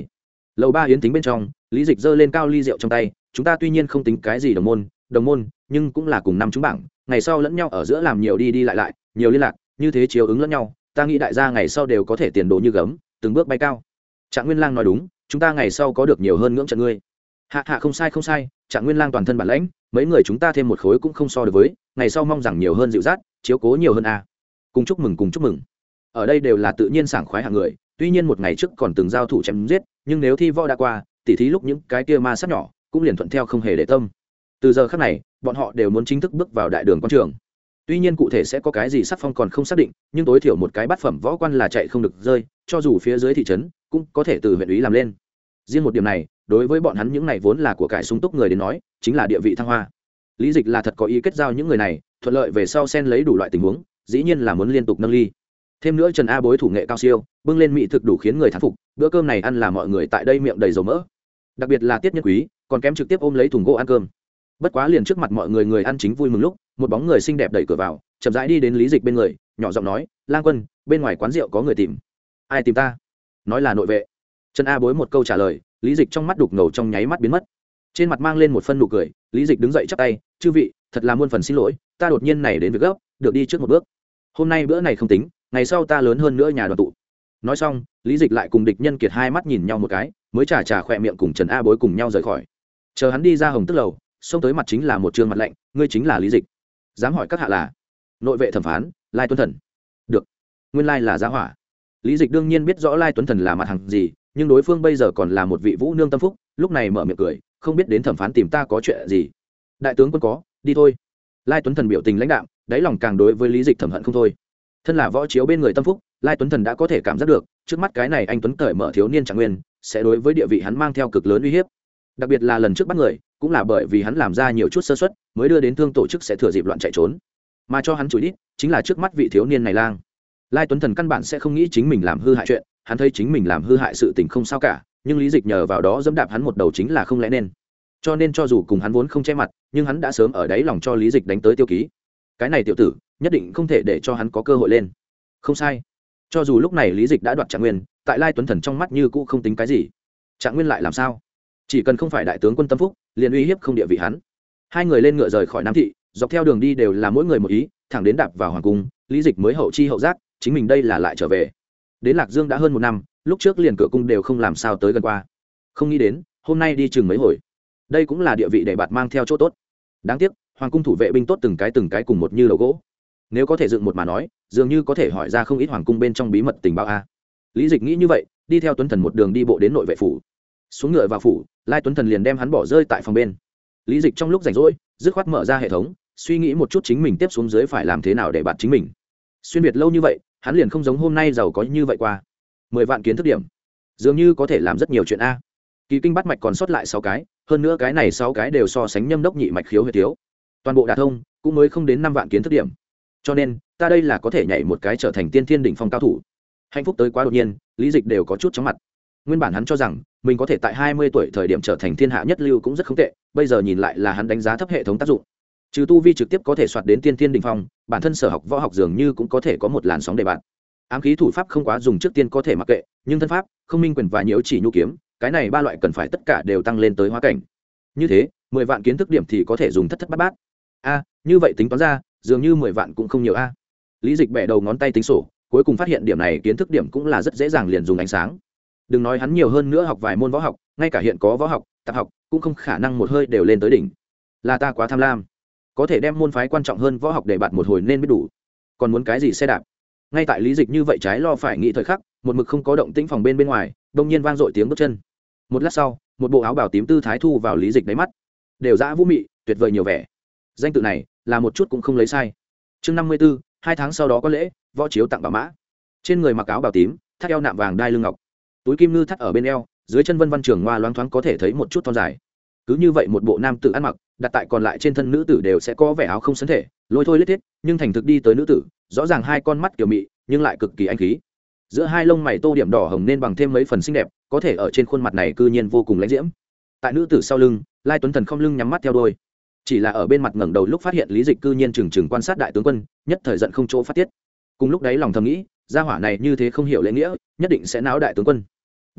lầu ba hiến tính bên trong, lý dịch giơ lên cao ly rượu trong tay. Chúng ta tuy nhiên không tính cái gì đồng môn đồng môn nhưng cũng là cùng năm chúng bảng, ngày sau lẫn nhau ở giữa làm nhiều đi đi lại lại, nhiều liên lạc, như thế chiếu ứng lẫn nhau, ta nghĩ đại gia ngày sau đều có thể tiền đồ như gấm, từng bước bay cao. Trạng Nguyên Lang nói đúng, chúng ta ngày sau có được nhiều hơn ngưỡng trận ngươi. Hạ hạ không sai không sai, Trạng Nguyên Lang toàn thân bản lãnh, mấy người chúng ta thêm một khối cũng không so được với, ngày sau mong rằng nhiều hơn dịu dắt, chiếu cố nhiều hơn a. Cùng chúc mừng cùng chúc mừng. Ở đây đều là tự nhiên sảng khoái hạng người, tuy nhiên một ngày trước còn từng giao thủ chém giết, nhưng nếu thi võ đã qua, tỉ thí lúc những cái kia ma sát nhỏ cũng liền thuận theo không hề để tâm. Từ giờ khắc này, bọn họ đều muốn chính thức bước vào đại đường quan trường. Tuy nhiên cụ thể sẽ có cái gì sắc phong còn không xác định, nhưng tối thiểu một cái bát phẩm võ quan là chạy không được rơi, cho dù phía dưới thị trấn cũng có thể từ huyện ủy làm lên. Riêng một điểm này, đối với bọn hắn những này vốn là của cải sung túc người đến nói, chính là địa vị thăng hoa. Lý Dịch là thật có ý kết giao những người này, thuận lợi về sau xen lấy đủ loại tình huống, dĩ nhiên là muốn liên tục nâng ly. Thêm nữa Trần A Bối thủ nghệ cao siêu, bưng lên mỹ thực đủ khiến người thán phục, bữa cơm này ăn là mọi người tại đây miệng đầy dầu mỡ. Đặc biệt là Tiết Nhân Quý, còn kém trực tiếp ôm lấy thùng gỗ ăn cơm. Bất quá liền trước mặt mọi người người ăn chính vui mừng lúc, một bóng người xinh đẹp đẩy cửa vào, chậm rãi đi đến Lý Dịch bên người, nhỏ giọng nói: "Lang Quân, bên ngoài quán rượu có người tìm." "Ai tìm ta?" Nói là nội vệ. Trần A Bối một câu trả lời, Lý Dịch trong mắt đục ngầu trong nháy mắt biến mất, trên mặt mang lên một phân nụ cười. Lý Dịch đứng dậy chắp tay: "Chư vị, thật là muôn phần xin lỗi, ta đột nhiên này đến việc gấp, được đi trước một bước. Hôm nay bữa này không tính, ngày sau ta lớn hơn nữa nhà đoàn tụ." Nói xong, Lý Dịch lại cùng địch nhân kiệt hai mắt nhìn nhau một cái, mới chà chà khỏe miệng cùng Trần A Bối cùng nhau rời khỏi. Chờ hắn đi ra Hồng Tức lầu, xông tới mặt chính là một trương mặt lạnh: "Ngươi chính là Lý Dịch?" "Dám hỏi các hạ là?" "Nội vệ thẩm phán, Lai Tuấn Thần." "Được, nguyên lai là giá hỏa." Lý Dịch đương nhiên biết rõ Lai Tuấn Thần là mặt hàng gì, nhưng đối phương bây giờ còn là một vị vũ nương tâm phúc, lúc này mở miệng cười: "Không biết đến thẩm phán tìm ta có chuyện gì?" "Đại tướng quân có, đi thôi." Lai Tuấn Thần biểu tình lãnh đạm, đáy lòng càng đối với Lý Dịch thầm hận không thôi. Thân là võ chiếu bên người tâm phúc, Lai Tuấn Thần đã có thể cảm giác được, trước mắt cái này anh tuấn cởi mở thiếu niên Trạng Nguyên sẽ đối với địa vị hắn mang theo cực lớn uy hiếp. Đặc biệt là lần trước bắt người, cũng là bởi vì hắn làm ra nhiều chút sơ suất, mới đưa đến thương tổ chức sẽ thừa dịp loạn chạy trốn. Mà cho hắn chửi đít, chính là trước mắt vị thiếu niên này lang. Lai Tuấn Thần căn bản sẽ không nghĩ chính mình làm hư hại chuyện, hắn thấy chính mình làm hư hại sự tình không sao cả, nhưng Lý Dịch nhờ vào đó dẫm đạp hắn một đầu chính là không lẽ nên. Cho nên cho dù cùng hắn vốn không che mặt, nhưng hắn đã sớm ở đáy lòng cho Lý Dịch đánh tới tiêu ký. Cái này tiểu tử, nhất định không thể để cho hắn có cơ hội lên. Không sai. Cho dù lúc này Lý Dịch đã đoạt Trạng Nguyên, tại Lai Tuấn Thần trong mắt như cũ không tính cái gì. Trạng Nguyên lại làm sao? Chỉ cần không phải đại tướng quân tâm phúc, liền uy hiếp không địa vị hắn. Hai người lên ngựa rời khỏi Nam thị, dọc theo đường đi đều là mỗi người một ý, thẳng đến đạp vào hoàng cung, Lý Dịch mới hậu chi hậu giác, chính mình đây là lại trở về. Đến Lạc Dương đã hơn một năm, lúc trước liền cửa cung đều không làm sao tới gần qua. Không nghĩ đến, hôm nay đi chừng mấy hồi. Đây cũng là địa vị để bạt mang theo chỗ tốt. Đáng tiếc, hoàng cung thủ vệ binh tốt từng cái từng cái cùng một như đầu gỗ. Nếu có thể dựng một mà nói, dường như có thể hỏi ra không ít hoàng cung bên trong bí mật tình báo a. Lý Dịch nghĩ như vậy, đi theo Tuấn Thần một đường đi bộ đến nội vệ phủ. Xuống ngựa vào phủ, Lai Tuấn Thần liền đem hắn bỏ rơi tại phòng bên. Lý Dịch trong lúc rảnh rỗi, dứt khoát mở ra hệ thống, suy nghĩ một chút chính mình tiếp xuống dưới phải làm thế nào để bạt chính mình. Xuyên việt lâu như vậy, hắn liền không giống hôm nay giàu có như vậy qua. Mười vạn kiến thức điểm, dường như có thể làm rất nhiều chuyện a. Kỳ kinh bắt mạch còn sót lại sáu cái, hơn nữa cái này sáu cái đều so sánh nhâm đốc nhị mạch khiếu huyệt thiếu. Toàn bộ đả thông, cũng mới không đến năm vạn kiến thức điểm. Cho nên, ta đây là có thể nhảy một cái trở thành tiên thiên đỉnh phong cao thủ. Hạnh phúc tới quá đột nhiên, Lý Dịch đều có chút chóng mặt. Nguyên bản hắn cho rằng mình có thể tại hai mươi tuổi thời điểm trở thành thiên hạ nhất lưu cũng rất không tệ, bây giờ nhìn lại là hắn đánh giá thấp hệ thống tác dụng. Trừ tu vi trực tiếp có thể soạt đến tiên thiên đỉnh phong, bản thân sở học võ học dường như cũng có thể có một làn sóng đề bạt. Ám khí thủ pháp không quá dùng trước tiên có thể mặc kệ, nhưng thân pháp, không minh quyền và nhiễu chỉ nhu kiếm, cái này ba loại cần phải tất cả đều tăng lên tới hóa cảnh. Như thế, mười vạn kiến thức điểm thì có thể dùng thất thất bát bát. A, như vậy tính toán ra, dường như mười vạn cũng không nhiều a. Lý Dịch bẻ đầu ngón tay tính sổ, cuối cùng phát hiện điểm này kiến thức điểm cũng là rất dễ dàng liền dùng ánh sáng. Đừng nói hắn nhiều hơn nữa học vài môn võ học, ngay cả hiện có võ học, tạp học cũng không khả năng một hơi đều lên tới đỉnh. Là ta quá tham lam, có thể đem môn phái quan trọng hơn võ học để bạn một hồi nên biết đủ. Còn muốn cái gì xe đạp? Ngay tại Lý Dịch như vậy trái lo phải nghĩ thời khắc, một mực không có động tĩnh phòng bên bên ngoài, đột nhiên vang dội tiếng bước chân. Một lát sau, một bộ áo bào tím tư thái thu vào Lý Dịch đáy mắt, đều dã vũ mị, tuyệt vời nhiều vẻ. Danh tự này, là một chút cũng không lấy sai. Chương năm mươi tư, hai tháng sau đó có lễ, võ chiếu tặng bảo mã. Trên người mặc áo bào tím, thắt eo nạm vàng đai lưng ngọc, túi kim ngư thắt ở bên eo, dưới chân vân vân trường hoa loáng thoáng có thể thấy một chút thon dài. Cứ như vậy một bộ nam tử ăn mặc, đặt tại còn lại trên thân nữ tử đều sẽ có vẻ áo không sấn thể, lôi thôi lết thiết, nhưng thành thực đi tới nữ tử, rõ ràng hai con mắt kiểu mị, nhưng lại cực kỳ anh khí. Giữa hai lông mày tô điểm đỏ hồng nên bằng thêm mấy phần xinh đẹp, có thể ở trên khuôn mặt này cư nhiên vô cùng lãnh diễm. Tại nữ tử sau lưng, Lai Tuấn Thần không lưng nhắm mắt theo đuôi. Chỉ là ở bên mặt ngẩng đầu lúc phát hiện Lý Dịch cư nhiên chừng chừng quan sát đại tướng quân, nhất thời giận không chỗ phát tiết. Cùng lúc đấy lòng thầm nghĩ, gia hỏa này như thế không hiểu lễ nghĩa, nhất định sẽ náo đại tướng quân.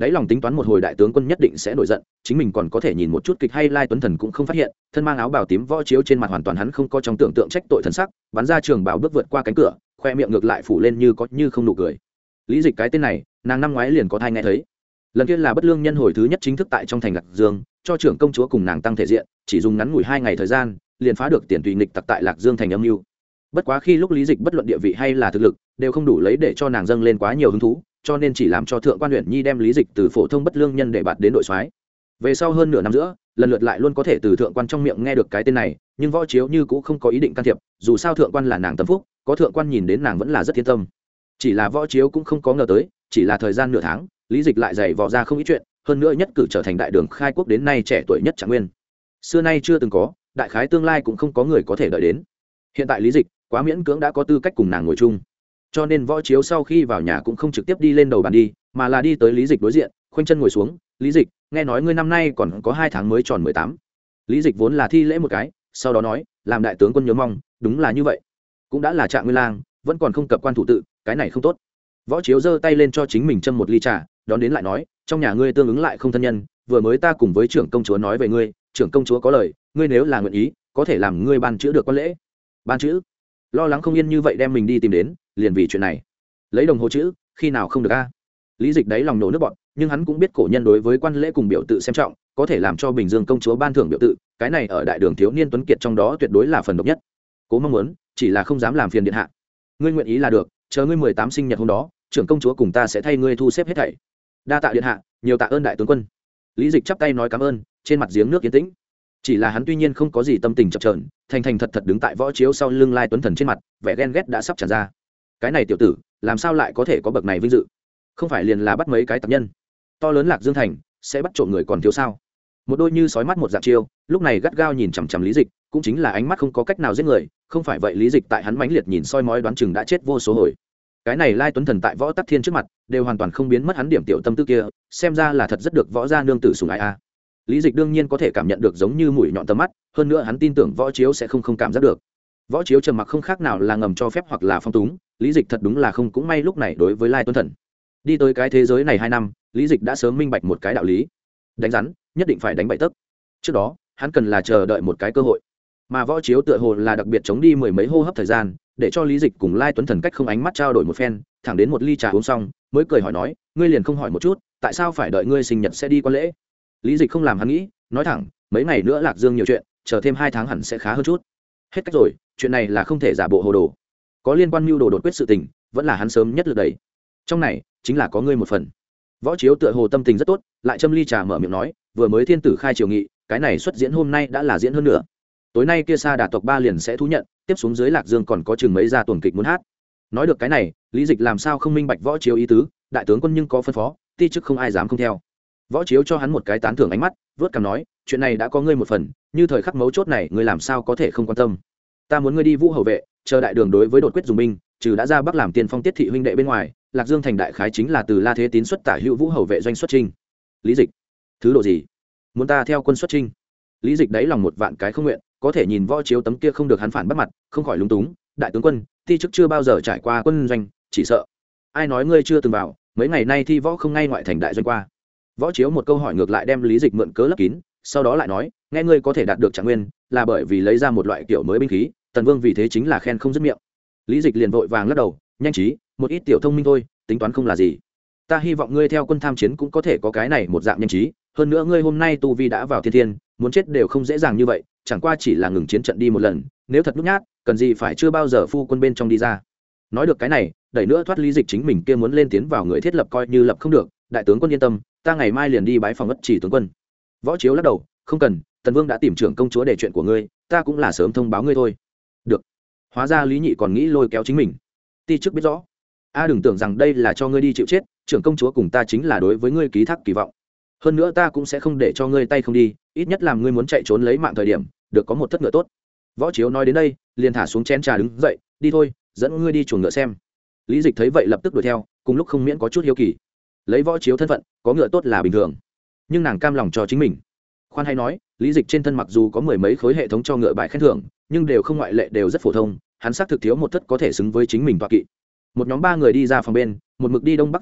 đáy lòng tính toán một hồi đại tướng quân nhất định sẽ nổi giận, chính mình còn có thể nhìn một chút kịch hay lai tuấn thần cũng không phát hiện, thân mang áo bào tím võ chiếu trên mặt hoàn toàn hắn không có trong tưởng tượng trách tội thần sắc, bắn ra trường bảo bước vượt qua cánh cửa, khoe miệng ngược lại phủ lên như có như không nụ cười. Lý Dịch cái tên này nàng năm ngoái liền có thai nghe thấy, lần kia là bất lương nhân hồi thứ nhất chính thức tại trong thành Lạc Dương cho trưởng công chúa cùng nàng tăng thể diện, chỉ dùng ngắn ngủi hai ngày thời gian liền phá được tiền tùy nghịch tặc tại Lạc Dương thành âm mưu. Bất quá khi lúc Lý Dịch bất luận địa vị hay là thực lực đều không đủ lấy để cho nàng dâng lên quá nhiều hứng thú, cho nên chỉ làm cho thượng quan huyện nhi đem Lý Dịch từ phổ thông bất lương nhân để bạt đến đội soái. Về sau hơn nửa năm giữa lần lượt lại luôn có thể từ thượng quan trong miệng nghe được cái tên này, nhưng võ chiếu như cũng không có ý định can thiệp, dù sao thượng quan là nàng tâm phúc, có thượng quan nhìn đến nàng vẫn là rất yên tâm. Chỉ là võ chiếu cũng không có ngờ tới, chỉ là thời gian nửa tháng Lý Dịch lại dày vò ra không ít chuyện, hơn nữa nhất cử trở thành đại đường khai quốc đến nay trẻ tuổi nhất Trạng Nguyên, xưa nay chưa từng có, đại khái tương lai cũng không có người có thể đợi đến. Hiện tại Lý Dịch quá miễn cưỡng đã có tư cách cùng nàng ngồi chung, cho nên võ chiếu sau khi vào nhà cũng không trực tiếp đi lên đầu bàn đi, mà là đi tới Lý Dịch đối diện, khoanh chân ngồi xuống. Lý Dịch, nghe nói ngươi năm nay còn có hai tháng mới tròn mười tám. Lý Dịch vốn là thi lễ một cái, sau đó nói, làm đại tướng quân nhớ mong, đúng là như vậy, cũng đã là Trạng Nguyên lang, vẫn còn không cập quan thủ tự, cái này không tốt. Võ chiếu giơ tay lên cho chính mình châm một ly trà, đón đến lại nói, trong nhà ngươi tương ứng lại không thân nhân, vừa mới ta cùng với trưởng công chúa nói về ngươi, trưởng công chúa có lời, ngươi nếu là nguyện ý có thể làm ngươi ban chữ được quan lễ. Ban chữ? Lo lắng không yên như vậy đem mình đi tìm đến, liền vì chuyện này lấy đồng hồ chữ, khi nào không được a? Lý Dịch đáy lòng nổ nước bọt, nhưng hắn cũng biết cổ nhân đối với quan lễ cùng biểu tự xem trọng, có thể làm cho Bình Dương công chúa ban thưởng biểu tự, cái này ở đại đường thiếu niên tuấn kiệt trong đó tuyệt đối là phần độc nhất. Cố mong muốn, chỉ là không dám làm phiền điện hạ. Ngươi nguyện ý là được, chờ ngươi mười tám sinh nhật hôm đó, trưởng công chúa cùng ta sẽ thay ngươi thu xếp hết thảy. Đa tạ điện hạ, nhiều tạ ơn đại tướng quân. Lý Dịch chắp tay nói cảm ơn, trên mặt giếng nước yên tĩnh. Chỉ là hắn tuy nhiên không có gì tâm tình chập chờn, thành thành thật thật đứng tại võ chiếu sau lưng Lai Tuấn Thần trên mặt, vẻ ghen ghét đã sắp tràn ra. Cái này tiểu tử, làm sao lại có thể có bậc này vinh dự? Không phải liền là bắt mấy cái tập nhân? To lớn Lạc Dương thành, sẽ bắt trộm người còn thiếu sao? Một đôi như sói mắt một dạng chiêu, lúc này gắt gao nhìn chằm chằm Lý Dịch, cũng chính là ánh mắt không có cách nào giết người, không phải vậy Lý Dịch tại hắn mãnh liệt nhìn soi mói đoán chừng đã chết vô số hồi. Cái này Lai Tuấn Thần tại võ tắc thiên trước mặt, đều hoàn toàn không biến mất hắn điểm tiểu tâm tư kia, xem ra là thật rất được võ gia nương tử sủng ái a. Lý Dịch đương nhiên có thể cảm nhận được giống như mũi nhọn tầm mắt, hơn nữa hắn tin tưởng võ chiếu sẽ không không cảm giác được. Võ chiếu trầm mặc không khác nào là ngầm cho phép hoặc là phong túng, Lý Dịch thật đúng là không cũng may lúc này đối với Lai Tuấn Thần. Đi tới cái thế giới này hai năm, Lý Dịch đã sớm minh bạch một cái đạo lý, đánh rắn nhất định phải đánh bậy tấc. Trước đó hắn cần là chờ đợi một cái cơ hội, mà võ chiếu tựa hồ là đặc biệt chống đi mười mấy hô hấp thời gian, để cho Lý Dịch cùng Lai Tuấn Thần cách không ánh mắt trao đổi một phen, thẳng đến một ly trà uống xong mới cười hỏi nói, ngươi liền không hỏi một chút tại sao phải đợi ngươi sinh nhật sẽ đi quan lễ? Lý Dịch không làm hắn nghĩ, nói thẳng, mấy ngày nữa Lạc Dương nhiều chuyện, chờ thêm hai tháng hẳn sẽ khá hơn chút. Hết cách rồi, chuyện này là không thể giả bộ hồ đồ, có liên quan mưu đồ đột quyết sự tình, vẫn là hắn sớm nhất lượt đẩy, trong này chính là có ngươi một phần. Võ chiếu tựa hồ tâm tình rất tốt, lại châm ly trà mở miệng nói, vừa mới thiên tử khai triều nghị, cái này xuất diễn hôm nay đã là diễn hơn nữa, tối nay kia Sa Đà tộc ba liền sẽ thú nhận, tiếp xuống dưới Lạc Dương còn có chừng mấy gia tuần kịch muốn hát. Nói được cái này, Lý Dịch làm sao không minh bạch võ chiếu ý tứ, đại tướng quân nhưng có phân phó, ti chức không ai dám không theo. Võ chiếu cho hắn một cái tán thưởng ánh mắt, vớt cằm nói, chuyện này đã có ngươi một phần, như thời khắc mấu chốt này ngươi làm sao có thể không quan tâm? Ta muốn ngươi đi Vũ hầu vệ, chờ đại đường đối với đột quyết dùng binh, trừ đã ra Bắc làm tiên phong tiết thị huynh đệ bên ngoài, Lạc Dương thành đại khái chính là từ La Thế Tín xuất tả hữu Vũ hầu vệ doanh xuất chinh. Lý Dịch, thứ độ gì? Muốn ta theo quân xuất chinh? Lý Dịch đáy lòng một vạn cái không nguyện, có thể nhìn võ chiếu tấm kia không được hắn phản bắt mặt, không khỏi lúng túng. Đại tướng quân, ti chức chưa bao giờ trải qua quân doanh, chỉ sợ. Ai nói ngươi chưa từng vào, mấy ngày nay thi võ không ngay ngoại thành đại doanh qua. Võ chiếu một câu hỏi ngược lại đem Lý Dịch mượn cớ lấp kín, sau đó lại nói, nghe ngươi có thể đạt được Trạng Nguyên, là bởi vì lấy ra một loại kiểu mới binh khí, Tần Vương vì thế chính là khen không dứt miệng. Lý Dịch liền vội vàng lắc đầu, nhanh trí, một ít tiểu thông minh thôi, tính toán không là gì. Ta hy vọng ngươi theo quân tham chiến cũng có thể có cái này một dạng nhanh trí, hơn nữa ngươi hôm nay tu vi đã vào thiên thiên, muốn chết đều không dễ dàng như vậy, chẳng qua chỉ là ngừng chiến trận đi một lần, nếu thật nhút nhát, cần gì phải chưa bao giờ phu quân bên trong đi ra. Nói được cái này, đẩy nữa thoát Lý Dịch chính mình kia muốn lên tiến vào người thiết lập coi như lập không được, đại tướng quân yên tâm, ta ngày mai liền đi bái phòng Ất Chỉ tướng quân. Võ chiếu lắc đầu, không cần, Tần Vương đã tìm trưởng công chúa để chuyện của ngươi, ta cũng là sớm thông báo ngươi thôi. Được. Hóa ra Lý Nhị còn nghĩ lôi kéo chính mình. Ti chức biết rõ. A đừng tưởng rằng đây là cho ngươi đi chịu chết, trưởng công chúa cùng ta chính là đối với ngươi ký thác kỳ vọng. Hơn nữa ta cũng sẽ không để cho ngươi tay không đi, ít nhất làm ngươi muốn chạy trốn lấy mạng thời điểm, được có một thất ngựa tốt. Võ chiếu nói đến đây, liền thả xuống chén trà đứng dậy, đi thôi, dẫn ngươi đi chuồng ngựa xem. Lý Dịch thấy vậy lập tức đuổi theo, cùng lúc không miễn có chút hiếu kỳ. Lấy võ chiếu thân phận, có ngựa tốt là bình thường, nhưng nàng cam lòng cho chính mình. Khoan hay nói, Lý Dịch trên thân mặc dù có mười mấy khối hệ thống cho ngựa bài khen thưởng, nhưng đều không ngoại lệ đều rất phổ thông, hắn xác thực thiếu một thất có thể xứng với chính mình tọa kỵ. Một nhóm ba người đi ra phòng bên, một mực đi đông bắc giáp đi,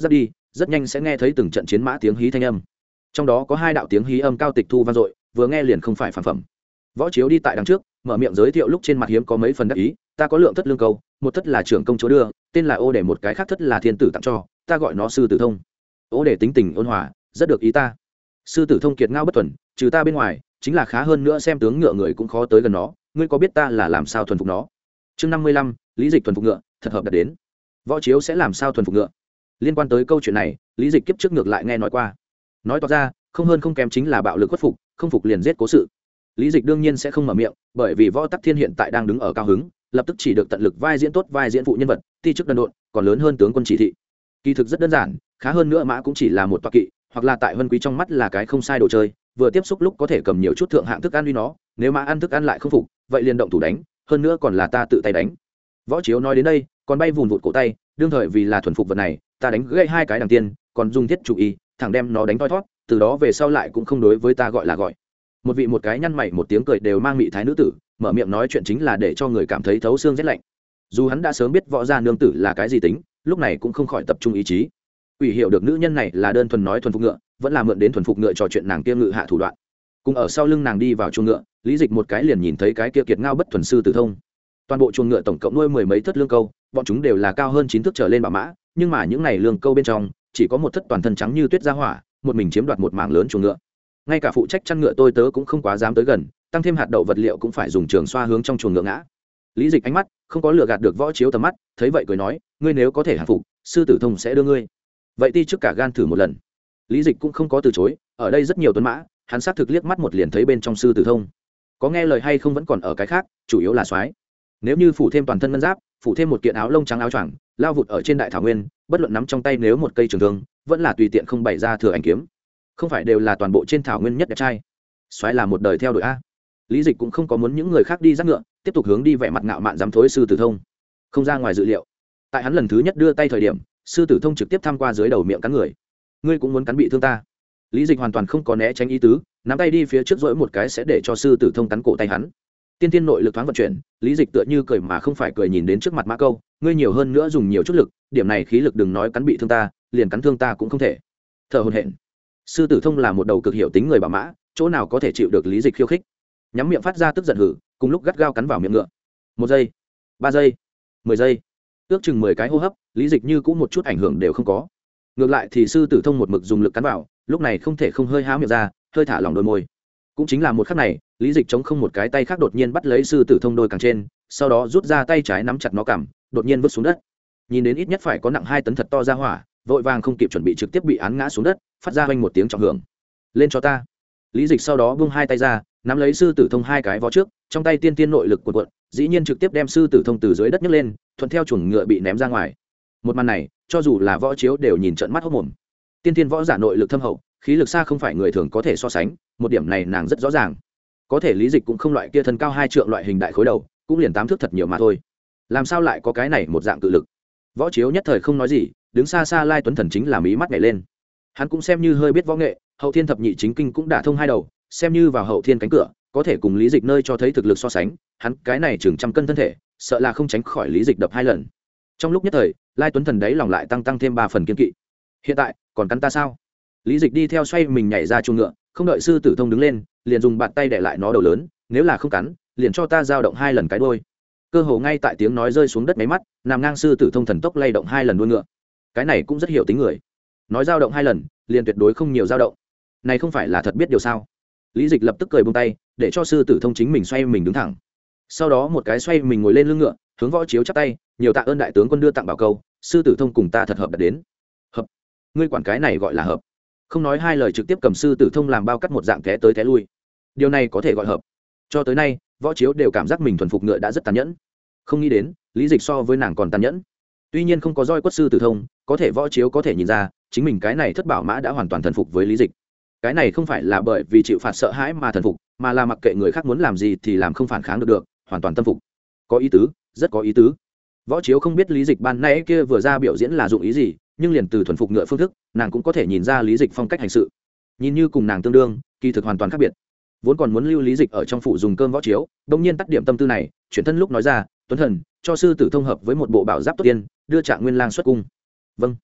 rất nhanh sẽ nghe thấy từng trận chiến mã tiếng hí thanh âm, trong đó có hai đạo tiếng hí âm cao tịch thu vang dội, vừa nghe liền không phải phản phẩm. Võ Chiếu đi tại đằng trước, mở miệng giới thiệu lúc trên mặt hiếm có mấy phần đắc ý, ta có lượng thất lương câu, một thất là trưởng công chúa đưa, tên là Ô Để, một cái khác thất là thiên tử tặng cho, ta gọi nó sư tử thông. Ô Để tính tình ôn hòa, rất được ý ta. Sư tử thông kiệt ngao bất thuần, trừ ta bên ngoài, chính là khá hơn nữa xem tướng ngựa người cũng khó tới gần nó, ngươi có biết ta là làm sao thuần phục nó? Chương năm mươi lăm, Lý Dịch thuần phục ngựa, thật hợp đạt đến. Võ Chiếu sẽ làm sao thuần phục ngựa? Liên quan tới câu chuyện này, Lý Dịch kiếp trước ngược lại nghe nói qua. Nói toạc ra, không hơn không kém chính là bạo lực khuất phục, không phục liền giết cố sự. Lý Dịch đương nhiên sẽ không mở miệng, bởi vì Võ Tắc Thiên hiện tại đang đứng ở cao hứng, lập tức chỉ được tận lực vai diễn tốt vai diễn phụ nhân vật, ti chức đần độn, còn lớn hơn tướng quân chỉ thị. Kỳ thực rất đơn giản, khá hơn nữa mã cũng chỉ là một toạc kỵ, hoặc là tại Vân Quý trong mắt là cái không sai đồ chơi, vừa tiếp xúc lúc có thể cầm nhiều chút thượng hạng thức ăn uy nó, nếu mà ăn thức ăn lại không phục, vậy liền động thủ đánh, hơn nữa còn là ta tự tay đánh. Võ Chiếu nói đến đây, còn bay vùn vụt cổ tay, đương thời vì là thuần phục vật này, ta đánh gãy hai cái đằng tiên, còn dùng thiết chủ y, thẳng đem nó đánh toi thoát, từ đó về sau lại cũng không đối với ta gọi là gọi. Một vị một cái nhăn mày một tiếng cười đều mang mị thái nữ tử, mở miệng nói chuyện chính là để cho người cảm thấy thấu xương rét lạnh. Dù hắn đã sớm biết võ gia nương tử là cái gì tính, lúc này cũng không khỏi tập trung ý chí. Ủy hiểu được nữ nhân này là đơn thuần nói thuần phục ngựa, vẫn là mượn đến thuần phục ngựa trò chuyện nàng kia ngự hạ thủ đoạn. Cùng ở sau lưng nàng đi vào chuồng ngựa, Lý Dịch một cái liền nhìn thấy cái kia kiệt ngao bất thuần sư tử thông. Toàn bộ chuồng ngựa tổng cộng nuôi mười mấy thất lương câu, bọn chúng đều là cao hơn chín thước trở lên bảo mã, nhưng mà những này lương câu bên trong chỉ có một thất toàn thân trắng như tuyết ra hỏa, một mình chiếm đoạt một mảng lớn chuồng ngựa. Ngay cả phụ trách chăn ngựa tôi tớ cũng không quá dám tới gần, tăng thêm hạt đậu vật liệu cũng phải dùng trường xoa hướng trong chuồng ngựa ngã. Lý Dịch ánh mắt không có lừa gạt được Võ Chiếu tầm mắt, thấy vậy cười nói, ngươi nếu có thể hạ phục, sư tử thông sẽ đưa ngươi. Vậy ti trước cả gan thử một lần. Lý Dịch cũng không có từ chối, ở đây rất nhiều tuấn mã, hắn xác thực liếc mắt một liền thấy bên trong sư tử thông. Có nghe lời hay không vẫn còn ở cái khác, chủ yếu là soái. Nếu như phủ thêm toàn thân ngân giáp, phủ thêm một kiện áo lông trắng áo choàng, lao vụt ở trên đại thảo nguyên, bất luận nắm trong tay nếu một cây trường thương, vẫn là tùy tiện không bày ra thừa ảnh kiếm. Không phải đều là toàn bộ trên thảo nguyên nhất đẹp trai. Soái là một đời theo đuổi a. Lý Dịch cũng không có muốn những người khác đi dắt ngựa, tiếp tục hướng đi vẻ mặt ngạo mạn dám thối sư tử thông. Không ra ngoài dự liệu, tại hắn lần thứ nhất đưa tay thời điểm, sư tử thông trực tiếp tham qua dưới đầu miệng cắn người. Ngươi cũng muốn cắn bị thương ta? Lý Dịch hoàn toàn không có né tránh ý tứ, nắm tay đi phía trước rỗi một cái sẽ để cho sư tử thông cắn cổ tay hắn. Tiên tiên nội lực thoáng vận chuyển, Lý Dịch tựa như cười mà không phải cười nhìn đến trước mặt Mã Câu, ngươi nhiều hơn nữa dùng nhiều chút lực, điểm này khí lực đừng nói cắn bị thương ta, liền cắn thương ta cũng không thể. Thở hổn hển. Sư tử thông là một đầu cực hiểu tính người bảo mã, chỗ nào có thể chịu được Lý Dịch khiêu khích. Nhắm miệng phát ra tức giận hử, cùng lúc gắt gao cắn vào miệng ngựa. Một giây, ba giây, mười giây, ước chừng mười cái hô hấp, Lý Dịch như cũng một chút ảnh hưởng đều không có. Ngược lại thì sư tử thông một mực dùng lực cắn vào, lúc này không thể không hơi há miệng ra, hơi thả lỏng đôi môi. Cũng chính là một khắc này, Lý Dịch chống không một cái tay khác đột nhiên bắt lấy sư tử thông đôi càng trên, sau đó rút ra tay trái nắm chặt nó cằm, đột nhiên vứt xuống đất. Nhìn đến ít nhất phải có nặng hai tấn thật to ra hỏa, vội vàng không kịp chuẩn bị trực tiếp bị án ngã xuống đất, phát ra vang một tiếng trọng hưởng. Lên cho ta. Lý Dịch sau đó buông hai tay ra, nắm lấy sư tử thông hai cái vó trước, trong tay tiên tiên nội lực cuộn cuộn, dĩ nhiên trực tiếp đem sư tử thông từ dưới đất nhấc lên, thuận theo chuồng ngựa bị ném ra ngoài. Một màn này, cho dù là Võ Chiếu đều nhìn trợn mắt hốt mồm. Tiên tiên võ giả nội lực thâm hậu, khí lực xa không phải người thường có thể so sánh, một điểm này nàng rất rõ ràng. Có thể Lý Dịch cũng không loại kia thân cao hai trượng loại hình đại khối đầu, cũng liền tám thước thật nhiều mà thôi. Làm sao lại có cái này một dạng cự lực? Võ Chiếu nhất thời không nói gì, đứng xa xa Lai Tuấn Thần chính là mí mắt nhảy lên. Hắn cũng xem như hơi biết võ nghệ, hậu thiên thập nhị chính kinh cũng đã thông hai đầu, xem như vào hậu thiên cánh cửa, có thể cùng Lý Dịch nơi cho thấy thực lực so sánh, hắn cái này chừng trăm cân thân thể, sợ là không tránh khỏi Lý Dịch đập hai lần. Trong lúc nhất thời, Lai Tuấn Thần đấy lòng lại tăng tăng thêm ba phần kiên kỵ. Hiện tại, còn cắn ta sao? Lý Dịch đi theo xoay mình nhảy ra chuồng ngựa, không đợi sư tử thông đứng lên, liền dùng bàn tay đè lại nó đầu lớn, nếu là không cắn, liền cho ta dao động hai lần cái đuôi. Cơ hồ ngay tại tiếng nói rơi xuống đất mấy mắt, nằm ngang sư tử thông thần tốc lay động hai lần đuôi ngựa. Cái này cũng rất hiểu tính người. Nói dao động hai lần, liền tuyệt đối không nhiều dao động. Này không phải là thật biết điều sao? Lý Dịch lập tức cười buông tay, để cho sư tử thông chính mình xoay mình đứng thẳng. Sau đó một cái xoay mình ngồi lên lưng ngựa, hướng Võ Chiếu chắp tay, nhiều tạ ơn đại tướng quân đưa tặng bảo câu, sư tử thông cùng ta thật hợp đã đến. Hợp? Ngươi quản cái này gọi là hợp? Không nói hai lời trực tiếp cầm sư tử thông làm bao cắt một dạng té tới té lui. Điều này có thể gọi hợp? Cho tới nay, Võ Chiếu đều cảm giác mình thuần phục ngựa đã rất tàn nhẫn. Không nghĩ đến, Lý Dịch so với nàng còn tàn nhẫn. Tuy nhiên không có roi quất sư tử thông, có thể Võ Chiếu có thể nhìn ra, chính mình cái này thất bảo mã đã hoàn toàn thần phục với Lý Dịch. Cái này không phải là bởi vì chịu phạt sợ hãi mà thần phục, mà là mặc kệ người khác muốn làm gì thì làm, không phản kháng được được, hoàn toàn tâm phục. Có ý tứ, rất có ý tứ. Võ Chiếu không biết Lý Dịch ban nãy kia vừa ra biểu diễn là dụng ý gì, nhưng liền từ thuần phục ngựa phương thức, nàng cũng có thể nhìn ra Lý Dịch phong cách hành sự. Nhìn như cùng nàng tương đương, kỳ thực hoàn toàn khác biệt. Vốn còn muốn lưu Lý Dịch ở trong phủ dùng cơm Võ Chiếu, đột nhiên tắt điểm tâm tư này, chuyển thân lúc nói ra, "Tuấn Thần, cho sư tử thông hợp với một bộ bảo giáp tốt tiên, đưa Trạng Nguyên Lang xuất cung." "Vâng."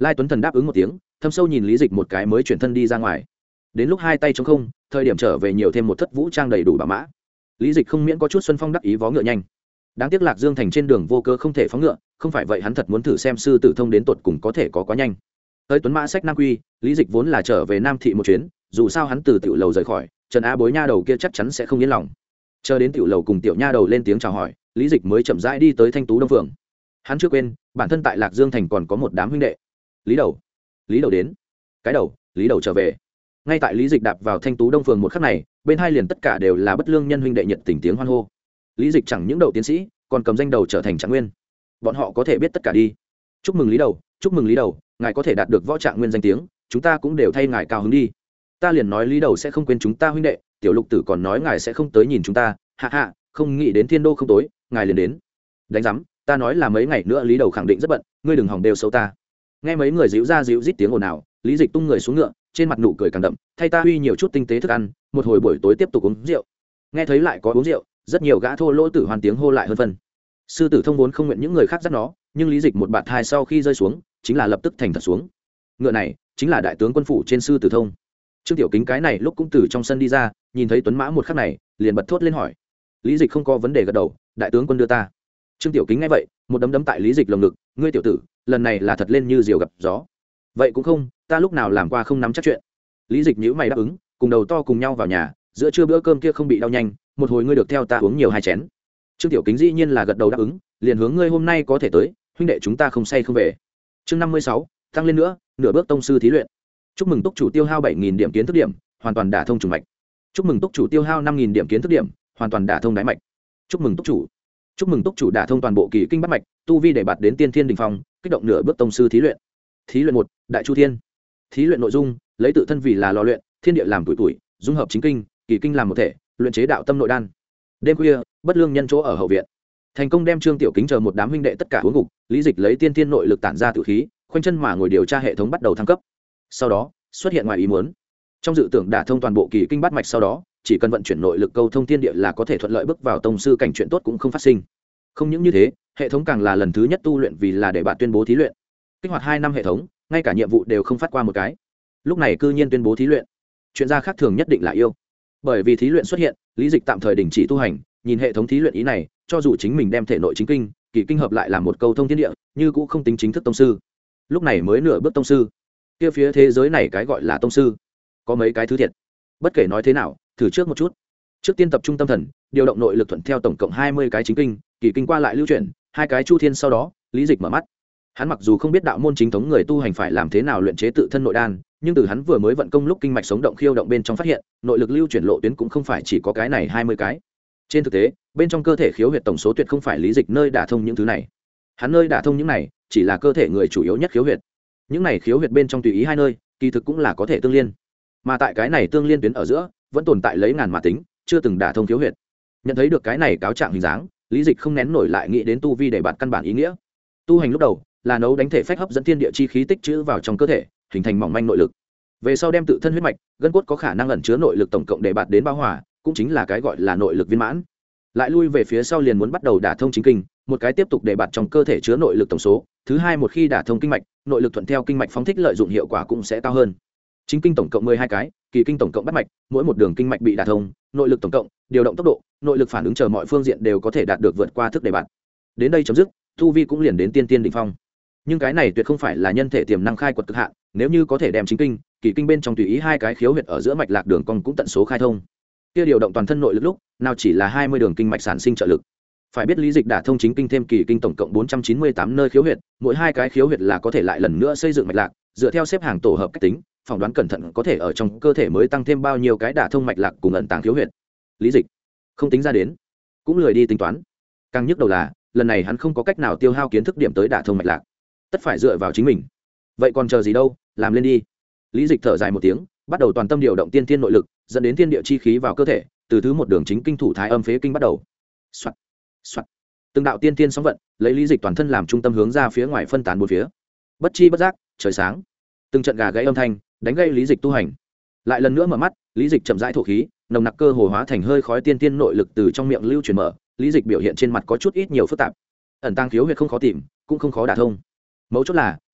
Lai Tuấn Thần đáp ứng một tiếng, thâm sâu nhìn Lý Dịch một cái mới chuyển thân đi ra ngoài. Đến lúc hai tay trống không, thời điểm trở về nhiều thêm một thất vũ trang đầy đủ bảo mã. Lý Dịch không miễn có chút xuân phong đắc ý vó ngựa nhanh. Đáng tiếc Lạc Dương thành trên đường vô cơ không thể phóng ngựa, không phải vậy hắn thật muốn thử xem sư tử thông đến tột cùng có thể có quá nhanh. Tới Tuấn Mã sách Nam Quy, Lý Dịch vốn là trở về Nam thị một chuyến, dù sao hắn từ tiểu lầu rời khỏi, Trần Á Bối nha đầu kia chắc chắn sẽ không yên lòng. Chờ đến tiểu lầu cùng tiểu nha đầu lên tiếng chào hỏi, Lý Dịch mới chậm rãi đi tới Thanh Tú Đông Phường. Hắn chưa quên, bản thân tại Lạc Dương thành còn có một đám huynh đệ. Lý Đầu, Lý Đầu đến. Cái đầu, Lý Đầu trở về. Ngay tại Lý Dịch đạp vào Thanh Tú Đông Phường một khắc này, bên hai liền tất cả đều là bất lương nhân huynh đệ nhiệt tình tiếng hoan hô. Lý Dịch chẳng những đậu tiến sĩ, còn cầm danh đầu trở thành trạng nguyên. Bọn họ có thể biết tất cả đi. Chúc mừng Lý Đầu, chúc mừng Lý Đầu, ngài có thể đạt được võ trạng nguyên danh tiếng, chúng ta cũng đều thay ngài cao hứng đi. Ta liền nói Lý Đầu sẽ không quên chúng ta huynh đệ, tiểu Lục Tử còn nói ngài sẽ không tới nhìn chúng ta, hạ hạ, không nghĩ đến thiên đô không tối, ngài liền đến. Đánh rắm, ta nói là mấy ngày nữa Lý Đầu khẳng định rất bận, ngươi đừng hòng đều xấu ta. Nghe mấy người díu ra díu rít tiếng ồn ào, Lý Dịch tung người xuống ngựa, trên mặt nụ cười càng đậm, thay ta huy nhiều chút tinh tế thức ăn, một hồi buổi tối tiếp tục uống rượu. Nghe thấy lại có uống rượu, rất nhiều gã thô lỗ tử hoàn tiếng hô lại hơn phân. Sư tử thông vốn không nguyện những người khác dắt nó, nhưng Lý Dịch một bạt hai sau khi rơi xuống, chính là lập tức thành thật xuống. Ngựa này chính là đại tướng quân phủ trên sư tử thông. Trương Tiểu Kính cái này lúc cũng từ trong sân đi ra, nhìn thấy Tuấn Mã một khắc này, liền bật thốt lên hỏi. Lý Dịch không có vấn đề gật đầu, đại tướng quân đưa ta. Trương Tiểu Kính nghe vậy, một đấm đấm tại Lý Dịch lồng ngực, ngươi tiểu tử, lần này là thật lên như diều gặp gió. Vậy cũng không, ta lúc nào làm qua không nắm chắc chuyện. Lý Dịch nhíu mày đáp ứng, cùng đầu to cùng nhau vào nhà, giữa trưa bữa cơm kia không bị đau nhanh, một hồi ngươi được theo ta uống nhiều hai chén. Trương Tiểu Kính dĩ nhiên là gật đầu đáp ứng, liền hướng ngươi hôm nay có thể tới, huynh đệ chúng ta không say không về. Chương năm mươi sáu, tăng lên nữa, nửa bước tông sư thí luyện. Chúc mừng túc chủ tiêu hao bảy nghìn điểm kiến thức điểm, hoàn toàn đả thông trùng mạch. Chúc mừng túc chủ tiêu hao năm nghìn điểm kiến thức điểm, hoàn toàn đả thông đái mạch. Chúc mừng túc chủ. Chúc mừng túc chủ đả thông toàn bộ kỳ kinh bát mạch, tu vi để bạt đến tiên thiên đỉnh phong, kích động nửa bước tông sư thí luyện. Thí luyện một, Đại Chu Thiên. Thí luyện nội dung, lấy tự thân vì là lò luyện, thiên địa làm tuổi tuổi, dung hợp chính kinh, kỳ kinh làm một thể, luyện chế đạo tâm nội đan. Đêm khuya, bất lương nhân chỗ ở hậu viện, thành công đem Trương Tiểu Kính chờ một đám huynh đệ tất cả uống gục. Lý Dịch lấy tiên tiên nội lực tản ra tử khí, khoanh chân mà ngồi điều tra hệ thống bắt đầu thăng cấp. Sau đó xuất hiện ngoài ý muốn, trong dự tưởng đả thông toàn bộ kỳ kinh bát mạch, sau đó chỉ cần vận chuyển nội lực câu thông thiên địa là có thể thuận lợi bước vào tông sư cảnh, chuyện tốt cũng không phát sinh. Không những như thế, hệ thống càng là lần thứ nhất tu luyện vì là để bạn tuyên bố thí luyện. Kích hoạt hai năm hệ thống, ngay cả nhiệm vụ đều không phát qua một cái. Lúc này cư nhiên tuyên bố thí luyện, chuyện ra khác thường nhất định là yêu. Bởi vì thí luyện xuất hiện, Lý Dịch tạm thời đình chỉ tu hành, nhìn hệ thống thí luyện ý này, cho dù chính mình đem thể nội chính kinh, kỳ kinh hợp lại làm một câu thông thiên địa, như cũng không tính chính thức tông sư. Lúc này mới nửa bước tông sư, kia phía thế giới này cái gọi là tông sư, có mấy cái thứ thiệt. Bất kể nói thế nào, thử trước một chút. Trước tiên tập trung tâm thần, điều động nội lực thuận theo tổng cộng hai mươi cái chính kinh, kỳ kinh qua lại lưu chuyển, hai cái chu thiên, sau đó, Lý Dịch mở mắt. Hắn mặc dù không biết đạo môn chính thống người tu hành phải làm thế nào luyện chế tự thân nội đan, nhưng từ hắn vừa mới vận công lúc kinh mạch sống động khiêu động bên trong phát hiện, nội lực lưu chuyển lộ tuyến cũng không phải chỉ có cái này hai mươi cái. Trên thực tế, bên trong cơ thể khiếu huyệt tổng số tuyệt không phải Lý Dịch nơi đả thông những thứ này. Hắn nơi đả thông những này, chỉ là cơ thể người chủ yếu nhất khiếu huyệt. Những này khiếu huyệt bên trong tùy ý hai nơi, kỳ thực cũng là có thể tương liên. Mà tại cái này tương liên tuyến ở giữa, vẫn tồn tại lấy ngàn mà tính, chưa từng đả thông khiếu huyệt. Nhận thấy được cái này cáo trạng hình dáng, Lý Dịch không nén nổi lại nghĩ đến tu vi để bạn căn bản ý nghĩa. Tu hành lúc đầu là nấu đánh thể phách hấp dẫn thiên địa chi khí tích trữ vào trong cơ thể, hình thành mỏng manh nội lực. Về sau đem tự thân huyết mạch, gân cốt có khả năng ẩn chứa nội lực tổng cộng để bạn đến bao hòa, cũng chính là cái gọi là nội lực viên mãn. Lại lui về phía sau liền muốn bắt đầu đả thông chính kinh, một cái tiếp tục để bạn trong cơ thể chứa nội lực tổng số, thứ hai một khi đả thông kinh mạch, nội lực thuận theo kinh mạch phóng thích lợi dụng hiệu quả cũng sẽ cao hơn. Chính kinh tổng cộng mười hai cái, kỳ kinh tổng cộng bắt mạch, mỗi một đường kinh mạch bị đả thông, nội lực tổng cộng, điều động tốc độ, nội lực phản ứng chờ mọi phương diện đều có thể đạt được vượt qua thức đề bạn. Đến đây chấm dứt, tu vi cũng liền đến tiên tiên đỉnh phong. Nhưng cái này tuyệt không phải là nhân thể tiềm năng khai quật cực hạn, nếu như có thể đem chính kinh, kỳ kinh bên trong tùy ý hai cái khiếu huyệt ở giữa mạch lạc đường cong cũng tận số khai thông. Kia điều động toàn thân nội lực lúc, nào chỉ là hai mươi đường kinh mạch sản sinh trợ lực. Phải biết Lý Dịch đả thông chính kinh thêm kỳ kinh tổng cộng bốn trăm chín mươi tám nơi khiếu huyệt, mỗi hai cái khiếu huyệt là có thể lại lần nữa xây dựng mạch lạc, dựa theo xếp hàng tổ hợp cách tính, phỏng đoán cẩn thận có thể ở trong cơ thể mới tăng thêm bao nhiêu cái đả thông mạch lạc cùng ẩn tàng khiếu huyệt. Lý Dịch không tính ra đến, cũng lười đi tính toán. Càng nhức đầu là, lần này hắn không có cách nào tiêu hao kiến thức điểm tới đả thông mạch lạc, tất phải dựa vào chính mình. Vậy còn chờ gì đâu, làm lên đi. Lý Dịch thở dài một tiếng, bắt đầu toàn tâm điều động tiên thiên nội lực, dẫn đến thiên địa chi khí vào cơ thể, từ thứ một đường chính kinh thủ thái âm phế kinh bắt đầu. Soạt, soạt. Từng đạo tiên thiên sóng vận, lấy Lý Dịch toàn thân làm trung tâm hướng ra phía ngoài phân tán bốn phía. Bất chi bất giác, trời sáng. Từng trận gà gáy âm thanh, đánh gây Lý Dịch tu hành. Lại lần nữa mở mắt, Lý Dịch chậm rãi thổ khí, nồng nặc cơ hồ hóa thành hơi khói tiên thiên nội lực từ trong miệng lưu chuyển mở. Lý Dịch biểu hiện trên mặt có chút ít nhiều phức tạp. Ẩn tàng khiếu huyệt không khó tìm, cũng không khó đả thông. Mấu chốt là,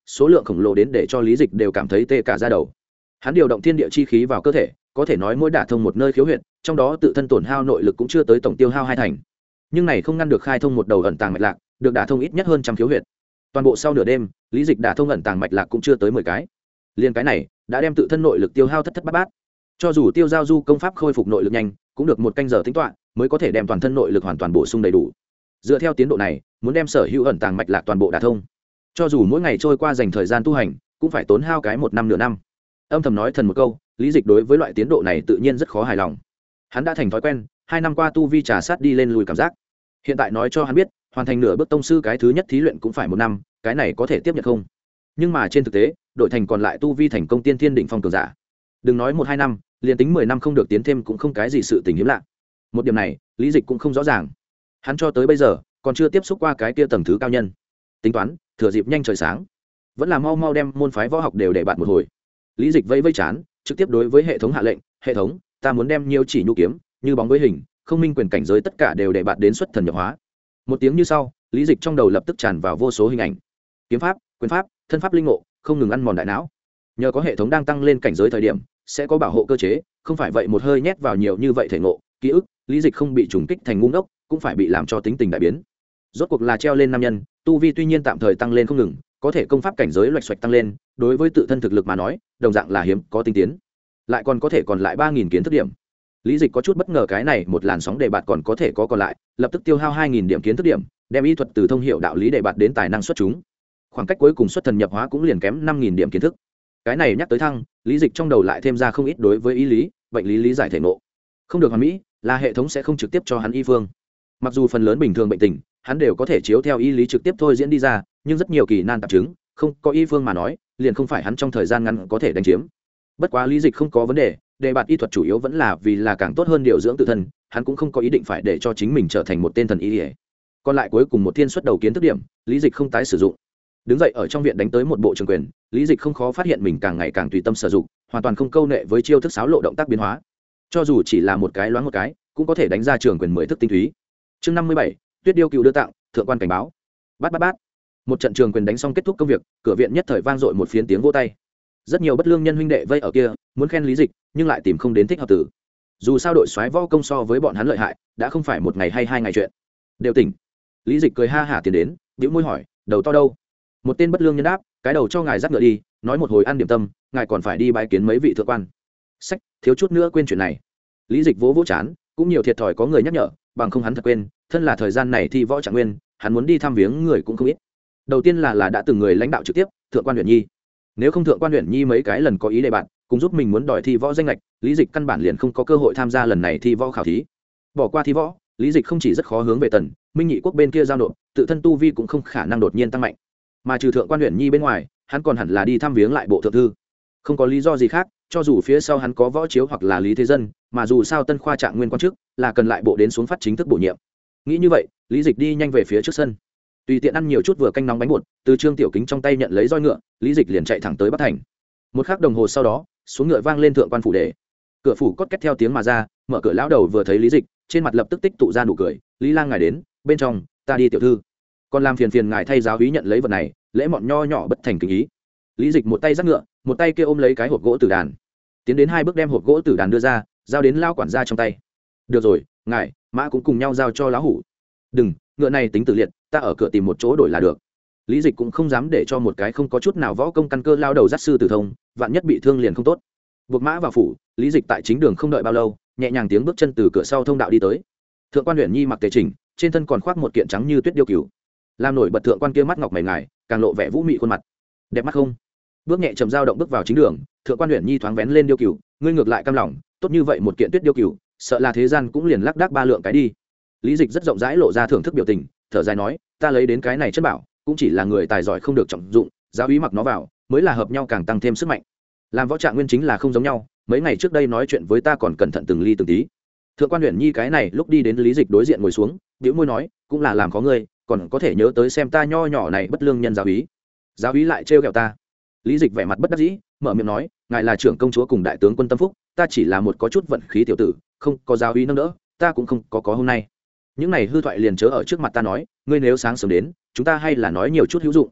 số lượng khổng lồ đến để cho lý dịch đều cảm thấy tê cả da đầu. Hắn điều động thiên địa chi khí vào cơ thể, có thể nói mỗi đả thông một nơi khiếu huyệt, trong đó tự thân tổn hao nội lực cũng chưa tới tổng tiêu hao hai thành, nhưng này không ngăn được khai thông một đầu ẩn tàng mạch lạc, được đả thông ít nhất hơn trăm khiếu huyệt. Toàn bộ sau nửa đêm, lý dịch đả thông ẩn tàng mạch lạc cũng chưa tới mười cái, liên cái này đã đem tự thân nội lực tiêu hao thất thất bát bát. Cho dù tiêu giao du công pháp khôi phục nội lực nhanh, cũng được một canh giờ tính toán mới có thể đem toàn thân nội lực hoàn toàn bổ sung đầy đủ. Dựa theo tiến độ này, muốn đem sở hữu ẩn tàng mạch lạc toàn bộ đả thông, cho dù mỗi ngày trôi qua dành thời gian tu hành, cũng phải tốn hao cái một năm nửa năm. Âm thầm nói thần một câu, lý dịch đối với loại tiến độ này tự nhiên rất khó hài lòng. Hắn đã thành thói quen hai năm qua tu vi trà sát đi lên lùi cảm giác, hiện tại nói cho hắn biết hoàn thành nửa bước tông sư cái thứ nhất thí luyện cũng phải một năm, cái này có thể tiếp nhận không? Nhưng mà trên thực tế, đội thành còn lại tu vi thành công tiên thiên đỉnh phong cường giả, đừng nói một hai năm, liền tính mười năm không được tiến thêm cũng không cái gì sự tình hiếm lạ. Một điểm này lý dịch cũng không rõ ràng, hắn cho tới bây giờ còn chưa tiếp xúc qua cái kia tầng thứ cao nhân. Tính toán thừa dịp nhanh trời sáng, vẫn là mau mau đem môn phái võ học đều để bạn một hồi. Lý dịch vẫy vẫy chán, trực tiếp đối với hệ thống hạ lệnh, hệ thống, ta muốn đem nhiều chỉ nhu kiếm như bóng với hình, không minh quyền cảnh giới tất cả đều để bạn đến xuất thần nhập hóa. Một tiếng như sau, lý dịch trong đầu lập tức tràn vào vô số hình ảnh, kiếm pháp, quyền pháp, thân pháp linh ngộ, không ngừng ăn mòn đại não. Nhờ có hệ thống đang tăng lên cảnh giới thời điểm sẽ có bảo hộ cơ chế, không phải vậy một hơi nhét vào nhiều như vậy thể ngộ ký ức, lý dịch không bị trùng kích thành ngu ngốc, cũng phải bị làm cho tính tình đại biến. Rốt cuộc là treo lên nam nhân, tu vi tuy nhiên tạm thời tăng lên không ngừng, có thể công pháp cảnh giới loạch xoạch tăng lên, đối với tự thân thực lực mà nói đồng dạng là hiếm có tinh tiến, lại còn có thể còn lại ba nghìn kiến thức điểm. Lý dịch có chút bất ngờ, cái này một làn sóng đề bạt còn có thể có còn lại, lập tức tiêu hao hai nghìn điểm kiến thức điểm, đem y thuật từ thông hiệu đạo lý đề bạt đến tài năng xuất chúng. Khoảng cách cuối cùng xuất thần nhập hóa cũng liền kém năm nghìn điểm kiến thức. Cái này nhắc tới thăng, lý dịch trong đầu lại thêm ra không ít đối với ý lý, bệnh lý lý giải thể ngộ. Không được hoàn mỹ, là hệ thống sẽ không trực tiếp cho hắn y phương. Mặc dù phần lớn bình thường bệnh tình hắn đều có thể chiếu theo y lý trực tiếp thôi diễn đi ra, nhưng rất nhiều kỳ nan tạp chứng không có y phương mà nói, liền không phải hắn trong thời gian ngắn có thể đánh chiếm. Bất quá lý dịch không có vấn đề, đề bạt y thuật chủ yếu vẫn là vì là càng tốt hơn điều dưỡng tự thân, hắn cũng không có ý định phải để cho chính mình trở thành một tên thần y. Còn lại cuối cùng một thiên xuất đầu kiến thức điểm, lý dịch không tái sử dụng. Đứng dậy ở trong viện đánh tới một bộ trường quyền, lý dịch không khó phát hiện mình càng ngày càng tùy tâm sử dụng, hoàn toàn không câu nệ với chiêu thức xáo lộ động tác biến hóa, cho dù chỉ là một cái loáng một cái cũng có thể đánh ra trường quyền mười thức tinh túy. Chương năm mươi bảy, Tuyết Điêu cựu đưa tặng, thượng quan cảnh báo. Bát bát bát. Một trận trường quyền đánh xong kết thúc công việc, cửa viện nhất thời vang dội một phiến tiếng vỗ tay. Rất nhiều bất lương nhân huynh đệ vây ở kia, muốn khen lý dịch, nhưng lại tìm không đến thích hợp tử. Dù sao đội soái võ công so với bọn hắn lợi hại, đã không phải một ngày hay hai ngày chuyện. Đều tỉnh. Lý dịch cười ha hả tiến đến, bĩu môi hỏi, đầu to đâu? Một tên bất lương nhân đáp, cái đầu cho ngài dắt ngựa đi, nói một hồi ăn điểm tâm, ngài còn phải đi bái kiến mấy vị thượng quan. Sách, thiếu chút nữa quên chuyện này. Lý dịch vỗ vỗ chán, cũng nhiều thiệt thòi có người nhắc nhở, bằng không hắn thật quên, thân là thời gian này thi võ trạng nguyên, hắn muốn đi thăm viếng người cũng không ít. Đầu tiên là là đã từng người lãnh đạo trực tiếp, thượng quan Uyển Nhi. Nếu không thượng quan Uyển Nhi mấy cái lần có ý đề bạn, cùng giúp mình muốn đòi thi võ danh lệch, lý dịch căn bản liền không có cơ hội tham gia lần này thi võ khảo thí. Bỏ qua thi võ, lý dịch không chỉ rất khó hướng về tần minh nhị quốc bên kia giao nộp, tự thân tu vi cũng không khả năng đột nhiên tăng mạnh. Mà trừ thượng quan Uyển Nhi bên ngoài, hắn còn hẳn là đi thăm viếng lại bộ thượng thư. Không có lý do gì khác, cho dù phía sau hắn có võ chiếu hoặc là lý thế dân, mà dù sao tân khoa trạng nguyên quan chức là cần lại bộ đến xuống phát chính thức bổ nhiệm. Nghĩ như vậy, lý dịch đi nhanh về phía trước sân, tùy tiện ăn nhiều chút vừa canh nóng bánh bột, từ Trương Tiểu Kính trong tay nhận lấy roi ngựa, lý dịch liền chạy thẳng tới Bắc Thành. Một khắc đồng hồ sau đó, xuống ngựa vang lên thượng quan phủ để. Cửa phủ cốt két theo tiếng mà ra, mở cửa lão đầu vừa thấy lý dịch, trên mặt lập tức tích tụ ra nụ cười, "Lý lang ngài đến, bên trong, ta đi tiểu thư." Còn làm phiền phiền ngài thay giáo úy nhận lấy vật này, lễ mọn nho nhỏ bất thành kính ý. Lý dịch một tay giắt ngựa, một tay kia ôm lấy cái hộp gỗ tử đàn, tiến đến hai bước đem hộp gỗ tử đàn đưa ra, giao đến lao quản gia trong tay. "Được rồi, ngài, mã cũng cùng nhau giao cho lão hủ." "Đừng, ngựa này tính tử liệt, ta ở cửa tìm một chỗ đổi là được." Lý dịch cũng không dám để cho một cái không có chút nào võ công căn cơ lao đầu dắt sư tử thông, vạn nhất bị thương liền không tốt. Buộc mã vào phủ, lý dịch tại chính đường không đợi bao lâu, nhẹ nhàng tiếng bước chân từ cửa sau thông đạo đi tới. Thượng quan Uyển Nhi mặc tề chỉnh, trên thân còn khoác một kiện trắng như tuyết điêu cửu, làm nổi bật thượng quan kia mắt ngọc mày ngài, càng lộ vẻ vũ mị khuôn mặt. Đẹp mắt không? Bước nhẹ chậm dao động bước vào chính đường, thượng quan Uyển Nhi thoáng vén lên điêu cửu, ngươi ngược lại cam lòng, tốt như vậy một kiện tuyết điêu cửu, sợ là thế gian cũng liền lác đác ba lượng cái đi. Lý dịch rất rộng rãi lộ ra thưởng thức biểu tình, thở dài nói, ta lấy đến cái này chất bảo, cũng chỉ là người tài giỏi không được trọng dụng, giáo úy mặc nó vào, mới là hợp nhau càng tăng thêm sức mạnh. Làm võ trạng nguyên chính là không giống nhau, mấy ngày trước đây nói chuyện với ta còn cẩn thận từng ly từng tí. Thượng quan Uyển Nhi cái này lúc đi đến lý dịch đối diện ngồi xuống, bĩu môi nói, cũng là làm khó ngươi, còn có thể nhớ tới xem ta nho nhỏ này bất lương nhân giáo úy. Giáo úy lại trêu ghẹo ta. Lý dịch vẻ mặt bất đắc dĩ, mở miệng nói, ngài là trưởng công chúa cùng đại tướng quân tâm phúc, ta chỉ là một có chút vận khí tiểu tử, không có giáo úy nâng đỡ, ta cũng không có có hôm nay. Những này hư thoại liền chớ ở trước mặt ta nói, ngươi nếu sáng sớm đến, chúng ta hay là nói nhiều chút hữu dụng.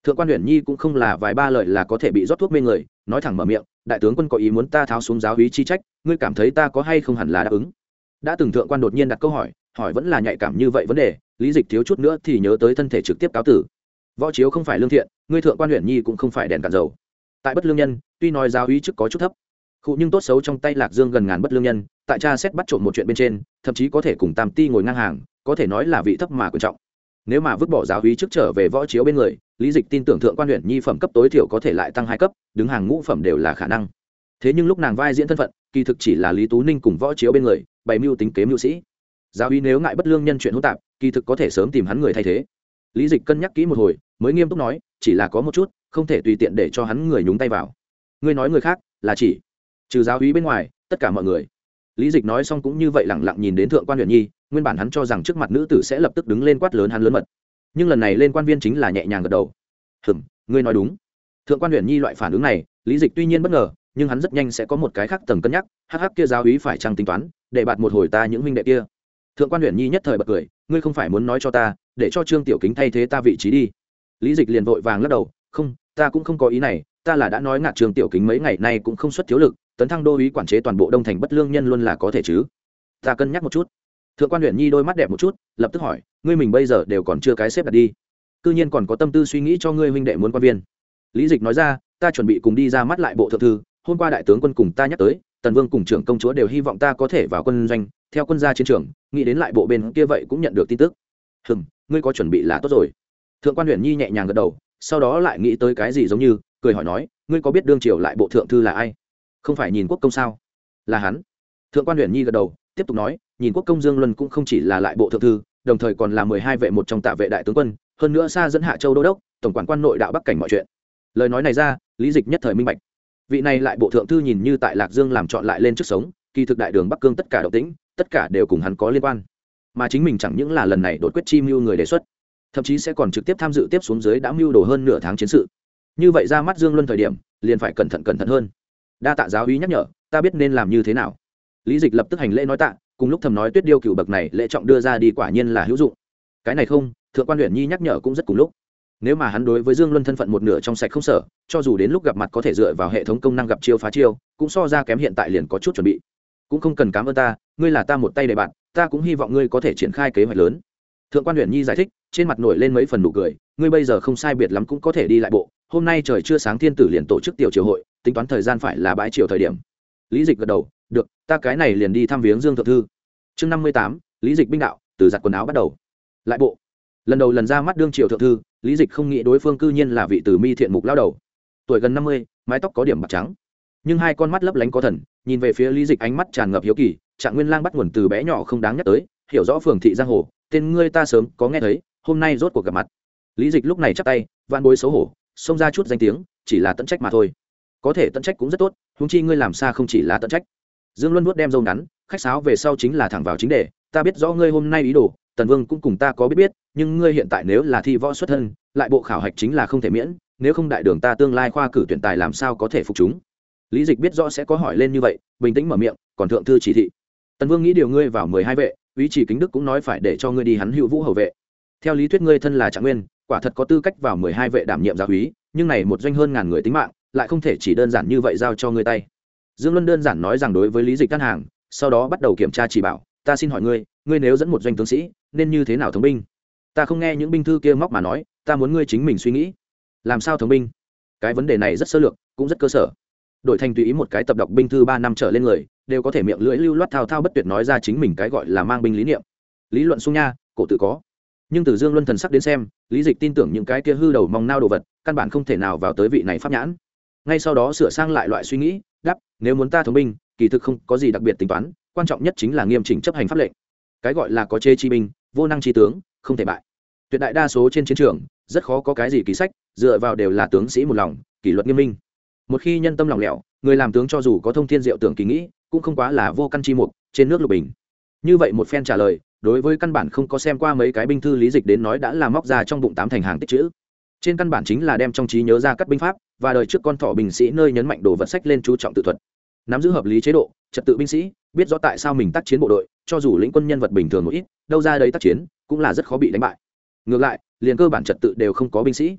Thượng quan Uyển Nhi cũng không là vài ba lời là có thể bị rót thuốc mê người, nói thẳng mở miệng, đại tướng quân có ý muốn ta tháo xuống giáo úy chi trách, ngươi cảm thấy ta có hay không hẳn là đáp ứng. Đã từng thượng quan đột nhiên đặt câu hỏi, hỏi vẫn là nhạy cảm như vậy vấn đề, Lý Dịch thiếu chút nữa thì nhớ tới thân thể trực tiếp cáo tử. Võ chiếu không phải lương thiện, ngươi thượng quan Uyển Nhi cũng không phải đèn cạn dầu. Tại bất lương nhân, tuy nói giáo úy chức có chút thấp, khụ nhưng tốt xấu trong tay Lạc Dương gần ngàn bất lương nhân, tại tra xét bắt trộm một chuyện bên trên, thậm chí có thể cùng Tam Ti ngồi ngang hàng, có thể nói là vị thấp mà quan trọng. Nếu mà vứt bỏ giáo úy chức trở về võ chiếu bên người, Lý Dịch tin tưởng thượng quan Uyển Nhi phẩm cấp tối thiểu có thể lại tăng hai cấp, đứng hàng ngũ phẩm đều là khả năng. Thế nhưng lúc nàng vai diễn thân phận, kỳ thực chỉ là Lý Tú Ninh cùng võ chiếu bên người, bày mưu tính kế mưu sĩ. Giáo úy nếu ngại bất lương nhân chuyện hỗn tạp, kỳ thực có thể sớm tìm hắn người thay thế. Lý Dịch cân nhắc kỹ một hồi, mới nghiêm túc nói, chỉ là có một chút, không thể tùy tiện để cho hắn người nhúng tay vào. Ngươi nói người khác, là chỉ trừ giáo úy bên ngoài, tất cả mọi người. Lý Dịch nói xong cũng như vậy lẳng lặng nhìn đến thượng quan Uyển Nhi, nguyên bản hắn cho rằng trước mặt nữ tử sẽ lập tức đứng lên quát lớn hắn lớn mật, nhưng lần này lên quan viên chính là nhẹ nhàng gật đầu. Hừm, ngươi nói đúng. Thượng quan Uyển Nhi loại phản ứng này, Lý Dịch tuy nhiên bất ngờ, nhưng hắn rất nhanh sẽ có một cái khác tầng cân nhắc, hắc hắc kia giáo úy phải chăng tính toán, để bạt một hồi ta những huynh đệ kia. Thượng quan Uyển Nhi nhất thời bật cười, ngươi không phải muốn nói cho ta, để cho Trương Tiểu Kính thay thế ta vị trí đi. Lý Dịch liền vội vàng lắc đầu, không, ta cũng không có ý này, ta là đã nói ngạc Trương Tiểu Kính mấy ngày nay cũng không xuất thiếu lực, tấn thăng đô úy quản chế toàn bộ Đông Thành bất lương nhân luôn là có thể chứ. Ta cân nhắc một chút. Thượng quan Uyển Nhi đôi mắt đẹp một chút, lập tức hỏi, ngươi mình bây giờ đều còn chưa cái xếp đặt đi, cư nhiên còn có tâm tư suy nghĩ cho ngươi huynh đệ muốn quan viên. Lý Dịch nói ra, ta chuẩn bị cùng đi ra mắt lại bộ thượng thư, hôm qua đại tướng quân cùng ta nhắc tới, Tần Vương cùng trưởng công chúa đều hy vọng ta có thể vào quân doanh, theo quân ra chiến trường, nghĩ đến lại bộ bên kia vậy cũng nhận được tin tức. Hừm, ngươi có chuẩn bị là tốt rồi. Thượng quan Uyển Nhi nhẹ nhàng gật đầu, sau đó lại nghĩ tới cái gì giống như, cười hỏi nói, ngươi có biết đương triều lại bộ thượng thư là ai? Không phải Nhìn Quốc công sao? Là hắn. Thượng quan Uyển Nhi gật đầu, tiếp tục nói, Nhìn Quốc công Dương Luân cũng không chỉ là lại bộ thượng thư, đồng thời còn là mười hai vệ một trong tạ vệ đại tướng quân, hơn nữa xa dẫn Hạ Châu đô đốc, tổng quản quan nội đạo bắc cảnh mọi chuyện. Lời nói này ra, Lý Dịch nhất thời minh bạch. Vị này lại bộ thượng thư nhìn như tại Lạc Dương làm chọn lại lên trước sống, kỳ thực đại đường Bắc Cương tất cả động tĩnh, tất cả đều cùng hắn có liên quan. Mà chính mình chẳng những là lần này đột quyết chi mưu người đề xuất, thậm chí sẽ còn trực tiếp tham dự tiếp xuống dưới đã mưu đồ hơn nửa tháng chiến sự. Như vậy ra mắt Dương Luân thời điểm, liền phải cẩn thận cẩn thận hơn. Đa tạ giáo úy nhắc nhở, ta biết nên làm như thế nào. Lý Dịch lập tức hành lễ nói tạ, cùng lúc thầm nói Tuyết Điêu cửu bậc này lễ trọng đưa ra đi quả nhiên là hữu dụng. Cái này không, thượng quan Uyển Nhi nhắc nhở cũng rất cùng lúc. Nếu mà hắn đối với Dương Luân thân phận một nửa trong sạch không sợ, cho dù đến lúc gặp mặt có thể dựa vào hệ thống công năng gặp chiêu phá chiêu, cũng so ra kém hiện tại liền có chút chuẩn bị. Cũng không cần cảm ơn ta, ngươi là ta một tay để bạn, ta cũng hy vọng ngươi có thể triển khai kế hoạch lớn. Thượng quan Uyển Nhi giải thích, trên mặt nổi lên mấy phần nụ cười, ngươi bây giờ không sai biệt lắm cũng có thể đi lại bộ, hôm nay trời chưa sáng thiên tử liền tổ chức tiểu triều hội, tính toán thời gian phải là bãi triều thời điểm. Lý Dịch gật đầu, được, ta cái này liền đi thăm viếng Dương thượng thư. Chương năm mươi tám, Lý Dịch binh đạo, từ giặt quần áo bắt đầu. Lại bộ. Lần đầu lần ra mắt đương triều thượng thư, Lý Dịch không nghĩ đối phương cư nhiên là vị tử mi thiện mục lao đầu, tuổi gần năm mươi, mái tóc có điểm bạc trắng, nhưng hai con mắt lấp lánh có thần, nhìn về phía Lý Dịch ánh mắt tràn ngập hiếu kỳ. Trạng Nguyên Lang bắt nguồn từ bé nhỏ không đáng nhắc tới, hiểu rõ phường thị giang hồ, tên ngươi ta sớm có nghe thấy, hôm nay rốt cuộc gặp mặt. Lý Dịch lúc này chắp tay, vạn bối xấu hổ, xông ra chút danh tiếng, chỉ là tận trách mà thôi. Có thể tận trách cũng rất tốt, huống chi ngươi làm sao không chỉ là tận trách. Dương Luân vuốt đem râu ngắn, khách sáo về sau chính là thẳng vào chính đề, ta biết rõ ngươi hôm nay ý đồ, Tần Vương cũng cùng ta có biết biết, nhưng ngươi hiện tại nếu là thi võ xuất thân, lại bộ khảo hạch chính là không thể miễn, nếu không đại đường ta tương lai khoa cử tuyển tài làm sao có thể phục chúng. Lý Dịch biết rõ sẽ có hỏi lên như vậy, bình tĩnh mở miệng, còn thượng thư chỉ thị. Tần Vương nghĩ điều ngươi vào mười hai vệ, úy chỉ Kính Đức cũng nói phải để cho ngươi đi hắn Hữu Vũ hầu vệ. Theo lý thuyết ngươi thân là Trạng Nguyên, quả thật có tư cách vào mười hai vệ đảm nhiệm giáo úy, nhưng này một doanh hơn ngàn người tính mạng, lại không thể chỉ đơn giản như vậy giao cho ngươi tay. Dương Luân đơn giản nói rằng đối với Lý Dịch căn hàng, sau đó bắt đầu kiểm tra chỉ bảo, ta xin hỏi ngươi, ngươi nếu dẫn một doanh tướng sĩ, nên như thế nào thống binh? Ta không nghe những binh thư kia móc mà nói, ta muốn ngươi chính mình suy nghĩ. Làm sao thống binh? Cái vấn đề này rất sơ lược, cũng rất cơ sở. Đổi thành tùy ý một cái tập đọc binh thư ba năm trở lên người, đều có thể miệng lưỡi lưu loát thao thao bất tuyệt nói ra chính mình cái gọi là mang binh lý niệm. Lý luận sung nha, cổ tự có. Nhưng từ Dương Luân thần sắc đến xem, Lý Dịch tin tưởng những cái kia hư đầu mong nao đồ vật, căn bản không thể nào vào tới vị này pháp nhãn. Ngay sau đó sửa sang lại loại suy nghĩ, đáp, nếu muốn ta thống binh, kỳ thực không có gì đặc biệt tính toán, quan trọng nhất chính là nghiêm chỉnh chấp hành pháp lệnh. Cái gọi là có chê chi binh, vô năng chi tướng, không thể bại. Tuyệt đại đa số trên chiến trường, rất khó có cái gì kỳ sách, dựa vào đều là tướng sĩ một lòng, kỷ luật nghiêm minh. Một khi nhân tâm lỏng lẻo, người làm tướng cho dù có thông thiên diệu tưởng kỳ nghĩ, cũng không quá là vô căn chi mục, trên nước lục bình. Như vậy một phen trả lời, đối với căn bản không có xem qua mấy cái binh thư Lý Dịch đến nói đã là móc ra trong bụng tám thành hàng tích chữ. Trên căn bản chính là đem trong trí nhớ ra các binh pháp và đời trước con thỏ binh sĩ nơi nhấn mạnh đồ vật sách lên chú trọng tự thuật, nắm giữ hợp lý chế độ, trật tự binh sĩ, biết rõ tại sao mình tác chiến bộ đội, cho dù lĩnh quân nhân vật bình thường một ít, đâu ra đấy tác chiến cũng là rất khó bị đánh bại. Ngược lại, liền cơ bản trật tự đều không có binh sĩ,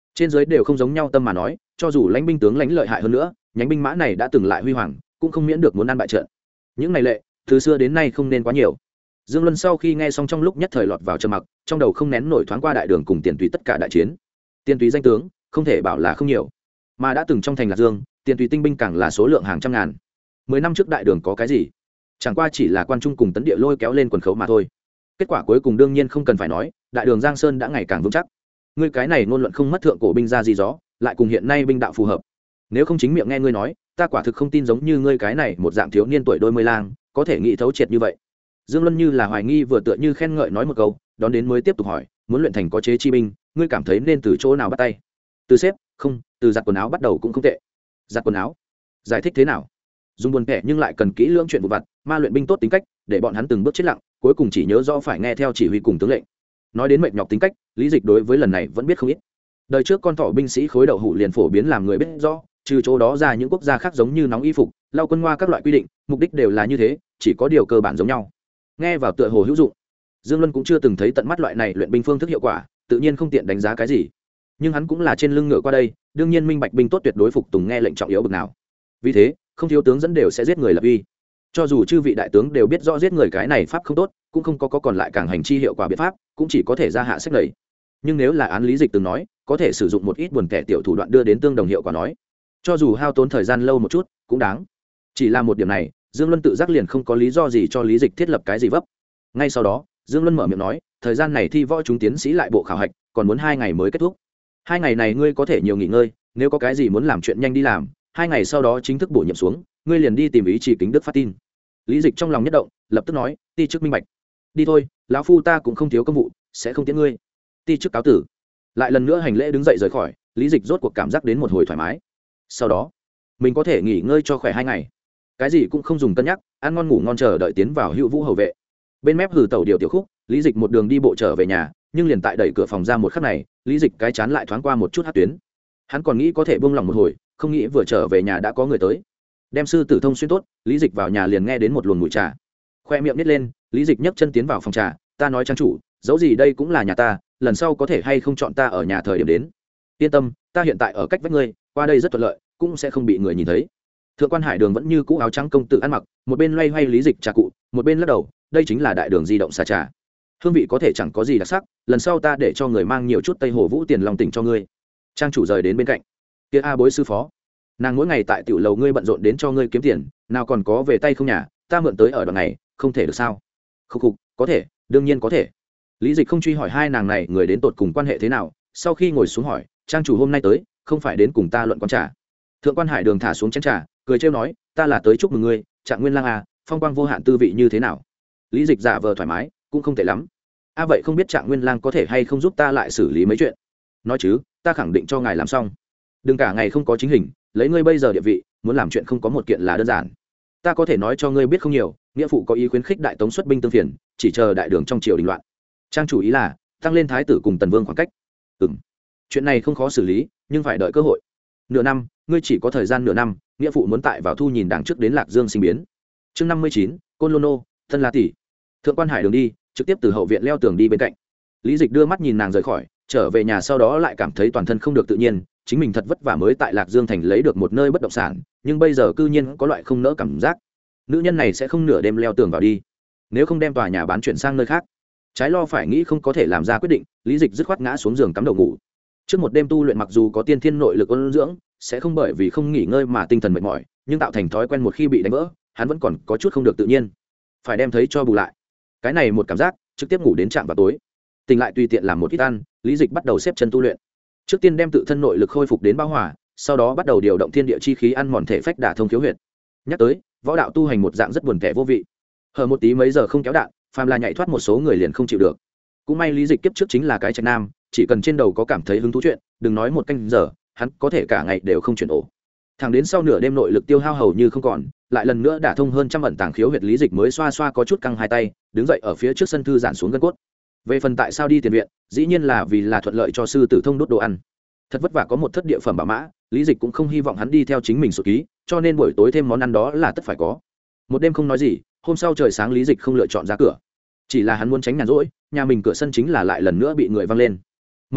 trên dưới đều không giống nhau tâm mà nói, cho dù lãnh binh tướng lãnh lợi hại hơn nữa, nhánh binh mã này đã từng lại huy hoàng, cũng không miễn được muốn ăn bại trận. Những này lệ từ xưa đến nay không nên quá nhiều. Dương Luân sau khi nghe xong trong lúc nhất thời lọt vào trầm mặc, trong đầu không nén nổi thoáng qua đại đường cùng tiền tùy tất cả đại chiến. Tiền tùy danh tướng không thể bảo là không nhiều, mà đã từng trong thành Lạc Dương, tiền tùy tinh binh càng là số lượng hàng trăm ngàn. Mười năm trước đại đường có cái gì? Chẳng qua chỉ là quan trung cùng tấn địa lôi kéo lên quần khấu mà thôi. Kết quả cuối cùng đương nhiên không cần phải nói, đại đường Giang Sơn đã ngày càng vững chắc. Ngươi cái này ngôn luận không mất thượng cổ binh ra gì gió, lại cùng hiện nay binh đạo phù hợp. Nếu không chính miệng nghe ngươi nói, ta quả thực không tin giống như ngươi cái này một dạng thiếu niên tuổi đôi mươi lang, có thể nghĩ thấu triệt như vậy. Dương Luân như là hoài nghi vừa tựa như khen ngợi nói một câu, đón đến mới tiếp tục hỏi, muốn luyện thành có chế chi binh, ngươi cảm thấy nên từ chỗ nào bắt tay? Từ xếp, không, từ giặt quần áo bắt đầu cũng không tệ. Giặt quần áo? Giải thích thế nào? Dùng buồn kẻ nhưng lại cần kỹ lưỡng chuyện vụ vặt, ma luyện binh tốt tính cách, để bọn hắn từng bước chết lặng, cuối cùng chỉ nhớ rõ phải nghe theo chỉ huy cùng tướng lệnh. Nói đến mệt nhọc tính cách, Lý Dịch đối với lần này vẫn biết không ít. Đời trước con thỏ binh sĩ khối đậu hũ liền phổ biến làm người biết rõ, trừ chỗ đó ra những quốc gia khác giống như nóng y phục, lau quân hoa các loại quy định, mục đích đều là như thế, chỉ có điều cơ bản giống nhau. Nghe vào tựa hồ hữu dụng. Dương Luân cũng chưa từng thấy tận mắt loại này luyện binh phương thức hiệu quả, tự nhiên không tiện đánh giá cái gì. Nhưng hắn cũng là trên lưng ngựa qua đây, đương nhiên minh bạch binh tốt tuyệt đối phục tùng nghe lệnh trọng yếu bực nào. Vì thế, không thiếu tướng dẫn đều sẽ giết người lập uy. Cho dù chư vị đại tướng đều biết rõ giết người cái này pháp không tốt, cũng không có, có còn lại càng hành chi hiệu quả biện pháp, cũng chỉ có thể ra hạ sách lầy. Nhưng nếu là án Lý Dịch từng nói, có thể sử dụng một ít buồn kẻ tiểu thủ đoạn đưa đến tương đồng hiệu quả nói, cho dù hao tốn thời gian lâu một chút, cũng đáng. Chỉ là một điểm này, Dương Luân tự giác liền không có lý do gì cho Lý Dịch thiết lập cái gì vấp. Ngay sau đó, Dương Luân mở miệng nói, thời gian này thi võ chúng tiến sĩ lại bộ khảo hạch, còn muốn hai ngày mới kết thúc. Hai ngày này ngươi có thể nhiều nghỉ ngơi, nếu có cái gì muốn làm chuyện nhanh đi làm, hai ngày sau đó chính thức bổ nhiệm xuống, ngươi liền đi tìm ý chỉ kính đức phát tin. Lý Dịch trong lòng nhất động, lập tức nói, ti chức minh bạch. Đi thôi, lão phu ta cũng không thiếu công vụ, sẽ không tiễn ngươi. Ti chức cáo tử. Lại lần nữa hành lễ đứng dậy rời khỏi, Lý Dịch rốt cuộc cảm giác đến một hồi thoải mái. Sau đó, mình có thể nghỉ ngơi cho khỏe hai ngày, cái gì cũng không dùng cân nhắc, ăn ngon ngủ ngon chờ đợi tiến vào Hữu Vũ hầu vệ. Bên mép hừ tẩu điều tiểu khúc, Lý Dịch một đường đi bộ trở về nhà, nhưng liền tại đẩy cửa phòng ra một khắc này, Lý Dịch cái chán lại thoáng qua một chút hắc tuyến. Hắn còn nghĩ có thể buông lòng một hồi, không nghĩ vừa trở về nhà đã có người tới. Đem sư tử thông xuyên tốt, Lý Dịch vào nhà liền nghe đến một luồng mùi trà. Khoe miệng nít lên, Lý Dịch nhấc chân tiến vào phòng trà, ta nói trang chủ, dẫu gì đây cũng là nhà ta, lần sau có thể hay không chọn ta ở nhà thời điểm đến. Yên tâm, ta hiện tại ở cách vách ngươi, qua đây rất thuận lợi, cũng sẽ không bị người nhìn thấy. Thượng quan Hải Đường vẫn như cũ áo trắng công tử ăn mặc, một bên loay hoay Lý Dịch trà cụ, một bên lắc đầu, đây chính là đại đường di động xà trà. Hương vị có thể chẳng có gì đặc sắc, lần sau ta để cho người mang nhiều chút Tây Hồ Vũ tiền lòng tỉnh cho ngươi. Trang chủ rời đến bên cạnh. Kia a bối sư phó, nàng mỗi ngày tại tiểu lầu ngươi bận rộn đến cho ngươi kiếm tiền, nào còn có về tay không nhà, ta mượn tới ở đoạn này, không thể được sao? Khục khục, có thể, đương nhiên có thể. Lý Dịch không truy hỏi hai nàng này người đến tột cùng quan hệ thế nào, sau khi ngồi xuống hỏi, trang chủ hôm nay tới, không phải đến cùng ta luận quán trà. Thượng quan Hải Đường thả xuống chén trà, cười trêu nói, ta là tới chúc mừng ngươi, Trạng Nguyên Lang à, phong quang vô hạn tư vị như thế nào? Lý Dịch giả vờ thoải mái, cũng không tệ lắm. A à vậy không biết Trạng Nguyên Lang có thể hay không giúp ta lại xử lý mấy chuyện? Nói chứ, ta khẳng định cho ngài làm xong. Đừng cả ngày không có chính hình, lấy ngươi bây giờ địa vị, muốn làm chuyện không có một kiện là đơn giản. Ta có thể nói cho ngươi biết không nhiều, nghĩa phụ có ý khuyến khích đại tống xuất binh tương phiền, chỉ chờ đại đường trong triều đình loạn. Trang chủ ý là tăng lên thái tử cùng tần vương khoảng cách. Ừm, chuyện này không khó xử lý, nhưng phải đợi cơ hội. Nửa năm, ngươi chỉ có thời gian nửa năm, nghĩa phụ muốn tại vào thu nhìn đằng trước đến Lạc Dương sinh biến. Chương năm mươi chín, Côn Lôn Nô, Thân La tỷ. Thượng quan Hải Đường đi, trực tiếp từ hậu viện leo tường đi bên cạnh. Lý Dịch đưa mắt nhìn nàng rời khỏi, trở về nhà sau đó lại cảm thấy toàn thân không được tự nhiên, chính mình thật vất vả mới tại Lạc Dương thành lấy được một nơi bất động sản, nhưng bây giờ cư nhiên có loại không nỡ cảm giác. Nữ nhân này sẽ không nửa đêm leo tường vào đi, nếu không đem tòa nhà bán chuyển sang nơi khác. Trái lo phải nghĩ không có thể làm ra quyết định, Lý Dịch dứt khoát ngã xuống giường cắm đầu ngủ. Trước một đêm tu luyện mặc dù có tiên thiên nội lực ôn dưỡng, sẽ không bởi vì không nghỉ ngơi mà tinh thần mệt mỏi, nhưng tạo thành thói quen một khi bị đánh vỡ, hắn vẫn còn có chút không được tự nhiên, phải đem thấy cho bù lại. Cái này một cảm giác, trực tiếp ngủ đến trạm vào tối. Tỉnh lại tùy tiện làm một ít ăn, Lý Dịch bắt đầu xếp chân tu luyện. Trước tiên đem tự thân nội lực khôi phục đến bão hòa, sau đó bắt đầu điều động thiên địa chi khí ăn mòn thể phách đả thông khiếu huyệt. Nhắc tới, võ đạo tu hành một dạng rất buồn tẻ vô vị. Hở một tí mấy giờ không kéo đạn, phàm là nhảy thoát một số người liền không chịu được. Cũng may Lý Dịch kiếp trước chính là cái trạch nam, chỉ cần trên đầu có cảm thấy hứng thú chuyện, đừng nói một canh giờ, hắn có thể cả ngày đều không chuyển ổ. Thẳng đến sau nửa đêm nội lực tiêu hao hầu như không còn, lại lần nữa đả thông hơn trăm ẩn tàng khiếu huyệt, Lý Dịch mới xoa xoa có chút căng hai tay, đứng dậy ở phía trước sân thư giãn xuống gân cốt. Về phần tại sao đi tiền viện, dĩ nhiên là vì là thuận lợi cho sư tử thông đốt đồ ăn. Thật vất vả có một thất địa phẩm bảo mã, Lý Dịch cũng không hy vọng hắn đi theo chính mình sổ ký, cho nên buổi tối thêm món ăn đó là tất phải có. Một đêm không nói gì, hôm sau trời sáng Lý Dịch không lựa chọn ra cửa, chỉ là hắn muốn tránh nhàn rỗi, nhà mình cửa sân chính là lại lần nữa bị người văng lên. Mở cửa,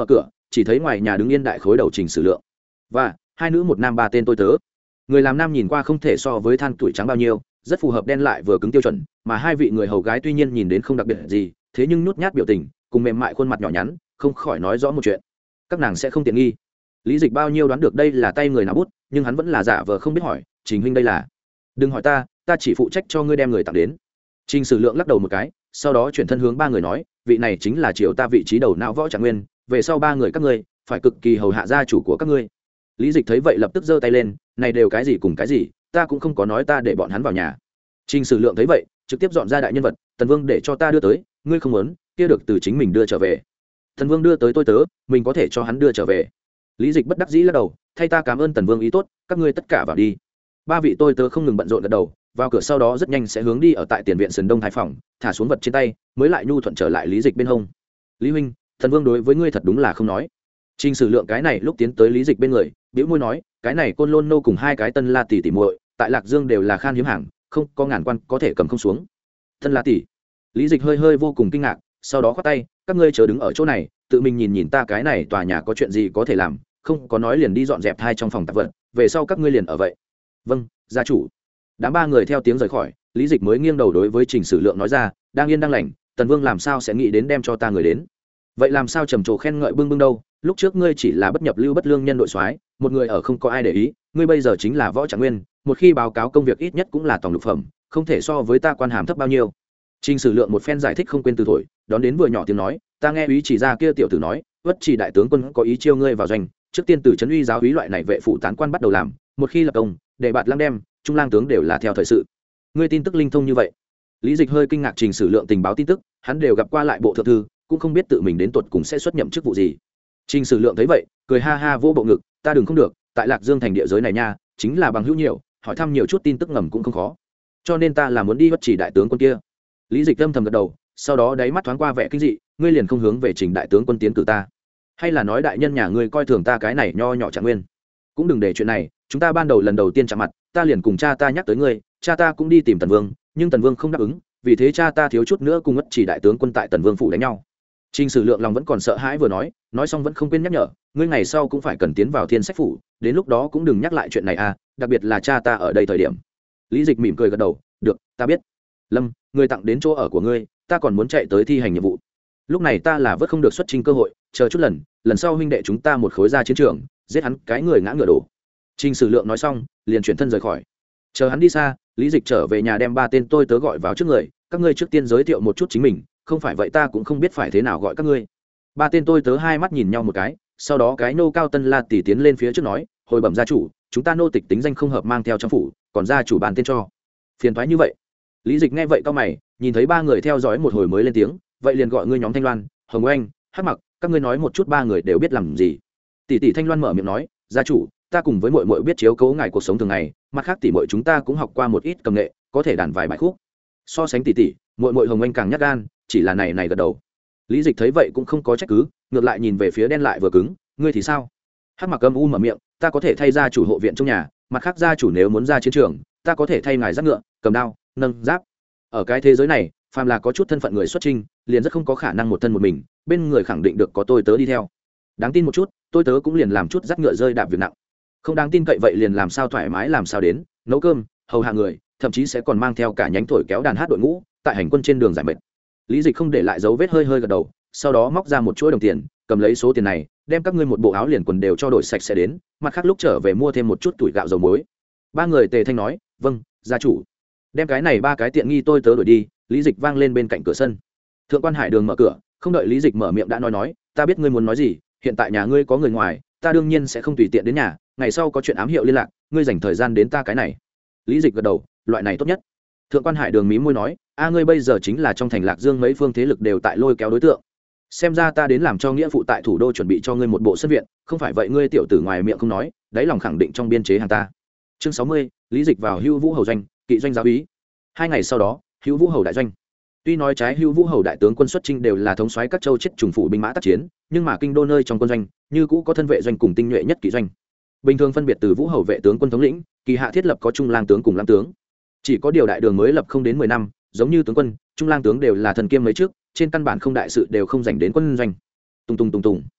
chỉ thấy ngoài nhà đứng yên đại khối đầu Trình Sử Lượng và hai nữ một nam ba tên tôi tớ. Người làm nam nhìn qua không thể so với than tuổi trắng bao nhiêu, rất phù hợp đen lại vừa cứng tiêu chuẩn, mà hai vị người hầu gái tuy nhiên nhìn đến không đặc biệt gì, thế nhưng nhút nhát biểu tình cùng mềm mại khuôn mặt nhỏ nhắn không khỏi nói rõ một chuyện: các nàng sẽ không tiện nghi. Lý Dịch bao nhiêu đoán được đây là tay người nào bút, nhưng hắn vẫn là giả vờ không biết hỏi: Trình huynh đây là? Đừng hỏi ta, ta chỉ phụ trách cho ngươi đem người tặng đến. Trình Sử Lượng lắc đầu một cái, sau đó chuyển thân hướng ba người nói: vị này chính là triều ta vị trí đầu não Võ Trạng Nguyên, về sau ba người các ngươi phải cực kỳ hầu hạ gia chủ của các ngươi. Lý Dịch thấy vậy lập tức giơ tay lên: này đều cái gì cùng cái gì, ta cũng không có nói ta để bọn hắn vào nhà. Trình Sử Lượng thấy vậy trực tiếp dọn ra đại nhân vật: Tần Vương để cho ta đưa tới, ngươi không muốn, kia được từ chính mình đưa trở về. Tần Vương đưa tới tôi tớ, mình có thể cho hắn đưa trở về. Lý Dịch bất đắc dĩ lắc đầu: thay ta cảm ơn Tần Vương ý tốt, các ngươi tất cả vào đi. Ba vị tôi tớ không ngừng bận rộn gật đầu, vào cửa sau đó rất nhanh sẽ hướng đi ở tại tiền viện sườn đông thái phòng, thả xuống vật trên tay mới lại nhu thuận trở lại Lý Dịch bên hông. Lý huynh, Tần Vương đối với ngươi thật đúng là không nói. Trình Sử Lượng cái này lúc tiến tới Lý Dịch bên người, bĩu môi nói: cái này Côn Lôn nô cùng hai cái Tân La tỷ tỷ muội, tại Lạc Dương đều là khan hiếm hàng, không có ngàn quan có thể cầm không xuống. Tân La tỷ. Lý Dịch hơi hơi vô cùng kinh ngạc, sau đó khoát tay: các ngươi chờ đứng ở chỗ này, tự mình nhìn nhìn ta cái này tòa nhà có chuyện gì có thể làm, không có nói liền đi dọn dẹp hai trong phòng tạp vật, về sau các ngươi liền ở vậy. Vâng, gia chủ. Đám ba người theo tiếng rời khỏi, Lý Dịch mới nghiêng đầu đối với Trình Sử Lượng nói ra: đang yên đang lành, Tần Vương làm sao sẽ nghĩ đến đem cho ta người đến? Vậy làm sao trầm trồ khen ngợi bưng bưng đâu? Lúc trước ngươi chỉ là bất nhập lưu bất lương nhân đội soái, một người ở không có ai để ý, ngươi bây giờ chính là Võ Trạng Nguyên, một khi báo cáo công việc ít nhất cũng là tổng lục phẩm, không thể so với ta quan hàm thấp bao nhiêu. Trình Sử Lượng một phen giải thích không quên từ thổi, đón đến vừa nhỏ tiếng nói: ta nghe úy chỉ ra kia tiểu tử nói, Vất Chỉ đại tướng quân có ý chiêu ngươi vào doanh, trước tiên từ trấn uy giáo úy loại này vệ phụ tán quan bắt đầu làm, một khi lập công, để bạt lang đem, trung lang tướng đều là theo thời sự. Ngươi tin tức linh thông như vậy? Lý Dịch hơi kinh ngạc. Trình Sử Lượng tình báo tin tức, hắn đều gặp qua lại bộ thượng thư, cũng không biết tự mình đến tuột cùng sẽ xuất nhậm chức vụ gì. Trình Sử Lượng thấy vậy, cười ha ha vô bộ ngực: ta đừng không được, tại Lạc Dương thành địa giới này nha, chính là bằng hữu nhiều, hỏi thăm nhiều chút tin tức ngầm cũng không khó. Cho nên ta là muốn đi Vất Chỉ đại tướng quân kia. Lý Dịch âm thầm gật đầu, sau đó đáy mắt thoáng qua vẻ kinh dị: ngươi liền không hướng về Trình đại tướng quân tiến cử ta, hay là nói đại nhân nhà ngươi coi thường ta cái này nho nhỏ Trạng Nguyên? Cũng đừng để chuyện này, chúng ta ban đầu lần đầu tiên chạm mặt, ta liền cùng cha ta nhắc tới ngươi, cha ta cũng đi tìm Tần Vương, nhưng Tần Vương không đáp ứng, vì thế cha ta thiếu chút nữa cùng Vất Chỉ đại tướng quân tại Tần Vương phủ đánh nhau. Trình Sử Lượng lòng vẫn còn sợ hãi vừa nói, nói xong vẫn không quên nhắc nhở: ngươi ngày sau cũng phải cần tiến vào Thiên Sách phủ, đến lúc đó cũng đừng nhắc lại chuyện này à, đặc biệt là cha ta ở đây thời điểm. Lý Dịch mỉm cười gật đầu: được, ta biết. Lâm, người tặng đến chỗ ở của ngươi, ta còn muốn chạy tới thi hành nhiệm vụ. Lúc này ta là vất không được xuất trình cơ hội, chờ chút lần, lần sau huynh đệ chúng ta một khối ra chiến trường, giết hắn cái người ngã ngựa đổ. Trình Sử Lượng nói xong, liền chuyển thân rời khỏi. Chờ hắn đi xa, Lý Dịch trở về nhà đem ba tên tôi tớ gọi vào trước người: các ngươi trước tiên giới thiệu một chút chính mình, không phải vậy ta cũng không biết phải thế nào gọi các ngươi. Ba tên tôi tớ hai mắt nhìn nhau một cái, sau đó cái nô cao Tân La tỷ tiến lên phía trước nói: hồi bẩm gia chủ, chúng ta nô tịch tính danh không hợp mang theo trong phủ, còn gia chủ bàn tên cho. Phiền toái như vậy. Lý Dịch nghe vậy cau mày, nhìn thấy ba người theo dõi một hồi mới lên tiếng: vậy liền gọi ngươi nhóm Thanh Loan, Hồng Oanh, Hắc Mặc, các ngươi nói một chút ba người đều biết làm gì. Tỷ tỷ Thanh Loan mở miệng nói: gia chủ, ta cùng với muội muội biết chiếu cố ngài cuộc sống thường ngày, mặt khác tỷ muội chúng ta cũng học qua một ít cầm nghệ, có thể đàn vài bài khúc. So sánh tỷ tỷ, muội muội Hồng Oanh càng nhát gan, chỉ là này này gật đầu. Lý Dịch thấy vậy cũng không có trách cứ, ngược lại nhìn về phía đen lại vừa cứng: ngươi thì sao? Hắc Mặc âm u mở miệng: ta có thể thay gia chủ hộ viện trong nhà, mặt khác gia chủ nếu muốn ra chiến trường, ta có thể thay ngài dắt ngựa, cầm đao, nâng giáp. Ở cái thế giới này, phàm là có chút thân phận người xuất chinh, liền rất không có khả năng một thân một mình, bên người khẳng định được có tôi tớ đi theo. Đáng tin một chút, tôi tớ cũng liền làm chút dắt ngựa rơi đạp việc nặng. Không đáng tin cậy vậy liền làm sao thoải mái làm sao đến, nấu cơm, hầu hạ người, thậm chí sẽ còn mang theo cả nhánh thổi kéo đàn hát đội ngũ, tại hành quân trên đường giải mệt. Lý Dịch không để lại dấu vết, hơi hơi gật đầu, sau đó móc ra một chuỗi đồng tiền, cầm lấy số tiền này, đem các ngươi một bộ áo liền quần đều cho đổi sạch sẽ đến, mặt khác lúc trở về mua thêm một chút tuổi gạo dầu muối. Ba người tề thanh nói: vâng, gia chủ. Đem cái này ba cái tiện nghi tôi tớ đổi đi. Lý Dịch vang lên bên cạnh cửa sân. Thượng quan Hải Đường mở cửa, không đợi Lý Dịch mở miệng đã nói nói: ta biết ngươi muốn nói gì, hiện tại nhà ngươi có người ngoài, ta đương nhiên sẽ không tùy tiện đến nhà, ngày sau có chuyện ám hiệu liên lạc, ngươi dành thời gian đến ta cái này. Lý Dịch gật đầu: loại này tốt nhất. Thượng quan Hải Đường mím môi nói: a ngươi bây giờ chính là trong thành Lạc Dương mấy phương thế lực đều tại lôi kéo đối tượng, xem ra ta đến làm cho nghĩa phụ tại thủ đô chuẩn bị cho ngươi một bộ sân viện, không phải vậy ngươi tiểu tử ngoài miệng không nói, đáy lòng khẳng định trong biên chế hàng ta. Chương sáu mươi, Lý Dịch vào Hưu Vũ hầu doanh, kỵ doanh giáo úy. Hai ngày sau đó, Hưu Vũ hầu đại doanh. Tuy nói trái Hưu Vũ hầu đại tướng quân xuất chinh đều là thống soái các châu chết trùng phủ binh mã tác chiến, nhưng mà kinh đô nơi trong quân doanh, như cũ có thân vệ doanh cùng tinh nhuệ nhất kỵ doanh. Bình thường phân biệt từ Vũ hầu vệ tướng quân thống lĩnh, kỳ hạ thiết lập có trung lang tướng cùng lang tướng. Chỉ có điều đại đường mới lập không đến mười năm, giống như tướng quân, trung lang tướng đều là thần kiêm mấy trước, trên căn bản không đại sự đều không dành đến quân doanh. Tung tung tung tung.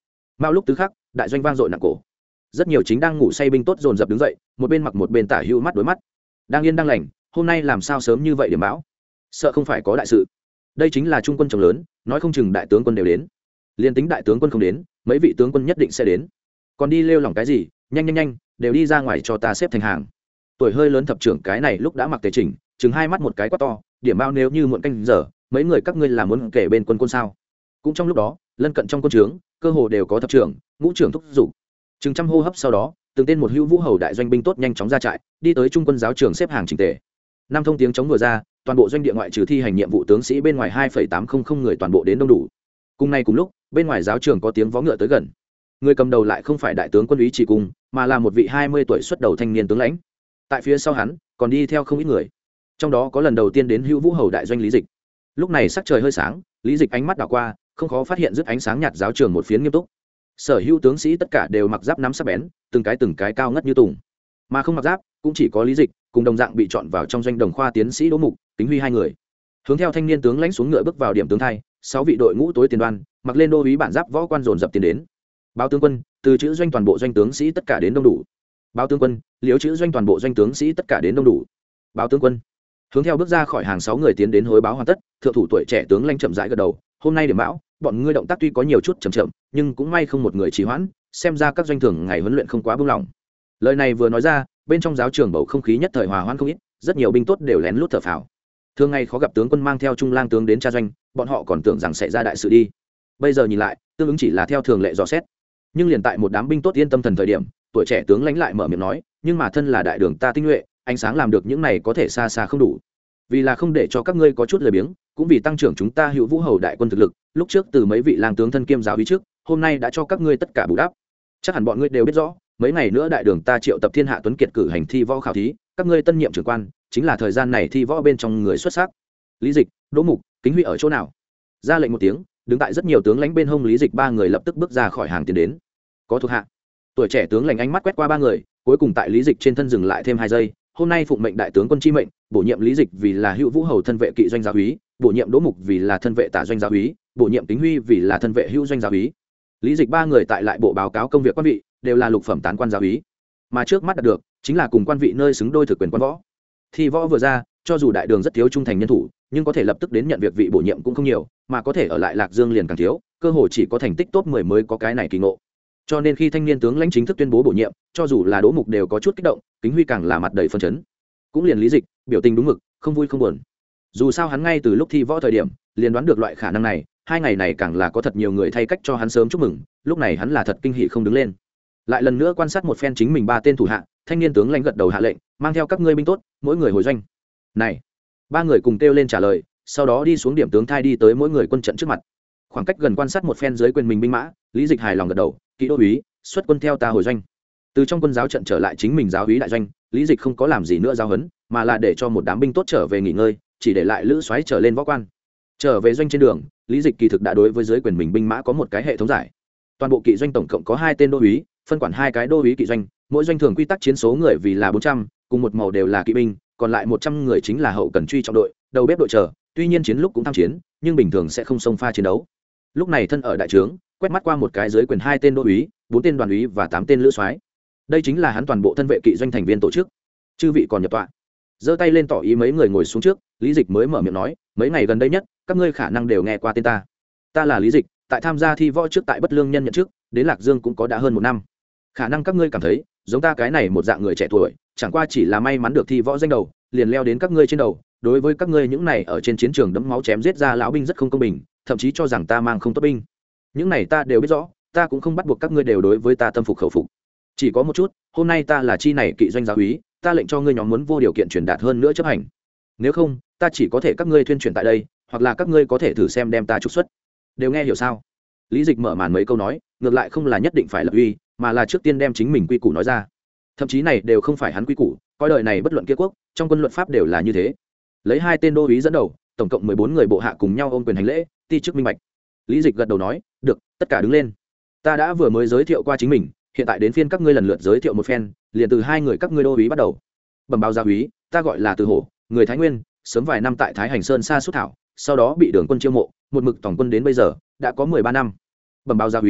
mao lúc tứ khắc đại doanh vang dội nặng cổ. Rất nhiều chính đang ngủ say binh tốt dồn dập đứng dậy, một bên mặc một bên tả hữu mắt đối mắt. Đang yên đang lành, hôm nay làm sao sớm như vậy điểm bão? Sợ không phải có đại sự. Đây chính là trung quân chồng lớn, nói không chừng đại tướng quân đều đến. Liên tính đại tướng quân không đến, mấy vị tướng quân nhất định sẽ đến. Còn đi lêu lỏng cái gì? Nhanh nhanh nhanh, đều đi ra ngoài cho ta xếp thành hàng. Tuổi hơi lớn thập trưởng cái này lúc đã mặc tề chỉnh, chừng hai mắt một cái quá to, điểm bão nếu như muộn canh giờ, mấy người các ngươi là muốn kể bên quân quân sao? Cũng trong lúc đó, lân cận trong quân trướng, cơ hồ đều có thập trưởng, ngũ trưởng thúc giục. Chừng trăm hô hấp sau đó, từng tên một hữu vũ hầu đại doanh binh tốt nhanh chóng ra trại, đi tới trung quân giáo trường xếp hàng chỉnh tề. Năm thông tiếng chống vừa ra, toàn bộ doanh địa ngoại trừ thi hành nhiệm vụ tướng sĩ bên ngoài hai phẩy tám không không người toàn bộ đến đông đủ. Cùng nay cùng lúc, bên ngoài giáo trường có tiếng vó ngựa tới gần. Người cầm đầu lại không phải đại tướng quân úy chỉ cung, mà là một vị hai mươi tuổi xuất đầu thanh niên tướng lãnh. Tại phía sau hắn, còn đi theo không ít người. Trong đó có lần đầu tiên đến hữu vũ hầu đại doanh Lý Dịch. Lúc này sắc trời hơi sáng, Lý Dịch ánh mắt đảo qua, không khó phát hiện dứt ánh sáng nhạt giáo trường một phiến nghiêm túc. Sở hữu tướng sĩ tất cả đều mặc giáp nắm sắc bén, từng cái từng cái cao ngất như tùng, mà không mặc giáp cũng chỉ có Lý Dịch cùng đồng dạng bị chọn vào trong doanh đồng khoa tiến sĩ Đỗ Mục, Kính Huy hai người. Hướng theo thanh niên tướng lãnh xuống ngựa bước vào điểm tướng thay, sáu vị đội ngũ tối tiền đoan mặc lên đô úy bản giáp võ quan dồn dập tiến đến. Báo tướng quân, từ chữ doanh toàn bộ doanh tướng sĩ tất cả đến đông đủ. Báo tướng quân, liếu chữ doanh toàn bộ doanh tướng sĩ tất cả đến đông đủ. Báo tướng quân. Hướng theo bước ra khỏi hàng sáu người tiến đến hối báo hoàn tất, thượng thủ tuổi trẻ tướng lãnh chậm rãi gật đầu, hôm nay điểm bão, bọn ngươi động tác tuy có nhiều chút chậm chậm, nhưng cũng may không một người trì hoãn, xem ra các doanh thường ngày huấn luyện không quá buông lỏng. Lời này vừa nói ra, bên trong giáo trường bầu không khí nhất thời hòa hoãn không ít, rất nhiều binh tốt đều lén lút thở phào. Thường ngày khó gặp tướng quân mang theo trung lang tướng đến tra doanh, bọn họ còn tưởng rằng sẽ ra đại sự đi. Bây giờ nhìn lại, tương ứng chỉ là theo thường lệ dò xét. Nhưng liền tại một đám binh tốt yên tâm thần thời điểm, tuổi trẻ tướng lãnh lại mở miệng nói, nhưng mà thân là đại đường ta tinh nhuệ, ánh sáng làm được những này có thể xa xa không đủ. Vì là không để cho các ngươi có chút lười biếng, cũng vì tăng trưởng chúng ta hữu vũ hầu đại quân thực lực, lúc trước từ mấy vị lang tướng thân kiêm giáo úy trước, hôm nay đã cho các ngươi tất cả bù đắp. Chắc hẳn bọn ngươi đều biết rõ, mấy ngày nữa đại đường ta triệu tập thiên hạ tuấn kiệt cử hành thi võ khảo thí, các ngươi tân nhiệm trưởng quan chính là thời gian này thi võ bên trong người xuất sắc. Lý Dịch, Đỗ Mục, Kính Huy ở chỗ nào? Ra lệnh một tiếng, đứng tại rất nhiều tướng lãnh bên hông Lý Dịch ba người lập tức bước ra khỏi hàng tiến đến. Có thuộc hạ. Tuổi trẻ tướng lãnh ánh mắt quét qua ba người, cuối cùng tại Lý Dịch trên thân dừng lại thêm hai giây. Hôm nay phụng mệnh đại tướng quân chi mệnh, bổ nhiệm Lý Dịch vì là hữu vũ hầu thân vệ kỵ doanh giáo úy, bổ nhiệm Đỗ Mục vì là thân vệ tả doanh giáo úy, bổ nhiệm Kính Huy vì là thân vệ hữu doanh giáo úy. Lý Dịch ba người tại lại bộ báo cáo công việc quan vị, đều là lục phẩm tán quan giáo úy, mà trước mắt đạt được chính là cùng quan vị nơi xứng đôi thực quyền quan võ. Thi võ vừa ra, cho dù đại đường rất thiếu trung thành nhân thủ, nhưng có thể lập tức đến nhận việc vị bổ nhiệm cũng không nhiều, mà có thể ở lại Lạc Dương liền càng thiếu, cơ hội chỉ có thành tích top mười mới có cái này kỳ ngộ. Cho nên khi thanh niên tướng lãnh chính thức tuyên bố bổ nhiệm, cho dù là Đỗ Mục đều có chút kích động, Kính Huy càng là mặt đầy phân chấn. Cũng liền Lý Dịch, biểu tình đúng mực, không vui không buồn. Dù sao hắn ngay từ lúc thi võ thời điểm, liền đoán được loại khả năng này, hai ngày này càng là có thật nhiều người thay cách cho hắn sớm chúc mừng, lúc này hắn là thật kinh hỉ không đứng lên. Lại lần nữa quan sát một phen chính mình ba tên thủ hạ, thanh niên tướng lãnh gật đầu hạ lệnh, mang theo các ngươi binh tốt, mỗi người hồi doanh. Này, ba người cùng kêu lên trả lời, sau đó đi xuống điểm tướng thai đi tới mỗi người quân trận trước mặt. Khoảng cách gần quan sát một phen dưới quyền mình binh mã, Lý Dịch hài lòng gật đầu, kỵ đô úy, xuất quân theo ta hồi doanh. Từ trong quân giáo trận trở lại chính mình giáo úy đại doanh, Lý Dịch không có làm gì nữa giáo huấn, mà là để cho một đám binh tốt trở về nghỉ ngơi, chỉ để lại lữ soái trở lên võ quan. Trở về doanh trên đường, Lý Dịch kỳ thực đã đối với dưới quyền mình binh mã có một cái hệ thống giải. Toàn bộ kỵ doanh tổng cộng có hai tên đô úy, phân quản hai cái đô úy kỵ doanh, mỗi doanh thường quy tắc chiến số người vì là bốn trăm, cùng một màu đều là kỵ binh, còn lại một trăm người chính là hậu cần truy trọng đội, đầu bếp đội chờ, tuy nhiên chiến lúc cũng tham chiến, nhưng bình thường sẽ không xông pha chiến đấu. Lúc này thân ở đại trướng, quét mắt qua một cái dưới quyền hai tên đô úy, bốn tên đoàn úy và tám tên lữ soái. Đây chính là hắn toàn bộ thân vệ kỵ doanh thành viên tổ chức. Chư vị còn nhập tọa. Giơ tay lên tỏ ý mấy người ngồi xuống trước, Lý Dịch mới mở miệng nói, mấy ngày gần đây nhất, các ngươi khả năng đều nghe qua tên ta. Ta là Lý Dịch, tại tham gia thi võ trước tại Bất Lương nhân nhận chức, đến Lạc Dương cũng có đã hơn một năm. Khả năng các ngươi cảm thấy, giống ta cái này một dạng người trẻ tuổi, chẳng qua chỉ là may mắn được thi võ danh đầu, liền leo đến các ngươi trên đầu, đối với các ngươi những này ở trên chiến trường đẫm máu chém giết ra lão binh rất không công bình, thậm chí cho rằng ta mang không tốt binh. Những này ta đều biết rõ, ta cũng không bắt buộc các ngươi đều đối với ta tâm phục khẩu phục. Chỉ có một chút, hôm nay ta là chi này kỵ doanh giáo úy, ta lệnh cho ngươi nhóm muốn vô điều kiện truyền đạt hơn nữa chấp hành. Nếu không, ta chỉ có thể các ngươi tuyên truyền tại đây, hoặc là các ngươi có thể thử xem đem ta trục xuất. Đều nghe hiểu sao? Lý Dịch mở màn mấy câu nói, ngược lại không là nhất định phải lập uy, mà là trước tiên đem chính mình quy củ nói ra. Thậm chí này đều không phải hắn quy củ, coi đời này bất luận kia quốc, trong quân luật pháp đều là như thế. Lấy hai tên đô úy dẫn đầu, tổng cộng mười bốn người bộ hạ cùng nhau ôm quyền hành lễ, ti chức minh bạch. Lý Dịch gật đầu nói, được, tất cả đứng lên. Ta đã vừa mới giới thiệu qua chính mình, hiện tại đến phiên các ngươi lần lượt giới thiệu một phen, liền từ hai người các ngươi đô úy bắt đầu. Bẩm báo giáo úy, ta gọi là Từ Hổ, người Thái Nguyên, sớm vài năm tại Thái Hành Sơn xa xuất thảo, sau đó bị Đường quân chiêu mộ, một mực tổng quân đến bây giờ đã có mười ba năm. Bẩm báo giáo úy,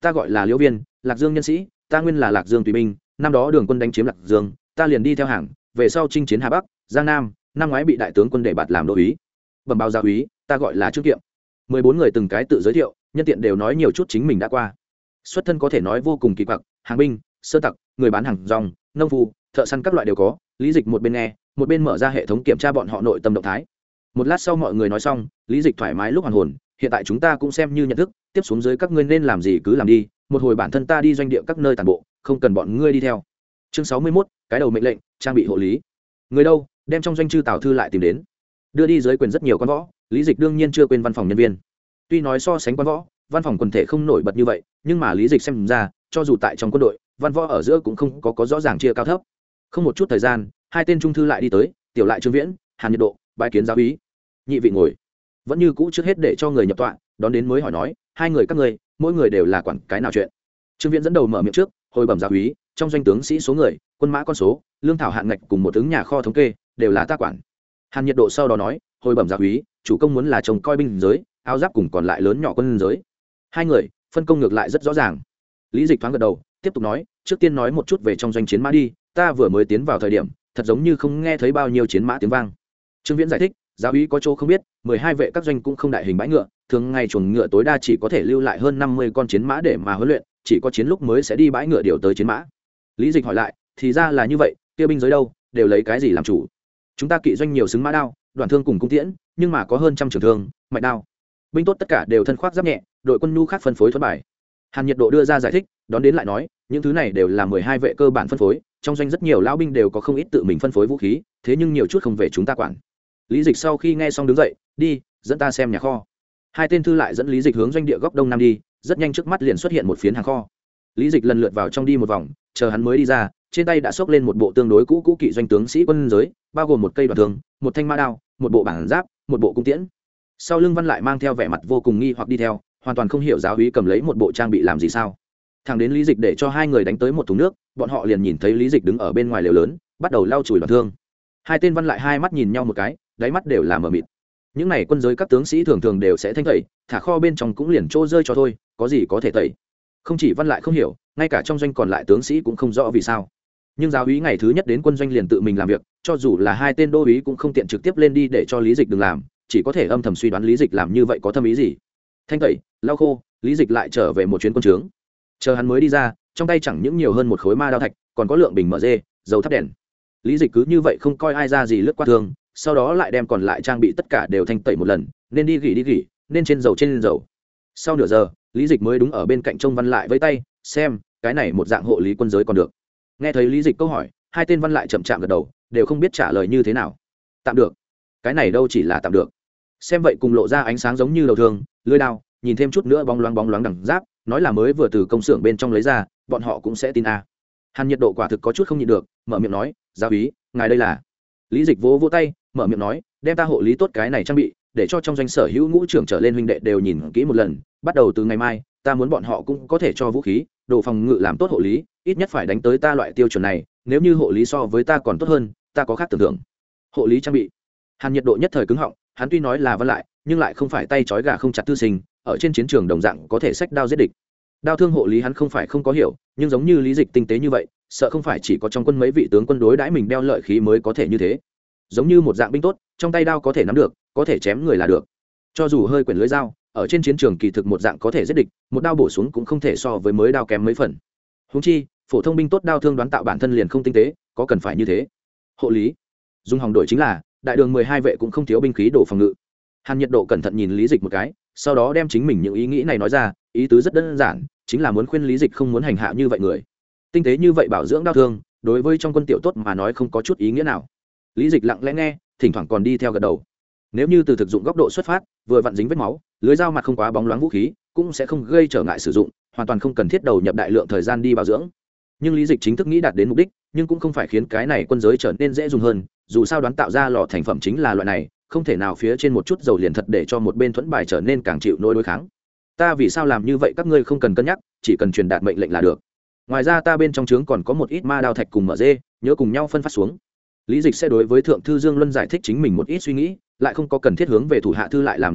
ta gọi là liễu viên, Lạc Dương nhân sĩ, ta nguyên là Lạc Dương tùy binh, năm đó đường quân đánh chiếm Lạc Dương, ta liền đi theo hàng, về sau chinh chiến Hà Bắc, Giang Nam, năm ngoái bị đại tướng quân đề bạt làm đô úy. Bẩm báo gia úy, ta gọi là Trương Kiệm. Mười bốn người từng cái tự giới thiệu, nhân tiện đều nói nhiều chút chính mình đã qua. Xuất thân có thể nói vô cùng kỳ quặc, hàng binh, sơ tặc, người bán hàng rong, nông phu, thợ săn các loại đều có. Lý Dịch một bên nghe, một bên mở ra hệ thống kiểm tra bọn họ nội tâm động thái. Một lát sau mọi người nói xong, Lý Dịch thoải mái lúc hoàn hồn, hiện tại chúng ta cũng xem như nhận thức, tiếp xuống dưới các ngươi nên làm gì cứ làm đi, một hồi bản thân ta đi doanh địa các nơi tàn bộ, không cần bọn ngươi đi theo. Chương sáu mươi mốt, cái đầu mệnh lệnh, trang bị hộ lý. Người đâu, đem trong doanh chư Tào thư lại tìm đến. Đưa đi dưới quyền rất nhiều quan võ, Lý Dịch đương nhiên chưa quên văn phòng nhân viên. Tuy nói so sánh quan võ, văn phòng quần thể không nổi bật như vậy, nhưng mà Lý Dịch xem ra, cho dù tại trong quân đội, văn võ ở giữa cũng không có có rõ ràng chia cao thấp. Không một chút thời gian, hai tên trung thư lại đi tới, tiểu lại Trương Viễn, Hàn Nhiệt Độ, bái kiến giáo úy. Nhị vị ngồi. Vẫn như cũ trước hết để cho người nhập tọa, đón đến mới hỏi nói, hai người các ngươi, mỗi người đều là quản cái nào chuyện. Trương Viễn dẫn đầu mở miệng trước, hồi bẩm giáo úy, trong doanh tướng sĩ số người, quân mã con số, lương thảo hạn ngạch cùng một ứng nhà kho thống kê, đều là ta quản. Hàn Nhiệt Độ sau đó nói, hồi bẩm giáo úy, chủ công muốn là trông coi binh giới, áo giáp cùng còn lại lớn nhỏ quân giới. Hai người phân công ngược lại rất rõ ràng. Lý Dịch thoáng gật đầu, tiếp tục nói, trước tiên nói một chút về trong doanh chiến mã đi, ta vừa mới tiến vào thời điểm, thật giống như không nghe thấy bao nhiêu chiến mã tiếng vang. Trương Viễn giải thích, giáo úy có chỗ không biết, mười hai vệ các doanh cũng không đại hình bãi ngựa, thường ngày chuồng ngựa tối đa chỉ có thể lưu lại hơn năm mươi con chiến mã để mà huấn luyện, chỉ có chiến lúc mới sẽ đi bãi ngựa điều tới chiến mã. Lý Dịch hỏi lại, thì ra là như vậy, kia binh giới đâu, đều lấy cái gì làm chủ? Chúng ta kỵ doanh nhiều xứng mã đao, đoạn thương cùng cung tiễn, nhưng mà có hơn trăm trường thương, mạch đao. Binh tốt tất cả đều thân khoác giáp nhẹ, đội quân nhu khác phân phối thuận bài. Hàn Nhiệt Độ đưa ra giải thích, đón đến lại nói, những thứ này đều là mười hai vệ cơ bản phân phối, trong doanh rất nhiều lão binh đều có không ít tự mình phân phối vũ khí, thế nhưng nhiều chút không về chúng ta quản. Lý Dịch sau khi nghe xong đứng dậy, đi, dẫn ta xem nhà kho. Hai tên thư lại dẫn Lý Dịch hướng doanh địa góc đông nam đi, rất nhanh trước mắt liền xuất hiện một phiến hàng kho. Lý Dịch lần lượt vào trong đi một vòng, chờ hắn mới đi ra, trên tay đã xốc lên một bộ tương đối cũ cũ kỵ doanh tướng sĩ quân giới, bao gồm một cây đoạn thương, một thanh mã đao, một bộ bản giáp, một bộ cung tiễn. Sau lưng Văn lại mang theo vẻ mặt vô cùng nghi hoặc đi theo, hoàn toàn không hiểu giáo úy cầm lấy một bộ trang bị làm gì sao. Thằng đến Lý Dịch để cho hai người đánh tới một thùng nước, bọn họ liền nhìn thấy Lý Dịch đứng ở bên ngoài lều lớn, bắt đầu lau chùi đoạn thương. Hai tên Văn lại hai mắt nhìn nhau một cái, đáy mắt đều là mờ mịt. Những này quân giới các tướng sĩ thường thường đều sẽ thanh tẩy, thả kho bên trong cũng liền trô rơi cho thôi, có gì có thể tẩy. Không chỉ Văn lại không hiểu, ngay cả trong doanh còn lại tướng sĩ cũng không rõ vì sao. Nhưng giáo úy ngày thứ nhất đến quân doanh liền tự mình làm việc, cho dù là hai tên đô úy cũng không tiện trực tiếp lên đi để cho Lý Dịch đừng làm, chỉ có thể âm thầm suy đoán Lý Dịch làm như vậy có thâm ý gì. Thanh tẩy, lau khô, Lý Dịch lại trở về một chuyến quân trướng. Chờ hắn mới đi ra, trong tay chẳng những nhiều hơn một khối ma đao thạch, còn có lượng bình mở dê, dầu thắp đèn. Lý Dịch cứ như vậy không coi ai ra gì lướt qua thường, sau đó lại đem còn lại trang bị tất cả đều thanh tẩy một lần, nên đi gỉ đi gỉ, nên trên dầu trên dầu. Sau nửa giờ, Lý Dịch mới đứng ở bên cạnh trông Văn lại với tay, xem, cái này một dạng hộ lý quân giới còn được. Nghe thấy Lý Dịch câu hỏi, hai tên Văn lại chậm chạm gật đầu, đều không biết trả lời như thế nào. Tạm được. Cái này đâu chỉ là tạm được. Xem vậy cùng lộ ra ánh sáng giống như đầu thường, lưỡi đao, nhìn thêm chút nữa bóng loáng bóng loáng đằng giáp, nói là mới vừa từ công xưởng bên trong lấy ra, bọn họ cũng sẽ tin a. À. Hàn Nhiệt Độ quả thực có chút không nhịn được, mở miệng nói, giáo úy, ngài đây là. Lý Dịch vỗ vỗ tay, mở miệng nói, đem ta hộ lý tốt cái này trang bị, để cho trong doanh sở hữu ngũ trưởng trở lên huynh đệ đều nhìn kỹ một lần, bắt đầu từ ngày mai, ta muốn bọn họ cũng có thể cho vũ khí, đồ phòng ngự làm tốt hộ lý, ít nhất phải đánh tới ta loại tiêu chuẩn này, nếu như hộ lý so với ta còn tốt hơn, ta có khác tưởng tượng. Hộ lý trang bị. Hàn Nhiệt Độ nhất thời cứng họng, hắn tuy nói là Văn lại, nhưng lại không phải tay trói gà không chặt thư sinh, ở trên chiến trường đồng dạng có thể xách đao giết địch. Đao thương hộ lý hắn không phải không có hiểu, nhưng giống như Lý Dịch tinh tế như vậy, sợ không phải chỉ có trong quân mấy vị tướng quân đối đãi mình đeo lợi khí mới có thể như thế. Giống như một dạng binh tốt, trong tay đao có thể nắm được, có thể chém người là được. Cho dù hơi quyển lưỡi dao, ở trên chiến trường kỳ thực một dạng có thể giết địch, một đao bổ xuống cũng không thể so với mới đao kém mấy phần. Huống chi, phổ thông binh tốt đao thương đoán tạo bản thân liền không tinh tế, có cần phải như thế. Hộ lý. Dung hỏng đổi chính là, đại đường mười hai vệ cũng không thiếu binh khí đồ phòng ngự. Hàn Nhiệt Độ cẩn thận nhìn Lý Dịch một cái, sau đó đem chính mình những ý nghĩ này nói ra, ý tứ rất đơn giản, chính là muốn khuyên Lý Dịch không muốn hành hạ như vậy người. Tinh tế như vậy bảo dưỡng đao thương, đối với trong quân tiểu tốt mà nói không có chút ý nghĩa nào. Lý Dịch lặng lẽ nghe, thỉnh thoảng còn đi theo gật đầu. Nếu như từ thực dụng góc độ xuất phát, vừa vặn dính vết máu, lưới dao mặt không quá bóng loáng vũ khí, cũng sẽ không gây trở ngại sử dụng, hoàn toàn không cần thiết đầu nhập đại lượng thời gian đi bảo dưỡng. Nhưng Lý Dịch chính thức nghĩ đạt đến mục đích, nhưng cũng không phải khiến cái này quân giới trở nên dễ dùng hơn, dù sao đoán tạo ra lò thành phẩm chính là loại này, không thể nào phía trên một chút dầu liền thật để cho một bên thuẫn bài trở nên càng chịu nỗi đối kháng. Ta vì sao làm như vậy các ngươi không cần cân nhắc, chỉ cần truyền đạt mệnh lệnh là được. Ngoài ra ta bên trong trướng còn có một ít ma đao thạch cùng mở dê, nhớ cùng nhau phân phát xuống. Lý Dịch sẽ đối với thượng thư Dương Luân giải thích chính mình một ít suy nghĩ, lại không có cần thiết hướng về thủ hạ thư lại làm nói rõ,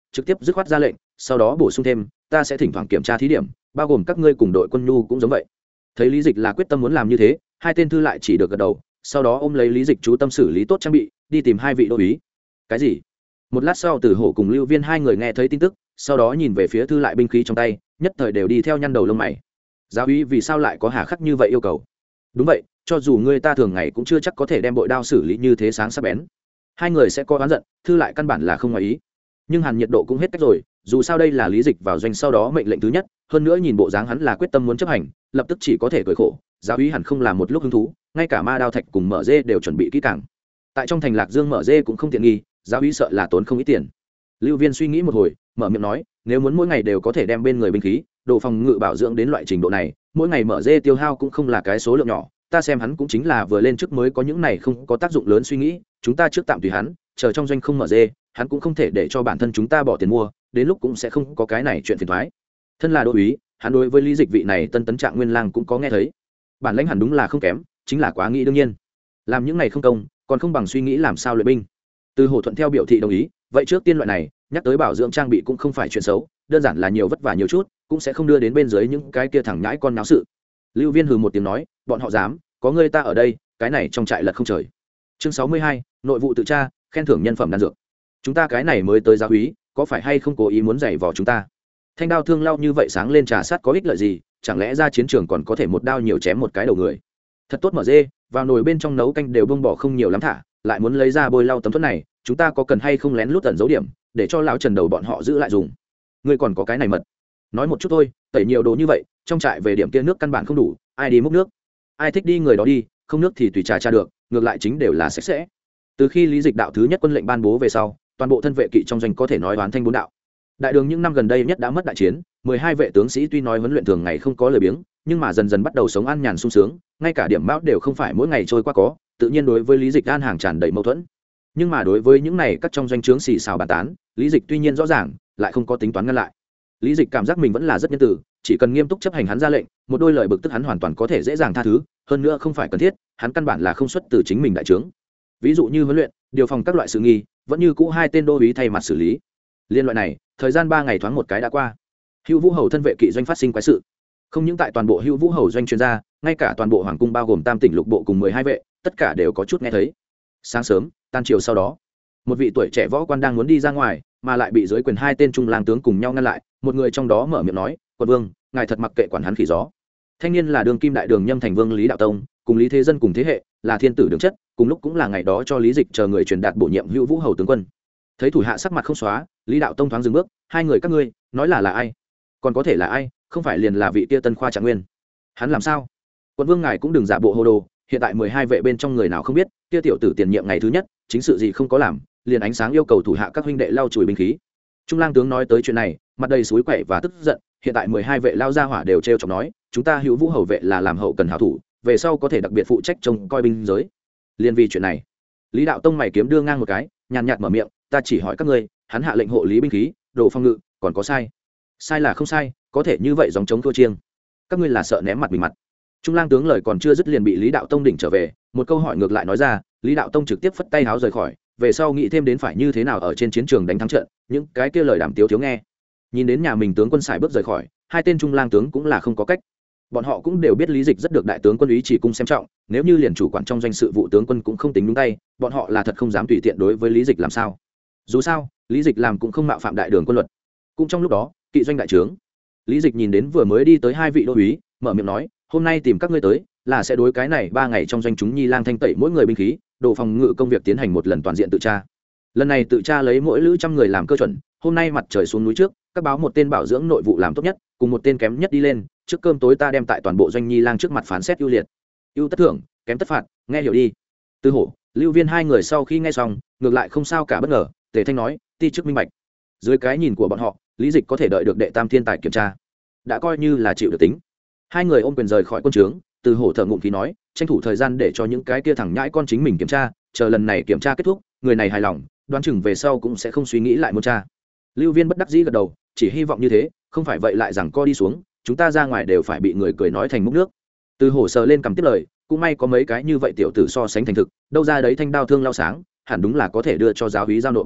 trực tiếp dứt khoát ra lệnh, sau đó bổ sung thêm, ta sẽ thỉnh thoảng kiểm tra thí điểm, bao gồm các ngươi cùng đội quân nhu cũng giống vậy. Thấy Lý Dịch là quyết tâm muốn làm như thế, hai tên thư lại chỉ được gật đầu, sau đó ôm lấy Lý Dịch chú tâm xử lý tốt trang bị, đi tìm hai vị đô úy. Cái gì? Một lát sau, Từ Hổ cùng Lưu Viên hai người nghe thấy tin tức, sau đó nhìn về phía thư lại binh khí trong tay, nhất thời đều đi theo nhăn đầu lông mày. Giáo úy vì sao lại có hà khắc như vậy yêu cầu? Đúng vậy, cho dù người ta thường ngày cũng chưa chắc có thể đem bội đao xử lý như thế sáng sắc bén. Hai người sẽ có oán giận, thư lại căn bản là không ngoài ý. Nhưng Hàn Nhiệt Độ cũng hết cách rồi, dù sao đây là Lý Dịch vào doanh sau đó mệnh lệnh thứ nhất, hơn nữa nhìn bộ dáng hắn là quyết tâm muốn chấp hành, lập tức chỉ có thể cười khổ, giáo úy hẳn không làm một lúc hứng thú, ngay cả ma đao thạch cùng mở dê đều chuẩn bị kỹ càng. Tại trong thành Lạc Dương mở dê cũng không tiện nghi, giáo úy sợ là tốn không ít tiền. Lưu Viên suy nghĩ một hồi, mở miệng nói, nếu muốn mỗi ngày đều có thể đem bên người binh khí, đồ phòng ngự bảo dưỡng đến loại trình độ này, mỗi ngày mở dê tiêu hao cũng không là cái số lượng nhỏ, ta xem hắn cũng chính là vừa lên trước mới có những này không có tác dụng lớn suy nghĩ, chúng ta trước tạm tùy hắn, chờ trong doanh không mở dê, hắn cũng không thể để cho bản thân chúng ta bỏ tiền mua, đến lúc cũng sẽ không có cái này chuyện phiền toái. Thân là đô úy, hắn đối với Lý Dịch vị này tân tấn trạng nguyên lang cũng có nghe thấy, bản lãnh hẳn đúng là không kém, chính là quá nghĩ đương nhiên, làm những này không công, còn không bằng suy nghĩ làm sao luyện binh. Từ Hổ thuận theo biểu thị đồng ý, vậy trước tiên loại này, nhắc tới bảo dưỡng trang bị cũng không phải chuyện xấu, đơn giản là nhiều vất vả nhiều chút, cũng sẽ không đưa đến bên dưới những cái kia thẳng nhãi con náo sự. Lưu Viên hừ một tiếng nói, bọn họ dám, có người ta ở đây, cái này trong trại lật không trời. Chương sáu mươi hai, nội vụ tự tra, khen thưởng nhân phẩm đan dược. Chúng ta cái này mới tới giáo úy, có phải hay không cố ý muốn giày vò chúng ta? Thanh đao thương lao như vậy sáng lên trà sát có ích lợi gì, chẳng lẽ ra chiến trường còn có thể một đao nhiều chém một cái đầu người? Thật tốt mở dê, vào nồi bên trong nấu canh đều bông bỏ không nhiều lắm thả, lại muốn lấy ra bôi lau tấm thuẫn này, chúng ta có cần hay không lén lút tận dấu điểm, để cho lão Trần đầu bọn họ giữ lại dùng? Ngươi còn có cái này mật? Nói một chút thôi, tẩy nhiều đồ như vậy, trong trại về điểm kia nước căn bản không đủ, ai đi múc nước? Ai thích đi người đó đi, không nước thì tùy trà tra được, ngược lại chính đều là sạch sẽ. Từ khi Lý Dịch đạo thứ nhất quân lệnh ban bố về sau, toàn bộ thân vệ kỵ trong doanh có thể nói đoán thanh bốn đạo. Đại đường những năm gần đây nhất đã mất đại chiến, mười hai vệ tướng sĩ tuy nói huấn luyện thường ngày không có lời biếng, nhưng mà dần dần bắt đầu sống an nhàn sung sướng, ngay cả điểm mão đều không phải mỗi ngày trôi qua có, tự nhiên đối với Lý Dịch an hàng tràn đầy mâu thuẫn. Nhưng mà đối với những này các trong doanh trướng xì xào bàn tán, Lý Dịch tuy nhiên rõ ràng, lại không có tính toán ngăn lại. Lý Dịch cảm giác mình vẫn là rất nhân từ, chỉ cần nghiêm túc chấp hành hắn ra lệnh, một đôi lời bực tức hắn hoàn toàn có thể dễ dàng tha thứ, hơn nữa không phải cần thiết, hắn căn bản là không xuất từ chính mình đại trướng. Ví dụ như huấn luyện, điều phòng các loại sự nghi, vẫn như cũ hai tên đô úy thay mặt xử lý. Liên loại này, thời gian ba ngày thoáng một cái đã qua. Hữu Vũ Hầu thân vệ kỵ doanh phát sinh quái sự. Không những tại toàn bộ Hữu Vũ Hầu doanh chuyên gia, ngay cả toàn bộ hoàng cung bao gồm tam tỉnh lục bộ cùng mười hai vệ, tất cả đều có chút nghe thấy. Sáng sớm, tan chiều sau đó, một vị tuổi trẻ võ quan đang muốn đi ra ngoài, mà lại bị dưới quyền hai tên trung lang tướng cùng nhau ngăn lại, một người trong đó mở miệng nói, "Quận vương, ngài thật mặc kệ quản hắn khỉ gió." Thanh niên là đường kim đại đường Nhâm thành vương Lý Đạo Tông, cùng Lý Thế Dân cùng thế hệ, là thiên tử đường chất, cùng lúc cũng là ngày đó cho Lý Dịch chờ người truyền đạt bổ nhiệm Hữu Vũ Hầu tướng quân. Thấy thủ hạ sắc mặt không xóa, Lý Đạo Tông thoáng dừng bước, "Hai người các ngươi, nói là là ai? Còn có thể là ai, không phải liền là vị kia Tân Khoa Trạng Nguyên? Hắn làm sao?" "Quận vương ngài cũng đừng giả bộ hồ đồ, hiện tại mười hai vệ bên trong người nào không biết, kia tiểu tử tiền nhiệm ngày thứ nhất, chính sự gì không có làm, liền ánh sáng yêu cầu thủ hạ các huynh đệ lau chùi binh khí." Trung lang tướng nói tới chuyện này, mặt đầy suối quậy và tức giận, hiện tại mười hai vệ lao ra hỏa đều trêu chọc nói, chúng ta Hữu Vũ Hầu vệ là làm hậu cần hảo thủ, về sau có thể đặc biệt phụ trách trông coi binh giới. Liên vì chuyện này, Lý Đạo Tông mày kiếm đưa ngang một cái, nhàn nhạt mở miệng, "Ta chỉ hỏi các ngươi, hắn hạ lệnh hộ lý binh khí, đồ phòng ngự, còn có sai? Sai là không sai, có thể như vậy dòng chống thua chiêng. Các ngươi là sợ ném mặt mình mặt." Trung lang tướng lời còn chưa dứt liền bị Lý Đạo Tông đỉnh trở về, một câu hỏi ngược lại nói ra, Lý Đạo Tông trực tiếp phất tay háo rời khỏi, về sau nghĩ thêm đến phải như thế nào ở trên chiến trường đánh thắng trận, những cái kia lời đàm tiếu thiếu nghe. Nhìn đến nhà mình tướng quân xài bước rời khỏi, hai tên trung lang tướng cũng là không có cách. Bọn họ cũng đều biết Lý Dịch rất được đại tướng quân ý chỉ cung xem trọng, nếu như liền chủ quản trong doanh sự vụ tướng quân cũng không tính đúng tay, bọn họ là thật không dám tùy tiện đối với Lý Dịch làm sao. Dù sao, Lý Dịch làm cũng không mạo phạm đại đường quân luật. Cũng trong lúc đó, kỵ doanh đại trướng, Lý Dịch nhìn đến vừa mới đi tới hai vị đô úy, mở miệng nói, "Hôm nay tìm các ngươi tới, là sẽ đối cái này ba ngày trong doanh chúng nhi lang thanh tẩy mỗi người binh khí, đồ phòng ngự công việc tiến hành một lần toàn diện tự tra. Lần này tự tra lấy mỗi lữ trăm người làm cơ chuẩn, hôm nay mặt trời xuống núi trước, các báo một tên bảo dưỡng nội vụ làm tốt nhất, cùng một tên kém nhất đi lên, trước cơm tối ta đem tại toàn bộ doanh nhi lang trước mặt phán xét ưu liệt, ưu tất thưởng, kém tất phạt, nghe hiểu đi." Từ Hổ, Lưu Viên hai người sau khi nghe xong, ngược lại không sao cả bất ngờ, Tề Thanh nói, "Ti chức minh bạch." Dưới cái nhìn của bọn họ, Lý Dịch có thể đợi được đệ tam thiên tài kiểm tra, đã coi như là chịu được tính. Hai người ôm quyền rời khỏi quân trướng, Từ Hổ thở ngụm khí nói, tranh thủ thời gian để cho những cái kia thằng nhãi con chính mình kiểm tra, chờ lần này kiểm tra kết thúc, người này hài lòng, đoán chừng về sau cũng sẽ không suy nghĩ lại muốn tra. Lưu Viên bất đắc dĩ gật đầu, chỉ hy vọng như thế, không phải vậy lại rằng co đi xuống, chúng ta ra ngoài đều phải bị người cười nói thành múc nước. Từ Hổ sờ lên cầm tiếp lời, cũng may có mấy cái như vậy tiểu tử so sánh thành thực, đâu ra đấy thanh đao thương lao sáng, hẳn đúng là có thể đưa cho giáo úy giao nộp.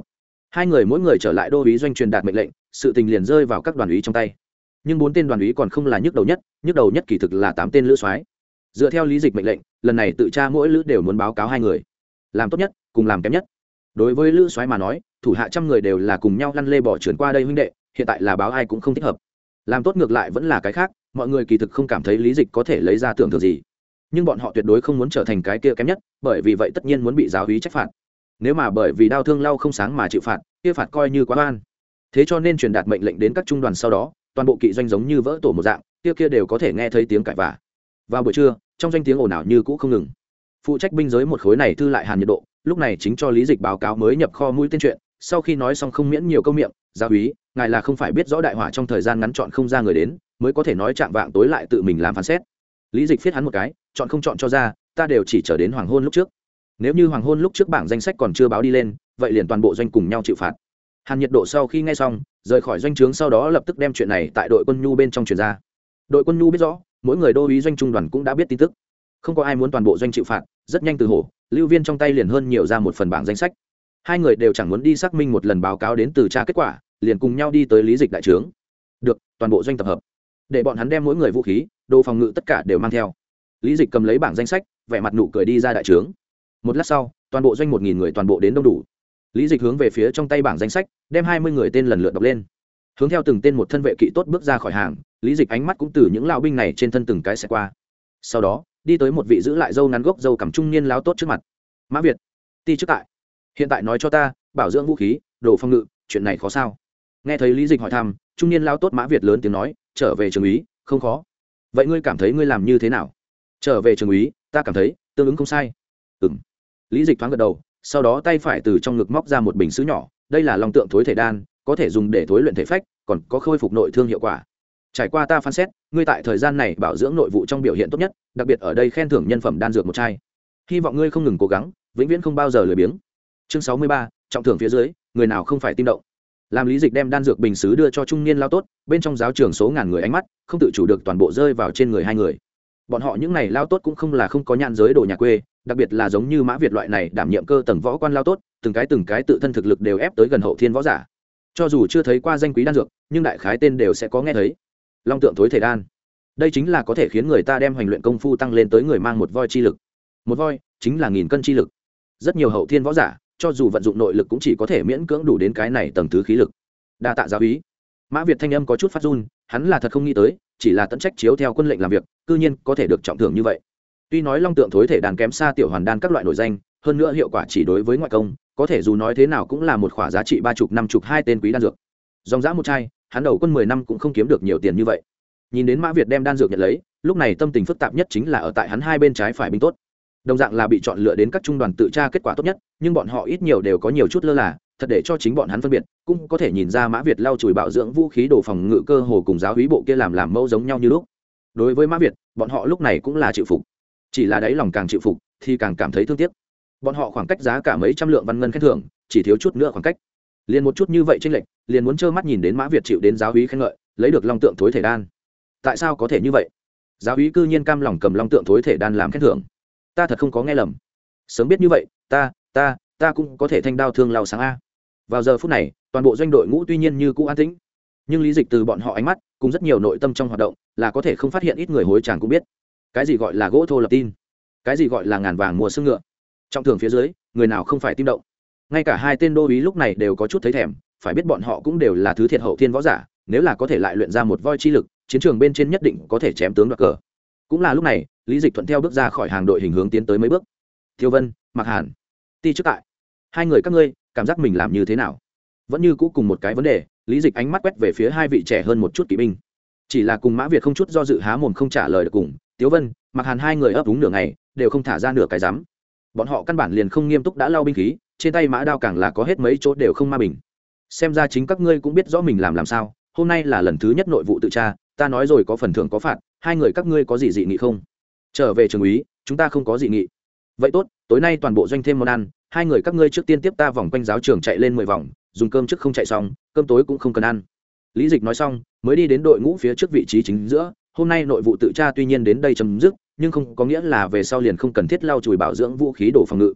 hai người mỗi người trở lại đô úy doanh truyền đạt mệnh lệnh, sự tình liền rơi vào các đoàn úy trong tay. Nhưng bốn tên đoàn úy còn không là nhức đầu nhất, nhức đầu nhất kỳ thực là tám tên lữ soái. Dựa theo lý dịch mệnh lệnh, lần này tự tra mỗi lữ đều muốn báo cáo hai người, làm tốt nhất cùng làm kém nhất. Đối với lữ soái mà nói, thủ hạ trăm người đều là cùng nhau lăn lê bỏ chuyển qua đây huynh đệ, hiện tại là báo ai cũng không thích hợp. Làm tốt ngược lại vẫn là cái khác, mọi người kỳ thực không cảm thấy lý dịch có thể lấy ra tưởng tượng gì, nhưng bọn họ tuyệt đối không muốn trở thành cái kia kém nhất, bởi vì vậy tất nhiên muốn bị giáo úy trách phạt. Nếu mà bởi vì đau thương lau không sáng mà chịu phạt, kia phạt coi như quá oan. Thế cho nên truyền đạt mệnh lệnh đến các trung đoàn sau đó, toàn bộ kỵ doanh giống như vỡ tổ một dạng, kia kia đều có thể nghe thấy tiếng cãi vả. Vào buổi trưa, trong doanh tiếng ồn ào như cũ không ngừng. Phụ trách binh giới một khối này thư lại Hàn Nhiệt Độ, lúc này chính cho lý dịch báo cáo mới nhập kho mũi tên chuyện. Sau khi nói xong không miễn nhiều câu miệng, giáo úy, ngài là không phải biết rõ đại hỏa trong thời gian ngắn chọn không ra người đến, mới có thể nói chạm vạng tối lại tự mình làm phán xét. Lý dịch phiết hắn một cái, chọn không chọn cho ra, ta đều chỉ chờ đến hoàng hôn lúc trước. Nếu như hoàng hôn lúc trước bảng danh sách còn chưa báo đi lên, vậy liền toàn bộ doanh cùng nhau chịu phạt. Hàn Nhiệt Độ sau khi nghe xong, rời khỏi doanh trướng sau đó lập tức đem chuyện này tại đội quân nhu bên trong truyền ra. Đội quân nhu biết rõ, mỗi người đô úy doanh trung đoàn cũng đã biết tin tức, không có ai muốn toàn bộ doanh chịu phạt. Rất nhanh từ hổ lưu viên trong tay liền hơn nhiều ra một phần bảng danh sách. Hai người đều chẳng muốn đi xác minh một lần báo cáo đến từ tra kết quả, liền cùng nhau đi tới lý dịch đại trướng. Được, toàn bộ doanh tập hợp, để bọn hắn đem mỗi người vũ khí đồ phòng ngự tất cả đều mang theo. Lý dịch cầm lấy bảng danh sách, vẻ mặt nụ cười đi ra đại trướng. Một lát sau, toàn bộ doanh một nghìn người toàn bộ đến đông đủ. Lý dịch hướng về phía trong tay bảng danh sách, đem hai mươi người tên lần lượt đọc lên, hướng theo từng tên một thân vệ kỵ tốt bước ra khỏi hàng. Lý dịch ánh mắt cũng từ những lão binh này trên thân từng cái sẽ qua, sau đó đi tới một vị giữ lại dâu ngắn gốc dâu cằm trung niên lão tốt trước mặt. Mã Việt, ti chức tại, hiện tại nói cho ta, bảo dưỡng vũ khí đồ phòng ngự chuyện này khó sao? Nghe thấy lý dịch hỏi thăm, trung niên lão tốt Mã Việt lớn tiếng nói, trở về trường úy không khó. Vậy ngươi cảm thấy ngươi làm như thế nào? Trở về trường úy, ta cảm thấy tương ứng không sai. Ừm. Lý dịch thoáng gật đầu, sau đó tay phải từ trong ngực móc ra một bình sứ nhỏ, đây là long tượng thối thể đan, có thể dùng để thối luyện thể phách, còn có khôi phục nội thương hiệu quả. Trải qua ta phán xét, ngươi tại thời gian này bảo dưỡng nội vụ trong biểu hiện tốt nhất, đặc biệt ở đây khen thưởng nhân phẩm đan dược một chai. Hy vọng ngươi không ngừng cố gắng, vĩnh viễn không bao giờ lười biếng. Chương sáu mươi ba, trọng thưởng phía dưới, người nào không phải tim động. Làm lý dịch đem đan dược bình sứ đưa cho trung niên lao tốt, bên trong giáo trường số ngàn người ánh mắt không tự chủ được toàn bộ rơi vào trên người hai người. Bọn họ những này lao tốt cũng không là không có nhãn giới đồ nhà quê, đặc biệt là giống như Mã Việt loại này đảm nhiệm cơ tầng võ quan lao tốt, từng cái từng cái tự thân thực lực đều ép tới gần hậu thiên võ giả. Cho dù chưa thấy qua danh quý đan dược, nhưng đại khái tên đều sẽ có nghe thấy. Long tượng thối thể đan, đây chính là có thể khiến người ta đem hành luyện công phu tăng lên tới người mang một voi chi lực. Một voi chính là nghìn cân chi lực. Rất nhiều hậu thiên võ giả, cho dù vận dụng nội lực cũng chỉ có thể miễn cưỡng đủ đến cái này tầng thứ khí lực. Đa tạ giáo úy. Mã Việt thanh âm có chút phát run, hắn là thật không nghĩ tới, chỉ là tận trách chiếu theo quân lệnh làm việc, cư nhiên có thể được trọng thưởng như vậy. Tuy nói long tượng thối thể đan kém xa tiểu hoàn đan các loại nổi danh, hơn nữa hiệu quả chỉ đối với ngoại công, có thể dù nói thế nào cũng là một khỏa giá trị ba chục năm chục hai tên quý đan dược. Dòng dã một chai, hắn đầu quân mười năm cũng không kiếm được nhiều tiền như vậy. Nhìn đến Mã Việt đem đan dược nhận lấy, lúc này tâm tình phức tạp nhất chính là ở tại hắn hai bên trái phải binh tốt. Đồng dạng là bị chọn lựa đến các trung đoàn tự tra kết quả tốt nhất, nhưng bọn họ ít nhiều đều có nhiều chút lơ là, thật để cho chính bọn hắn phân biệt, cũng có thể nhìn ra Mã Việt lau chùi bảo dưỡng vũ khí đồ phòng ngự cơ hồ cùng giáo úy bộ kia làm làm mẫu giống nhau như lúc. Đối với Mã Việt, bọn họ lúc này cũng là chịu phục, chỉ là đáy lòng càng chịu phục thì càng cảm thấy thương tiếc. Bọn họ khoảng cách giá cả mấy trăm lượng văn ngân khen thưởng, chỉ thiếu chút nữa khoảng cách. Liền một chút như vậy chênh lệch, liền muốn trơ mắt nhìn đến Mã Việt chịu đến giáo úy khen ngợi, lấy được long tượng thối thể đan. Tại sao có thể như vậy? Giáo úy cư nhiên cam lòng cầm long tượng thối thể đan làm khen thưởng. Ta thật không có nghe lầm. Sớm biết như vậy, ta, ta, ta cũng có thể thanh đao thương lao sáng a. Vào giờ phút này, toàn bộ doanh đội ngũ tuy nhiên như cũ an tĩnh, nhưng lý dịch từ bọn họ ánh mắt, cùng rất nhiều nội tâm trong hoạt động, là có thể không phát hiện ít người hối chàng cũng biết. Cái gì gọi là gỗ thô lập tin? Cái gì gọi là ngàn vàng mua xương ngựa? Trọng thưởng phía dưới, người nào không phải tim động? Ngay cả hai tên đô úy lúc này đều có chút thấy thèm, phải biết bọn họ cũng đều là thứ thiệt hậu thiên võ giả, nếu là có thể lại luyện ra một voi chi lực, chiến trường bên trên nhất định có thể chém tướng đoạt cờ. Cũng là lúc này, lý dịch thuận theo bước ra khỏi hàng đội hình hướng tiến tới mấy bước. Tiêu Vân, Mạc Hàn, ti chức tại, hai người các ngươi cảm giác mình làm như thế nào? Vẫn như cũ cùng một cái vấn đề, lý dịch ánh mắt quét về phía hai vị trẻ hơn một chút kỵ binh, chỉ là cùng Mã Việt không chút do dự há mồm không trả lời được. Cùng Tiêu Vân, Mạc Hàn hai người ấp úng nửa ngày đều không thả ra nửa cái dám. Bọn họ căn bản liền không nghiêm túc đã lau binh khí, trên tay mã đao càng là có hết mấy chỗ đều không ma bình. Xem ra chính các ngươi cũng biết rõ mình làm làm sao, hôm nay là lần thứ nhất nội vụ tự tra, ta nói rồi có phần thưởng có phạt, hai người các ngươi có gì dị nghị không? Trở về trường úy, chúng ta không có dị nghị. Vậy tốt, tối nay toàn bộ doanh thêm món ăn, hai người các ngươi trước tiên tiếp ta vòng quanh giáo trường chạy lên mười vòng, dùng cơm trước không chạy xong, cơm tối cũng không cần ăn. Lý Dịch nói xong, mới đi đến đội ngũ phía trước vị trí chính giữa. Hôm nay nội vụ tự tra tuy nhiên đến đây chấm dứt, nhưng không có nghĩa là về sau liền không cần thiết lau chùi bảo dưỡng vũ khí đồ phòng ngự.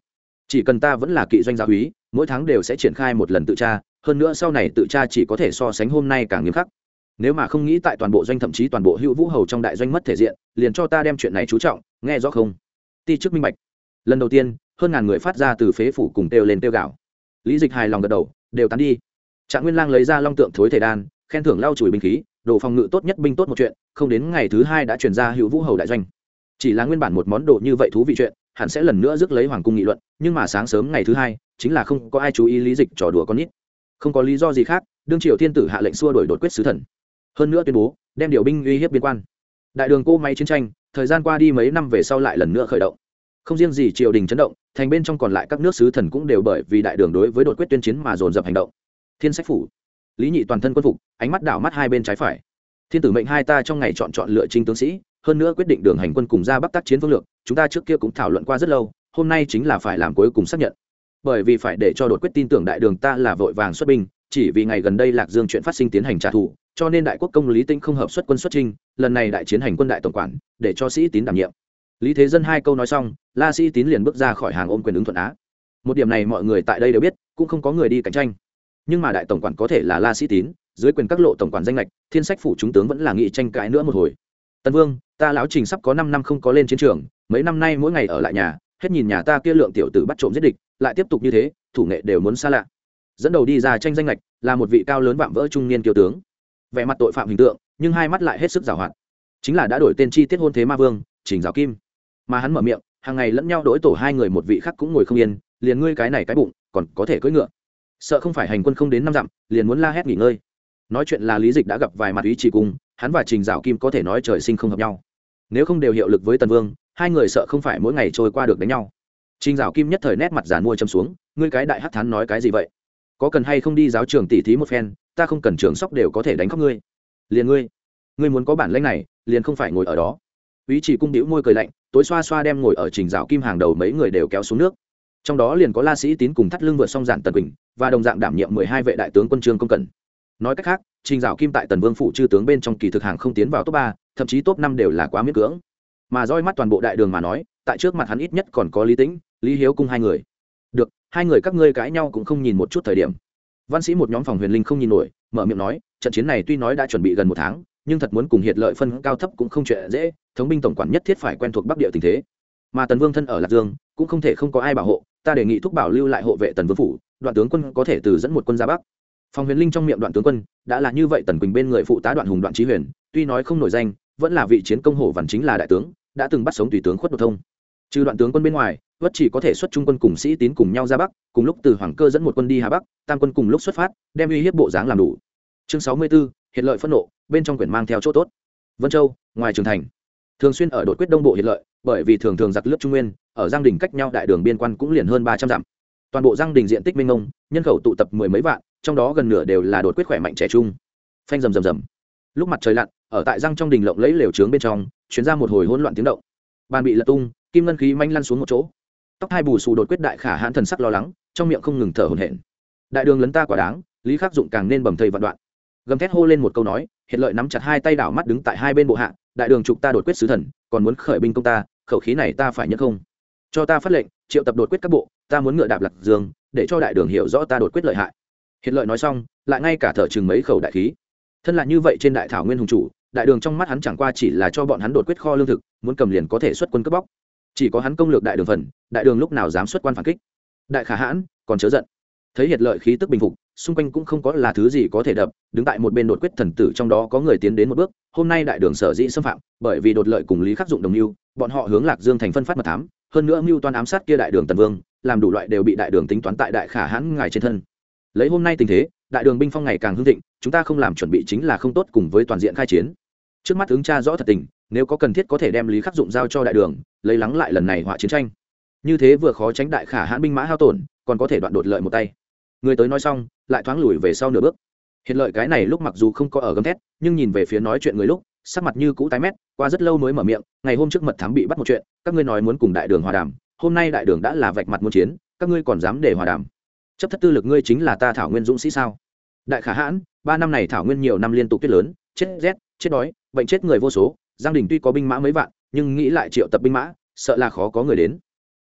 chỉ cần ta vẫn là kỵ doanh giáo úy, mỗi tháng đều sẽ triển khai một lần tự tra, hơn nữa sau này tự tra chỉ có thể so sánh hôm nay càng nghiêm khắc. Nếu mà không nghĩ tại toàn bộ doanh thậm chí toàn bộ hữu vũ hầu trong đại doanh mất thể diện, liền cho ta đem chuyện này chú trọng, nghe rõ không? Ti chức minh bạch. Lần đầu tiên, hơn ngàn người phát ra từ phế phủ cùng kêu lên kêu gào. Lý Dịch hài lòng gật đầu, đều tán đi. Trạng Nguyên Lang lấy ra long tượng thối thể đan, khen thưởng lau chùi binh khí, đồ phòng ngự tốt nhất binh tốt một chuyện, không đến ngày thứ hai đã truyền ra hữu vũ hầu đại doanh. Chỉ là nguyên bản một món đồ như vậy thú vị chuyện, hẳn sẽ lần nữa rước lấy hoàng cung nghị luận, nhưng mà sáng sớm ngày thứ hai, chính là không có ai chú ý Lý Dịch trò đùa con nít. Không có lý do gì khác, đương triều thiên tử hạ lệnh xua đuổi đột quyết sứ thần, hơn nữa tuyên bố đem điều binh uy hiếp biên quan. Đại đường cô máy chiến tranh, thời gian qua đi mấy năm về sau lại lần nữa khởi động. Không riêng gì triều đình chấn động, thành bên trong còn lại các nước sứ thần cũng đều bởi vì đại đường đối với đột quyết tuyên chiến mà dồn dập hành động. Thiên sách phủ, Lý Nhị toàn thân quân phục, ánh mắt đảo mắt hai bên trái phải. Thiên tử mệnh hai ta trong ngày chọn chọn lựa trinh tướng sĩ, hơn nữa quyết định đường hành quân cùng ra bắc tác chiến phương lược, chúng ta trước kia cũng thảo luận qua rất lâu, hôm nay chính là phải làm cuối cùng xác nhận. Bởi vì phải để cho đột quyết tin tưởng đại đường ta là vội vàng xuất binh, chỉ vì ngày gần đây Lạc Dương chuyện phát sinh tiến hành trả thù, cho nên đại quốc công Lý Tĩnh không hợp xuất quân xuất chinh, lần này đại chiến hành quân đại tổng quản, để cho sĩ tín đảm nhiệm. Lý Thế Dân hai câu nói xong, La Sĩ Tín liền bước ra khỏi hàng ôm quyền ứng thuận á. Một điểm này mọi người tại đây đều biết, cũng không có người đi cạnh tranh. Nhưng mà đại tổng quản có thể là La Sĩ Tín, dưới quyền các lộ tổng quản danh lệch, thiên sách phủ chúng tướng vẫn là nghị tranh cãi nữa một hồi. Tần Vương, ta lão Trình sắp có năm năm không có lên chiến trường, mấy năm nay mỗi ngày ở lại nhà, hết nhìn nhà ta kia lượng tiểu tử bắt trộm giết địch, lại tiếp tục như thế, thủ nghệ đều muốn xa lạ. Dẫn đầu đi ra tranh danh lệch, là một vị cao lớn vạm vỡ trung niên kiêu tướng, vẻ mặt tội phạm hình tượng, nhưng hai mắt lại hết sức giàu hoạt. Chính là đã đổi tên chi tiết hôn thế ma vương, Trình Giáo Kim. Mà hắn mở miệng, hàng ngày lẫn nhau đối tổ hai người, một vị khác cũng ngồi không yên, liền ngươi cái này cái bụng, còn có thể cưỡi ngựa. Sợ không phải hành quân không đến năm dặm, liền muốn la hét nghỉ ngơi. Nói chuyện là Lý Dịch đã gặp vài mặt ý chỉ cùng, hắn và Trình Giảo Kim có thể nói trời sinh không hợp nhau. Nếu không đều hiệu lực với Tần Vương, hai người sợ không phải mỗi ngày trôi qua được đánh nhau. Trình Giảo Kim nhất thời nét mặt giàn mua châm xuống, ngươi cái đại hắc thán nói cái gì vậy? Có cần hay không đi giáo trường tỉ thí một phen, ta không cần trưởng sóc đều có thể đánh khóc ngươi. Liền ngươi, ngươi muốn có bản lĩnh này, liền không phải ngồi ở đó. Ý chỉ cung bĩu môi cười lạnh, tối xoa xoa đem ngồi ở Trình Giảo Kim hàng đầu mấy người đều kéo xuống nước. Trong đó liền có La Sĩ Tín cùng thắt lưng vượt song giản Tần Quỳnh, và đồng dạng đảm nhiệm mười hai vệ đại tướng quân Trương Công Cẩn. Nói cách khác, Trình Giảo Kim tại Tần Vương phủ chư tướng bên trong kỳ thực hàng không tiến vào top ba, thậm chí top năm đều là quá miễn cưỡng. Mà roi mắt toàn bộ đại đường mà nói, tại trước mặt hắn ít nhất còn có Lý Tĩnh, Lý Hiếu cung hai người. Được, hai người các ngươi cãi nhau cũng không nhìn một chút thời điểm. Văn sĩ một nhóm phòng huyền linh không nhìn nổi, mở miệng nói, trận chiến này tuy nói đã chuẩn bị gần một tháng, nhưng thật muốn cùng hiệt lợi phân cao thấp cũng không chuyện dễ, thống binh tổng quản nhất thiết phải quen thuộc bắc địa tình thế. Mà Tần Vương thân ở Lạc Dương, cũng không thể không có ai bảo hộ, ta đề nghị thúc bảo lưu lại hộ vệ Tần Vương phủ, Đoạn tướng quân có thể từ dẫn một quân ra bắc. Phòng huyền linh trong miệng Đoạn tướng quân, đã là như vậy Tần Quỳnh bên người phụ tá Đoạn Hùng Đoạn Chí Huyền, tuy nói không nổi danh, vẫn là vị chiến công hổ vằn chính là đại tướng, đã từng bắt sống tùy tướng Khuất Đột Thông. Trừ Đoạn tướng quân bên ngoài, vất chỉ có thể xuất trung quân cùng sĩ tín cùng nhau ra bắc, cùng lúc từ Hoàng Cơ dẫn một quân đi Hà Bắc, tam quân cùng lúc xuất phát, đem uy hiếp bộ dáng làm đủ. Chương sáu mươi 64, hiện lợi phẫn nộ, bên trong quyển mang theo chỗ tốt. Vân Châu, ngoài Trường Thành, thường xuyên ở đột quyết đông bộ hiện lợi, bởi vì thường thường giặc lướt Trung Nguyên, ở Giang Đình cách nhau đại đường biên quan cũng liền hơn ba trăm dặm. Toàn bộ Giang Đình diện tích mênh mông, nhân khẩu tụ tập mười mấy vạn, trong đó gần nửa đều là đột quyết khỏe mạnh trẻ trung. Phanh rầm rầm rầm. Lúc mặt trời lặn, ở tại Giang trong đình lộng lẫy lều trướng bên trong, truyền ra một hồi hỗn loạn tiếng động. Bàn bị lật tung, kim ngân khí manh lăn xuống một chỗ. Tóc hai bù xù đột quyết đại khả hãn thần sắc lo lắng, trong miệng không ngừng thở hổn hển. Đại đường lấn ta quả đáng, Lý Khắc Dụng càng nên bầm thây vạn đoạn. Gầm thét hô lên một câu nói, hiện lợi nắm chặt hai tay đảo mắt đứng tại hai bên bộ hạ, đại đường trục ta đột quyết sứ thần, còn muốn khởi binh công ta, khẩu khí này ta phải nhất không? Cho ta phát lệnh, triệu tập đột quyết các bộ, ta muốn ngựa đạp Lạc Dương, để cho đại đường hiểu rõ ta đột quyết lợi hại. Hiện lợi nói xong, lại ngay cả thở chừng mấy khẩu đại khí. Thân là như vậy trên đại thảo nguyên hùng chủ, đại đường trong mắt hắn chẳng qua chỉ là cho bọn hắn đột quyết kho lương thực, muốn cầm liền có thể xuất quân cướp bóc. Chỉ có hắn công lược đại đường phần, đại đường lúc nào dám xuất quan phản kích. Đại khả hãn còn chớ giận. Thấy Hiệt lợi khí tức bình phục, xung quanh cũng không có là thứ gì có thể đập, đứng tại một bên đột quyết thần tử trong đó có người tiến đến một bước, hôm nay đại đường sở dĩ xâm phạm, bởi vì đột lợi cùng Lý Khắc Dụng đồng mưu, bọn họ hướng Lạc Dương thành phân phát mật thám, hơn nữa mưu toan ám sát kia đại đường Tần Vương, làm đủ loại đều bị đại đường tính toán tại đại khả hãn ngài trên thân. Lấy hôm nay tình thế, đại đường binh phong ngày càng hưng thịnh, chúng ta không làm chuẩn bị chính là không tốt cùng với toàn diện khai chiến. Trước mắt ứng tra rõ thật tình, nếu có cần thiết có thể đem Lý Khắc Dụng giao cho đại đường, lấy lắng lại lần này họa chiến tranh. Như thế vừa khó tránh đại khả hãn binh mã hao tổn, còn có thể đoạn đột lợi một tay. Người tới nói xong, lại thoáng lùi về sau nửa bước. Hiện lợi cái này lúc mặc dù không có ở gầm thét, nhưng nhìn về phía nói chuyện người lúc, sắc mặt như cũ tái mét, qua rất lâu mới mở miệng, ngày hôm trước mật thám bị bắt một chuyện, các ngươi nói muốn cùng đại đường hòa đàm, hôm nay đại đường đã là vạch mặt muốn chiến, các ngươi còn dám để hòa đàm? Chấp thất tư lực ngươi chính là ta thảo nguyên dũng sĩ sao? Đại khả hãn, ba năm này thảo nguyên nhiều năm liên tục tuyết lớn, chết rét, chết đói, bệnh chết người vô số, Giang Đình tuy có binh mã mấy vạn, nhưng nghĩ lại triệu tập binh mã, sợ là khó có người đến.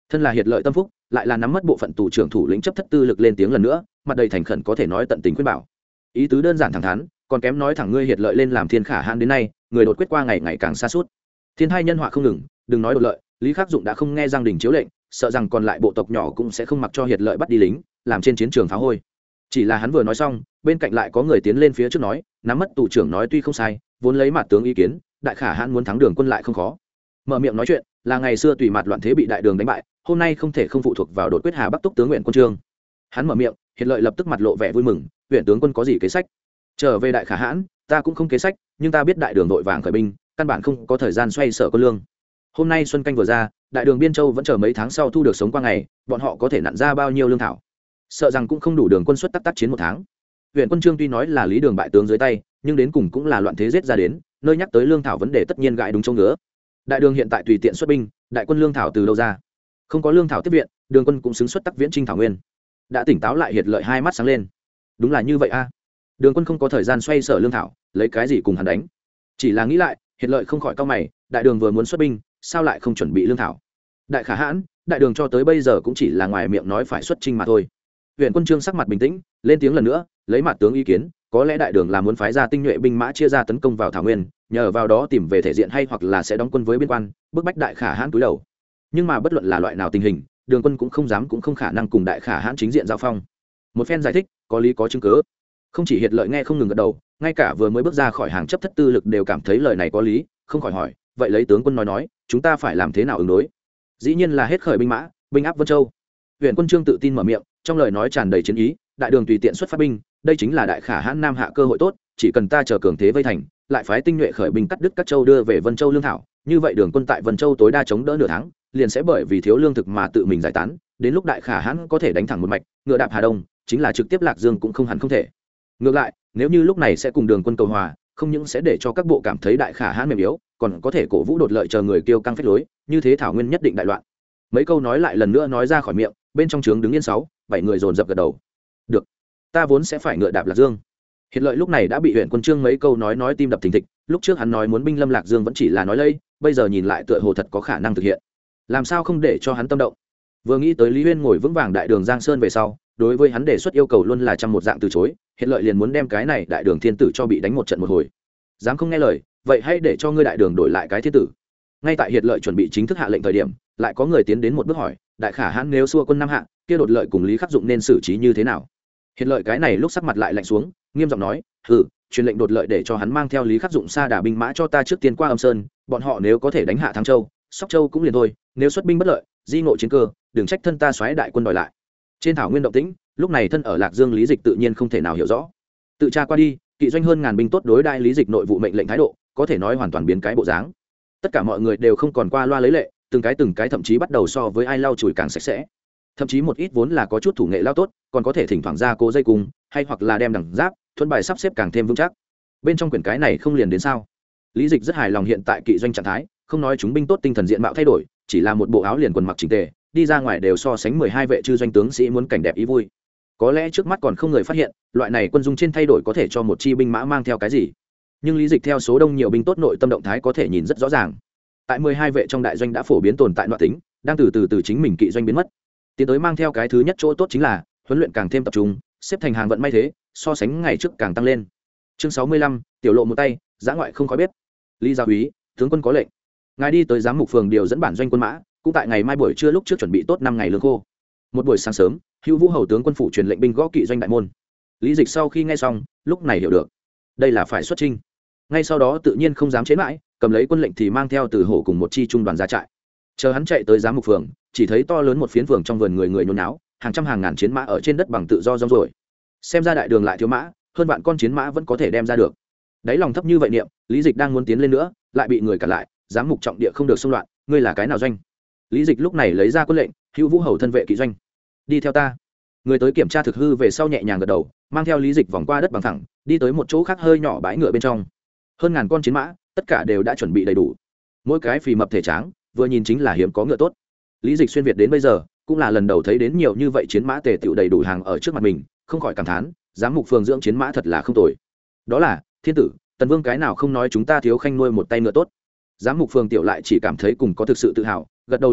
thân là hiệt lợi tâm phúc, lại là nắm mất bộ phận tù trưởng thủ lĩnh chấp thất tư lực lên tiếng lần nữa, mặt đầy thành khẩn có thể nói tận tình khuyên bảo. Ý tứ đơn giản thẳng thắn, còn kém nói thẳng ngươi hiệt lợi lên làm thiên khả hãn đến nay, người đột quyết qua ngày ngày càng xa suốt. Thiên hai nhân họa không ngừng, đừng nói đột lợi, Lý Khắc Dụng đã không nghe Giang Đình chiếu lệnh, sợ rằng còn lại bộ tộc nhỏ cũng sẽ không mặc cho hiệt lợi bắt đi lính, làm trên chiến trường phá hôi. Chỉ là hắn vừa nói xong, bên cạnh lại có người tiến lên phía trước nói, nắm mất tù trưởng nói tuy không sai, vốn lấy mặt tướng ý kiến, đại khả hãn muốn thắng đường quân lại không khó. Mở miệng nói chuyện, là ngày xưa tùy mặt loạn thế bị đại đường đánh bại, hôm nay không thể không phụ thuộc vào đột quyết Hà Bắc Túc tướng Nguyện Quân Trương. Hắn mở miệng, hiệt lợi lập tức mặt lộ vẻ vui mừng, huyện tướng quân có gì kế sách? Trở về đại khả hãn, ta cũng không kế sách, nhưng ta biết đại đường vội vàng khởi binh, căn bản không có thời gian xoay sở quân lương. Hôm nay xuân canh vừa ra, đại đường biên châu vẫn chờ mấy tháng sau thu được sống qua ngày, bọn họ có thể nặn ra bao nhiêu lương thảo? Sợ rằng cũng không đủ đường quân xuất tác tác chiến một tháng. Huyện Quân Trương tuy nói là Lý Đường bại tướng dưới tay, nhưng đến cùng cũng là loạn thế giết ra đến, nơi nhắc tới lương thảo vấn đề tất nhiên gãi đúng chỗ ngứa. Đại đường hiện tại tùy tiện xuất binh, đại quân lương thảo từ đâu ra? Không có lương thảo tiếp viện, đường quân cũng xứng xuất tác viễn trinh thảo nguyên. Đã tỉnh táo lại hiệt lợi hai mắt sáng lên. Đúng là như vậy a. Đường quân không có thời gian xoay sở lương thảo, lấy cái gì cùng hắn đánh? Chỉ là nghĩ lại, hiệt lợi không khỏi cau mày, đại đường vừa muốn xuất binh, sao lại không chuẩn bị lương thảo? Đại khả hãn, đại đường cho tới bây giờ cũng chỉ là ngoài miệng nói phải xuất chinh mà thôi. Huyện Quân Trương sắc mặt bình tĩnh, lên tiếng lần nữa, lấy mặt tướng ý kiến, có lẽ đại đường là muốn phái ra tinh nhuệ binh mã chia ra tấn công vào thảo nguyên, nhờ vào đó tìm về thể diện hay hoặc là sẽ đóng quân với biên quan, bức bách đại khả hãn túi đầu. Nhưng mà bất luận là loại nào tình hình, đường quân cũng không dám cũng không khả năng cùng đại khả hãn chính diện giao phong. Một phen giải thích, có lý có chứng cứ. Không chỉ hiệt lợi nghe không ngừng gật đầu, ngay cả vừa mới bước ra khỏi hàng chấp thất tư lực đều cảm thấy lời này có lý, không khỏi hỏi, vậy lấy tướng quân nói nói, chúng ta phải làm thế nào ứng đối? Dĩ nhiên là hết khởi binh mã, binh áp Vân Châu. Huyện Quân Trương tự tin mở miệng, trong lời nói tràn đầy chiến ý, đại đường tùy tiện xuất phát binh, đây chính là đại khả hãn nam hạ cơ hội tốt, chỉ cần ta chờ cường thế vây thành, lại phái tinh nhuệ khởi binh cắt đứt các châu đưa về Vân Châu lương thảo, như vậy đường quân tại Vân Châu tối đa chống đỡ nửa tháng, liền sẽ bởi vì thiếu lương thực mà tự mình giải tán, đến lúc đại khả hãn có thể đánh thẳng một mạch, ngựa đạp Hà Đông, chính là trực tiếp Lạc Dương cũng không hẳn không thể. Ngược lại, nếu như lúc này sẽ cùng đường quân cầu hòa, không những sẽ để cho các bộ cảm thấy đại khả hãn mềm yếu, còn có thể cổ vũ đột lợi chờ người kêu căng phách lối, như thế thảo nguyên nhất định đại loạn. Mấy câu nói lại lần nữa nói ra khỏi miệng, bên trong trướng đứng yên sáu, bảy người dồn dập gật đầu. Được, ta vốn sẽ phải ngựa đạp Lạc Dương. Hiệt lợi lúc này đã bị Huyện Quân Trương mấy câu nói nói tim đập thình thịch, lúc trước hắn nói muốn binh lâm Lạc Dương vẫn chỉ là nói lây, bây giờ nhìn lại tựa hồ thật có khả năng thực hiện. Làm sao không để cho hắn tâm động? Vừa nghĩ tới Lý Huyên ngồi vững vàng đại đường Giang Sơn về sau, đối với hắn đề xuất yêu cầu luôn là trăm một dạng từ chối, Hiệt lợi liền muốn đem cái này đại đường thiên tử cho bị đánh một trận một hồi. Dám không nghe lời, vậy hãy để cho ngươi đại đường đổi lại cái thiên tử. Ngay tại Hiệt lợi chuẩn bị chính thức hạ lệnh thời điểm, lại có người tiến đến một bước hỏi, đại khả hãn nếu xua quân Nam hạ, kia đột lợi cùng Lý Khắc Dụng nên xử trí như thế nào? Hiệt lợi cái này lúc sắc mặt lại lạnh xuống, nghiêm giọng nói, hừ, truyền lệnh đột lợi để cho hắn mang theo Lý Khắc Dụng xa đả binh mã cho ta trước tiên qua Âm Sơn, bọn họ nếu có thể đánh hạ Thăng Châu, Sóc Châu cũng liền thôi, nếu xuất binh bất lợi, di ngộ chiến cơ, đừng trách thân ta xoáy đại quân đòi lại. Trên thảo nguyên động tĩnh, lúc này thân ở Lạc Dương Lý Dịch tự nhiên không thể nào hiểu rõ. Tự tra qua đi, kỵ doanh hơn ngàn binh tốt đối đại Lý Dịch nội vụ mệnh lệnh thái độ, có thể nói hoàn toàn biến cái bộ dáng. Tất cả mọi người đều không còn qua loa lấy lệ, từng cái từng cái thậm chí bắt đầu so với ai lau chùi càng sạch sẽ. Thậm chí một ít vốn là có chút thủ nghệ lao tốt, còn có thể thỉnh thoảng ra cố dây cung, hay hoặc là đem đằng giáp, thuẫn bài sắp xếp càng thêm vững chắc. Bên trong quyển cái này không liền đến sao? Lý Dịch rất hài lòng hiện tại kỵ doanh trạng thái, không nói chúng binh tốt tinh thần diện mạo thay đổi, chỉ là một bộ áo liền quần mặc chỉnh tề, đi ra ngoài đều so sánh mười hai vệ chư doanh tướng sĩ muốn cảnh đẹp ý vui. Có lẽ trước mắt còn không người phát hiện, loại này quân dung trên thay đổi có thể cho một chi binh mã mang theo cái gì. Nhưng Lý Dịch theo số đông nhiều binh tốt nội tâm động thái có thể nhìn rất rõ ràng. Tại mười hai vệ trong đại doanh đã phổ biến tồn tại nội tính, đang từ từ từ chính mình kỵ doanh biến mất. Tiến tới mang theo cái thứ nhất chỗ tốt chính là huấn luyện càng thêm tập trung, xếp thành hàng vận may thế, so sánh ngày trước càng tăng lên. Chương sáu mươi lăm, tiểu lộ một tay, giã ngoại không khói biết. Lý gia úy, tướng quân có lệnh. Ngài đi tới giám mục phường điều dẫn bản doanh quân mã, cũng tại ngày mai buổi trưa lúc trước chuẩn bị tốt năm ngày lương khô. Một buổi sáng sớm, Hữu Vũ hầu tướng quân phủ truyền lệnh binh gõ kỵ doanh đại môn. Lý Dịch sau khi nghe xong, lúc này hiểu được, đây là phải xuất chinh. Ngay sau đó tự nhiên không dám chế mãi, cầm lấy quân lệnh thì mang theo từ hổ cùng một chi trung đoàn ra trại. Chờ hắn chạy tới giám mục phường, chỉ thấy to lớn một phiến phường trong vườn người người nhốn náo, hàng trăm hàng ngàn chiến mã ở trên đất bằng tự do rong rồi. Xem ra đại đường lại thiếu mã, hơn vạn con chiến mã vẫn có thể đem ra được. Đáy lòng thấp như vậy niệm, Lý Dịch đang muốn tiến lên nữa, lại bị người cản lại, giám mục trọng địa không được xung loạn, ngươi là cái nào doanh? Lý Dịch lúc này lấy ra quân lệnh, Hữu Vũ hầu thân vệ kỵ doanh, đi theo ta. Người tới kiểm tra thực hư về sau nhẹ nhàng gật đầu, mang theo Lý Dịch vòng qua đất bằng thẳng, đi tới một chỗ khác hơi nhỏ bãi ngựa bên trong. Hơn ngàn con chiến mã, tất cả đều đã chuẩn bị đầy đủ, mỗi cái phì mập thể tráng, vừa nhìn chính là hiếm có ngựa tốt. Lý Dịch xuyên việt đến bây giờ, cũng là lần đầu thấy đến nhiều như vậy chiến mã tề tựu đầy đủ hàng ở trước mặt mình, không khỏi cảm thán, giám mục phường dưỡng chiến mã thật là không tồi. Đó là thiên tử, Tần Vương cái nào không nói chúng ta thiếu khanh nuôi một tay ngựa tốt. Giám mục phường tiểu lại chỉ cảm thấy cùng có thực sự tự hào, gật đầu liên tục,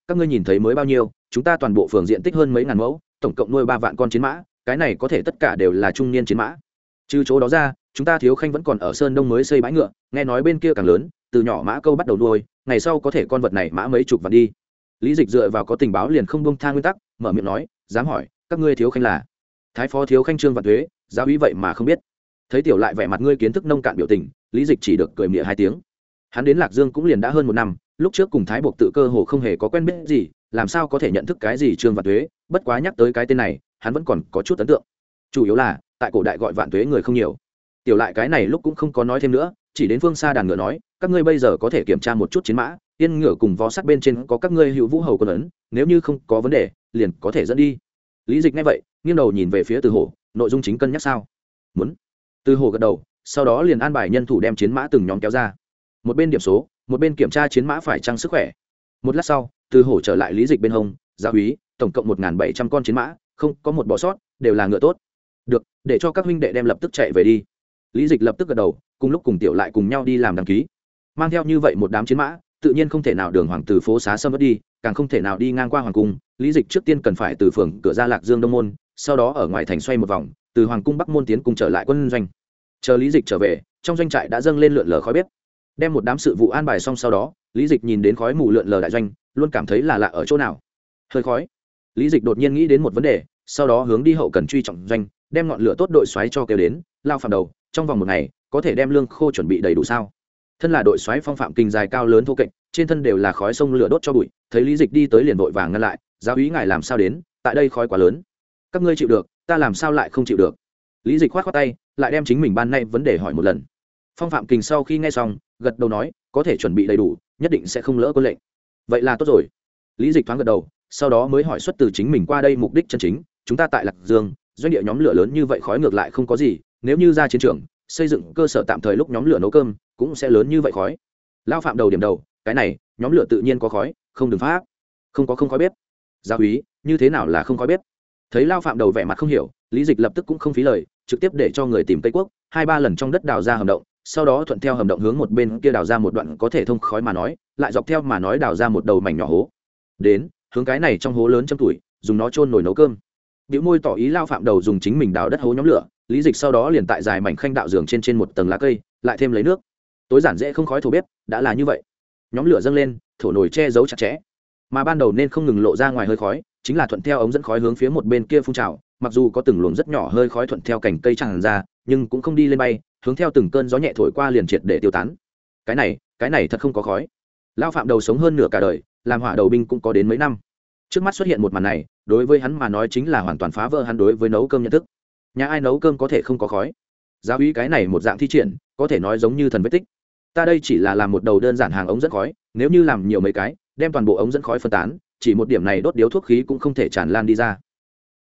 các ngươi nhìn thấy mới bao nhiêu, chúng ta toàn bộ phường diện tích hơn mấy ngàn mẫu, tổng cộng nuôi ba vạn con chiến mã, cái này có thể tất cả đều là trung niên chiến mã. Trừ chỗ đó ra, chúng ta Thiếu Khanh vẫn còn ở Sơn Đông mới xây bãi ngựa, nghe nói bên kia càng lớn, từ nhỏ mã câu bắt đầu nuôi, ngày sau có thể con vật này mã mấy chục vạn đi. Lý Dịch dựa vào có tình báo liền không buông tha nguyên tắc, mở miệng nói, dám hỏi, các ngươi Thiếu Khanh là? Thái phó Thiếu Khanh Trương Vạn Tuế, giáo úy vậy mà không biết. Thấy tiểu lại vẻ mặt ngươi kiến thức nông cạn biểu tình, Lý Dịch chỉ được cười mỉa hai tiếng. Hắn đến Lạc Dương cũng liền đã hơn một năm, lúc trước cùng Thái Bộc tự cơ hồ không hề có quen biết gì, làm sao có thể nhận thức cái gì Trương Vạn Tuế, bất quá nhắc tới cái tên này, hắn vẫn còn có chút ấn tượng. Chủ yếu là, tại cổ đại gọi Vạn Tuế người không nhiều. Tiểu lại cái này lúc cũng không có nói thêm nữa, chỉ đến phương xa đàn ngựa nói, các ngươi bây giờ có thể kiểm tra một chút chiến mã, yên ngựa cùng vó sắt bên trên có các ngươi hữu vũ hầu quân ấn, nếu như không có vấn đề, liền có thể dẫn đi. Lý Dịch nghe vậy, nghiêng đầu nhìn về phía Từ Hổ, nội dung chính cân nhắc sao? Muốn. Từ Hổ gật đầu, sau đó liền an bài nhân thủ đem chiến mã từng nhóm kéo ra. Một bên điểm số, một bên kiểm tra chiến mã phải chăng sức khỏe. Một lát sau, Từ Hổ trở lại Lý Dịch bên hông, giáo úy, tổng cộng một nghìn bảy trăm con chiến mã, không có một bỏ sót, đều là ngựa tốt. Được, để cho các huynh đệ đem lập tức chạy về đi. Lý Dịch lập tức gật đầu, cùng lúc cùng tiểu lại cùng nhau đi làm đăng ký. Mang theo như vậy một đám chiến mã, tự nhiên không thể nào đường hoàng từ phố xá xâm mất đi, càng không thể nào đi ngang qua hoàng cung. Lý Dịch trước tiên cần phải từ phường cửa ra Lạc Dương Đông môn, sau đó ở ngoài thành xoay một vòng, từ hoàng cung Bắc môn tiến cung trở lại quân doanh. Chờ Lý Dịch trở về, trong doanh trại đã dâng lên lượn lờ khói bếp. Đem một đám sự vụ an bài xong sau đó, Lý Dịch nhìn đến khói mù lượn lờ đại doanh, luôn cảm thấy là lạ ở chỗ nào. Hơi khói. Lý Dịch đột nhiên nghĩ đến một vấn đề, sau đó hướng đi hậu cần truy trọng doanh, đem ngọn lửa tốt đội xoáy cho kêu đến, lao phàm đầu, trong vòng một ngày có thể đem lương khô chuẩn bị đầy đủ sao? Thân là đội xoáy Phong Phạm Kinh dài cao lớn thô kệch, trên thân đều là khói sông lửa đốt cho bụi, thấy Lý Dịch đi tới liền vội vàng ngăn lại, giáo úy ngài làm sao đến, tại đây khói quá lớn. Các ngươi chịu được, ta làm sao lại không chịu được? Lý Dịch khoát khoát tay, lại đem chính mình ban nay vấn đề hỏi một lần. Phong Phạm Kinh sau khi nghe xong, gật đầu nói, có thể chuẩn bị đầy đủ, nhất định sẽ không lỡ quân lệnh. Vậy là tốt rồi. Lý Dịch thoáng gật đầu, sau đó mới hỏi xuất từ chính mình qua đây mục đích chân chính, chúng ta tại Lạc Dương, doanh địa nhóm lửa lớn như vậy khói ngược lại không có gì, nếu như ra chiến trường, xây dựng cơ sở tạm thời lúc nhóm lửa nấu cơm, cũng sẽ lớn như vậy khói. Lão Phạm đầu điểm đầu, cái này, nhóm lửa tự nhiên có khói, không đừng phá. Không có không khói bếp. Giáo úy, như thế nào là không khói bếp? Thấy Lão Phạm đầu vẻ mặt không hiểu, Lý Dịch lập tức cũng không phí lời, trực tiếp để cho người tìm cây cuốc, hai ba lần trong đất đào ra hầm động, sau đó thuận theo hầm động hướng một bên kia đào ra một đoạn có thể thông khói mà nói, lại dọc theo mà nói đào ra một đầu mảnh nhỏ hố. Đến, hướng cái này trong hố lớn châm tuổi, dùng nó chôn nồi nấu cơm. Bĩu môi tỏ ý Lão Phạm đầu dùng chính mình đào đất hố nhóm lửa, Lý Dịch sau đó liền tại dài mảnh khanh đạo giường trên trên một tầng lá cây, lại thêm lấy nước. Tối giản dễ không khói thổ bếp, đã là như vậy. Nhóm lửa dâng lên, thổ nồi che giấu chặt chẽ. Mà ban đầu nên không ngừng lộ ra ngoài hơi khói, chính là thuận theo ống dẫn khói hướng phía một bên kia phun trào, mặc dù có từng luồng rất nhỏ hơi khói thuận theo cành cây tràn ra, nhưng cũng không đi lên bay, hướng theo từng cơn gió nhẹ thổi qua liền triệt để tiêu tán. Cái này, cái này thật không có khói. Lão Phạm đầu sống hơn nửa cả đời, làm hỏa đầu binh cũng có đến mấy năm. Trước mắt xuất hiện một màn này, đối với hắn mà nói chính là hoàn toàn phá vỡ hắn đối với nấu cơm nhận thức. Nhà ai nấu cơm có thể không có khói? Giáo úy cái này một dạng thi triển, có thể nói giống như thần vết tích. Ta đây chỉ là làm một đầu đơn giản hàng ống dẫn khói, nếu như làm nhiều mấy cái, đem toàn bộ ống dẫn khói phân tán, chỉ một điểm này đốt điếu thuốc khí cũng không thể tràn lan đi ra.